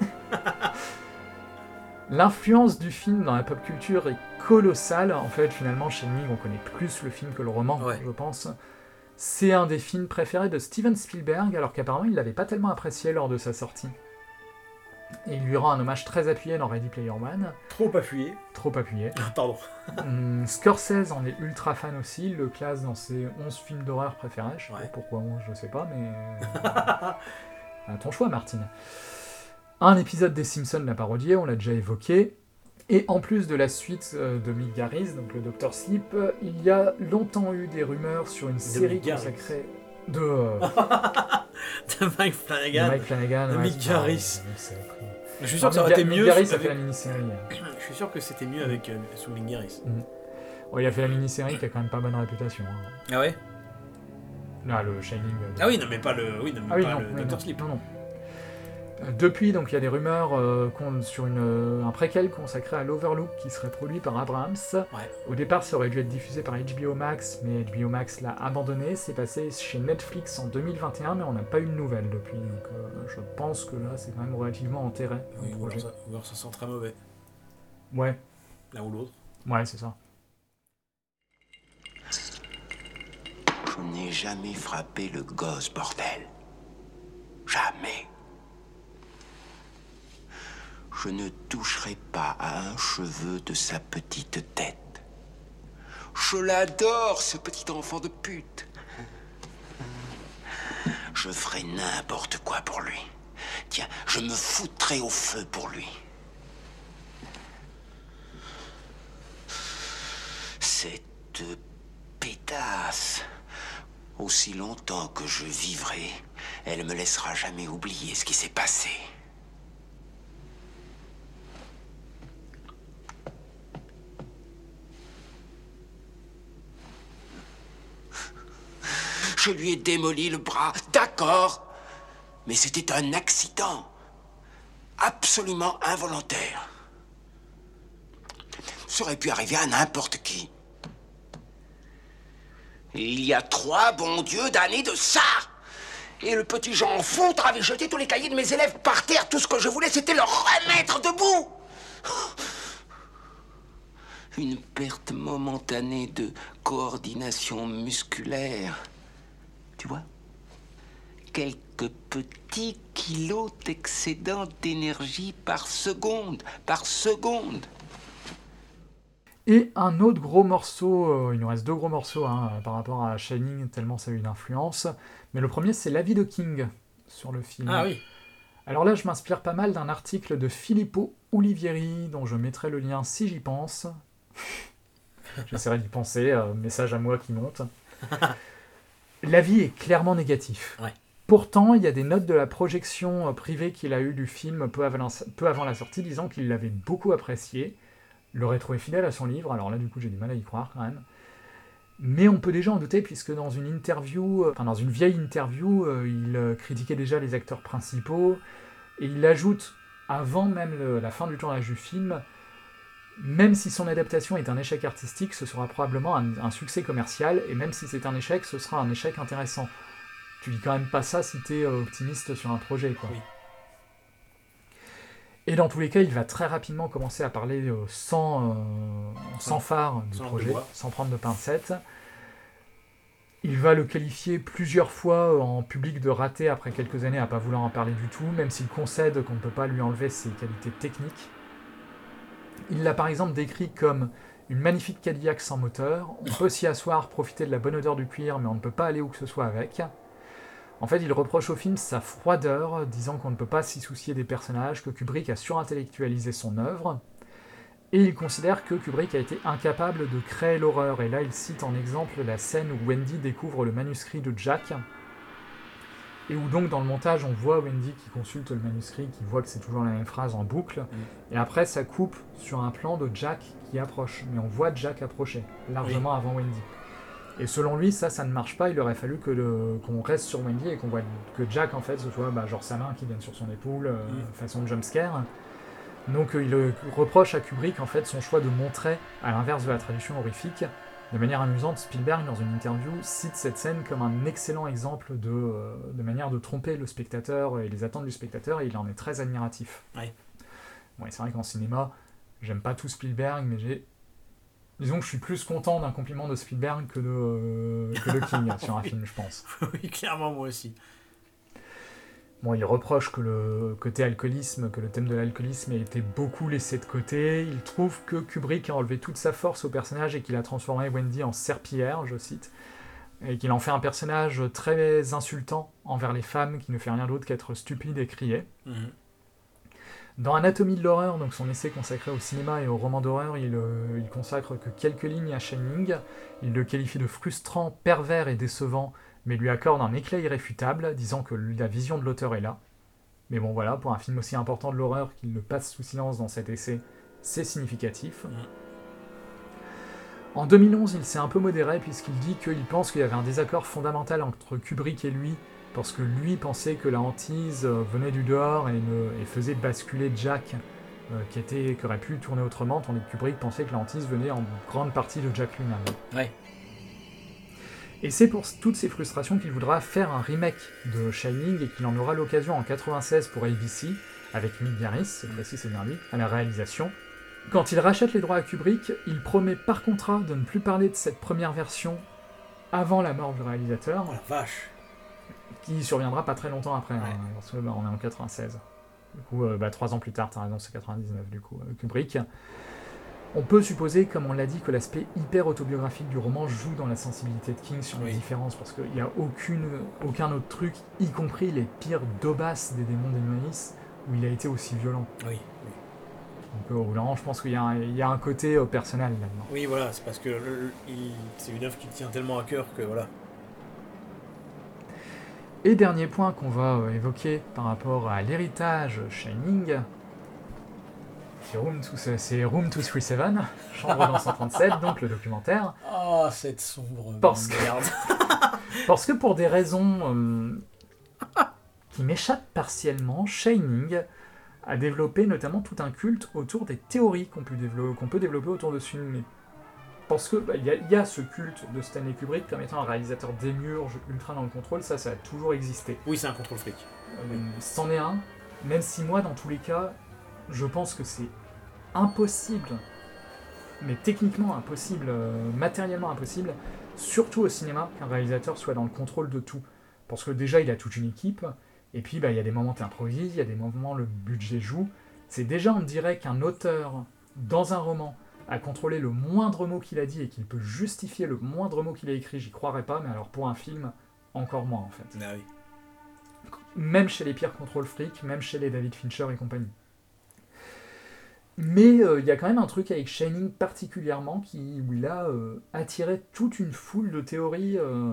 S1: L'influence du film dans la pop culture est colossale. En fait, finalement, chez Shining, on connaît plus le film que le roman,
S2: ouais.
S1: je pense. C'est un des films préférés de Steven Spielberg, alors qu'apparemment, il l'avait pas tellement apprécié lors de sa sortie. Et il lui rend un hommage très appuyé dans Ready Player One.
S2: Trop appuyé.
S1: Trop appuyé.
S2: Pardon.
S1: hum, Scorsese en est ultra fan aussi, il le classe dans ses onze films d'horreur préférés. Je sais
S2: ouais.
S1: pas pourquoi onze, je sais pas, mais... à ton choix, Martine. Un épisode des Simpsons l'a parodié, on l'a déjà évoqué. Et en plus de la suite de Mick Garris, donc le docteur Sleep, il y a longtemps eu des rumeurs sur une de série
S2: Mick
S1: consacrée... De... Euh...
S2: de Mike Flanagan.
S1: De Mike Flanagan,
S2: de
S1: ouais,
S2: Mick Garris. Je suis sûr
S1: non,
S2: que ça aurait été mieux.
S1: Garris
S2: avec...
S1: a fait la mini-série.
S2: Je suis sûr que c'était mieux avec euh, sous Mick Garris.
S1: Mm. Oh, il a fait la mini-série qui a quand même pas bonne réputation. Hein.
S2: Ah ouais.
S1: Là, le Shining. Euh...
S2: Ah oui, non mais pas le, oui, non, mais
S1: ah oui,
S2: pas
S1: non,
S2: le
S1: oui,
S2: docteur
S1: non,
S2: Sleep.
S1: Non, non. Depuis, donc, il y a des rumeurs euh, sur une, euh, un préquel consacré à l'Overlook qui serait produit par Abrams.
S2: Ouais.
S1: Au départ, ça aurait dû être diffusé par H B O Max, mais H B O Max l'a abandonné. C'est passé chez Netflix en deux mille vingt et un, mais on n'a pas eu de nouvelles depuis. Donc, euh, je pense que là, c'est quand même relativement enterré.
S2: Oui, ou alors, ça, ou alors ça sent très mauvais.
S1: Ouais.
S2: L'un ou l'autre.
S1: Ouais, c'est ça.
S3: Je n'ai jamais frappé le gosse, bordel. Jamais. Je ne toucherai pas à un cheveu de sa petite tête. Je l'adore, ce petit enfant de pute. Je ferai n'importe quoi pour lui. Tiens, je me foutrai au feu pour lui. Cette pétasse, aussi longtemps que je vivrai, elle me laissera jamais oublier ce qui s'est passé. Je lui ai démoli le bras, d'accord, mais c'était un accident, absolument involontaire. Ça aurait pu arriver à n'importe qui. Il y a trois bons dieux d'années de ça. Et le petit Jean Foutre avait jeté tous les cahiers de mes élèves par terre. Tout ce que je voulais, c'était leur remettre debout. Une perte momentanée de coordination musculaire. Tu vois? Quelques petits kilos d'excédent d'énergie par seconde, par seconde.
S1: Et un autre gros morceau, euh, il nous reste deux gros morceaux hein, par rapport à Shining, tellement ça a eu une influence. Mais le premier, c'est l'avis de King sur le film.
S2: Ah oui.
S1: Alors là, je m'inspire pas mal d'un article de Filippo Ulivieri, dont je mettrai le lien si j'y pense. J'essaierai d'y penser, euh, message à moi qui monte. L'avis est clairement négatif.
S2: Ouais.
S1: Pourtant, il y a des notes de la projection euh, privée qu'il a eue du film peu avant, peu avant la sortie, disant qu'il l'avait beaucoup apprécié, l'aurait trouvé fidèle à son livre. Alors là, du coup, j'ai du mal à y croire quand même. Mais on peut déjà en douter, puisque dans une interview, enfin dans une vieille interview, euh, il euh, critiquait déjà les acteurs principaux, et il ajoute, avant même le, la fin du tournage du film, même si son adaptation est un échec artistique, ce sera probablement un, un succès commercial, et même si c'est un échec, ce sera un échec intéressant. Tu dis quand même pas ça si t'es euh, optimiste sur un projet, quoi.
S2: Oui.
S1: Et dans tous les cas, il va très rapidement commencer à parler euh, sans, euh, sans phare du
S2: sans
S1: projet, sans prendre de pincettes. Il va le qualifier plusieurs fois en public de raté après quelques années à pas vouloir en parler du tout, même s'il concède qu'on ne peut pas lui enlever ses qualités techniques. Il l'a par exemple décrit comme une magnifique Cadillac sans moteur, on peut s'y asseoir, profiter de la bonne odeur du cuir, mais on ne peut pas aller où que ce soit avec. En fait, il reproche au film sa froideur, disant qu'on ne peut pas s'y soucier des personnages, que Kubrick a surintellectualisé son œuvre, et il considère que Kubrick a été incapable de créer l'horreur, et là il cite en exemple la scène où Wendy découvre le manuscrit de Jack, et où donc dans le montage on voit Wendy qui consulte le manuscrit, qui voit que c'est toujours la même phrase en boucle, mmh. et après ça coupe sur un plan de Jack qui approche, mais on voit Jack approcher, largement oui. avant Wendy. Et selon lui, ça, ça ne marche pas, il aurait fallu que le, qu'on reste sur Wendy et qu'on voit que Jack, en fait, ce soit bah, genre sa main qui vienne sur son épaule, euh, mmh. façon jumpscare. Donc euh, il euh, reproche à Kubrick, en fait, son choix de montrer, à l'inverse de la traduction horrifique. De manière amusante, Spielberg, dans une interview, cite cette scène comme un excellent exemple de, euh, de manière de tromper le spectateur et les attentes du spectateur, et il en est très admiratif.
S2: Ouais.
S1: Bon, et c'est vrai qu'en cinéma, j'aime pas tout Spielberg, mais j'ai... Disons que je suis plus content d'un compliment de Spielberg que de, euh, que de King sur un
S2: oui.
S1: film, je pense.
S2: Oui, clairement, moi aussi.
S1: Bon, il reproche que le côté alcoolisme, que le thème de l'alcoolisme ait été beaucoup laissé de côté. Il trouve que Kubrick a enlevé toute sa force au personnage et qu'il a transformé Wendy en serpillière, je cite, et qu'il en fait un personnage très insultant envers les femmes qui ne fait rien d'autre qu'être stupide et crier. Mm-hmm. Dans Anatomie de l'horreur, donc son essai consacré au cinéma et au roman d'horreur, il, euh, il consacre que quelques lignes à Shining. Il le qualifie de frustrant, pervers et décevant, mais lui accorde un éclat irréfutable, disant que la vision de l'auteur est là. Mais bon voilà, pour un film aussi important de l'horreur qu'il le passe sous silence dans cet essai, c'est significatif. Mmh. En deux mille onze, il s'est un peu modéré puisqu'il dit qu'il pense qu'il y avait un désaccord fondamental entre Kubrick et lui, parce que lui pensait que la hantise venait du dehors et, ne, et faisait basculer Jack, euh, qui, était, qui aurait pu tourner autrement, tandis que Kubrick pensait que la hantise venait en grande partie de Jack lui-même.
S2: Ouais.
S1: Et c'est pour toutes ces frustrations qu'il voudra faire un remake de Shining et qu'il en aura l'occasion en quatre-vingt-seize pour A B C, avec Mick Garris, cette fois-ci c'est bien lui, à la réalisation. Quand il rachète les droits à Kubrick, il promet par contrat de ne plus parler de cette première version avant la mort du réalisateur.
S2: Oh la vache!
S1: Qui surviendra pas très longtemps après, ouais. hein, parce que bah, on est en quatre-vingt-seize. Du coup, euh, bah, trois ans plus tard, t'as raison, c'est quatre-vingt-dix-neuf du coup, euh, Kubrick. On peut supposer, comme on l'a dit, que l'aspect hyper autobiographique du roman joue dans la sensibilité de King sur les oui. différences, parce qu'il n'y a aucune, aucun autre truc, y compris les pires daubasses des démons d'Emmaüs, où il a été aussi violent.
S2: Oui, oui.
S1: Donc euh, là, je pense qu'il y a un, il y a un côté euh, personnel là-dedans.
S2: Oui, voilà, c'est parce que le, il, c'est une œuvre qui tient tellement à cœur que voilà.
S1: Et dernier point qu'on va euh, évoquer par rapport à l'héritage Shining, c'est Room, to, c'est Room deux cent trente-sept, Chambre dans cent trente-sept, donc le documentaire.
S2: Oh, cette sombre
S1: parce
S2: merde.
S1: Que, parce que pour des raisons euh, qui m'échappent partiellement, Shining a développé notamment tout un culte autour des théories qu'on peut développer, qu'on peut développer autour de ce film. Parce que bah, y, a, y a ce culte de Stanley Kubrick comme étant un réalisateur démiurge, ultra dans le contrôle, ça, ça a toujours existé.
S2: Oui, c'est un contrôle fric.
S1: Euh, c'en est un, même si moi, dans tous les cas, je pense que c'est impossible, mais techniquement impossible, euh, matériellement impossible, surtout au cinéma, qu'un réalisateur soit dans le contrôle de tout. Parce que déjà, il a toute une équipe, et puis bah, y a des moments t'improvises, il y a des moments le budget joue. C'est déjà, on dirait qu'un auteur, dans un roman, a contrôlé le moindre mot qu'il a dit et qu'il peut justifier le moindre mot qu'il a écrit, j'y croirais pas, mais alors pour un film, encore moins en fait.
S2: Ah oui.
S1: même chez les pires contrôle freak, même chez les David Fincher et compagnie. Mais il euh, y a quand même un truc avec Shining particulièrement qui, où il a euh, attiré toute une foule de théories, euh,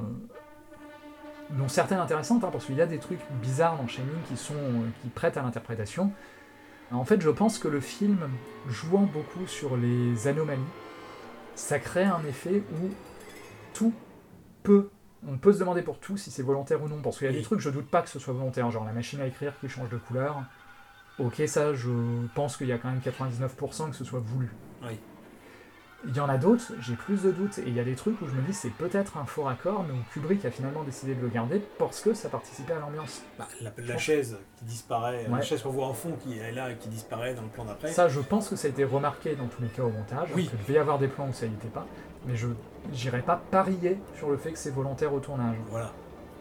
S1: dont certaines intéressantes, hein, parce qu'il y a des trucs bizarres dans Shining qui, sont, euh, qui prêtent à l'interprétation. En fait, je pense que le film, jouant beaucoup sur les anomalies, ça crée un effet où tout peut... On peut se demander pour tout si c'est volontaire ou non, parce qu'il y a
S2: Oui.
S1: des trucs, je doute pas que ce soit volontaire, genre la machine à écrire qui change de couleur. Ok, ça, je pense qu'il y a quand même quatre-vingt-dix-neuf pour cent que ce soit voulu.
S2: Oui.
S1: Il y en a d'autres, j'ai plus de doutes, et il y a des trucs où je me dis c'est peut-être un faux raccord, mais où Kubrick a finalement décidé de le garder parce que ça participait à l'ambiance.
S2: Bah, la, la chaise qui disparaît,
S1: Ouais.
S2: la chaise qu'on voit en fond qui est là et qui disparaît dans le plan d'après.
S1: Ça, je pense que ça a été remarqué dans tous les cas au montage,
S2: Oui.
S1: qu'il devait y avoir des plans où ça n'y était pas, mais je n'irai pas parier sur le fait que c'est volontaire au tournage.
S2: Voilà.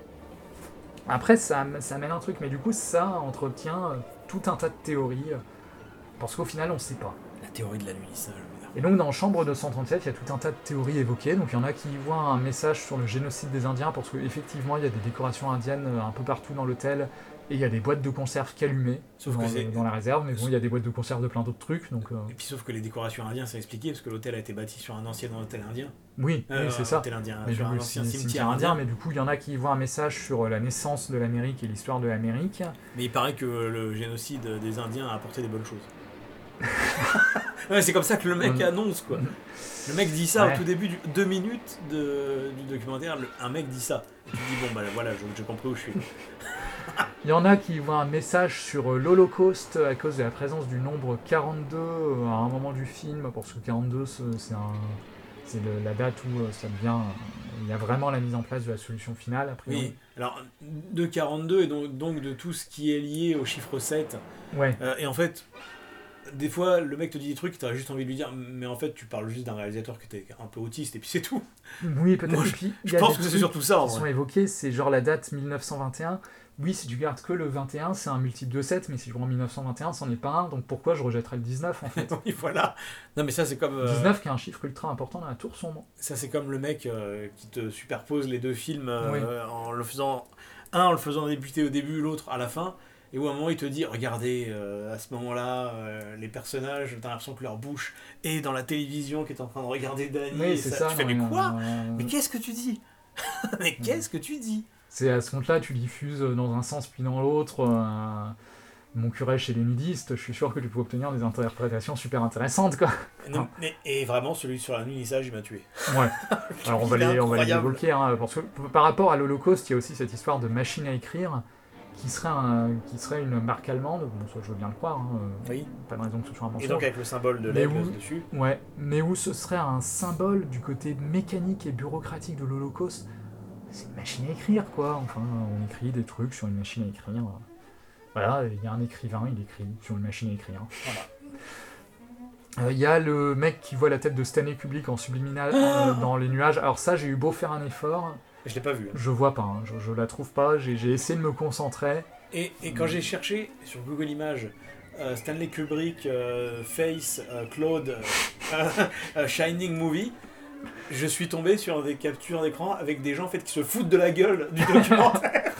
S1: Après, ça, ça mène un truc, mais du coup, ça entretient euh, tout un tas de théories, euh, parce qu'au final, on ne sait pas.
S2: La théorie de l'alunissage. je veux dire.
S1: Et donc, dans Chambre deux cent trente-sept, il y a tout un tas de théories évoquées, donc il y en a qui voient un message sur le génocide des Indiens, parce qu'effectivement, il y a des décorations indiennes euh, un peu partout dans l'hôtel, et il y a des boîtes de conserve qu'allumées
S2: Sauf
S1: dans,
S2: que
S1: le-
S2: c'est-
S1: dans la réserve, mais bon, il y a des boîtes de conserve de plein d'autres trucs, donc... euh,
S2: Et puis sauf que les décorations indiennes, c'est expliqué parce que l'hôtel a été bâti sur un ancien hôtel indien.
S1: oui,
S2: Euh,
S1: oui, c'est
S2: un
S1: ça.
S2: hôtel indien,
S1: Mais
S2: sur
S1: du
S2: un
S1: coup,
S2: ancien
S1: c'est-
S2: cimetière,
S1: cimetière
S2: indien.
S1: indien, mais du coup, il y en a qui voient un message sur la naissance de l'Amérique et l'histoire de l'Amérique.
S2: Mais il paraît que le génocide des Indiens a apporté des bonnes choses. Ouais, c'est comme ça que le mec
S1: Mm.
S2: annonce, quoi. Le mec dit ça
S1: Ouais.
S2: au tout début, du, deux minutes de, du documentaire, le- un mec dit ça. Et tu te dis, bon, bah voilà, j'ai j'ai compris où je suis.
S1: Il y en a qui voient un message sur euh, l'Holocauste à cause de la présence du nombre quarante-deux euh, à un moment du film, parce que quarante-deux, c'est c'est un- c'est le- la date où euh, ça devient... euh, il y a vraiment la mise en place de la solution finale, a priori.
S2: Oui, alors, de quarante-deux et donc, donc de tout ce qui est lié au chiffre sept.
S1: Ouais.
S2: Euh, et en fait, des fois, le mec te dit des trucs, t'as juste envie de lui dire, mais en fait, tu parles juste d'un réalisateur qui était un peu autiste, et puis c'est tout.
S1: Oui, peut-être.
S2: Moi,
S1: Et puis, il y
S2: Je
S1: a
S2: pense
S1: des
S2: que c'est
S1: trucs
S2: surtout ça, en
S1: qui sont
S2: vrai.
S1: évoqués, c'est genre la date mille neuf cent vingt et un. Oui, si tu gardes que le vingt et un, c'est un multiple de sept, mais si je prends mille neuf cent vingt et un, c'en est pas un, donc pourquoi je rejetterais le dix-neuf, en fait?
S2: Oui, voilà. Non, mais ça, c'est comme... euh,
S1: dix-neuf qui est un chiffre ultra important dans la tour sombre.
S2: Ça, c'est comme le mec euh, qui te superpose les deux films euh,
S1: Oui.
S2: en le faisant... Un, en le faisant débuter au début, l'autre à la fin. Et où à un moment, il te dit, regardez, euh, à ce moment-là, euh, les personnages, t'as l'impression que leur bouche est dans la télévision qui est en train de regarder Danny.
S1: Oui,
S2: et
S1: c'est ça.
S2: Tu fais,
S1: non,
S2: mais
S1: non,
S2: quoi
S1: non,
S2: Mais qu'est-ce que tu dis Mais qu'est-ce que tu dis
S1: C'est à ce compte-là, tu diffuses dans un sens puis dans l'autre. euh, Mon curé chez les nudistes, je suis sûr que tu peux obtenir des interprétations super intéressantes, quoi.
S2: Non, mais- Et vraiment, celui sur l'unissage, il m'a tué.
S1: Ouais. Alors on va,
S2: Il est
S1: les, on va les
S2: incroyable.
S1: évoquer, hein, parce que par rapport à l'Holocauste, il y a aussi cette histoire de machine à écrire qui serait, un, qui serait une marque allemande. Bon, ça je veux bien le croire, hein, euh,
S2: Oui.
S1: pas de raison que ce soit un
S2: Et
S1: mensonge.
S2: donc avec le symbole de
S1: Mais
S2: l'aigle
S1: où-
S2: dessus.
S1: Ouais, mais où ce serait un symbole du côté mécanique et bureaucratique de l'Holocauste. C'est une machine à écrire, quoi. Enfin, on écrit des trucs sur une machine à écrire. Voilà, il y a un écrivain, il écrit sur une machine à écrire.
S2: Voilà.
S1: Il euh, y a le mec qui voit la tête de Stanley Kubrick en subliminal euh, dans les nuages. Alors ça, j'ai eu beau faire un effort,
S2: Je l'ai pas vu. hein.
S1: je vois pas, hein, je, je la trouve pas. J'ai j'ai essayé de me concentrer.
S2: Et, et quand j'ai cherché sur Google Images euh, Stanley Kubrick, euh, Face, euh, Claude, euh, euh, Shining Movie, je suis tombé sur des captures d'écran avec des gens en fait qui se foutent de la gueule du documentaire.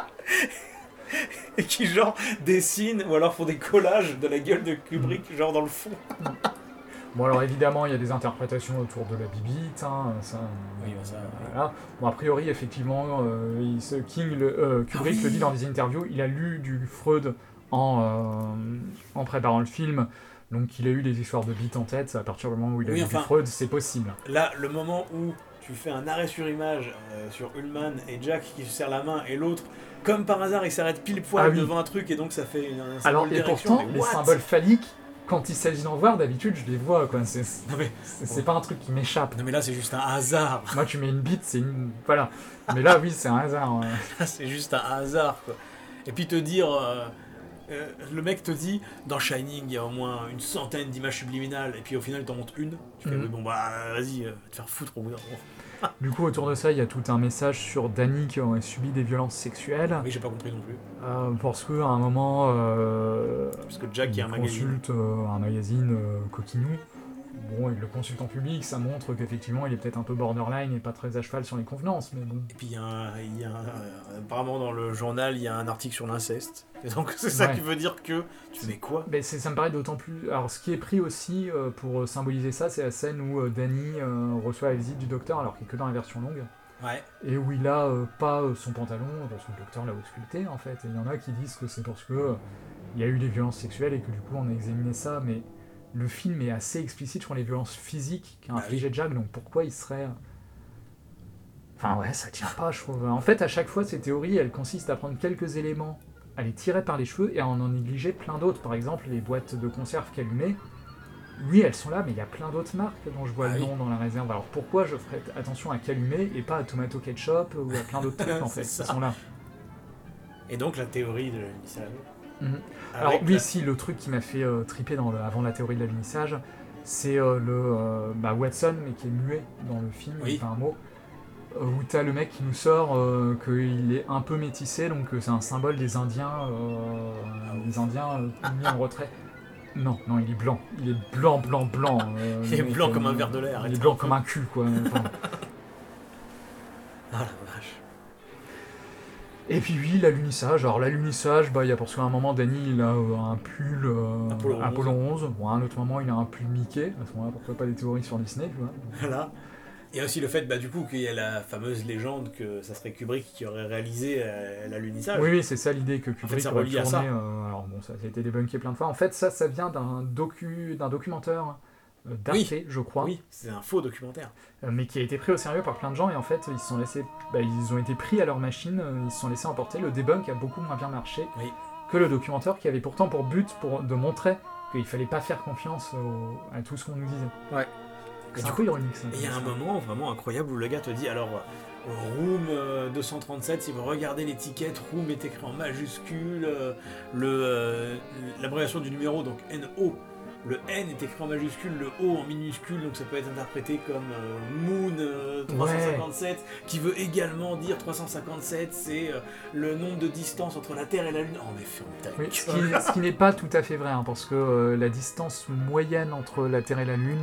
S2: Et qui genre dessinent ou alors font des collages de la gueule de Kubrick genre dans le fond.
S1: Bon alors évidemment, il y a des interprétations autour de la bibite, hein, ça...
S2: Oui, bah ça, oui.
S1: Voilà. Bon, a priori, effectivement, euh, il, ce King, le, euh, Kubrick
S2: Ah oui.
S1: le dit dans des interviews, il a lu du Freud en, euh, en préparant le film, donc il a eu des histoires de bites en tête, à partir du moment où il a
S2: Oui,
S1: lu
S2: enfin-
S1: du Freud, c'est possible.
S2: Là, le moment où tu fais un arrêt sur image euh, sur Ullman et Jack qui se serre la main et l'autre, comme par hasard, il s'arrête pile poil
S1: Ah oui.
S2: devant un truc et donc ça fait une, un symbole
S1: Alors,
S2: de
S1: et
S2: direction.
S1: pourtant,
S2: mais
S1: les
S2: what
S1: symboles phalliques, quand il s'agit d'en voir, d'habitude, je les vois, quoi. C'est c'est-
S2: Non mais,
S1: c'est pas un truc qui m'échappe.
S2: non mais là, c'est juste un hasard.
S1: Moi, tu mets une bite, c'est une... Voilà. Mais là, oui, c'est un hasard. ouais.
S2: Là, c'est juste un hasard, quoi. Et puis te dire... euh, euh, le mec te dit, dans Shining, il y a au moins une centaine d'images subliminales, et puis au final, il t'en montre une. Tu fais,
S1: Mhm.
S2: oui, bon bah, vas-y, euh, va te faire foutre au bout d'un moment.
S1: Du coup, autour de ça, il y a tout un message sur Danny qui aurait subi des violences sexuelles.
S2: Oui, j'ai pas compris non plus.
S1: Euh, parce qu'à un moment, euh,
S2: Parce que Jack, il y a un
S1: il
S2: magazine.
S1: consulte euh, un magazine euh, coquinou. bon, il le consulte en public, ça montre qu'effectivement il est peut-être un peu borderline et pas très à cheval sur les convenances, mais bon.
S2: Et puis il y a, un, il y a un, apparemment dans le journal il y a un article sur l'inceste. Et donc c'est ça
S1: Ouais.
S2: qui veut dire que tu fais quoi?
S1: Mais c'est, ça me paraît d'autant plus... Alors ce qui est pris aussi euh, pour symboliser ça, c'est la scène où euh, Danny euh, reçoit la visite du docteur alors qu'il est que dans la version longue.
S2: Ouais.
S1: Et où il a euh, pas euh, son pantalon, parce que le docteur l'a ausculté en fait. Et il y en a qui disent que c'est parce que euh, il y a eu des violences sexuelles et que du coup on a examiné ça, mais le film est assez explicite sur les violences physiques qu'a
S2: Bah
S1: infligé Jack, donc pourquoi il serait... Enfin ouais, ça tient pas, je trouve. En fait, à chaque fois, ces théories, elles consistent à prendre quelques éléments, à les tirer par les cheveux et à en en négliger plein d'autres. Par exemple, les boîtes de conserve qu'allumées, oui, elles sont là, mais il y a plein d'autres marques dont je vois
S2: Ah
S1: le
S2: oui.
S1: nom dans la réserve. Alors pourquoi je ferais attention à Calumet et pas à Tomato Ketchup ou à plein d'autres trucs en
S2: C'est
S1: fait,
S2: ça.
S1: qui sont là.
S2: Et donc la théorie de l'unissage.
S1: Mhm. Alors
S2: Avec
S1: oui,
S2: la-
S1: si, le truc qui m'a fait euh, triper dans le, avant la théorie de l'alunissage, c'est euh, le euh, bah, Watson, mais qui est muet dans le film,
S2: Oui.
S1: il fait un mot, euh, où t'as le mec qui nous sort euh, qu'il est un peu métissé, donc euh, c'est un symbole des Indiens, euh, des Indiens euh, mis en retrait. Non, non, il est blanc. Il est blanc, blanc, blanc. euh,
S2: Il est
S1: le mec,
S2: blanc
S1: euh,
S2: comme un verre de lait,
S1: Il
S2: arrête
S1: est
S2: un
S1: blanc
S2: peu.
S1: comme un cul, quoi. Enfin,
S2: Ah la vache.
S1: et puis oui, l'alunissage. Alors l'alunissage, bah, il y a parce qu'à un moment, Danny, il a euh, un pull euh,
S2: Apollo onze.
S1: Apollo onze. Bon, à un autre moment, il a un pull Mickey. À ce moment-là, pourquoi pas des théories sur Disney, tu vois.
S2: Voilà. Il y a aussi le fait, bah, du coup, qu'il y a la fameuse légende que ça serait Kubrick qui aurait réalisé euh, l'alunissage.
S1: Oui, oui, c'est ça l'idée que Kubrick
S2: ça
S1: aurait
S2: relie à
S1: tourné.
S2: ça.
S1: euh, alors bon, ça, ça a été débunké plein de fois. En fait, ça, ça vient d'un docu, d'un documentaire euh, d'Arte,
S2: Oui.
S1: je crois.
S2: Oui, c'est un faux documentaire.
S1: Euh, mais qui a été pris au sérieux par plein de gens et en fait ils se sont laissés, bah, ils ont été pris à leur machine, euh, ils se sont laissés emporter. Le debunk a beaucoup moins bien marché
S2: Oui.
S1: que le documentaire qui avait pourtant pour but pour, de montrer qu'il fallait pas faire confiance au- à tout ce qu'on nous disait.
S2: Ouais.
S1: C'est
S2: Et
S1: un
S2: du
S1: peu
S2: coup,
S1: ironique ça.
S2: Et il y a un moment vraiment incroyable où le gars te dit, alors, euh, Room euh, deux cent trente-sept, si vous regardez l'étiquette, Room est écrit en majuscule, euh, le, euh, l'abréviation du numéro, donc N O, le N est écrit en majuscule, le O en minuscule, donc ça peut être interprété comme euh, Moon euh, trois cent cinquante-sept, qui veut également dire trois cent cinquante-sept, c'est euh, le nombre de distance entre la Terre et la Lune. Oh mais ferme ta
S1: Oui,
S2: gueule.
S1: ce qui, ce qui n'est pas tout à fait vrai, hein, parce que euh, la distance moyenne entre la Terre et la Lune,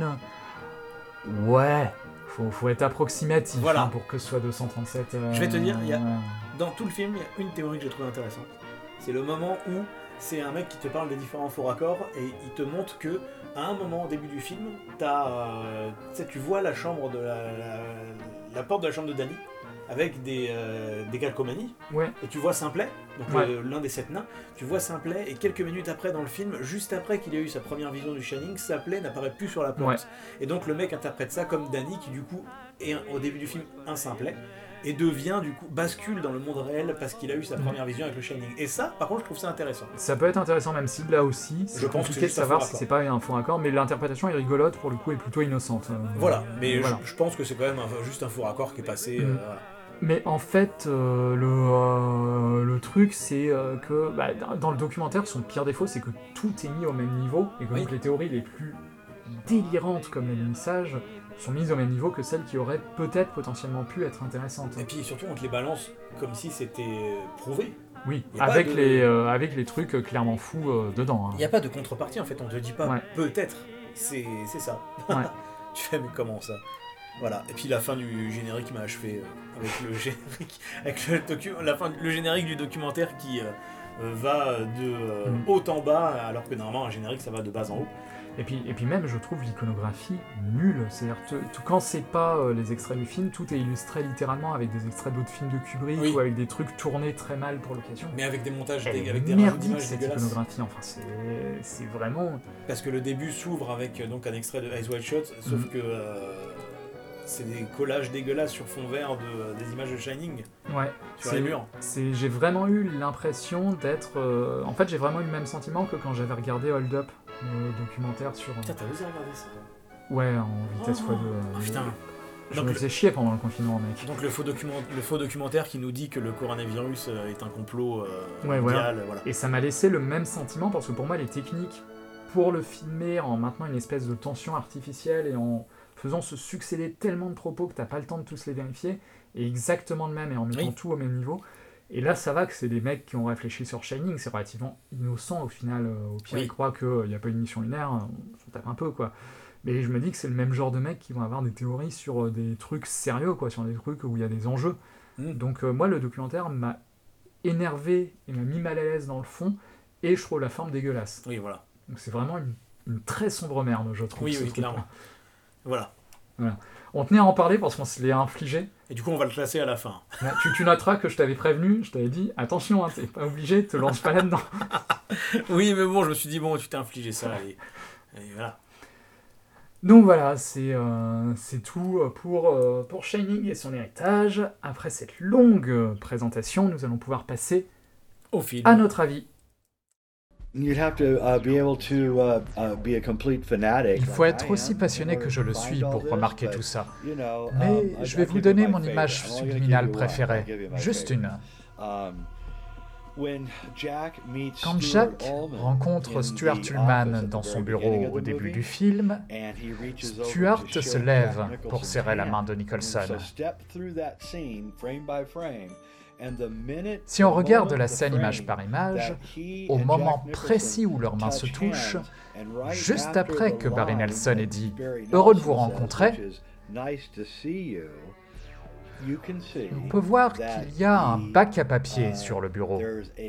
S1: ouais, faut, faut être approximatif
S2: Voilà.
S1: hein, pour que ce soit deux cent trente-sept. euh,
S2: Je vais te dire, il y a-
S1: ouais.
S2: Dans tout le film, il y a une théorie que j'ai trouvée intéressante. C'est le moment où c'est un mec qui te parle des différents faux raccords et il te montre que à un moment au début du film, t'as, euh, tu sais, tu vois la chambre de la, la, la porte de la chambre de Danny avec des, euh, des calcomanies
S1: Ouais.
S2: et tu vois Simplet, donc
S1: Ouais.
S2: euh, l'un des sept nains, tu vois Simplet et quelques minutes après dans le film, juste après qu'il ait eu sa première vision du Shining, Simplet n'apparaît plus sur la porte.
S1: Ouais.
S2: Et donc le mec interprète ça comme Danny qui du coup est un- au début du film un Simplet et devient du coup bascule dans le monde réel parce qu'il a eu sa première vision avec le Shining. Et ça, par contre, je trouve ça intéressant.
S1: Ça peut être intéressant, même si là aussi, c'est
S2: Je pense que
S1: compliqué
S2: c'est
S1: de
S2: juste un
S1: savoir
S2: faux
S1: si
S2: raccord.
S1: c'est pas un faux raccord, mais l'interprétation est rigolote pour le coup et plutôt innocente. Euh,
S2: Voilà, mais
S1: voilà.
S2: je, je pense que c'est quand même un- juste un faux raccord qui est passé.
S1: Mm.
S2: euh, voilà.
S1: Mais en fait, euh, le, euh, le truc, c'est euh, que bah, dans le documentaire, son pire défaut, c'est que tout est mis au même niveau et que
S2: Oui.
S1: donc les théories les plus délirantes comme l'alunissage sont mises au même niveau que celles qui auraient peut-être potentiellement pu être intéressantes.
S2: Et puis surtout, on te les balance comme si c'était prouvé.
S1: Oui,
S2: y a pas
S1: avec,
S2: de-
S1: les, euh, avec les trucs euh, clairement fous euh, dedans. hein.
S2: Il n'y a pas de contrepartie en fait, on te dit pas
S1: Ouais.
S2: peut-être, c'est c'est ça.
S1: Ouais.
S2: Tu fais, mais comment ça? Voilà, et puis la fin du générique m'a achevé euh, avec le générique, avec le, docu- la fin, le générique du documentaire qui euh, euh, va de euh,
S1: Mm.
S2: haut en bas, alors que normalement un générique ça va de bas en haut.
S1: Et puis, et puis même, je trouve l'iconographie nulle. C'est-à-dire, te- tout- quand c'est pas euh, les extraits du film, tout est illustré littéralement avec des extraits d'autres films de Kubrick
S2: Oui.
S1: ou avec des trucs tournés très mal pour l'occasion.
S2: Mais avec des montages,
S1: Elle
S2: dé-
S1: est
S2: avec des rajouts
S1: merdique
S2: d'images
S1: cette
S2: dégueulasses.
S1: iconographie. Enfin, c'est, c'est vraiment.
S2: Parce que le début s'ouvre avec euh, donc un extrait de Eyes Wide Shut, sauf
S1: Mm.
S2: que euh, c'est des collages dégueulasses sur fond vert de, des images de Shining
S1: Ouais.
S2: sur
S1: c'est-
S2: les murs.
S1: c'est, j'ai vraiment eu l'impression d'être. euh, En fait, j'ai vraiment eu le même sentiment que quand j'avais regardé Hold Up, le documentaire sur.
S2: Putain, t'as osé regarder ça?
S1: Ouais, en vitesse
S2: Oh,
S1: fois deux.
S2: oh, putain.
S1: Je
S2: Donc
S1: me
S2: le-
S1: faisais chier pendant le confinement, mec.
S2: Donc le faux, document, le faux documentaire qui nous dit que le coronavirus euh, est un complot euh,
S1: Ouais,
S2: mondial, voilà.
S1: Et ça m'a laissé le même sentiment parce que pour moi, les techniques pour le filmer en maintenant une espèce de tension artificielle et en faisant se succéder tellement de propos que t'as pas le temps de tous les vérifier, est exactement le même et en mettant
S2: Oui.
S1: tout au même niveau. Et là, ça va que c'est des mecs qui ont réfléchi sur Shining, c'est relativement innocent au final. euh, Au pire,
S2: Oui.
S1: ils croient qu'il n'y a pas une mission lunaire, on s'en tape un peu quoi. Mais je me dis que c'est le même genre de mecs qui vont avoir des théories sur euh, des trucs sérieux, quoi, sur des trucs où il y a des enjeux. Mmh. Donc euh, moi, le documentaire m'a énervé et m'a mis mal à l'aise dans le fond, et je trouve la forme dégueulasse.
S2: Oui, voilà.
S1: Donc c'est vraiment une, une très sombre merde, je trouve.
S2: Oui, oui, clairement.
S1: Voilà. voilà. On tenait à en parler parce qu'on se l'est infligé.
S2: Et du coup, on va le classer à la fin.
S1: tu, tu noteras que je t'avais prévenu, je t'avais dit, attention, hein, t'es pas obligé, te lance pas là-dedans.
S2: Oui, mais bon, je me suis dit, bon, tu t'es infligé ça, et, et voilà.
S1: Donc voilà, c'est, euh, c'est tout pour, euh, pour Shining et son héritage. Après cette longue présentation, nous allons pouvoir passer
S2: au film.
S1: À notre avis.
S7: Il
S1: faut être aussi passionné que je le suis pour remarquer tout ça. Mais je vais vous donner mon image subliminale préférée. Juste une. Quand Jack rencontre Stuart Ullman dans son bureau au début du film, Stuart se lève pour serrer la main de Nicholson. Si on regarde la scène image par image, au moment précis où leurs mains se touchent, juste après que Barry Nelson ait dit « Heureux de vous rencontrer », on peut voir qu'il y a un bac à papier sur le bureau.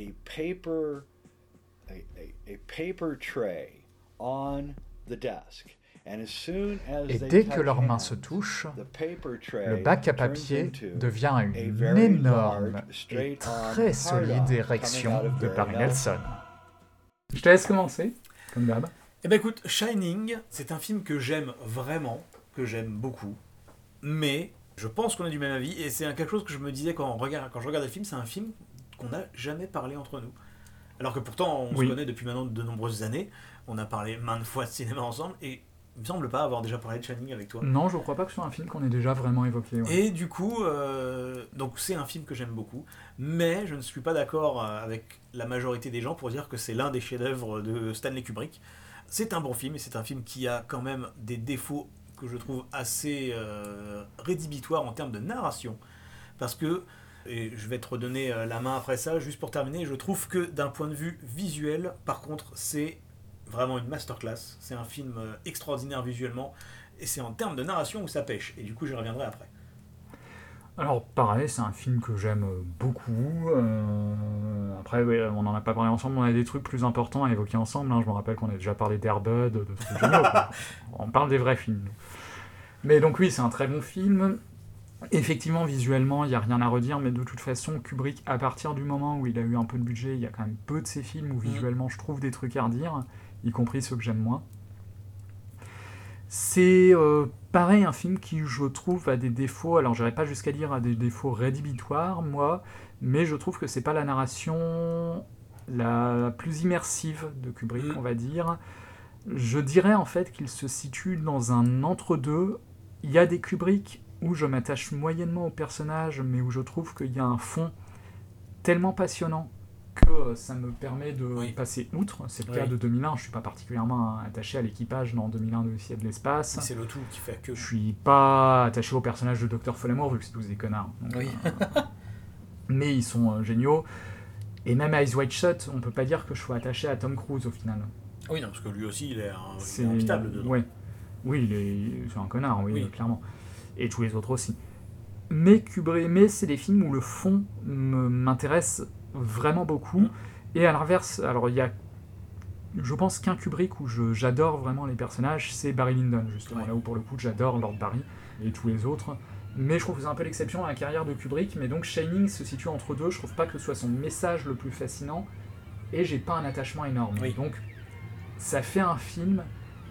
S1: Et dès que leurs mains se touchent, le bac à papier devient une énorme et très solide érection de Barry Nelson. Je te laisse commencer, comme d'hab.
S2: Eh ben écoute, Shining, c'est un film que j'aime vraiment, que j'aime beaucoup, mais je pense qu'on a du même avis, et c'est quelque chose que je me disais quand, on regarde, quand je regardais le film, c'est un film qu'on n'a jamais parlé entre nous. Alors que pourtant, on oui. se connaît depuis maintenant de nombreuses années, on a parlé maintes fois de cinéma ensemble, et il me semble pas avoir déjà parlé de Shining avec toi.
S1: Non, je crois pas que ce soit un film qu'on ait déjà vraiment évoqué. Ouais.
S2: Et du coup, euh, donc c'est un film que j'aime beaucoup, mais je ne suis pas d'accord avec la majorité des gens pour dire que c'est l'un des chefs-d'œuvre de Stanley Kubrick. C'est un bon film, et c'est un film qui a quand même des défauts que je trouve assez euh, rédhibitoires en termes de narration, parce que, et je vais te redonner la main après ça, juste pour terminer, je trouve que d'un point de vue visuel, par contre, c'est vraiment une masterclass. C'est un film extraordinaire visuellement, et c'est en termes de narration où ça pêche, et du coup j'y reviendrai après.
S1: Alors pareil, c'est un film que j'aime beaucoup. Euh, après, ouais, on n'en a pas parlé ensemble, on a des trucs plus importants à évoquer ensemble. Hein. Je me rappelle qu'on a déjà parlé d'Air Bud, de trucs géniaux. On parle des vrais films. Mais donc oui, c'est un très bon film. Effectivement, visuellement, il n'y a rien à redire, mais de toute façon, Kubrick, à partir du moment où il a eu un peu de budget, il y a quand même peu de ses films où visuellement je trouve des trucs à redire, y compris ceux que j'aime moins. C'est euh, pareil, un film qui, je trouve, a des défauts, alors j'irai pas jusqu'à dire a des défauts rédhibitoires, moi, mais je trouve que c'est pas la narration la plus immersive de Kubrick, mmh. on va dire. Je dirais en fait qu'il se situe dans un entre-deux. Il y a des Kubrick où je m'attache moyennement au personnage, mais où je trouve qu'il y a un fond tellement passionnant que ça me permet de oui. passer outre. C'est le oui. cas de deux mille un, je ne suis pas particulièrement attaché à l'équipage dans deux mille un de l'Odyssée de l'espace.
S2: C'est le tout qui fait que...
S1: Je ne suis pas attaché au personnage de Docteur Folamour, vu que c'est tous des connards. Donc,
S2: oui.
S1: euh, mais ils sont euh, géniaux. Et même à Eyes Wide Shut, on ne peut pas dire que je sois attaché à Tom Cruise au final.
S2: Oui, non, parce que lui aussi, il est, un, c'est... il est impitable dedans.
S1: Ouais. Oui, il est... c'est un connard, oui,
S2: oui.
S1: clairement. Et tous les autres aussi. Mais Kubrick, mais c'est des films où le fond me, m'intéresse vraiment beaucoup. Mmh. Et à l'inverse, alors il y a, je pense qu'un Kubrick où je, j'adore vraiment les personnages, c'est Barry Lyndon, justement, ouais. là où pour le coup j'adore Lord Barry et tous les autres. Mais je trouve que c'est un peu l'exception dans la carrière de Kubrick. Mais donc Shining se situe entre deux. Je trouve pas que ce soit son message le plus fascinant. Et j'ai pas un attachement énorme.
S2: Oui.
S1: Donc ça fait un film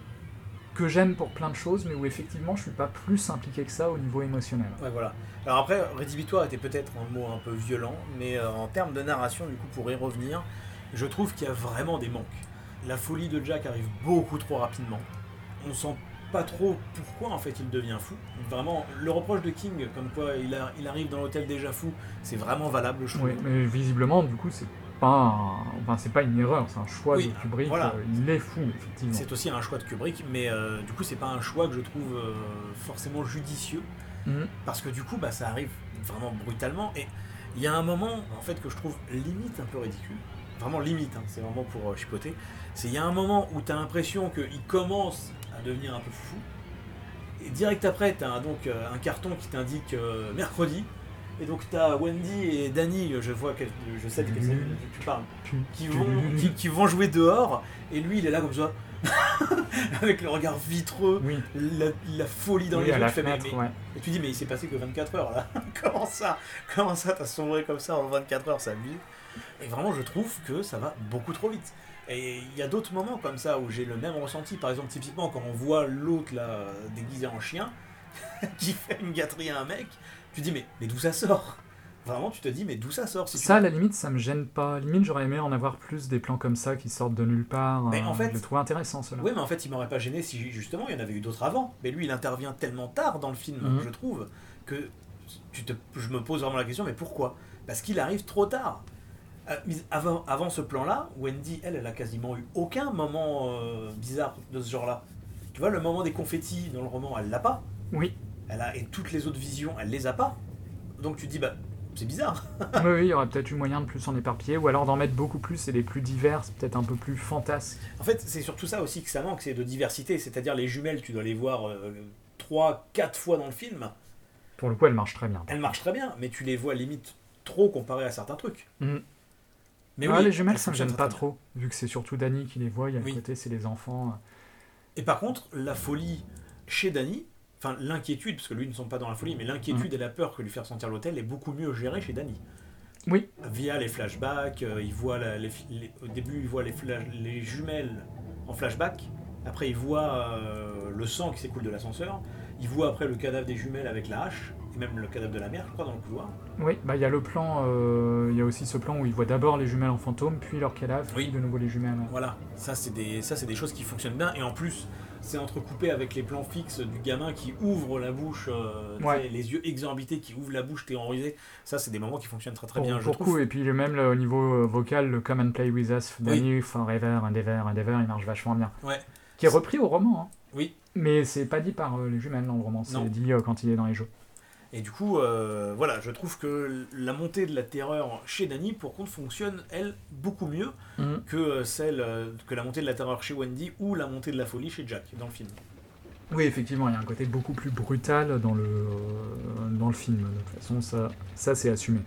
S1: que j'aime pour plein de choses, mais où effectivement je suis pas plus impliqué que ça au niveau émotionnel.
S2: Ouais, voilà. Alors après, rédhibitoire était peut-être un mot un peu violent, mais euh, en termes de narration, du coup, pour y revenir, je trouve qu'il y a vraiment des manques. La folie de Jack arrive beaucoup trop rapidement. On sent pas trop pourquoi en fait il devient fou. Vraiment, le reproche de King, comme quoi il, a, il arrive dans l'hôtel déjà fou, c'est vraiment valable, je trouve.
S1: Oui, mais visiblement, du coup, c'est pas, un... enfin, c'est pas une erreur, c'est un choix oui, de Kubrick.
S2: Voilà.
S1: Euh, il est fou, effectivement.
S2: C'est aussi un choix de Kubrick, mais euh, du coup, c'est pas un choix que je trouve euh, forcément judicieux, mmh. parce que du coup, bah, ça arrive vraiment brutalement. Et il y a un moment, en fait, que je trouve limite un peu ridicule. Vraiment limite, hein, c'est vraiment pour euh, chipoter. C'est il y a un moment où tu as l'impression qu'il commence à devenir un peu fou. Et direct après, tu as donc euh, un carton qui t'indique euh, mercredi. Et donc tu as Wendy et Danny, je vois quel, je sais de quelle scène tu parles, qui vont, qui, qui vont jouer dehors. Et lui, il est là comme ça, avec le regard vitreux,
S1: Oui.
S2: la, la folie dans
S1: Oui,
S2: les
S1: à
S2: yeux.
S1: la
S2: Tu fais, mais-
S1: fenêtre,
S2: mais-
S1: ouais.
S2: Et tu dis, mais il s'est passé que vingt-quatre heures là. Comment ça Comment ça t'as sombré comme ça en vingt-quatre heures, ça abuse. Et vraiment, je trouve que ça va beaucoup trop vite. Et il y a d'autres moments comme ça où j'ai le même ressenti. Par exemple, typiquement, quand on voit l'autre là, déguisé en chien, qui fait une gâterie à un mec, tu dis, mais, mais d'où ça sort Vraiment, tu te dis, mais d'où ça sort si tu
S1: Ça, à la limite, ça me gêne pas. Limite, j'aurais aimé en avoir plus des plans comme ça qui sortent de nulle part.
S2: Mais
S1: euh,
S2: en fait-
S1: je le trouve intéressant, cela.
S2: Oui, mais en fait, il m'aurait pas gêné si justement il y en avait eu d'autres avant. Mais lui, il intervient tellement tard dans le film,
S1: Mhm.
S2: je trouve, que tu te, je me pose vraiment la question, mais pourquoi Parce qu'il arrive trop tard. Euh, mis- Avant, avant ce plan-là, Wendy, elle, elle a quasiment eu aucun moment euh, bizarre de ce genre-là. Tu vois, le moment des confettis dans le roman, elle l'a pas.
S1: Oui.
S2: Elle a, et toutes les autres visions, elle les a pas. Donc tu te dis, bah, c'est bizarre.
S1: oui, oui, il y aurait peut-être eu moyen de plus en éparpiller, ou alors d'en mettre beaucoup plus et les plus diverses, peut-être un peu plus fantasques.
S2: En fait, c'est surtout ça aussi que ça manque, c'est de diversité. C'est-à-dire les jumelles, tu dois les voir trois, quatre fois dans le film.
S1: Pour le coup, elle marche très bien.
S2: Elles marchent très bien, mais tu les vois limite trop comparées à certains trucs.
S1: Mhm.
S2: Mais
S1: Ah,
S2: oui,
S1: les jumelles,
S2: elles
S1: ça me
S2: fonctionnent
S1: gêne
S2: très,
S1: pas
S2: très
S1: trop, vu que c'est surtout Danny qui les voit, il y a
S2: Oui.
S1: le côté, c'est les enfants.
S2: bien. Et par contre, la folie chez Danny, enfin l'inquiétude, parce que lui ne sont pas dans la folie, mais l'inquiétude et la peur que lui fait ressentir l'hôtel est beaucoup mieux gérée chez Danny.
S1: Oui.
S2: Via les flashbacks, euh, il voit la- les, les- au début il voit les, flash- les jumelles en flashback, après il voit euh, le sang qui s'écoule de l'ascenseur, il voit après le cadavre des jumelles avec la hache, et même le cadavre de la mère, je crois, dans le couloir.
S1: Oui, bah il y a le plan, euh, il y a aussi ce plan où il voit d'abord les jumelles en fantôme, puis leur cadavre,
S2: Oui.
S1: puis de nouveau les jumelles.
S2: Voilà, ça c'est des, ça, c'est des choses qui fonctionnent bien, et en plus, c'est entrecoupé avec les plans fixes du gamin qui ouvre la bouche, euh, tu
S1: Ouais.
S2: sais, les yeux exorbités, qui ouvre la bouche terrorisé. Ça, c'est des moments qui fonctionnent très très bien,
S1: Pour,
S2: je
S1: pour
S2: trouve.
S1: coup, et puis le même le- au niveau euh, vocal, le Come and Play With Us, Danny, Forever, Endeavor, Endeavor, il marche vachement bien.
S2: Ouais,
S1: Qui est repris au roman, hein.
S2: oui.
S1: Mais c'est pas dit par euh, les jumelles dans le roman,
S2: Non.
S1: c'est dit euh, quand il est dans les jeux.
S2: Et du coup, euh, voilà, je trouve que la montée de la terreur chez Danny, pour contre, fonctionne, elle, beaucoup mieux
S1: Mhm.
S2: que euh, celle euh, que la montée de la terreur chez Wendy ou la montée de la folie chez Jack dans le film.
S1: Oui, effectivement, il y a un côté beaucoup plus brutal dans le, euh, dans le film. De toute façon, ça, ça c'est assumé.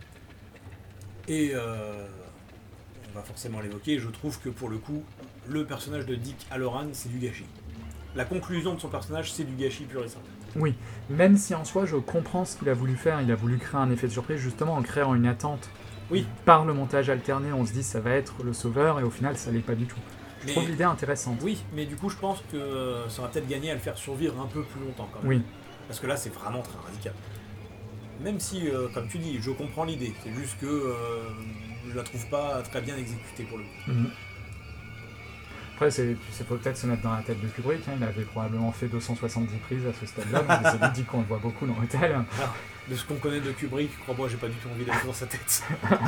S2: Et euh, on va forcément l'évoquer, je trouve que pour le coup, le personnage de Dick Halloran, c'est du gâchis. La conclusion de son personnage, c'est du gâchis pur et simple.
S1: Oui, même si en soi, je comprends ce qu'il a voulu faire. Il a voulu créer un effet de surprise, justement, en créant une attente.
S2: Oui.
S1: Par le montage alterné, on se dit ça va être le sauveur, et au final, ça l'est pas du tout. Je
S2: Mais-
S1: trouve l'idée intéressante.
S2: Oui, mais du coup, je pense que euh, ça va peut-être gagner à le faire survivre un peu plus longtemps quand même.
S1: Oui.
S2: Parce que là, c'est vraiment très radical. Même si, euh, comme tu dis, je comprends l'idée. C'est juste que euh, je la trouve pas très bien exécutée pour le coup.
S1: Mhm. Après, c'est, tu sais, faut peut-être se mettre dans la tête de Kubrick. Hein, il avait probablement fait deux cent soixante-dix prises à ce stade-là, donc il s'est dit qu'on le voit beaucoup dans l'hôtel.
S2: Alors, de ce qu'on connaît de Kubrick, crois-moi, j'ai pas du tout envie d'être dans sa tête.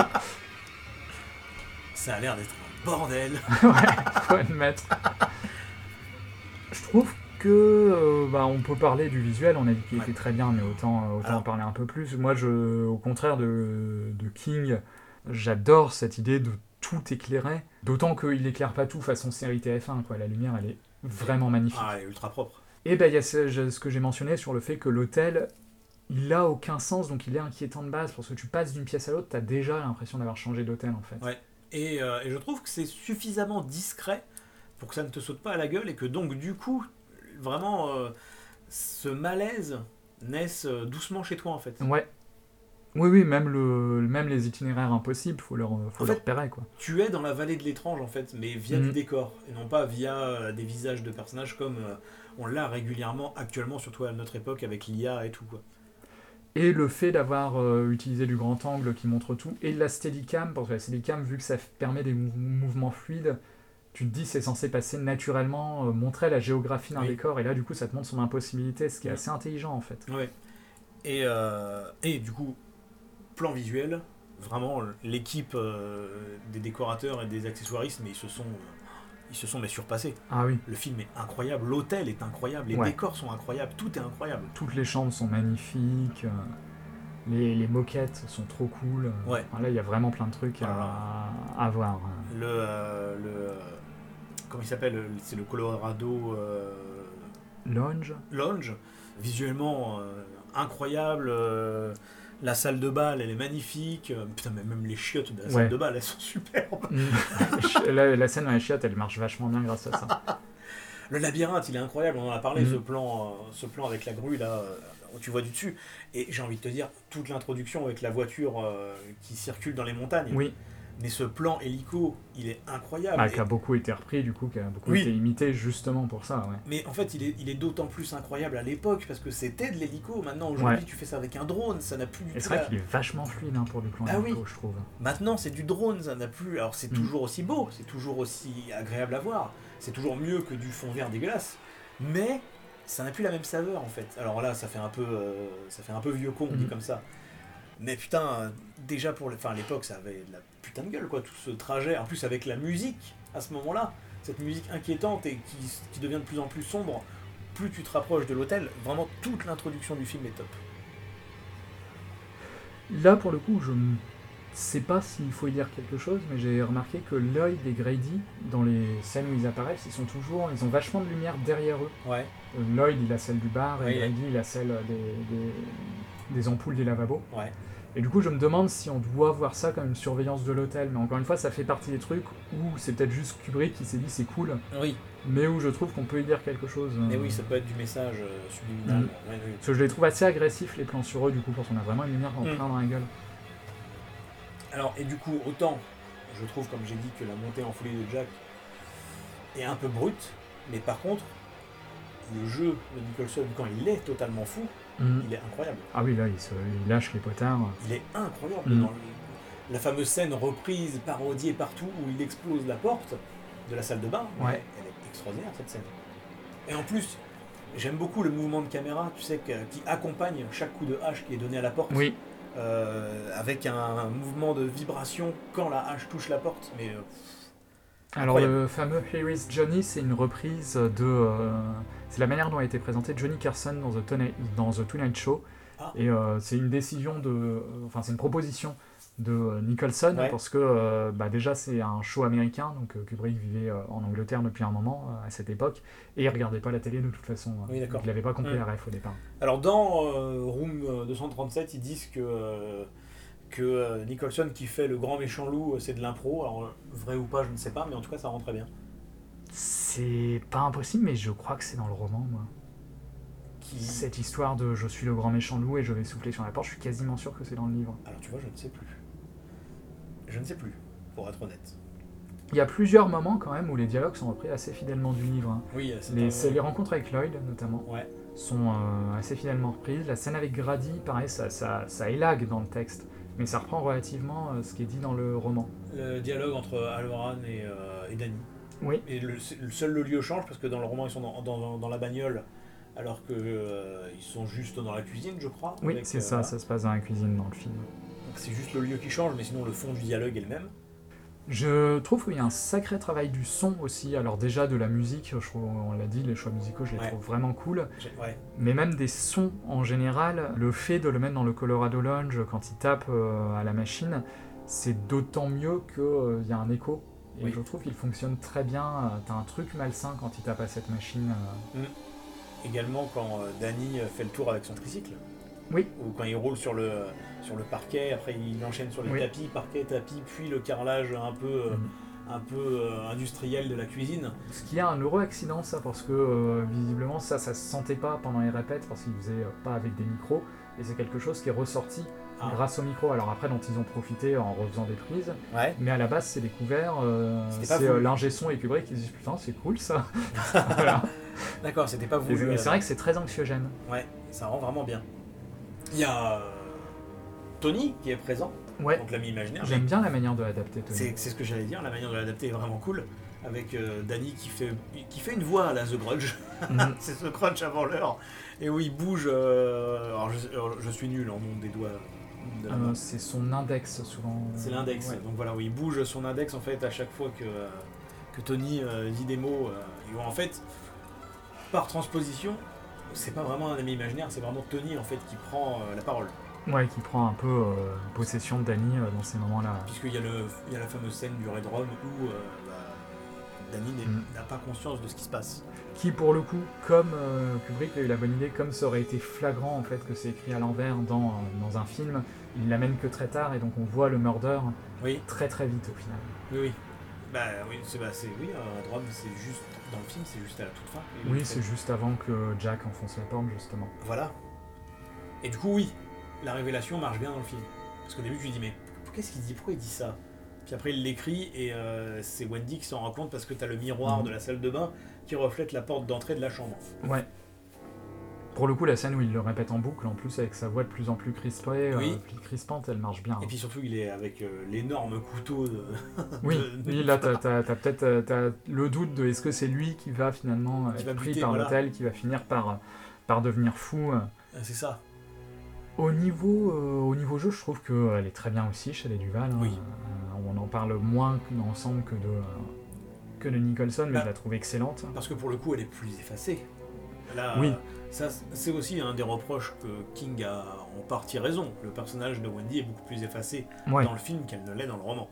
S2: Ça a l'air d'être un bordel.
S1: Ouais, faut admettre. Je trouve que euh, bah, on peut parler du visuel, on a dit qu'il
S2: Ouais.
S1: était très bien, mais autant, euh, autant
S2: Alors-
S1: en parler un peu plus. Moi, je, au contraire de, de King, j'adore cette idée de tout éclairer, d'autant qu'il éclaire pas tout façon série T F un, quoi. La lumière, elle est vraiment magnifique.
S2: Ah, elle est ultra propre.
S1: Et ben il y a ce, je- ce que j'ai mentionné sur le fait que l'hôtel, il a aucun sens, donc il est inquiétant de base, parce que tu passes d'une pièce à l'autre, t'as déjà l'impression d'avoir changé d'hôtel, en fait.
S2: Ouais. Et, euh, et je trouve que c'est suffisamment discret pour que ça ne te saute pas à la gueule et que donc, du coup, vraiment, euh, ce malaise naisse euh, doucement chez toi, en fait.
S1: Ouais. Oui, oui, même, le, même les itinéraires impossibles, faut leur, faut
S2: En
S1: leur
S2: fait,
S1: repérer, quoi.
S2: Tu es dans la vallée de l'étrange, en fait, mais via
S1: Mhm.
S2: du décor, et non pas via euh, des visages de personnages comme euh, on l'a régulièrement actuellement, surtout à notre époque, avec l'I A et tout, quoi.
S1: Et le fait d'avoir euh, utilisé du grand angle qui montre tout, et de la steadicam, parce que la steadicam, vu que ça permet des mou- mouvements fluides, tu te dis c'est censé passer naturellement, euh, montrer la géographie d'un
S2: Oui.
S1: décor, et là, du coup, ça te montre son impossibilité, ce qui est
S2: Mhm.
S1: assez intelligent, en fait.
S2: Ouais. Et, euh, et du coup, plan visuel, vraiment l'équipe euh, des décorateurs et des accessoiristes, mais ils se sont, ils se sont mais surpassés.
S1: Ah oui.
S2: Le film est incroyable, l'hôtel est incroyable, les
S1: Ouais.
S2: décors sont incroyables, tout est incroyable.
S1: Toutes les chambres sont magnifiques, euh, les, les moquettes sont trop cool. euh,
S2: Ouais.
S1: enfin, là, il y a vraiment plein de trucs à,
S2: Voilà.
S1: à voir.
S2: Le, euh, le euh, comment il s'appelle, c'est le Colorado, euh,
S1: Lounge.
S2: Lounge, visuellement euh, incroyable. Euh, la salle de bal, elle est magnifique. Euh, putain, mais même les chiottes de la
S1: Ouais.
S2: salle de bal, elles sont superbes.
S1: la, la scène dans les chiottes, elle marche vachement bien grâce à ça.
S2: Le labyrinthe, il est incroyable. On en a parlé,
S1: Mm.
S2: ce plan, euh, ce plan avec la grue là, euh, où tu vois du dessus. Et j'ai envie de te dire, toute l'introduction avec la voiture euh, qui circule dans les montagnes.
S1: Oui,
S2: Mais ce plan hélico, il est incroyable.
S1: bah,
S2: Et-
S1: qui a beaucoup été repris, du coup, qui a beaucoup
S2: Oui.
S1: été imité justement pour ça. Ouais.
S2: Mais en fait, il est, il est d'autant plus incroyable à l'époque parce que c'était de l'hélico. Maintenant, aujourd'hui,
S1: Ouais.
S2: tu fais ça avec un drone, ça n'a plus du
S1: Et
S2: tout.
S1: c'est vrai
S2: la-
S1: qu'il est vachement fluide hein, pour du plan
S2: Ah
S1: hélico,
S2: oui.
S1: je trouve.
S2: Maintenant, c'est du drone, ça n'a plus. Alors, c'est
S1: Mm.
S2: toujours aussi beau, c'est toujours aussi agréable à voir, c'est toujours mieux que du fond vert dégueulasse. Mais ça n'a plus la même saveur en fait. Alors là, ça fait un peu, euh, ça fait un peu vieux con, on dit
S1: Mm.
S2: comme ça. Mais putain, euh, déjà pour, le- enfin, à l'époque, ça avait de la putain de gueule quoi, tout ce trajet. En plus, avec la musique à ce moment-là, cette musique inquiétante et qui, qui devient de plus en plus sombre. Plus tu te rapproches de l'hôtel, vraiment toute l'introduction du film est top.
S1: Là, pour le coup, je ne sais pas s'il faut y dire quelque chose, mais j'ai remarqué que Lloyd et Grady, dans les scènes où ils apparaissent, ils sont toujours, ils ont vachement de lumière derrière eux.
S2: Ouais.
S1: Euh, Lloyd, il a celle du bar, et
S2: Oui.
S1: Grady, il a celle des, des, des ampoules des lavabos.
S2: Ouais.
S1: Et du coup, je me demande si on doit voir ça comme une surveillance de l'hôtel. Mais encore une fois, ça fait partie des trucs où c'est peut-être juste Kubrick qui s'est dit c'est cool,
S2: Oui.
S1: mais où je trouve qu'on peut y dire quelque chose.
S2: Mais
S1: euh,
S2: oui, ça peut être du message euh, subliminal.
S1: Mm.
S2: Ouais, oui.
S1: Parce que je les trouve assez agressifs, les plans sur eux, du coup, parce qu'on a vraiment une lumière en
S2: Mm.
S1: plein dans la gueule.
S2: Alors, et du coup, autant, je trouve, comme j'ai dit, que la montée en folie de Jack est un peu brute, mais par contre, le jeu de Nicholson, quand il est totalement fou,
S1: Mm.
S2: il est incroyable.
S1: Ah oui, là, il, se, il lâche les potards.
S2: Il est incroyable.
S1: Mm.
S2: Dans le- la fameuse scène reprise, parodiée partout, où il explose la porte de la salle de bain,
S1: Ouais.
S2: elle, elle est extraordinaire, cette scène. Et en plus, j'aime beaucoup le mouvement de caméra, tu sais, que- qui accompagne chaque coup de hache qui est donné à la porte.
S1: Oui,
S2: Euh, avec un, un mouvement de vibration quand la hache touche la porte, mais euh,
S1: alors
S2: incroyable.
S1: le fameux Here is Johnny, c'est une reprise de... euh, c'est la manière dont a été présenté Johnny Carson dans The Tonight, dans The Tonight Show.
S2: Ah.
S1: Et euh, c'est une décision de... euh, Enfin, c'est une proposition de euh, Nicholson,
S2: Ouais.
S1: parce que euh, bah, déjà c'est un show américain, donc euh, Kubrick vivait euh, en Angleterre depuis un moment, euh, à cette époque, et il regardait pas la télé de toute façon.
S2: Oui, d'accord.
S1: Il n'avait pas compris
S2: Mm.
S1: la ref au départ.
S2: Alors dans euh, Room deux cent trente-sept, ils disent que, euh, que euh, Nicholson qui fait le grand méchant loup, euh, c'est de l'impro. Alors euh, vrai ou pas, je ne sais pas, mais en tout cas ça rend très bien.
S1: C'est pas impossible, mais je crois que c'est dans le roman, moi.
S2: Qui...
S1: Cette histoire de je suis le grand méchant loup et je vais souffler sur la porte, je suis quasiment sûr que c'est dans le livre.
S2: Alors tu vois, je ne sais plus. Je ne sais plus, pour être honnête.
S1: Il y a plusieurs moments quand même où les dialogues sont repris assez fidèlement du livre. hein.
S2: Oui, c'est
S1: Les,
S2: un-
S1: c'est les rencontres avec Lloyd notamment
S2: Ouais.
S1: sont euh, assez fidèlement reprises. La scène avec Grady, pareil, ça, ça, ça élague dans le texte, mais ça reprend relativement euh, ce qui est dit dans le roman.
S2: Le dialogue entre Halloran et, euh, et Danny.
S1: Oui,
S2: Et le, c'est- le seul le lieu change parce que dans le roman ils sont dans, dans, dans la bagnole alors que euh, ils sont juste dans la cuisine, je crois.
S1: oui,
S2: avec,
S1: c'est
S2: euh,
S1: ça,
S2: voilà.
S1: ça se passe dans la cuisine dans le film.
S2: Donc c'est juste le lieu qui change, mais sinon le fond du dialogue est le même.
S1: Je trouve qu'il y a un sacré travail du son aussi. Alors déjà de la musique, je trouve, on l'a dit, les choix musicaux, je les
S2: Ouais.
S1: trouve vraiment cool.
S2: J'ai- Ouais.
S1: Mais même des sons en général, le fait de le mettre dans le Colorado Lounge quand il tape euh, à la machine, c'est d'autant mieux qu'il y a un écho. Et
S2: Oui.
S1: je trouve qu'il fonctionne très bien. Euh, T'as un truc malsain quand il tape à cette machine. euh.
S2: Également quand euh, Danny euh, fait le tour avec son tricycle.
S1: Oui.
S2: Ou quand il roule sur le, sur le parquet, après il enchaîne sur les
S1: Oui.
S2: tapis, parquet, tapis, puis le carrelage un peu, euh,
S1: Mhm.
S2: un peu euh, industriel de la cuisine.
S1: Ce qui est un heureux accident, ça, parce que euh, visiblement, ça, ça se sentait pas pendant les répètes, parce qu'ils faisaient euh, pas avec des micros. Et c'est quelque chose qui est ressorti
S2: Ah.
S1: grâce au micro. Alors après, dont ils ont profité en refaisant des prises.
S2: Ouais.
S1: Mais à la base, c'est découvert. Euh,
S2: C'était pas
S1: c'est
S2: voulu.
S1: euh, l'ingé son et Kubrick qui disent putain, c'est cool ça. Voilà.
S2: D'accord, c'était pas
S1: Et
S2: voulu.
S1: c'est- mais
S2: euh,
S1: c'est vrai que c'est très anxiogène.
S2: Ouais, ça rend vraiment bien. Il y a euh, Tony qui est présent,
S1: Ouais,
S2: donc l'ami imaginaire.
S1: j'aime bien la manière de l'adapter, Tony.
S2: C'est c'est ce que j'allais dire, la manière de l'adapter est vraiment cool. Avec euh, Danny qui fait, qui fait une voix à la The Grudge.
S1: Mhm.
S2: C'est The Grudge avant l'heure. Et où il bouge. euh, alors je, alors, je suis nul en nom des doigts. de la
S1: Euh,
S2: main.
S1: c'est son index souvent.
S2: C'est l'index.
S1: Ouais.
S2: Donc voilà, où il bouge son index en fait à chaque fois que, euh, que Tony euh, dit des mots. euh, et où, en fait, par transposition, c'est pas vraiment un ami imaginaire, c'est vraiment Tony en fait qui prend euh, la parole.
S1: Ouais, qui prend un peu euh, possession de Danny euh, dans ces moments-là.
S2: Puisqu'il y, a le- il y a la fameuse scène du Red Rum où euh, bah, Danny n'est-
S1: Mm.
S2: n'a pas conscience de ce qui se passe.
S1: Qui, pour le coup, comme euh, Kubrick a eu la bonne idée, comme ça aurait été flagrant en fait que c'est écrit à l'envers dans, euh, dans un film, il l'amène que très tard et donc on voit le murder
S2: Oui,
S1: très très vite au final.
S2: oui, oui. Bah oui, c'est, bah, c'est, oui un drone, c'est juste, dans le film, c'est juste à la toute fin. Et
S1: Oui,
S2: le
S1: c'est
S2: fait-
S1: juste avant que Jack enfonce la porte justement.
S2: Voilà. Et du coup, oui, la révélation marche bien dans le film. Parce qu'au début, je lui dis, mais qu'est-ce qu'il dit? Pourquoi il dit ça? Puis après, il l'écrit et euh, c'est Wendy qui s'en rend compte parce que t'as le miroir
S1: Mhm.
S2: de la salle de bain qui reflète la porte d'entrée de la chambre.
S1: Ouais. Pour le coup, la scène où il le répète en boucle, en plus avec sa voix de plus en plus crispée,
S2: Oui.
S1: euh, plus crispante, elle marche bien.
S2: Et puis surtout, il est avec euh, l'énorme couteau de...
S1: Oui,
S2: de-
S1: oui, là, t'as, t'as- t'as peut-être euh, t'as le doute de est-ce que c'est lui qui va finalement euh,
S2: Qui
S1: être
S2: va
S1: pris
S2: buter,
S1: par
S2: voilà.
S1: l'hôtel, qui va finir par, par devenir fou.
S2: Ah, c'est ça.
S1: Au niveau, euh, au niveau jeu, je trouve qu'elle est très bien aussi, Shelley Duvall. hein.
S2: Oui.
S1: Euh, on en parle moins ensemble que de, euh, que de Nicholson, mais
S2: Bah.
S1: je la trouve excellente.
S2: Parce que pour le coup, elle est plus effacée. Là,
S1: Oui.
S2: euh, ça, c'est aussi un des reproches que King a en partie raison. Le personnage de Wendy est beaucoup plus effacé
S1: Ouais.
S2: dans le film qu'elle ne l'est dans le roman.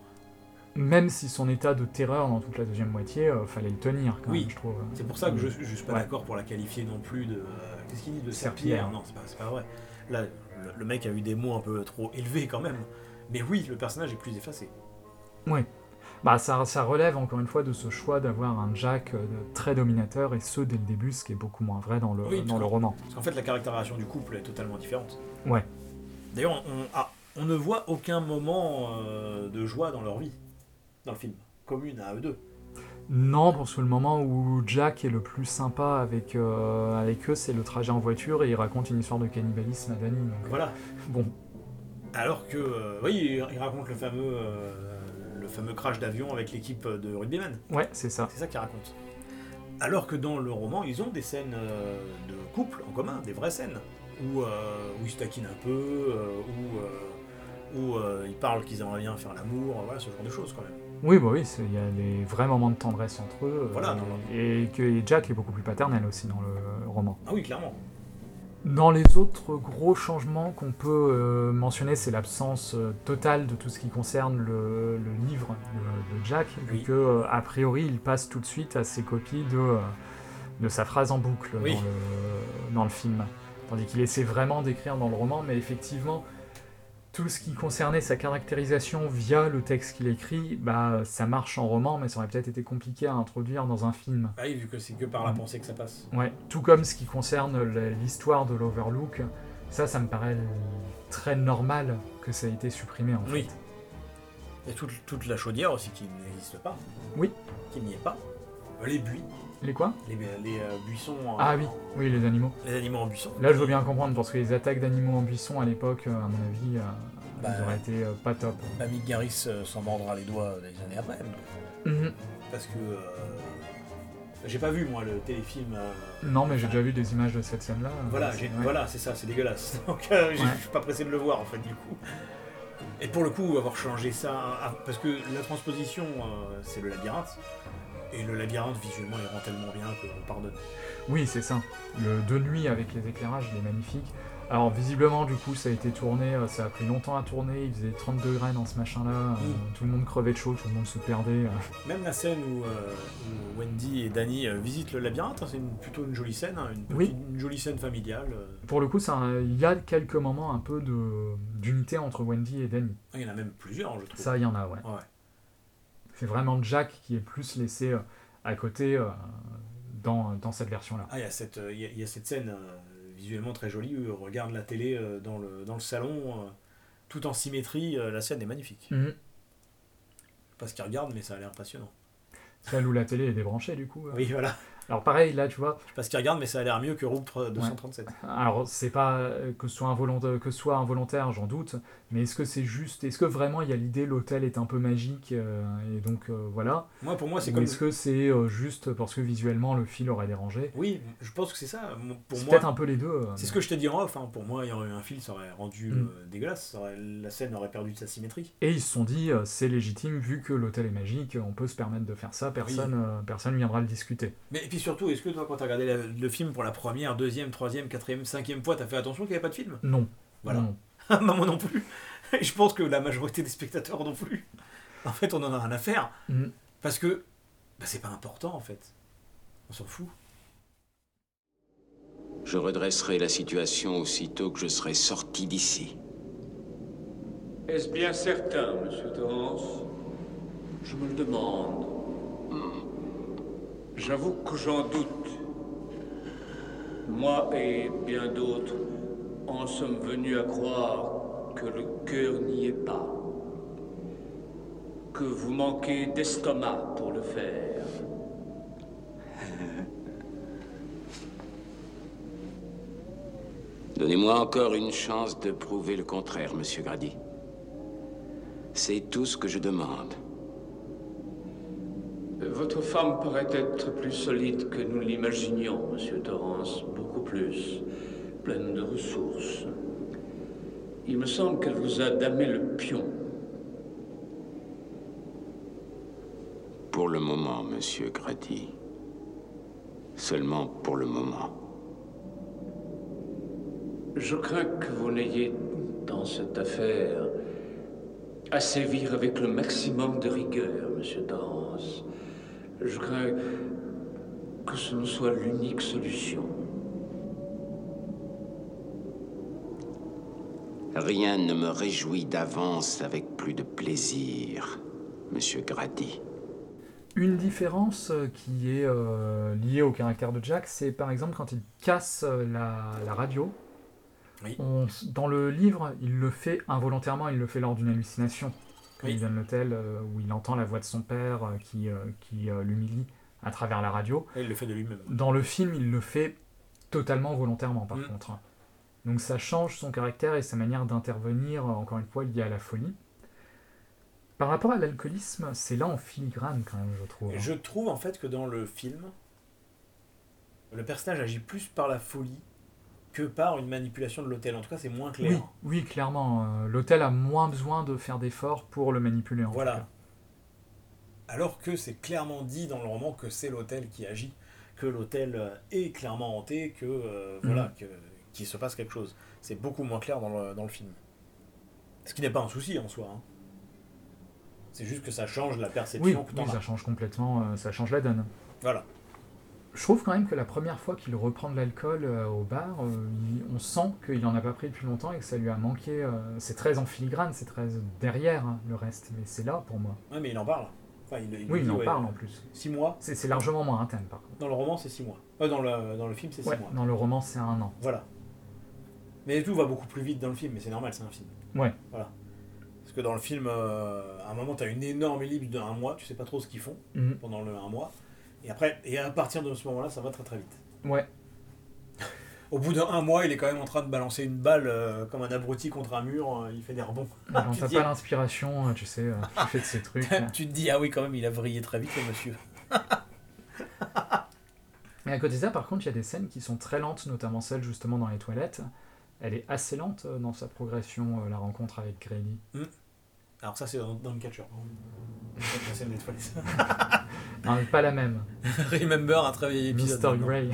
S1: Même si son état de terreur dans toute la deuxième moitié, euh, fallait le tenir quand
S2: Oui.
S1: même, je trouve.
S2: C'est pour ça que je ne suis pas
S1: Ouais.
S2: d'accord pour la qualifier non plus de... euh, Qu'est-ce qu'il dit de
S1: Serpillière.
S2: serpillière? Non, c'est pas, c'est pas vrai. Là, le, le mec a eu des mots un peu trop élevés quand même. Mais oui, le personnage est plus effacé.
S1: Ouais. Bah, ça, ça relève encore une fois de ce choix d'avoir un Jack euh, très dominateur, et ce dès le début, ce qui est beaucoup moins vrai dans le,
S2: Oui,
S1: dans
S2: tout.
S1: le roman.
S2: Parce qu'en fait, la caractérisation du couple est totalement différente.
S1: Ouais.
S2: D'ailleurs, on, ah, on ne voit aucun moment euh, de joie dans leur vie, dans le film, commune à eux deux.
S1: Non, parce que le moment où Jack est le plus sympa avec, euh, avec eux, c'est le trajet en voiture, et il raconte une histoire de cannibalisme à Danny. donc,
S2: Voilà.
S1: Bon,
S2: Alors que, euh, oui, il, il raconte le fameux, euh, le fameux crash d'avion avec l'équipe de rugbyman.
S1: ouais, c'est ça.
S2: C'est ça qu'il raconte. Alors que dans le roman, ils ont des scènes euh, de couple en commun, des vraies scènes, où, euh, où ils se taquinent un peu, euh, où, euh, où euh, ils parlent qu'ils aimeraient bien faire l'amour, voilà, ce genre de choses quand même.
S1: Oui, bah oui, c'est- il y a des vrais moments de tendresse entre eux. euh,
S2: Voilà,
S1: et, et que et Jack est beaucoup plus paternel aussi dans le roman.
S2: Ah oui, clairement.
S1: Dans les autres gros changements qu'on peut euh, mentionner, c'est l'absence euh, totale de tout ce qui concerne le, le livre de, de Jack, vu
S2: Oui.
S1: que euh, a priori il passe tout de suite à ses copies de, euh, de sa phrase en boucle
S2: Oui.
S1: dans, le, dans le film. Tandis qu'il essaie vraiment d'écrire dans le roman, mais effectivement, tout ce qui concernait sa caractérisation via le texte qu'il écrit, bah, ça marche en roman, mais ça aurait peut-être été compliqué à introduire dans un film.
S2: Ah oui, vu que c'est que par la pensée que ça passe.
S1: Ouais, tout comme ce qui concerne la- l'histoire de l'Overlook, ça, ça me paraît très normal que ça ait été supprimé en
S2: Oui.
S1: fait.
S2: Et toute, toute la chaudière aussi qui n'existe pas.
S1: Oui.
S2: Qui n'y est pas. Euh, Les buis,
S1: Les quoi
S2: les, les euh, buissons, euh,
S1: Ah oui, oui, les animaux.
S2: les animaux en buisson.
S1: Là, je veux bien comprendre, parce que les attaques d'animaux en buisson à l'époque, euh, à mon avis, euh,
S2: Bah,
S1: elles auraient été euh, pas top.
S2: Bah, Mick Garris euh, s'en mordra les doigts des années après.
S1: Mhm.
S2: Parce que euh, j'ai pas vu moi le téléfilm. euh,
S1: Non, mais j'ai déjà vu des images de cette scène-là. euh,
S2: Voilà,
S1: c'est-
S2: j'ai-
S1: ouais.
S2: voilà, c'est ça, c'est dégueulasse. Donc euh, j'ai-
S1: Ouais.
S2: je suis pas pressé de le voir en fait du coup. Et pour le coup, avoir changé ça, ah, parce que la transposition, euh, c'est le labyrinthe. Et le labyrinthe, visuellement, il rend tellement bien qu'on pardonne.
S1: Oui, c'est ça. Le de nuit avec les éclairages, il est magnifique. Alors, visiblement, du coup, ça a été tourné, euh, ça a pris longtemps à tourner, il faisait trente degrés dans ce machin-là, euh,
S2: Mm.
S1: tout le monde crevait de chaud, tout le monde se perdait. euh.
S2: Même la scène où, euh, où Wendy et Danny euh, visitent le labyrinthe, hein, c'est une- plutôt une jolie scène, hein, une, petite-
S1: Oui.
S2: une jolie scène familiale. euh.
S1: Pour le coup, ça, il y a quelques moments un peu de, d'unité entre Wendy et Danny.
S2: Il y en a même plusieurs, je trouve.
S1: Ça, il y en a, ouais.
S2: Ouais.
S1: C'est vraiment Jack qui est plus laissé euh, à côté euh, dans, dans cette version-là.
S2: Ah, il y a cette, euh, il y a- il y a cette scène euh, visuellement très jolie où on regarde la télé euh, dans, le, dans le salon, euh, tout en symétrie. euh, la scène est magnifique.
S1: Mhm.
S2: Pas ce qu'ils regardent, mais ça a l'air passionnant.
S1: Celle où la télé est débranchée, du coup. euh.
S2: Oui, voilà.
S1: Alors, pareil, là, tu vois,
S2: Je sais pas ce qu'ils regardent, mais ça a l'air mieux que Route deux cent trente-sept.
S1: alors c'est pas euh, que ce soit involontaire, que ce soit involontaire, j'en doute, mais est-ce que c'est juste, est-ce que vraiment il y a l'idée l'hôtel est un peu magique euh, et donc euh, voilà,
S2: Moi, pour moi, c'est
S1: ou
S2: comme.
S1: est-ce que c'est euh, juste parce que visuellement le fil aurait dérangé?
S2: Oui, je pense que c'est ça. Mo- Pour
S1: C'est
S2: moi,
S1: peut-être un peu les deux. euh,
S2: c'est ce que je t'ai dit en off. hein. Pour moi, il y aurait eu un fil, ça aurait rendu
S1: Mm.
S2: euh, dégueulasse. Ça aurait- La scène aurait perdu de sa symétrie.
S1: Et ils se sont dit euh, c'est légitime vu que l'hôtel est magique, on peut se permettre de faire ça, personne, euh, personne viendra le discuter.
S2: Mais et puis surtout, est-ce que toi, quand t'as regardé la- le film pour la première, deuxième, troisième, quatrième, cinquième fois, t'as fait attention qu'il n'y avait pas de film?
S1: Non.
S2: Voilà.
S1: Non.
S2: Bah, moi non plus. Et je pense que la majorité des spectateurs non plus. En fait, on en a rien à faire.
S1: Mm.
S2: Parce que bah, c'est pas important en fait. On s'en fout.
S6: Je redresserai la situation aussitôt que je serai sorti d'ici.
S7: Est-ce bien certain, monsieur Torrance? Je me le demande. J'avoue que j'en doute. Moi et bien d'autres en sommes venus à croire que le cœur n'y est pas. Que vous manquez d'estomac pour le faire.
S6: Donnez-moi encore une chance de prouver le contraire, monsieur Grady. C'est tout ce que je demande.
S7: Votre femme paraît être plus solide que nous l'imaginions, monsieur Torrance. Beaucoup plus. Pleine de ressources. Il me semble qu'elle vous a damé le pion.
S6: Pour le moment, monsieur Grady. Seulement pour le moment.
S7: Je crains que vous n'ayez, dans cette affaire, à sévir avec le maximum de rigueur, monsieur Torrance. Je crains que ce ne soit l'unique solution.
S6: Rien ne me réjouit d'avance avec plus de plaisir, monsieur Grady.
S1: Une différence qui est euh, liée au caractère de Jack, c'est par exemple quand il casse la, la radio.
S2: Oui.
S1: On, dans le livre, il le fait involontairement, il le fait lors d'une hallucination. Quand
S2: Oui.
S1: il vient de l'hôtel, euh, où il entend la voix de son père euh, qui, euh, qui euh, l'humilie à travers la radio.
S2: Et il le fait de lui-même.
S1: Dans le film, il le fait totalement volontairement, par
S2: Mm.
S1: contre. Donc ça change son caractère et sa manière d'intervenir, euh, encore une fois, liée à la folie. Par rapport à l'alcoolisme, c'est là en filigrane, quand même, je trouve.
S2: Je trouve en fait que dans le film, le personnage agit plus par la folie que par une manipulation de l'hôtel. En tout cas, c'est moins clair.
S1: Oui, oui, clairement. euh, L'hôtel a moins besoin de faire d'efforts pour le manipuler, en tout
S2: Voilà.
S1: cas.
S2: Alors que c'est clairement dit dans le roman que c'est l'hôtel qui agit, que l'hôtel euh, est clairement hanté, que euh, voilà,
S1: Mhm.
S2: que, qu'il se passe quelque chose. C'est beaucoup moins clair dans le, dans le film. Ce qui n'est pas un souci en soi. Hein. C'est juste que ça change la perception
S1: Oui,
S2: que t'en
S1: oui,
S2: as.
S1: ça change complètement, euh, ça change la donne.
S2: Voilà.
S1: Je trouve quand même que la première fois qu'il reprend de l'alcool euh, au bar, euh, il- on sent qu'il en a pas pris depuis longtemps et que ça lui a manqué. euh, c'est très en filigrane, c'est très derrière hein, le reste, mais c'est là pour moi.
S2: Ouais, mais il en parle. Enfin, il, il
S1: Oui,
S2: dit,
S1: il en
S2: ouais,
S1: parle en plus.
S2: Six mois.
S1: C'est, c'est largement moins interne par contre.
S2: Dans le roman, c'est six mois. Euh, dans, le, dans le film, c'est six
S1: Ouais,
S2: mois.
S1: dans le roman, c'est un an.
S2: Voilà. Mais tout va beaucoup plus vite dans le film, mais c'est normal, c'est un film.
S1: Ouais.
S2: Voilà. Parce que dans le film, euh, à un moment, tu as une énorme ellipse de un mois, tu sais pas trop ce qu'ils font
S1: Mhm.
S2: pendant le un mois. Et après, et à partir de ce moment-là, ça va très très vite.
S1: Ouais.
S2: Au bout d'un mois, il est quand même en train de balancer une balle euh, comme un abruti contre un mur, euh, il fait des rebonds.
S1: Quand
S2: tu,
S1: t'as
S2: te dis,
S1: pas l'inspiration, euh, tu sais, euh, tu fais de ces trucs. euh.
S2: tu te dis, ah oui, quand même, il a vrillé très vite, le monsieur.
S1: Et à côté de ça, par contre, il y a des scènes qui sont très lentes, notamment celle justement dans les toilettes. Elle est assez lente euh, dans sa progression, euh, la rencontre avec Grady.
S2: Alors ça, c'est dans, dans le catcher. La scène des toilettes.
S1: Non, pas la même.
S2: Remember, un très vieil épisode.
S1: mister
S2: maintenant.
S1: Grey.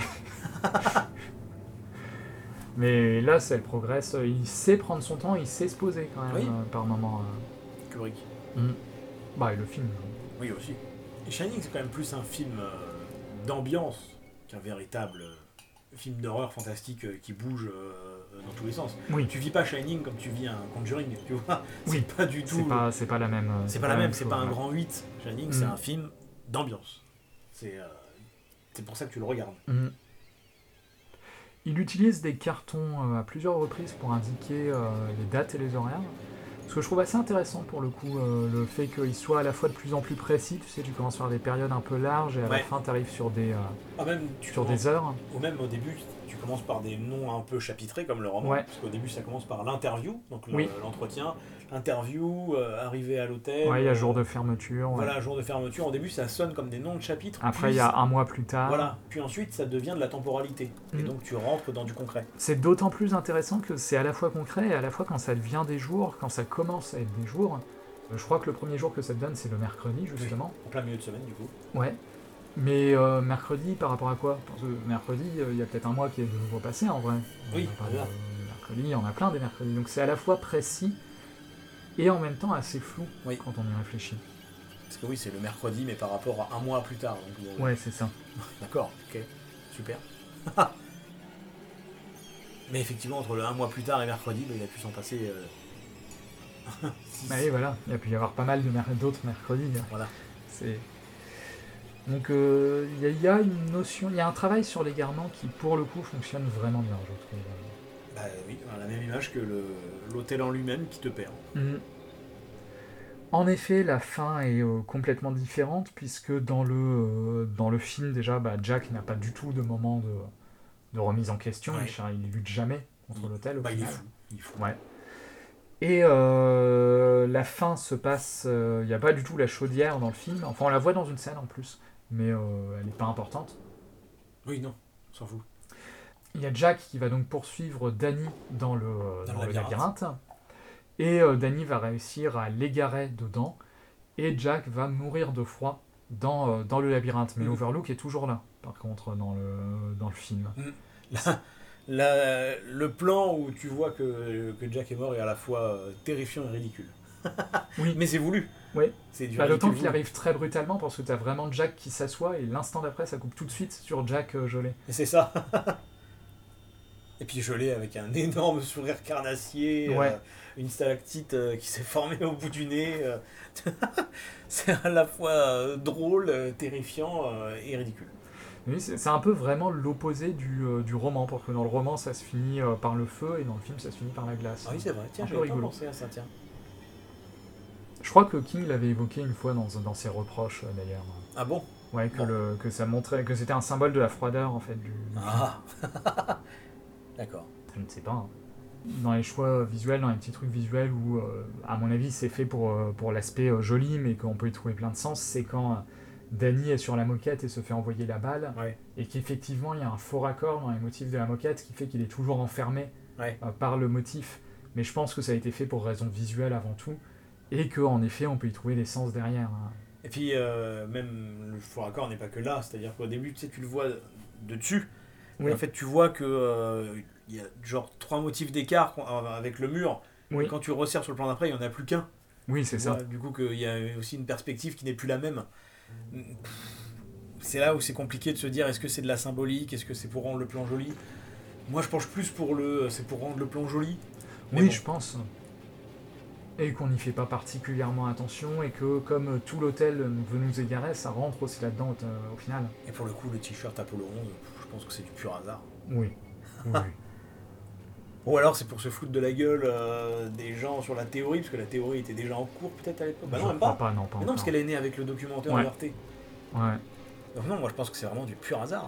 S1: Mais là, ça, elle progresse. Il sait prendre son temps, il sait se poser quand même
S2: Oui.
S1: euh, par moment. euh.
S2: Kubrick.
S1: Mm. Bah, et le film.
S2: Oui, aussi. Et Shining, c'est quand même plus un film euh, d'ambiance qu'un véritable euh, film d'horreur fantastique euh, qui bouge euh, dans tous les sens.
S1: Oui,
S2: Tu vis pas Shining comme tu vis un Conjuring, tu vois.
S1: Oui.
S2: C'est pas du tout.
S1: c'est pas, c'est pas la même. euh,
S2: c'est pas la même, c'est
S1: chose,
S2: pas un
S1: ouais.
S2: grand huit. Shining,
S1: Mm.
S2: c'est un film d'ambiance. C'est euh, c'est pour ça que tu le regardes.
S1: Mm. Il utilise des cartons euh, à plusieurs reprises pour indiquer euh, les dates et les horaires. Ce que je trouve assez intéressant pour le coup, euh, le fait qu'il soit à la fois de plus en plus précis. Tu sais, tu commences par des périodes un peu larges et à
S2: Ouais.
S1: la fin, tu arrives sur des, euh,
S2: Ah, même, tu
S1: sur
S2: commences-
S1: des heures.
S2: Ou même au début, tu commences par des noms un peu chapitrés comme le roman.
S1: Ouais.
S2: Parce qu'au début, ça commence par l'interview, donc le-
S1: Oui.
S2: l'entretien. Interview, euh, arrivée à l'hôtel.
S1: Ouais, il y a
S2: euh,
S1: jour de fermeture. ouais.
S2: Voilà, jour de fermeture. Au début, ça sonne comme des noms de chapitres.
S1: Après, il
S2: puis
S1: y a un mois plus tard.
S2: Voilà. Puis ensuite, ça devient de la temporalité. Et
S1: Mm.
S2: donc, tu rentres dans du concret.
S1: C'est d'autant plus intéressant que c'est à la fois concret et à la fois quand ça devient des jours, quand ça commence à être des jours. Euh, Je crois que le premier jour que ça te donne, c'est le mercredi, justement.
S2: En plein milieu de semaine, du coup.
S1: Ouais. Mais euh, mercredi, par rapport à quoi? Parce que mercredi, euh, il y a peut-être un mois qui est de nouveau passé, en vrai. On
S2: Oui,
S1: a pas
S2: voilà.
S1: de mercredi, il y en a plein des mercredis. Donc c'est à la fois précis et en même temps assez flou
S2: Oui.
S1: quand on y réfléchit.
S2: Parce que oui, c'est le mercredi, mais par rapport à un mois plus tard. Donc, euh...
S1: Ouais, c'est ça.
S2: D'accord, ok, super. Mais effectivement, entre le un mois plus tard et mercredi, bah, il a pu s'en passer... Euh...
S1: Bah oui, voilà, il y a pu y avoir pas mal de mer- d'autres mercredis.
S2: Voilà.
S1: C'est... Donc il euh, y, y a une notion, il y a un travail sur l'égarement qui pour le coup fonctionne vraiment bien, je trouve.
S2: Bah oui, on a la même image que le, l'hôtel en lui-même qui te perd.
S1: Mmh. En effet, la fin est euh, complètement différente puisque dans le, euh, dans le film déjà, bah, Jack n'a pas du tout de moment de, de remise en question,
S2: Ouais.
S1: il, il lutte jamais contre
S2: Il,
S1: l'hôtel. Au
S2: bah, il est
S1: final.
S2: fou. Il est fou.
S1: Ouais. Et euh, la fin se passe, il euh, n'y a pas du tout la chaudière dans le film, enfin on la voit dans une scène en plus, mais euh, elle n'est pas importante.
S2: Oui, non, on s'en fout.
S1: Il y a Jack qui va donc poursuivre Danny dans le,
S2: Dans
S1: dans
S2: le
S1: le
S2: labyrinthe.
S1: labyrinthe, et euh, Danny va réussir à l'égarer dedans, et Jack va mourir de froid dans, euh, dans le labyrinthe, mais
S2: Mmh.
S1: l'Overlook est toujours là, par contre, dans le, dans le film.
S2: Mmh. La, la, le plan où tu vois que, que Jack est mort est à la fois euh, terrifiant et ridicule.
S1: Oui.
S2: Mais c'est voulu.
S1: Oui.
S2: C'est du
S1: Bah, le temps
S2: ridicule
S1: qu'il
S2: voulu.
S1: arrive très brutalement, parce que tu as vraiment Jack qui s'assoit, et l'instant d'après, ça coupe tout de suite sur Jack euh, gelé.
S2: Et c'est ça. Et puis gelé avec un énorme sourire carnassier,
S1: Ouais.
S2: euh, une stalactite euh, qui s'est formée au bout du nez. euh. C'est à la fois euh, drôle, euh, terrifiant euh, et ridicule.
S1: Oui, c'est c'est un peu vraiment l'opposé du, euh, du roman, parce que dans le roman, ça se finit euh, par le feu, et dans le film, ça se finit par la glace.
S2: Ah oui, c'est vrai. Tiens,
S1: Un peu
S2: j'avais pas
S1: rigolo.
S2: pensé à ça, tiens.
S1: Je crois que King l'avait évoqué une fois dans, dans ses reproches, euh, d'ailleurs.
S2: Ah bon?
S1: Ouais, que,
S2: Bon.
S1: le, que ça montrait que c'était un symbole de la froideur, en fait, du, du
S2: Ah. D'accord.
S1: film. Je ne sais pas. hein. Dans les choix visuels, dans les petits trucs visuels où, euh, à mon avis, c'est fait pour, euh, pour l'aspect euh, joli, mais qu'on peut y trouver plein de sens, c'est quand euh, Danny est sur la moquette et se fait envoyer la balle,
S2: Ouais.
S1: et qu'effectivement, il y a un faux raccord dans les motifs de la moquette qui fait qu'il est toujours enfermé
S2: Ouais.
S1: euh, par le motif. Mais je pense que ça a été fait pour raison visuelle avant tout, et qu'en effet, on peut y trouver des sens derrière. hein.
S2: Et puis, euh, même le faux raccord n'est pas que là. C'est-à-dire qu'au début, tu sais, tu le vois de dessus.
S1: Oui.
S2: Et en fait, tu vois que euh, il y a genre trois motifs d'écart euh, avec le mur.
S1: Oui.
S2: Et quand tu resserres sur le plan d'après, il n'y en a plus qu'un.
S1: Oui, c'est
S2: Tu
S1: ça.
S2: vois, du coup, qu'il y a aussi une perspective qui n'est plus la même. C'est là où c'est compliqué de se dire est-ce que c'est de la symbolique, est-ce que c'est pour rendre le plan joli. Moi, je penche plus pour le, c'est pour rendre le plan joli. Mais
S1: Oui,
S2: bon.
S1: je pense. Et qu'on n'y fait pas particulièrement attention, et que comme tout l'hôtel veut nous égarer, ça rentre aussi là-dedans au, au final.
S2: Et pour le coup, le t-shirt Apollo onze, je pense que c'est du pur hasard.
S1: Oui. Oui.
S2: Ou alors c'est pour se foutre de la gueule euh, des gens sur la théorie, parce que la théorie était déjà en cours peut-être à l'époque. Bah non,
S1: Je
S2: même
S1: crois
S2: pas.
S1: pas, non, pas
S2: Mais non, parce
S1: encore.
S2: qu'elle est née avec le documentaire
S1: Ouais.
S2: de R T.
S1: Ouais.
S2: Donc non, moi je pense que c'est vraiment du pur hasard.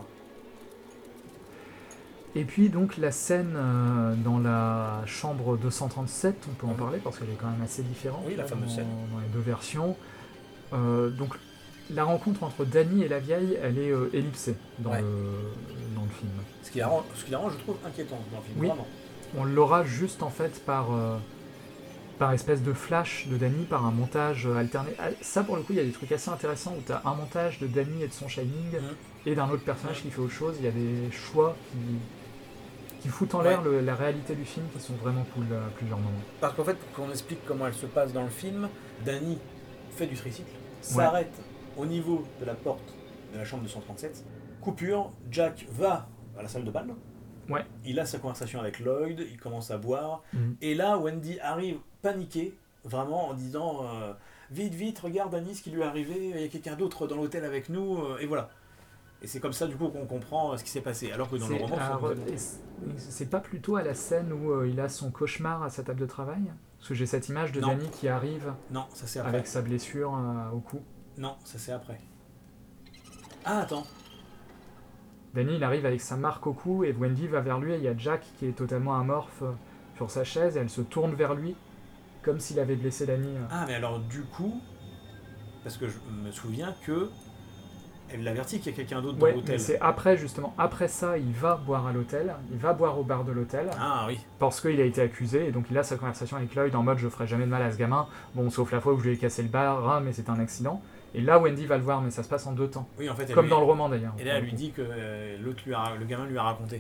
S1: Et puis donc la scène euh, dans la chambre deux cent trente-sept, on peut en
S2: Mhm.
S1: parler parce qu'elle est quand même assez différente.
S2: Oui, la
S1: là,
S2: fameuse
S1: dans,
S2: scène.
S1: dans les deux versions. Euh, donc la rencontre entre Danny et la vieille, elle est euh, ellipsée dans,
S2: Ouais.
S1: le, dans le film.
S2: Ce qui la rend, ce qui la rend, je trouve, inquiétante dans le film.
S1: Oui.
S2: Vraiment.
S1: On l'aura juste en fait par, euh, par espèce de flash de Danny, par un montage euh, alterné. Ah, ça pour le coup, il y a des trucs assez intéressants où tu as un montage de Danny et de son Shining
S2: Mhm.
S1: et d'un autre personnage
S2: Mhm.
S1: qui fait autre chose. Il y a des choix qui, qui foutent en l'air le- la réalité du film qui sont vraiment cool à plusieurs moments.
S2: Parce qu'en fait, pour qu'on explique comment elle se passe dans le film, Danny fait du tricycle, s'arrête au niveau de la porte de la chambre deux cent trente-sept, coupure, Jack va à la salle de bal,
S1: Ouais.
S2: il a sa conversation avec Lloyd, il commence à boire,
S1: Mhm.
S2: et là Wendy arrive paniquée, vraiment en disant euh, vite, vite, regarde Danny ce qui lui est arrivé, il y a quelqu'un d'autre dans l'hôtel avec nous, euh, et voilà. Et c'est comme ça du coup qu'on comprend euh, ce qui s'est passé, alors que dans le
S1: C'est-
S2: roman, c'est
S1: alors,
S2: complètement-
S1: et c'est- c'est pas plutôt à la scène où euh, il a son cauchemar à sa table de travail? Parce que j'ai cette image de
S2: Non.
S1: Danny qui arrive
S2: non, ça c'est après.
S1: avec sa blessure euh, au cou.
S2: Non, ça c'est après. Ah attends.
S1: Danny, il arrive avec sa marque au cou et Wendy va vers lui et il y a Jack qui est totalement amorphe euh, sur sa chaise et elle se tourne vers lui comme s'il avait blessé Danny. euh.
S2: Ah mais alors du coup, parce que je me souviens que elle l'avertit qu'il y a quelqu'un d'autre
S1: Ouais,
S2: dans
S1: mais
S2: l'hôtel.
S1: c'est après justement, après ça, il va boire à l'hôtel, il va boire au bar de l'hôtel
S2: Ah oui.
S1: parce qu'il a été accusé et donc il a sa conversation avec Lloyd en mode je ferai jamais de mal à ce gamin, bon sauf la fois où je lui ai cassé le bar, hein, mais c'est un accident. Et là Wendy va le voir mais ça se passe en deux temps,
S2: Oui en fait. Elle
S1: comme
S2: lui-
S1: dans le roman d'ailleurs.
S2: Et là elle lui dit que euh, l'autre lui a, le gamin lui a raconté.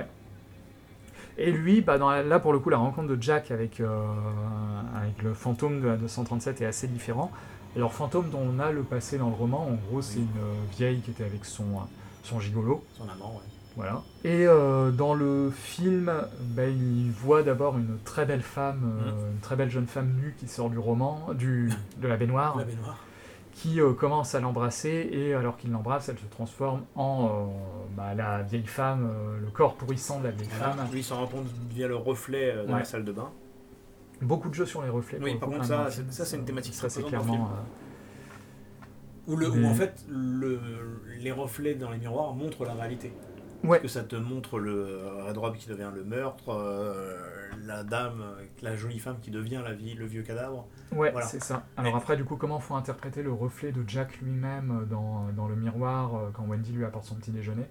S1: Et lui, bah dans la- là pour le coup, la rencontre de Jack avec, euh, avec le fantôme de la deux cent trente-sept est assez différent. Alors Fantôme, dont on a le passé dans le roman, en gros c'est
S2: Oui.
S1: une euh, vieille qui était avec son, euh, son gigolo.
S2: Son amant, ouais.
S1: Voilà. Et euh, dans le film, bah, il voit d'abord une très belle femme, euh,
S2: Mhm.
S1: une très belle jeune femme nue qui sort du roman, du, de la baignoire,
S2: La baignoire.
S1: qui euh, commence à l'embrasser, et alors qu'il l'embrasse, elle se transforme en euh, bah, la vieille femme, euh, le corps pourrissant de la vieille
S2: Voilà.
S1: femme.
S2: Lui, il s'en rend compte via le reflet euh, dans
S1: Ouais.
S2: la salle de bain.
S1: Beaucoup de jeux sur les reflets.
S2: Oui,
S1: pour le
S2: par
S1: coup,
S2: contre,
S1: quand même,
S2: ça,
S1: dans le
S2: c'est-
S1: film.
S2: ça, c'est une thématique
S1: Ça,
S2: très
S1: c'est
S2: présente dans le
S1: clairement...
S2: film.
S1: euh,
S2: Où, le,
S1: Mais-
S2: où en fait, le, les reflets dans les miroirs montrent la réalité.
S1: Ouais.
S2: Parce que ça te montre le Red Robe qui devient le meurtre, euh, la dame, la jolie femme qui devient la vie, le vieux cadavre.
S1: Ouais,
S2: Voilà.
S1: c'est ça. Alors après, du coup, comment faut interpréter le reflet de Jack lui-même dans, dans le miroir euh, quand Wendy lui apporte son petit déjeuner?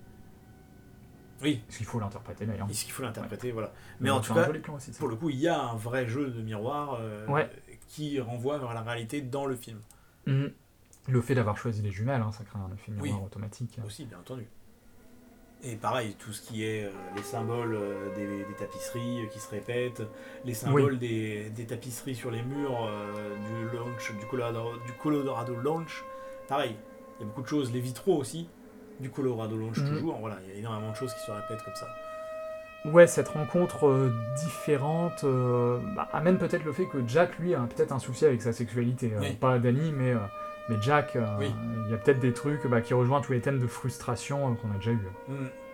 S2: Oui,
S1: Parce qu'il faut l'interpréter d'ailleurs.
S2: il faut l'interpréter, voilà. Mais
S1: Mais
S2: en
S1: c'est
S2: tout
S1: un
S2: cas,
S1: joli plan aussi, ça.
S2: pour le coup, il y a un vrai jeu de miroir euh,
S1: Ouais.
S2: qui renvoie vers la réalité dans le film.
S1: Mhm. Le fait d'avoir choisi les jumelles, hein, ça crée un effet miroir
S2: Oui.
S1: automatique.
S2: Aussi, bien entendu. Et pareil, tout ce qui est euh, les symboles euh, des, des tapisseries euh, qui se répètent, les symboles des, des tapisseries sur les murs euh, du launch, du Colorado, du Colorado Launch, pareil, il y a beaucoup de choses, les vitraux aussi, du Colorado Launch
S1: Mhm.
S2: toujours, voilà, il y a énormément de choses qui se répètent comme ça.
S1: Ouais, cette rencontre euh, différente euh, bah, amène peut-être le fait que Jack, lui, a peut-être un souci avec sa sexualité. Euh,
S2: Oui.
S1: Pas Danny, mais, euh, mais Jack, euh,
S2: Oui.
S1: il y a peut-être des trucs bah, qui rejoignent tous les thèmes de frustration euh, qu'on a déjà eu.
S2: Mm.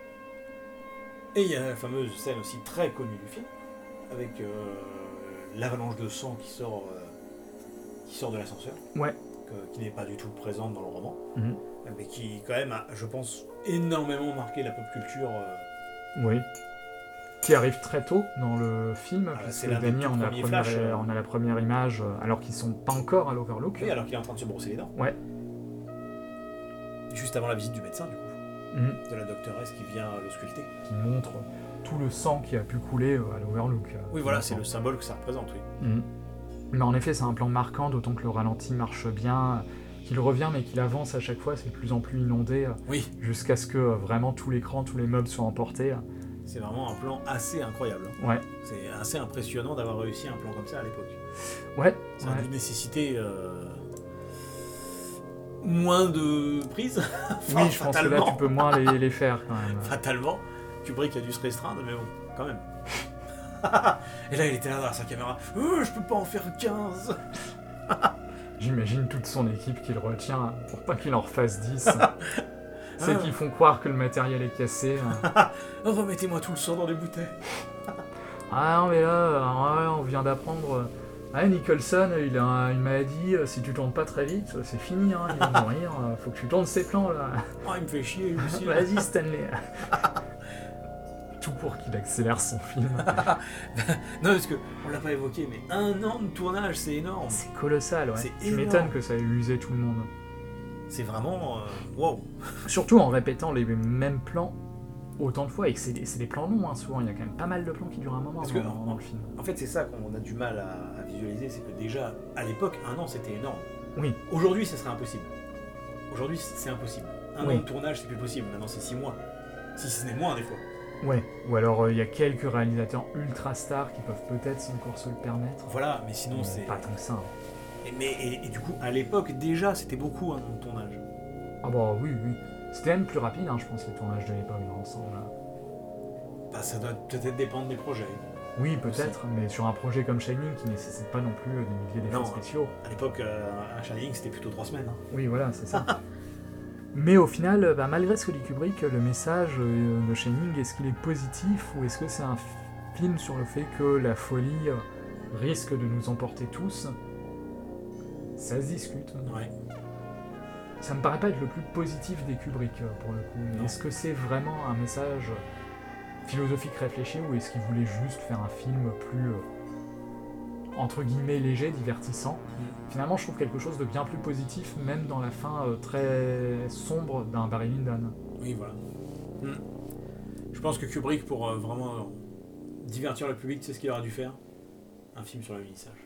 S2: Et il y a la fameuse scène aussi très connue du film, avec euh, l'avalanche de sang qui sort, euh, qui sort de l'ascenseur,
S1: Ouais.
S2: que- qui n'est pas du tout présente dans le roman,
S1: Mhm.
S2: mais qui quand même a, je pense, énormément marqué la pop culture. euh,
S1: Oui. Qui arrive très tôt dans le film,
S2: Ah,
S1: puisque
S2: c'est l'un des
S1: Danny
S2: tout
S1: on a, la
S2: premiers
S1: première,
S2: flashs, euh.
S1: on a la première image, euh, alors qu'ils sont pas encore à l'Overlook.
S2: Oui, alors qu'il est en train de se brosser les dents.
S1: Ouais.
S2: Juste avant la visite du médecin, du coup,
S1: Mhm.
S2: de la doctoresse qui vient l'ausculter.
S1: Qui montre tout le sang qui a pu couler euh, à l'Overlook. euh,
S2: Oui, voilà,
S1: tout
S2: c'est
S1: le
S2: le symbole que ça représente, oui.
S1: Mhm. Mais en effet, c'est un plan marquant, d'autant que le ralenti marche bien, qu'il revient mais qu'il avance à chaque fois, c'est de plus en plus inondé, euh,
S2: Oui,
S1: jusqu'à ce que euh, vraiment tout l'écran, tous les meubles soient emportés. euh.
S2: c'est vraiment un plan assez incroyable. hein.
S1: Ouais,
S2: C'est assez impressionnant d'avoir réussi un plan comme ça à l'époque.
S1: ouais,
S2: Ça a
S1: ouais.
S2: dû nécessiter euh, moins de prises. Enfin,
S1: Oui, je pense que là,
S2: fatalement.
S1: tu peux moins les, les faire quand même.
S2: Fatalement, Kubrick a dû se restreindre, mais bon, quand même. Et là, il était là dans sa caméra. Euh, je peux pas en faire quinze.
S1: J'imagine toute son équipe qui le retient pour pas qu'il en refasse dix. C'est
S2: Ah.
S1: qu'ils font croire que le matériel est cassé. euh.
S2: Oh, remettez-moi tout le sang dans des bouteilles.
S1: Ah non, mais là, euh, ouais, on vient d'apprendre. euh, Ah, Nicholson, il a un- une maladie, euh, si tu tournes pas très vite, euh, c'est fini, hein, il va mourir, euh, faut que tu tournes ses plans là.
S2: Oh, il me fait chier, lui aussi.
S1: Vas-y, Stanley. Tout pour qu'il accélère son film.
S2: Non, parce que on l'a pas évoqué, mais un an de tournage, c'est énorme.
S1: C'est colossal, ouais.
S2: C'est
S1: Tu
S2: énorme.
S1: m'étonnes que ça ait usé tout le monde.
S2: C'est vraiment. euh, Wow.
S1: Surtout en répétant les mêmes plans autant de fois, et que c'est des, c'est des plans longs, hein, souvent. Il y a quand même pas mal de plans qui durent un moment
S2: Parce
S1: dans,
S2: que-
S1: dans le film.
S2: En fait, c'est ça qu'on a du mal à, à visualiser, c'est que déjà, à l'époque, un an, c'était énorme.
S1: Oui,
S2: Aujourd'hui, ce serait impossible. Aujourd'hui, c'est impossible. Un
S1: Oui.
S2: an de tournage, c'est plus possible. Maintenant, c'est six mois. Si ce n'est moins, des fois.
S1: ouais. Ou alors, euh, il y a quelques réalisateurs ultra stars qui peuvent peut-être encore se le permettre.
S2: Voilà, mais sinon,
S1: Mais
S2: c'est.
S1: pas tant que ça. hein.
S2: Et, mais, et, et du coup, à l'époque, déjà, c'était beaucoup un an de tournage.
S1: Ah bah oui, oui. C'était même plus rapide, hein, je pense, les tournages de l'époque dans l'ensemble. là.
S2: Bah, ça doit peut-être dépendre des projets.
S1: Oui, peut-être, mais sur un projet comme Shining qui nécessite pas non plus euh, des milliers d'effets
S2: Non.
S1: spéciaux.
S2: À l'époque, euh, un Shining, c'était plutôt trois semaines. hein.
S1: Oui, voilà, c'est ça. Mais au final, euh, bah, malgré ce que dit Kubrick, le message euh, de Shining, est-ce qu'il est positif ou est-ce que c'est un f- film sur le fait que la folie euh, risque de nous emporter tous? Ça se discute.
S2: Ouais.
S1: Ça me paraît pas être le plus positif des Kubrick, euh, pour le coup.
S2: Non.
S1: Est-ce que c'est vraiment un message philosophique réfléchi ou est-ce qu'il voulait juste faire un film plus, euh, entre guillemets, léger, divertissant? Finalement, je trouve quelque chose de bien plus positif, même dans la fin euh, très sombre d'un Barry Lyndon.
S2: Oui, voilà. Hmm. Je pense que Kubrick, pour euh, vraiment euh, divertir le public, tu sais ce qu'il aurait dû faire? Un film sur le vernissage.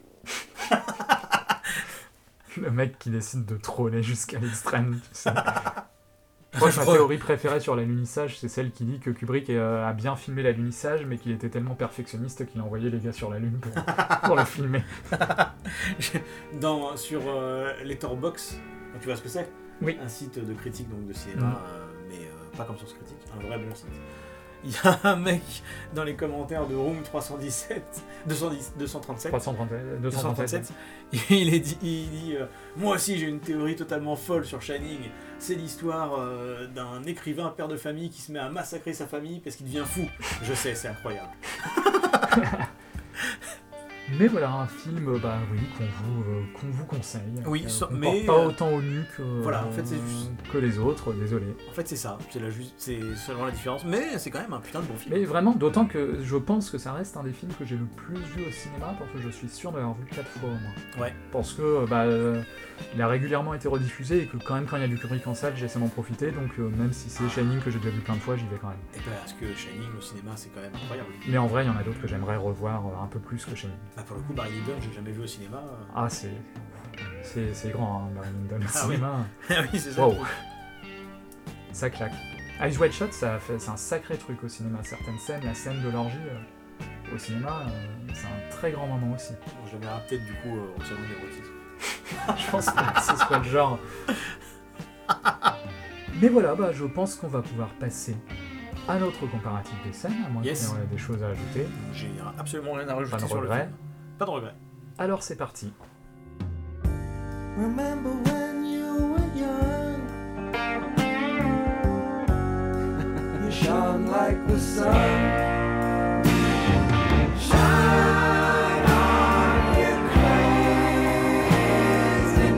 S1: Le mec qui décide de troller jusqu'à l'extrême, tu sais. Moi, ma théorie préférée sur l'alunissage, c'est celle qui dit que Kubrick euh, a bien filmé l'alunissage, mais qu'il était tellement perfectionniste qu'il a envoyé les gars sur la Lune pour, pour le filmer.
S2: Dans, sur euh, Letterboxd, tu vois ce que c'est ?
S1: Oui.
S2: Un site de critique donc, de cinéma,
S1: Mm.
S2: euh, mais euh, pas comme Source Critique, un vrai bon site. Il y a un mec dans les commentaires de Room trois cent dix-sept, deux cent dix, deux cent trente-sept,
S1: trois cent trente-sept, deux cent trente-sept.
S2: il, est dit, il dit euh, moi aussi j'ai une théorie totalement folle sur Shining. C'est l'histoire euh, d'un écrivain, père de famille, qui se met à massacrer sa famille parce qu'il devient fou. Je sais, c'est incroyable.
S1: Mais voilà, un film bah, oui, qu'on vous, euh, qu'on vous conseille.
S2: Oui,
S1: euh,
S2: so-
S1: qu'on
S2: mais,
S1: porte pas
S2: euh,
S1: autant au nu que,
S2: voilà, en fait, c'est juste-
S1: que les autres, désolé.
S2: En fait c'est ça, c'est, la ju- c'est seulement la différence, mais c'est quand même un putain de bon film.
S1: Mais vraiment, d'autant que je pense que ça reste un des films que j'ai le plus vu au cinéma, parce que je suis sûr d'avoir vu quatre fois au moins.
S2: Ouais.
S1: Parce que bah, euh, il a régulièrement été rediffusé et que quand même quand il y a du Kubrick en salle, j'essaie d'en profiter, donc euh, même si c'est Shining que j'ai déjà vu plein de fois, j'y vais quand même.
S2: Et ben, parce que Shining au cinéma c'est quand même incroyable.
S1: Mais en vrai, il y en a d'autres que j'aimerais revoir euh, un peu plus que Shining.
S2: Bah, pour le coup, Barry Lyndon, j'ai jamais vu au cinéma. euh.
S1: Ah, c'est... C'est, c'est grand, hein, Barry Lyndon, au
S2: Ah oui.
S1: cinéma.
S2: Ah oui, c'est ça.
S1: Wow.
S2: le truc.
S1: Ça claque. Eyes Wide Shut, ça fait, c'est un sacré truc au cinéma. Certaines scènes, la scène de l'orgie euh, au cinéma, euh, c'est un très grand moment aussi.
S2: Bon, je le verrai peut-être du coup euh, au salon des érotisme.
S1: Je pense que ce serait le genre. Mais voilà, bah, je pense qu'on va pouvoir passer à notre comparatif des scènes, à moins
S2: Yes.
S1: qu'il y ait des choses à ajouter.
S2: J'ai absolument rien à rajouter
S1: Pas de
S2: sur le
S1: regret.
S2: film. Pas de regret.
S1: Alors c'est parti.
S8: Remember when you were young? You shone like the sun. Shine on, you crazy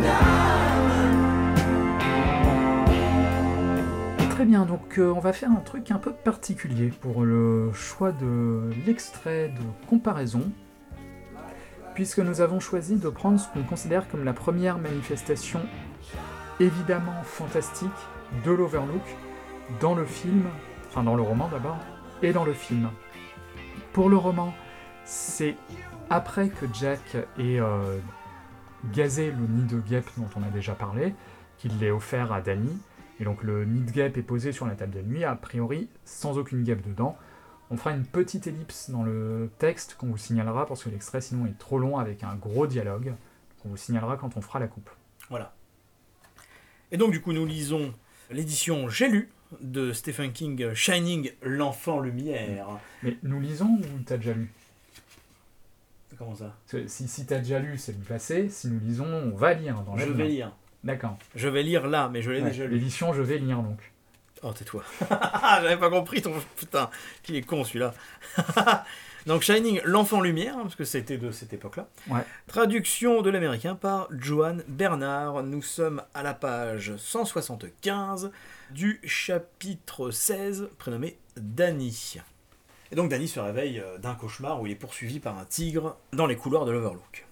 S8: diamond.
S1: Très bien, donc euh, on va faire un truc un peu particulier pour le choix de l'extrait de comparaison, puisque nous avons choisi de prendre ce qu'on considère comme la première manifestation évidemment fantastique de l'Overlook dans le film, enfin dans le roman d'abord, et dans le film. Pour le roman, c'est après que Jack ait euh, gazé le nid de guêpe dont on a déjà parlé, qu'il l'ait offert à Danny, et donc le nid de guêpe est posé sur la table de nuit, a priori sans aucune guêpe dedans. On fera une petite ellipse dans le texte qu'on vous signalera parce que l'extrait sinon est trop long avec un gros dialogue qu'on vous signalera quand on fera la coupe.
S2: Voilà. Et donc du coup nous lisons l'édition J'ai lu de Stephen King, Shining, l'enfant lumière.
S1: Mais nous lisons ou t'as déjà lu ?
S2: Comment ça ?
S1: Parce que Si, si t'as déjà lu, c'est du passé. Si nous lisons, on va lire dans
S2: Je
S1: l'avenir.
S2: vais lire.
S1: D'accord.
S2: Je vais lire là, mais je l'ai
S1: Ouais,
S2: déjà lu.
S1: l'édition, je vais lire donc.
S2: Oh, tais-toi. J'avais pas compris ton... Putain, qu'il est con celui-là. Donc Shining, l'enfant lumière, parce que c'était de cette époque-là.
S1: Ouais.
S2: Traduction de l'américain par Joan Bernard. Nous sommes à la page cent soixante-quinze du chapitre seize, prénommé Danny. Et donc Danny se réveille d'un cauchemar où il est poursuivi par un tigre dans les couloirs de l'Overlook.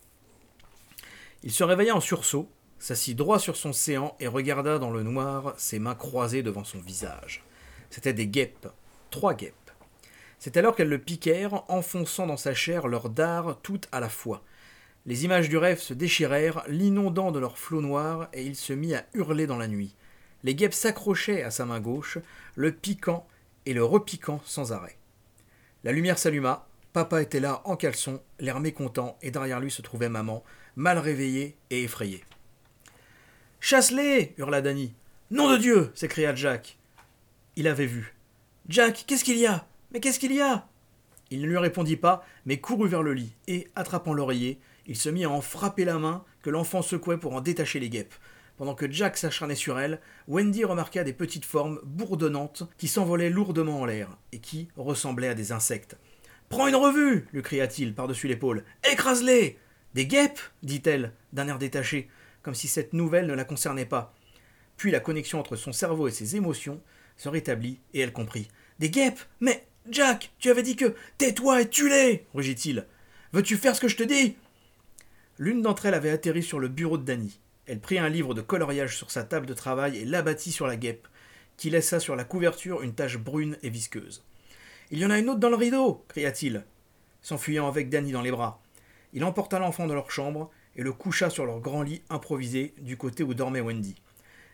S2: Il se réveilla en sursaut, s'assit droit sur son séant et regarda dans le noir, ses mains croisées devant son visage. C'étaient des guêpes, trois guêpes. C'est alors qu'elles le piquèrent, enfonçant dans sa chair leurs dards toutes à la fois. Les images du rêve se déchirèrent, l'inondant de leurs flots noirs, et il se mit à hurler dans la nuit. Les guêpes s'accrochaient à sa main gauche, le piquant et le repiquant sans arrêt. La lumière s'alluma, papa était là en caleçon, l'air mécontent, et derrière lui se trouvait maman, mal réveillée et effrayée. « Chasse-les » hurla Danny. « Nom de Dieu » s'écria Jack. Il avait vu. « Jack, qu'est-ce qu'il y a ? Mais qu'est-ce qu'il y a ?» Il ne lui répondit pas, mais courut vers le lit, et, attrapant l'oreiller, il se mit à en frapper la main que l'enfant secouait pour en détacher les guêpes. Pendant que Jack s'acharnait sur elle, Wendy remarqua des petites formes bourdonnantes qui s'envolaient lourdement en l'air, et qui ressemblaient à des insectes. « Prends une revue » lui cria-t-il par-dessus l'épaule. « Écrase-les !»« Des guêpes » dit-elle, d'un air détaché, comme si cette nouvelle ne la concernait pas. Puis la connexion entre son cerveau et ses émotions se rétablit, et elle comprit. « Des guêpes ? Mais, Jack, tu avais dit que... Tais-toi et tue-les » rugit-il. « Veux-tu faire ce que je te dis ?» L'une d'entre elles avait atterri sur le bureau de Danny. Elle prit un livre de coloriage sur sa table de travail et l'abattit sur la guêpe, qui laissa sur la couverture une tache brune et visqueuse. « Il y en a une autre dans le rideau » cria-t-il, s'enfuyant avec Danny dans les bras. Il emporta l'enfant dans leur chambre et le coucha sur leur grand lit improvisé du côté où dormait Wendy.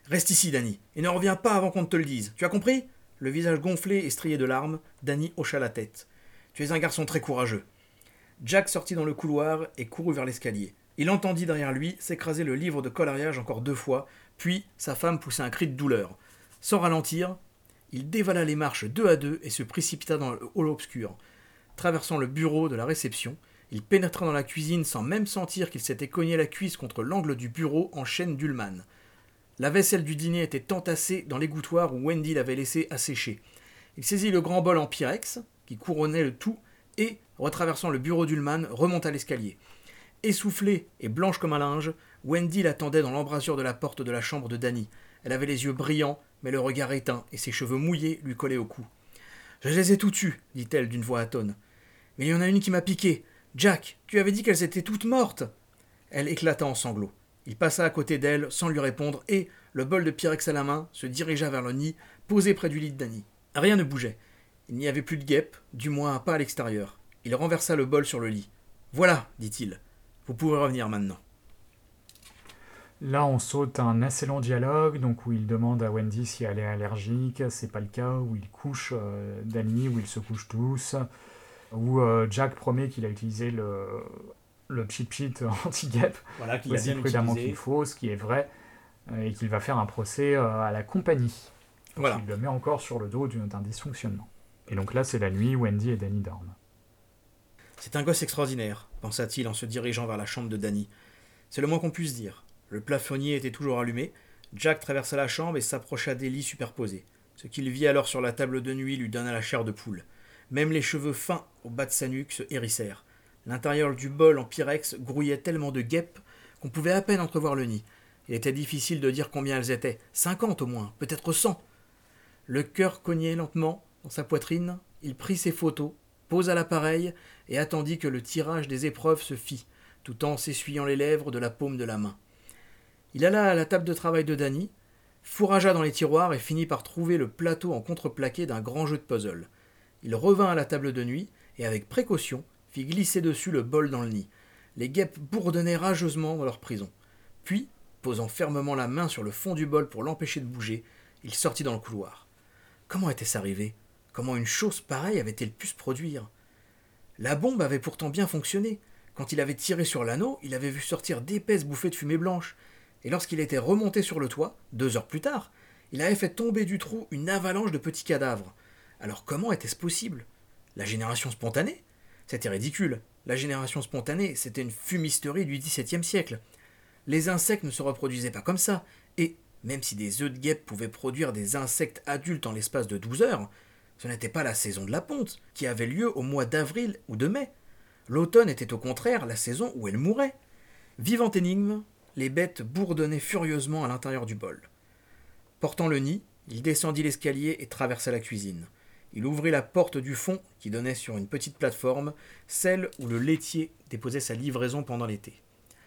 S2: Reste ici, Danny, et ne reviens pas avant qu'on ne te le dise. Tu as compris ? Le visage gonflé et strié de larmes, Danny hocha la tête. Tu es un garçon très courageux. Jack sortit dans le couloir et courut vers l'escalier. Il entendit derrière lui s'écraser le livre de coloriage encore deux fois, puis sa femme poussa un cri de douleur. Sans ralentir, il dévala les marches deux à deux et se précipita dans le hall obscur. Traversant le bureau de la réception, il pénétra dans la cuisine sans même sentir qu'il s'était cogné la cuisse contre l'angle du bureau en chaîne d'Ullman. La vaisselle du dîner était entassée dans l'égouttoir où Wendy l'avait laissée assécher. Il saisit le grand bol en pyrex, qui couronnait le tout, et, retraversant le bureau d'Ullman, remonta l'escalier. Essoufflée et blanche comme un linge, Wendy l'attendait dans l'embrasure de la porte de la chambre de Danny. Elle avait les yeux brillants, mais le regard éteint, et ses cheveux mouillés lui collaient au cou. « Je les ai toutes tues, dit-elle d'une voix atone. « Mais il y en a une qui m'a piqué. Jack, tu avais dit qu'elles étaient toutes mortes !» Elle éclata en sanglots. Il passa à côté d'elle sans lui répondre et, le bol de pyrex à la main, se dirigea vers le nid, posé près du lit de Danny. Rien ne bougeait. Il n'y avait plus de guêpes, du moins pas à l'extérieur. Il renversa le bol sur le lit. « Voilà, dit-il. Vous pouvez revenir maintenant. »
S1: Là, on saute un assez long dialogue, donc où il demande à Wendy si elle est allergique, c'est pas le cas, où il couche euh, Danny, où ils se couchent tous, où euh, Jack promet qu'il a utilisé le, le pchit-pchit anti-guêpe
S2: Voilà, qu'il a
S1: aussi
S2: bien
S1: prudemment
S2: utilisé.
S1: qu'il faut, ce qui est vrai, euh, et qu'il va faire un procès euh, à la compagnie. Donc,
S2: Voilà.
S1: il le met encore sur le dos d'un dysfonctionnement. Et donc là, c'est la nuit, Wendy et Danny dorment.
S2: C'est un gosse extraordinaire, pensa-t-il en se dirigeant vers la chambre de Danny. C'est le moins qu'on puisse dire. Le plafonnier était toujours allumé. Jack traversa la chambre et s'approcha des lits superposés. Ce qu'il vit alors sur la table de nuit lui donna la chair de poule. Même les cheveux fins au bas de sa nuque se hérissèrent. L'intérieur du bol en pyrex grouillait tellement de guêpes qu'on pouvait à peine entrevoir le nid. Il était difficile de dire combien elles étaient. Cinquante au moins, peut-être cent. Le cœur cognait lentement dans sa poitrine. Il prit ses photos, posa l'appareil et attendit que le tirage des épreuves se fît, tout en s'essuyant les lèvres de la paume de la main. Il alla à la table de travail de Danny, fourragea dans les tiroirs et finit par trouver le plateau en contreplaqué d'un grand jeu de puzzle. Il revint à la table de nuit et, avec précaution, fit glisser dessus le bol dans le nid. Les guêpes bourdonnaient rageusement dans leur prison. Puis, posant fermement la main sur le fond du bol pour l'empêcher de bouger, il sortit dans le couloir. Comment était-ce arrivé ? Comment une chose pareille avait-elle pu se produire ? La bombe avait pourtant bien fonctionné. Quand il avait tiré sur l'anneau, il avait vu sortir d'épaisses bouffées de fumée blanche. Et lorsqu'il était remonté sur le toit, deux heures plus tard, il avait fait tomber du trou une avalanche de petits cadavres. Alors comment était-ce possible ? La génération spontanée ? C'était ridicule. La génération spontanée, c'était une fumisterie du dix-septième siècle. Les insectes ne se reproduisaient pas comme ça. Et, même si des œufs de guêpes pouvaient produire des insectes adultes en l'espace de douze heures, ce n'était pas la saison de la ponte, qui avait lieu au mois d'avril ou de mai. L'automne était au contraire la saison où elles mouraient. Vivante énigme, les bêtes bourdonnaient furieusement à l'intérieur du bol. Portant le nid, il descendit l'escalier et traversa la cuisine. Il ouvrit la porte du fond qui donnait sur une petite plateforme, celle où le laitier déposait sa livraison pendant l'été.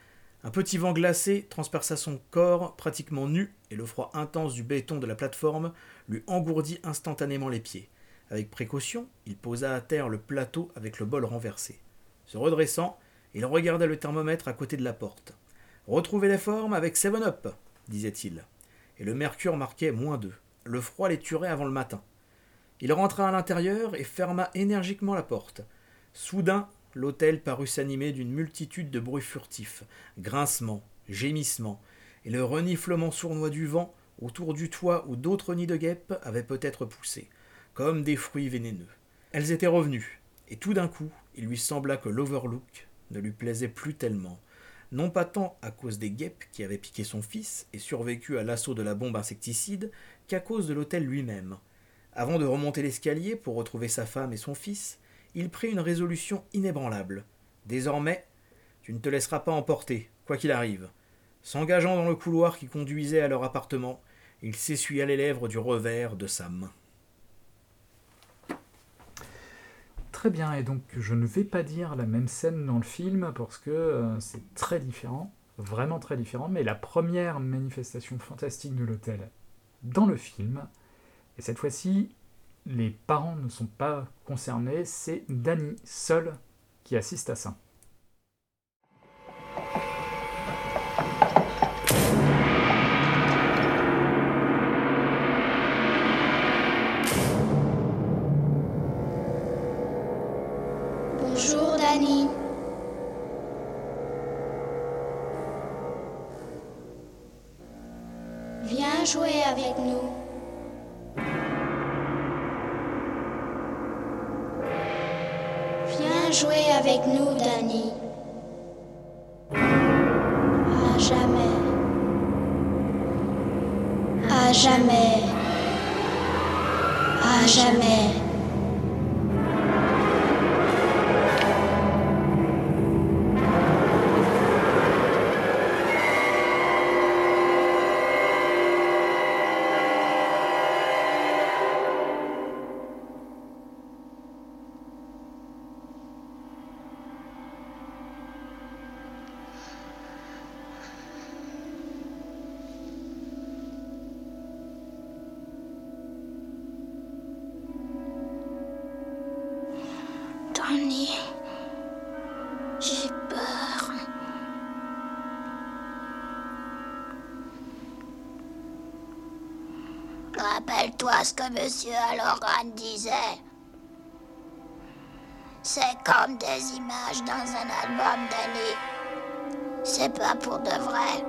S2: Un petit vent glacé transperça son corps pratiquement nu et le froid intense du béton de la plateforme lui engourdit instantanément les pieds. Avec précaution, il posa à terre le plateau avec le bol renversé. Se redressant, il regarda le thermomètre à côté de la porte. « Retrouvez les formes avec seven up, disait-il. Et le mercure marquait moins deux. Le froid les tuerait avant le matin. Il rentra à l'intérieur et ferma énergiquement la porte. Soudain, l'hôtel parut s'animer d'une multitude de bruits furtifs, grincements, gémissements, et le reniflement sournois du vent autour du toit où d'autres nids de guêpes avaient peut-être poussé, comme des fruits vénéneux. Elles étaient revenues, et tout d'un coup, il lui sembla que l'Overlook ne lui plaisait plus tellement, non pas tant à cause des guêpes qui avaient piqué son fils et survécu à l'assaut de la bombe insecticide, qu'à cause de l'hôtel lui-même. Avant de remonter l'escalier pour retrouver sa femme et son fils, il prit une résolution inébranlable. Désormais, tu ne te laisseras pas emporter, quoi qu'il arrive. S'engageant dans le couloir qui conduisait à leur appartement, il s'essuya les lèvres du revers de sa main.
S1: Très bien, et donc je ne vais pas dire la même scène dans le film parce que euh, c'est très différent, vraiment très différent, mais la première manifestation fantastique de l'hôtel dans le film, et cette fois-ci, les parents ne sont pas concernés, c'est Danny seul qui assiste à ça.
S4: Bonjour, Danny. Viens jouer avec nous. Viens jouer avec nous, Danny. À jamais. À jamais. À jamais. Danny, j'ai peur. Rappelle-toi ce que Monsieur Halloran disait. C'est comme des images dans un album, Danny. C'est pas pour de vrai.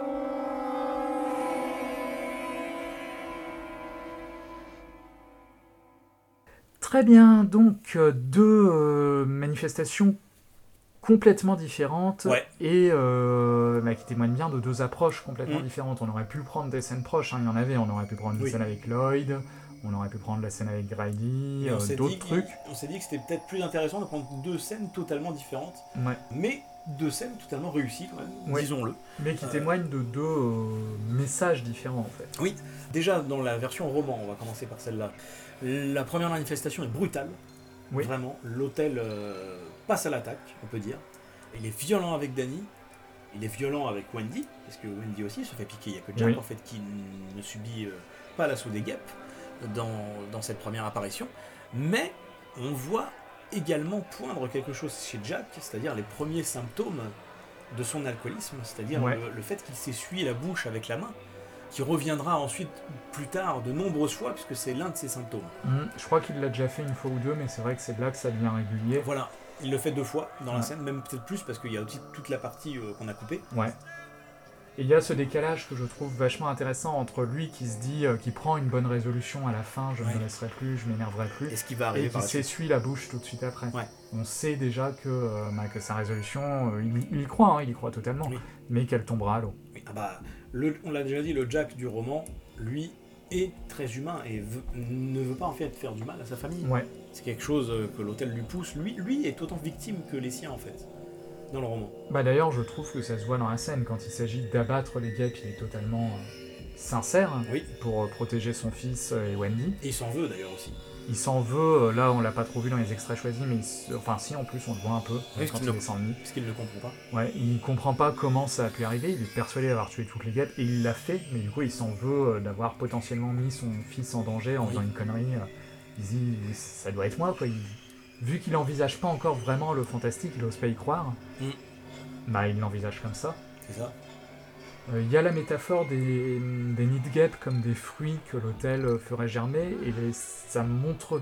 S1: Très bien, donc euh, deux euh, manifestations complètement différentes
S2: Ouais.
S1: et euh, bah, qui témoignent bien de deux approches complètement
S2: Mm.
S1: différentes. On aurait pu prendre des scènes proches, hein, il y en avait, on aurait pu prendre une
S2: Oui.
S1: scène avec Lloyd, on aurait pu prendre la scène avec Grady,
S2: Et on
S1: euh,
S2: s'est
S1: d'autres
S2: dit,
S1: trucs.
S2: on s'est dit que c'était peut-être plus intéressant de prendre deux scènes totalement différentes,
S1: Ouais.
S2: mais deux scènes totalement réussies quand même,
S1: Ouais.
S2: disons-le.
S1: Mais qui
S2: Euh,
S1: témoignent de deux euh, messages différents en fait.
S2: Oui, déjà dans la version roman, on va commencer par celle-là. La première manifestation est brutale.
S1: Oui.
S2: Vraiment, l'hôtel euh, passe à l'attaque, on peut dire. Il est violent avec Danny, il est violent avec Wendy, parce que Wendy aussi se fait piquer. Il n'y a que Jack
S1: Oui.
S2: en fait qui n- ne subit euh, pas l'assaut des guêpes dans, dans cette première apparition. Mais on voit également poindre quelque chose chez Jack, c'est-à-dire les premiers symptômes de son alcoolisme, c'est-à-dire
S1: Ouais.
S2: le, le fait qu'il s'essuie la bouche avec la main, qui reviendra ensuite plus tard de nombreuses fois, puisque c'est l'un de ses symptômes.
S1: Mm, je crois qu'il l'a déjà fait une fois ou deux, mais c'est vrai que c'est là que ça devient régulier.
S2: Voilà, il le fait deux fois dans la
S1: Ouais.
S2: scène, même peut-être plus, parce qu'il y a aussi toute la partie euh, qu'on a coupée.
S1: Ouais. Et il y a ce décalage que je trouve vachement intéressant entre lui qui se dit, euh, qui prend une bonne résolution à la fin, je ne
S2: Ouais.
S1: me laisserai plus, je m'énerverai plus,
S2: Et ce qui va
S1: et
S2: arriver
S1: qui
S2: par la suite.
S1: s'essuie la bouche tout de suite après.
S2: Ouais.
S1: On sait déjà que, euh, bah, que sa résolution, euh, il, il y croit, hein, il y croit totalement,
S2: Oui.
S1: mais qu'elle tombera à l'eau.
S2: Oui, ah bah, le- on l'a déjà dit, le Jack du roman, lui, est très humain et veut- ne veut pas en fait faire du mal à sa famille.
S1: Ouais.
S2: C'est quelque chose euh, que l'hôtel lui pousse. Lui, lui est autant victime que les siens en fait, dans le roman.
S1: Bah d'ailleurs, je trouve que ça se voit dans la scène, quand il s'agit d'abattre les guêpes, il est totalement euh, sincère
S2: Oui.
S1: pour euh, protéger son fils euh, et Wendy.
S2: Et il s'en veut d'ailleurs aussi.
S1: Il s'en veut, euh, là on l'a pas trop vu dans les extraits choisis, mais il se- enfin si en plus on le voit un peu
S2: Oui,
S1: quand
S2: parce
S1: il
S2: qu'il ne-
S1: descend le nid.
S2: Parce qu'il ne comprend pas.
S1: Ouais, il comprend pas comment ça a pu arriver, il est persuadé d'avoir tué toutes les guêpes, et il l'a fait, mais du coup il s'en veut euh, d'avoir potentiellement mis son fils en danger en
S2: Oui.
S1: faisant une connerie. euh, Il se dit, ça doit être moi quoi. Il- Vu qu'il envisage pas encore vraiment le fantastique, il ose pas y croire,
S2: Mm.
S1: bah il l'envisage comme ça.
S2: C'est ça.
S1: Euh, Il y a la métaphore des, des nids de guêpes comme des fruits que l'hôtel euh, ferait germer, et les- ça montre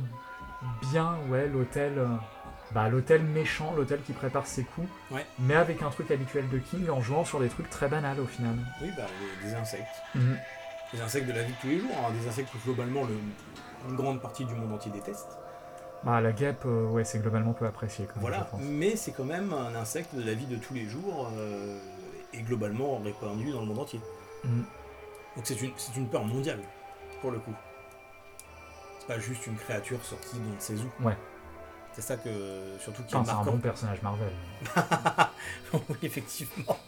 S1: bien ouais, l'hôtel euh, bah, l'hôtel méchant, l'hôtel qui prépare ses coups,
S2: Ouais.
S1: mais avec un truc habituel de King en jouant sur des trucs très banals au final.
S2: Oui, bah, les- des insectes.
S1: Mhm.
S2: Des insectes de la vie de tous les jours, hein, des insectes que globalement le, une grande partie du monde entier déteste.
S1: Bah, la guêpe, euh, ouais, c'est globalement peu apprécié quand même,
S2: Voilà,
S1: je pense.
S2: mais c'est quand même un insecte de la vie de tous les jours euh, et globalement répandu dans le monde entier.
S1: Mhm.
S2: Donc c'est une, c'est une peur mondiale, pour le coup. C'est pas juste une créature sortie d'on ne sait où.
S1: Ouais.
S2: C'est ça que, surtout qui
S1: Enfin,
S2: est
S1: c'est un
S2: marquant.
S1: bon personnage Marvel.
S2: Oui, effectivement.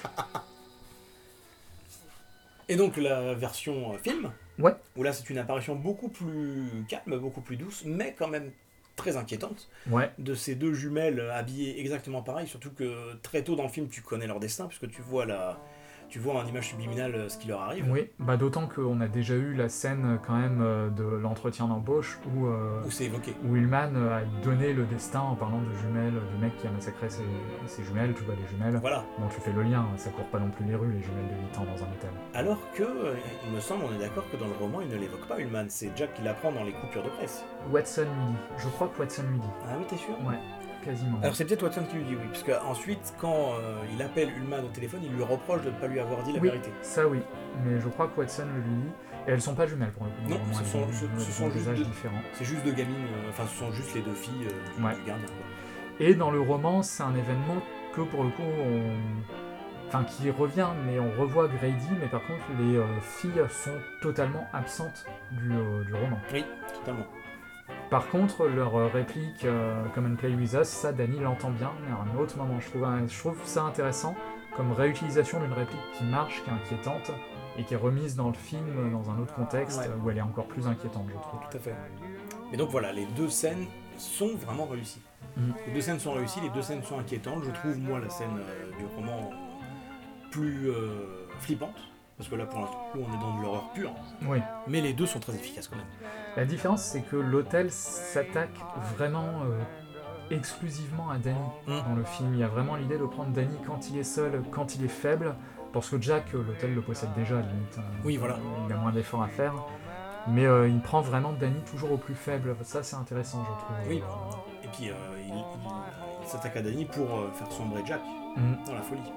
S2: Et donc la version euh, film,
S1: Ouais.
S2: où là c'est une apparition beaucoup plus calme, beaucoup plus douce, mais quand même très inquiétante,
S1: Ouais,
S2: de ces deux jumelles habillées exactement pareil, surtout que très tôt dans le film tu connais leur destin, puisque tu vois la... tu vois en image subliminale euh, ce qui leur arrive,
S1: oui. Bah, d'autant qu'on a déjà eu la scène euh, quand même euh, de l'entretien d'embauche où, euh,
S2: où c'est évoqué.
S1: où Ullman euh, a donné le destin en parlant de jumelles, du mec qui a massacré ses, ses jumelles, tu vois des jumelles.
S2: Voilà.
S1: Bon, tu fais le lien, ça court pas non plus les rues, les jumelles de huit ans dans un hôtel.
S2: Alors que, euh, il me semble, on est d'accord que dans le roman, il ne l'évoque pas, Ullman, c'est Jack qui l'apprend dans les coupures de presse.
S1: Watson lui dit. Je crois que Watson lui dit.
S2: Ah oui, t'es sûr?
S1: Ouais. quasiment.
S2: Alors c'est peut-être Watson qui lui dit oui, parce qu'ensuite, quand euh, il appelle Ullman au téléphone, il lui reproche de ne pas lui avoir dit la
S1: oui,
S2: vérité.
S1: ça oui, mais je crois que Watson le lui dit, et elles sont pas jumelles pour le coup.
S2: Non,
S1: vraiment,
S2: ce
S1: elles
S2: sont,
S1: ont-
S2: ce,
S1: elles
S2: ce
S1: ont
S2: sont
S1: des
S2: juste
S1: âges
S2: deux,
S1: différents.
S2: c'est juste deux gamines, euh, enfin ce sont juste les deux filles euh, du,
S1: Ouais.
S2: du gardien. Quoi.
S1: Et dans le roman, c'est un événement que pour le coup, on... enfin qui revient, mais on revoit Grady, mais par contre les euh, filles sont totalement absentes du, euh, du roman.
S2: Oui, totalement.
S1: Par contre, leur euh, réplique euh, Come and play with us, ça Danny l'entend bien, mais à un autre moment. Je trouve, un- je trouve ça intéressant comme réutilisation d'une réplique qui marche, qui est inquiétante, et qui est remise dans le film dans un autre contexte,
S2: Ouais.
S1: où elle est encore plus inquiétante, je trouve.
S2: Tout à fait. Mais donc voilà, les deux scènes sont vraiment réussies.
S1: Mhm.
S2: Les deux scènes sont réussies, les deux scènes sont inquiétantes. Je trouve, moi, la scène euh, du roman plus euh, flippante. Parce que là, pour l'instant, on est dans de l'horreur pure.
S1: Oui.
S2: Mais les deux sont très efficaces quand même.
S1: La différence, c'est que l'hôtel s'attaque vraiment euh, exclusivement à Danny
S2: Mm.
S1: dans le film. Il y a vraiment l'idée de prendre Danny quand il est seul, quand il est faible, parce que Jack, euh, l'hôtel le possède déjà, limite. hein.
S2: Oui, voilà.
S1: Euh, Il a moins d'efforts à faire. Mais euh, il prend vraiment Danny toujours au plus faible. Ça, c'est intéressant, je trouve.
S2: Oui. Et puis, euh, il, il- il s'attaque à Danny pour euh, faire sombrer Jack
S1: Mm.
S2: dans la folie.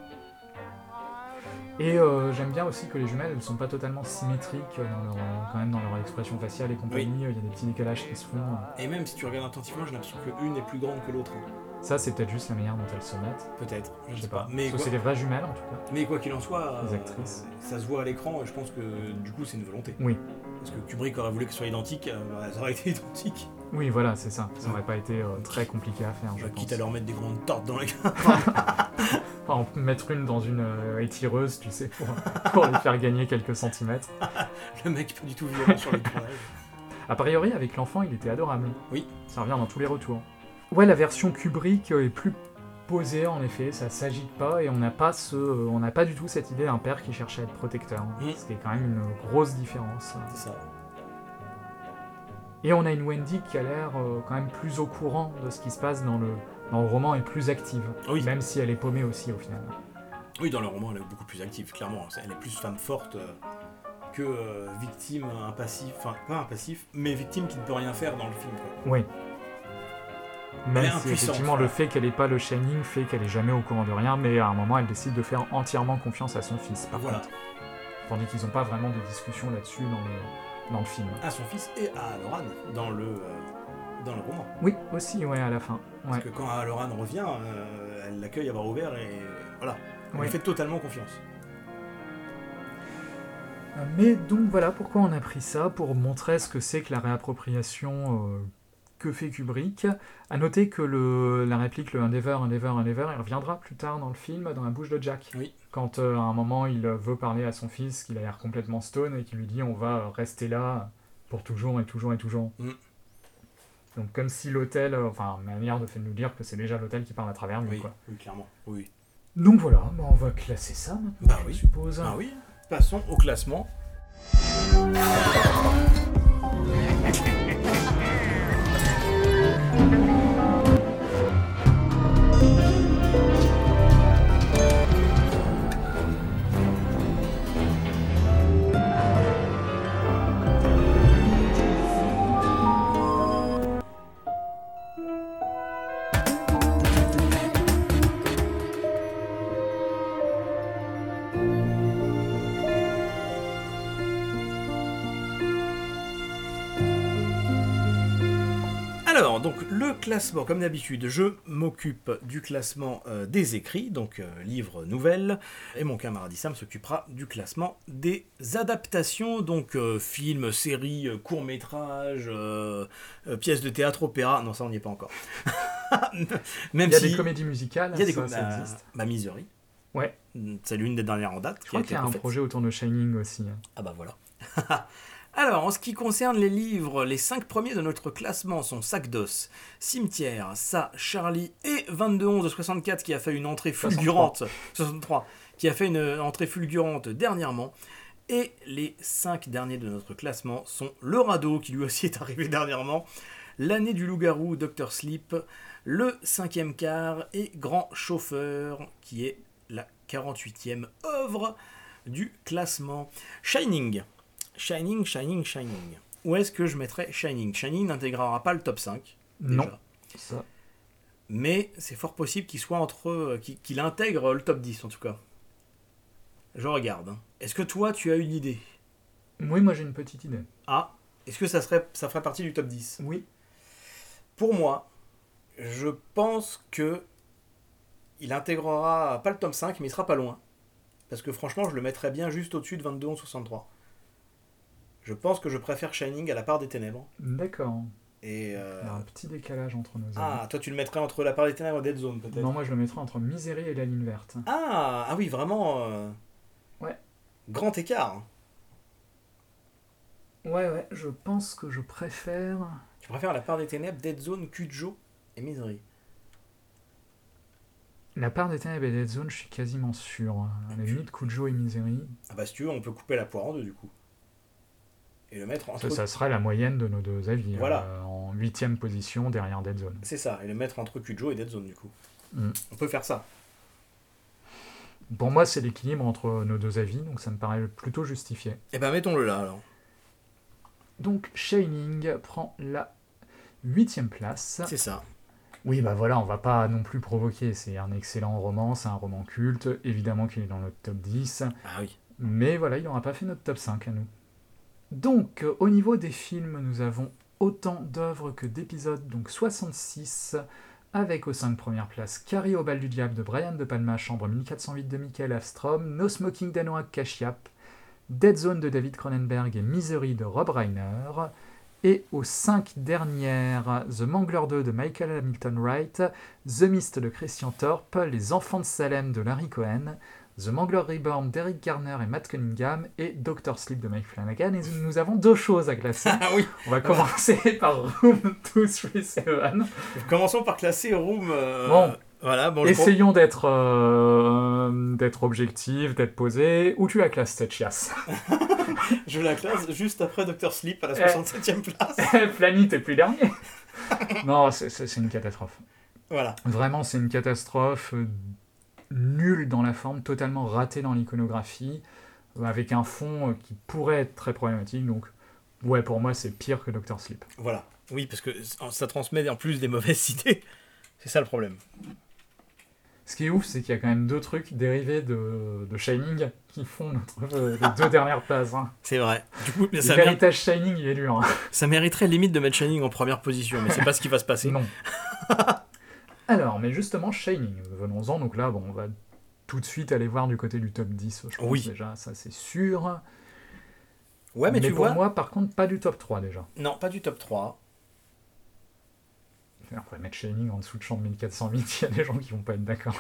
S1: Et euh, j'aime bien aussi que les jumelles, elles sont pas totalement symétriques dans leur, euh, quand même dans leur expression faciale et compagnie. Il y a des petits décalages qui se font.
S2: Et même si tu regardes attentivement, j'ai l'impression qu'une est plus grande que l'autre.
S1: Ça, c'est peut-être juste la manière dont elles se mettent.
S2: Peut-être, je
S1: Je
S2: ne
S1: sais pas.
S2: Mais
S1: Parce que
S2: quoi,
S1: c'est des vraies jumelles, en tout cas.
S2: mais quoi qu'il en soit,
S1: Les
S2: euh,
S1: actrices.
S2: ça se voit à l'écran et je pense que du coup c'est une volonté.
S1: Oui.
S2: Parce que Kubrick aurait voulu qu'elles soient identiques, euh, bah, elles auraient été identiques.
S1: Oui, voilà, c'est ça. Ça aurait pas été euh, très compliqué à faire, je
S2: Bah,
S1: pense.
S2: quitte à leur mettre des grandes tortes dans les gars.
S1: Enfin, en mettre une dans une euh, étireuse, tu sais, pour, pour lui faire gagner quelques centimètres.
S2: Le mec pas du tout violent sur les tournages.
S1: A priori, avec l'enfant, il était adorable.
S2: Oui.
S1: Ça revient dans tous les retours. Ouais, la version Kubrick euh, est plus posée, en effet, ça s'agite pas, et on n'a pas, ce, euh, on n'a pas du tout cette idée d'un père qui cherche à être protecteur.
S2: Mm.
S1: C'était quand même une grosse différence.
S2: C'est ça.
S1: Et on a une Wendy qui a l'air euh, quand même plus au courant de ce qui se passe dans le, dans le roman et plus active.
S2: Oui.
S1: Même si elle est paumée aussi, au final.
S2: Oui, dans le roman, elle est beaucoup plus active, clairement. Elle est plus femme forte euh, que euh, victime impassif. Enfin, pas impassif, mais victime qui ne peut rien faire dans le film. Quoi.
S1: Oui. Même
S2: est
S1: si
S2: impuissante,
S1: effectivement
S2: voilà.
S1: le fait qu'elle n'ait pas le Shining fait qu'elle est jamais au courant de rien, mais à un moment elle décide de faire entièrement confiance à son fils, par
S2: Voilà.
S1: contre. Tandis qu'ils n'ont pas vraiment de discussion là-dessus dans le, dans le film.
S2: À son fils et à Halloran dans le, euh, dans le roman.
S1: Oui, aussi, ouais, à la fin. Ouais.
S2: Parce que quand Halloran revient, euh, elle l'accueille à bras ouverts et euh, voilà. Elle
S1: Oui.
S2: lui fait totalement confiance.
S1: Mais donc voilà pourquoi on a pris ça, pour montrer ce que c'est que la réappropriation euh, que fait Kubrick. À noter que le, la réplique, le Endeavour, Endeavour, Endeavour, il reviendra plus tard dans le film, dans la bouche de Jack.
S2: Oui.
S1: Quand euh, à un moment il veut parler à son fils, qu'il a l'air complètement stone, et qu'il lui dit on va rester là pour toujours et toujours et toujours.
S2: Mm.
S1: Donc comme si l'hôtel, euh, enfin, manière de fait de nous dire que c'est déjà l'hôtel qui parle à travers lui,
S2: Oui,
S1: quoi.
S2: oui, clairement. Oui.
S1: Donc voilà, bah, on va classer ça maintenant,
S2: Bah
S1: je
S2: oui.
S1: suppose.
S2: Ah oui. Passons au classement. Alors, donc le classement, comme d'habitude, je m'occupe du classement euh, des écrits, donc euh, livres, nouvelles, et mon camarade Issam s'occupera du classement des adaptations, donc euh, films, séries, euh, courts-métrages, euh, euh, pièces de théâtre, opéra. Non, ça on n'y est pas encore. Même
S1: Il y a
S2: si
S1: des comédies musicales,
S2: il y a des
S1: ça,
S2: com-
S1: ça
S2: bah,
S1: existe.
S2: bah, Misery,
S1: Ouais,
S2: c'est l'une des dernières en date.
S1: je crois qu'il y a un projet autour de Shining aussi. hein.
S2: Ah bah voilà. Alors, en ce qui concerne les livres, les cinq premiers de notre classement sont Sac d'os, Cimetière, Ça, Charlie et vingt-deux onze de soixante-quatre qui a fait une entrée fulgurante, soixante-trois, qui a fait une entrée fulgurante dernièrement. Et les cinq derniers de notre classement sont Le Radeau, qui lui aussi est arrivé dernièrement, L'année du loup-garou, docteur Sleep, Le cinquième quart et Grand Chauffeur, qui est la quarante-huitième œuvre du classement. Shining. Shining, Shining, Shining. Où est-ce que je mettrais Shining Shining n'intégrera pas le top cinq. Déjà.
S1: Non, ça.
S2: mais c'est fort possible qu'il soit entre eux, qu'il, qu'il intègre le top dix en tout cas. Je regarde. hein. Est-ce que toi, tu as une idée ?
S1: Oui, moi j'ai une petite idée.
S2: Ah, est-ce que ça, serait, ça ferait partie du top dix ?
S1: Oui.
S2: Pour moi, je pense que il intégrera pas le top cinq, mais il sera pas loin. Parce que franchement, je le mettrais bien juste au-dessus de vingt-deux onze soixante-trois. Je pense que je préfère Shining à La Part des Ténèbres.
S1: D'accord.
S2: Et euh,
S1: Il y a un petit décalage entre nos avis.
S2: Ah, toi tu le mettrais entre La Part des Ténèbres et Dead Zone peut-être.
S1: Non, moi je le mettrais entre Misery et La Ligne Verte.
S2: Ah, ah oui, vraiment. euh,
S1: Ouais.
S2: Grand écart.
S1: Ouais, ouais, je pense que je préfère...
S2: Tu préfères La Part des Ténèbres, Dead Zone, Cujo et Misery.
S1: La Part des Ténèbres et Dead Zone, je suis quasiment sûr. À la limite, Cujo et Misery.
S2: Ah bah si tu veux, on peut couper la poire en deux du coup. Et le mettre entre...
S1: Ça, ça sera la moyenne de nos deux avis.
S2: Voilà.
S1: euh, en huitième position derrière Dead Zone.
S2: C'est ça, et le mettre entre Cujo et Dead Zone du coup.
S1: Mm.
S2: On peut faire ça.
S1: Pour moi, c'est l'équilibre entre nos deux avis, donc ça me paraît plutôt justifié.
S2: Eh ben mettons-le là alors.
S1: Donc, Shining prend la huitième place.
S2: C'est ça.
S1: Oui, bah voilà, on va pas non plus provoquer. C'est un excellent roman, c'est un roman culte. Évidemment qu'il est dans notre top dix.
S2: Ah oui.
S1: Mais voilà, il n'aura pas fait notre top cinq à nous. Donc, euh, au niveau des films, nous avons autant d'œuvres que d'épisodes, donc soixante-six, avec aux cinq premières places Carrie au bal du diable de Brian De Palma, Chambre mille quatre cent huit de Michael Afstrom, No Smoking d'Anoa Kashyap, Dead Zone de David Cronenberg et Misery de Rob Reiner, et aux cinq dernières, The Mangler deux de Michael Hamilton Wright, The Mist de Christian Thorpe, Les Enfants de Salem de Larry Cohen, The Mangler Reborn d'Eric Garner et Matt Cunningham, et Doctor Sleep de Mike Flanagan. Et nous avons deux choses à classer.
S2: Ah oui.
S1: On va commencer par Room deux cent trente-sept.
S2: Commençons par classer Room. euh,
S1: Bon.
S2: Voilà, bon, je
S1: Essayons d'être, euh, d'être objectifs, d'être posés. Où tu la classes, cette chiasse?
S2: Je la classe juste après Doctor Sleep à la soixante-septième place.
S1: Flanny, t'es plus dernier. Non, c'est, c'est, c'est une catastrophe.
S2: Voilà.
S1: Vraiment, c'est une catastrophe. euh, Nulle dans la forme, totalement ratée dans l'iconographie, euh, avec un fond euh, qui pourrait être très problématique. Donc, ouais, pour moi, c'est pire que Doctor Sleep.
S2: Voilà. Oui, parce que ça transmet en plus des mauvaises idées. C'est ça le problème.
S1: Ce qui est ouf, c'est qu'il y a quand même deux trucs dérivés de, de Shining qui font notre, euh, les deux dernières places. Hein.
S2: C'est vrai. Du coup,
S1: Le
S2: ça,
S1: héritage Shining, il est dur. Hein.
S2: ça mériterait limite de mettre Shining en première position, mais c'est pas ce qui va se passer.
S1: Non. Alors, mais justement, Shining, venons-en. Donc là, bon, on va tout de suite aller voir du côté du top dix, je pense
S2: Oui.
S1: déjà, ça c'est sûr.
S2: Ouais, mais,
S1: mais
S2: tu
S1: pour
S2: vois...
S1: moi, par contre, pas du top trois déjà.
S2: Non, pas du top trois.
S1: On pourrait mettre Shining en dessous de Chambre mille quatre cent huit, il y a des gens qui vont pas être d'accord.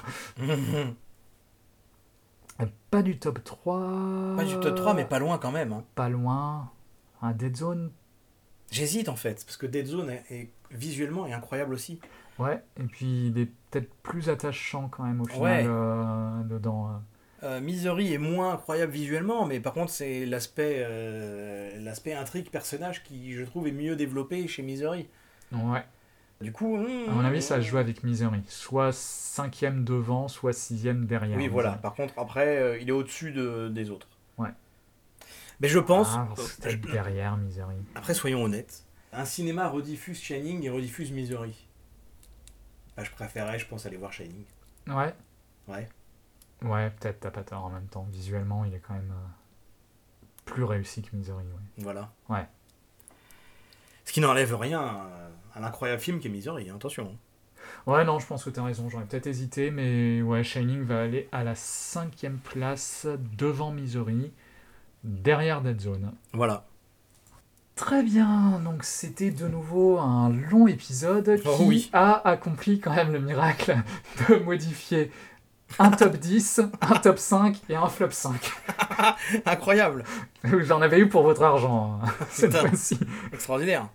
S1: Pas du top trois...
S2: Pas du top trois, mais pas loin quand même. Hein.
S1: Pas loin. Un Dead Zone.
S2: J'hésite en fait, parce que Dead Zone est, est visuellement est incroyable aussi.
S1: Ouais, et puis il est peut-être plus attachant quand même au final
S2: Ouais.
S1: euh, dedans. euh.
S2: Euh, Misery est moins incroyable visuellement, mais par contre c'est l'aspect euh, l'aspect intrigue personnage qui je trouve est mieux développé chez Misery.
S1: Ouais.
S2: Du coup, hmm,
S1: À mon avis, ça se joue avec Misery. Soit cinquième devant, soit sixième derrière.
S2: oui, voilà.
S1: Misery.
S2: Par contre, après, euh, il est au-dessus de, des autres.
S1: Ouais.
S2: Mais je pense.
S1: Ah, c'est peut-être derrière Misery.
S2: Après, soyons honnêtes. Un cinéma rediffuse Shining et rediffuse Misery. Bah, je préférerais, je pense, aller voir Shining.
S1: Ouais.
S2: Ouais.
S1: Ouais, peut-être, t'as pas tort en même temps. Visuellement, il est quand même euh, plus réussi que Misery. Ouais.
S2: Voilà.
S1: Ouais.
S2: Ce qui n'enlève rien à, à l'incroyable film qu'est Misery, hein, attention.
S1: Ouais, non, je pense que t'as raison. J'aurais peut-être hésité, mais ouais, Shining va aller à la cinquième place devant Misery, derrière Dead Zone.
S2: Voilà.
S1: Très bien, donc c'était de nouveau un long épisode qui
S2: Oh oui.
S1: a accompli quand même le miracle de modifier un top dix, un top cinq et un flop cinq.
S2: Incroyable.
S1: J'en avais eu pour votre argent hein, cette
S2: Putain.
S1: fois-ci.
S2: Extraordinaire.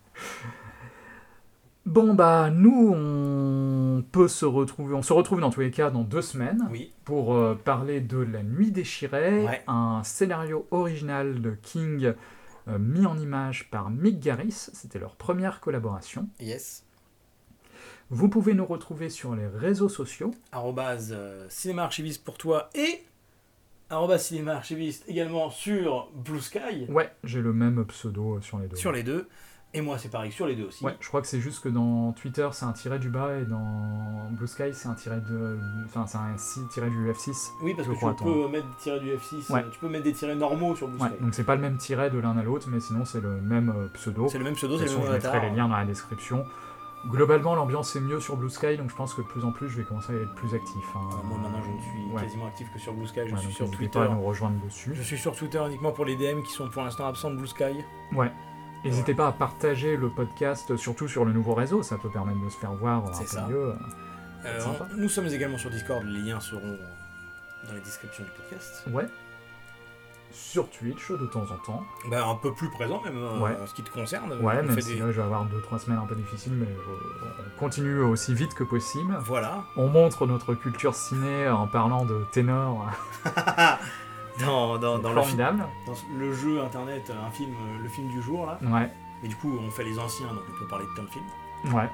S1: Bon bah nous on peut se retrouver, on se retrouve dans tous les cas dans deux semaines
S2: Oui.
S1: pour euh, parler de La Nuit déchirée,
S2: Ouais.
S1: un scénario original de King euh, mis en image par Mick Garris, c'était leur première collaboration.
S2: Yes.
S1: Vous pouvez nous retrouver sur les réseaux sociaux.
S2: Arrobase euh, cinéma archiviste pour toi et arrobase cinéma archiviste également sur Blue Sky.
S1: Ouais, j'ai le même pseudo euh, sur les deux.
S2: Sur les deux. Et moi, c'est pareil sur les deux aussi.
S1: Ouais, je crois que c'est juste que dans Twitter, c'est un tiret du bas et dans Blue Sky, c'est un tiret de. Enfin, c'est un C tiret du F six.
S2: Oui, parce
S1: je
S2: que
S1: crois,
S2: tu
S1: attends.
S2: peux mettre des tirets du F six,
S1: Ouais.
S2: tu peux mettre des tirets normaux sur Blue
S1: Ouais,
S2: Sky.
S1: donc c'est pas le même tiret de l'un à l'autre, mais sinon c'est le même euh, pseudo.
S2: C'est le même pseudo,
S1: De
S2: c'est
S1: toute
S2: le
S1: façon,
S2: même
S1: je
S2: avatar.
S1: mettrai les liens dans la description. Globalement, l'ambiance est mieux sur Blue Sky, donc je pense que de plus en plus, je vais commencer à être plus actif. hein.
S2: Alors, moi, maintenant, je ne suis
S1: Ouais.
S2: quasiment actif que sur Blue Sky. Je
S1: Ouais,
S2: suis
S1: donc
S2: sur
S1: n'hésitez
S2: Twitter.
S1: pas à nous rejoindre dessus.
S2: Je suis sur Twitter uniquement pour les D M qui sont pour l'instant absents de Blue Sky.
S1: Ouais. N'hésitez pas à partager le podcast, surtout sur le nouveau réseau, ça peut permettre de se faire voir un
S2: C'est
S1: peu
S2: ça.
S1: mieux.
S2: Euh,
S1: sympa.
S2: on- nous sommes également sur Discord, les liens seront dans les descriptions du podcast.
S1: Ouais. Sur Twitch de temps en temps.
S2: Bah, un peu plus présent même, euh,
S1: Ouais.
S2: en ce qui te concerne.
S1: Ouais,
S2: On
S1: même
S2: fait
S1: si
S2: des-
S1: là je vais avoir deux trois semaines un peu difficiles, mais je- on continue aussi vite que possible.
S2: Voilà.
S1: On montre notre culture ciné en parlant de ténor.
S2: Dans, dans, dans le, fi-
S1: Formidable.
S2: dans le jeu internet, un film, euh, le film du jour là.
S1: Ouais,
S2: Et du coup, on fait les anciens, donc on peut parler de plein de films.
S1: ouais.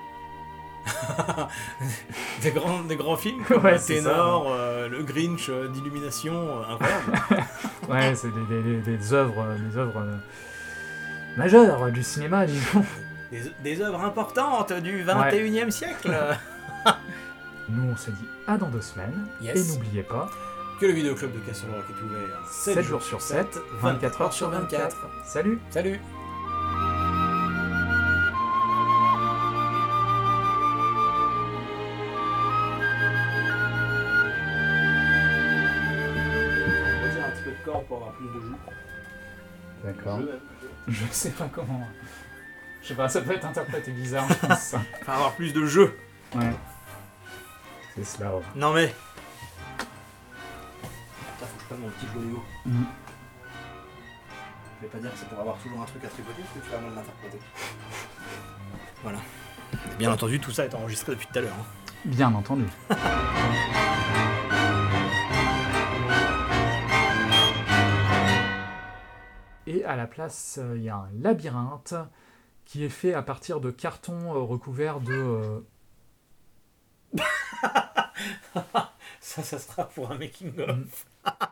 S2: Des grands, des grands films, comme
S1: Ouais,
S2: euh,
S1: c'est
S2: Ténor, euh, le Grinch euh, d'Illumination, euh, incroyable.
S1: Ouais, c'est des, des, des, des œuvres, euh, des œuvres euh, majeures du cinéma, disons.
S2: des, des œuvres importantes du vingt et unième siècle.
S1: Nous, on se dit à dans deux semaines.
S2: Yes.
S1: Et n'oubliez pas,
S2: Que le vidéoclub de Castle Rock est ouvert
S1: sept jours sur sept, vingt-quatre heures sur vingt-quatre. Salut!
S2: Salut. On va dire un petit peu de corde pour avoir plus de jus.
S1: D'accord.
S2: Jeu, même.
S1: Je sais pas comment. Je sais pas, ça peut être interprété bizarre, je pense.
S2: Enfin, avoir plus de jeu.
S1: Ouais. C'est cela, ouais.
S2: Non mais. Putain, faut que je prenne mon petit Joléo.
S1: Mhm.
S2: Je vais pas dire que c'est pour avoir toujours un truc à tripoter, parce que tu vas mal l'interpréter. Voilà. Bien entendu, tout ça est enregistré depuis tout à l'heure. hein.
S1: Bien entendu. Et à la place, euh, il y a un labyrinthe qui est fait à partir de cartons euh, recouverts de... euh,
S2: Ça, ça sera pour un making of.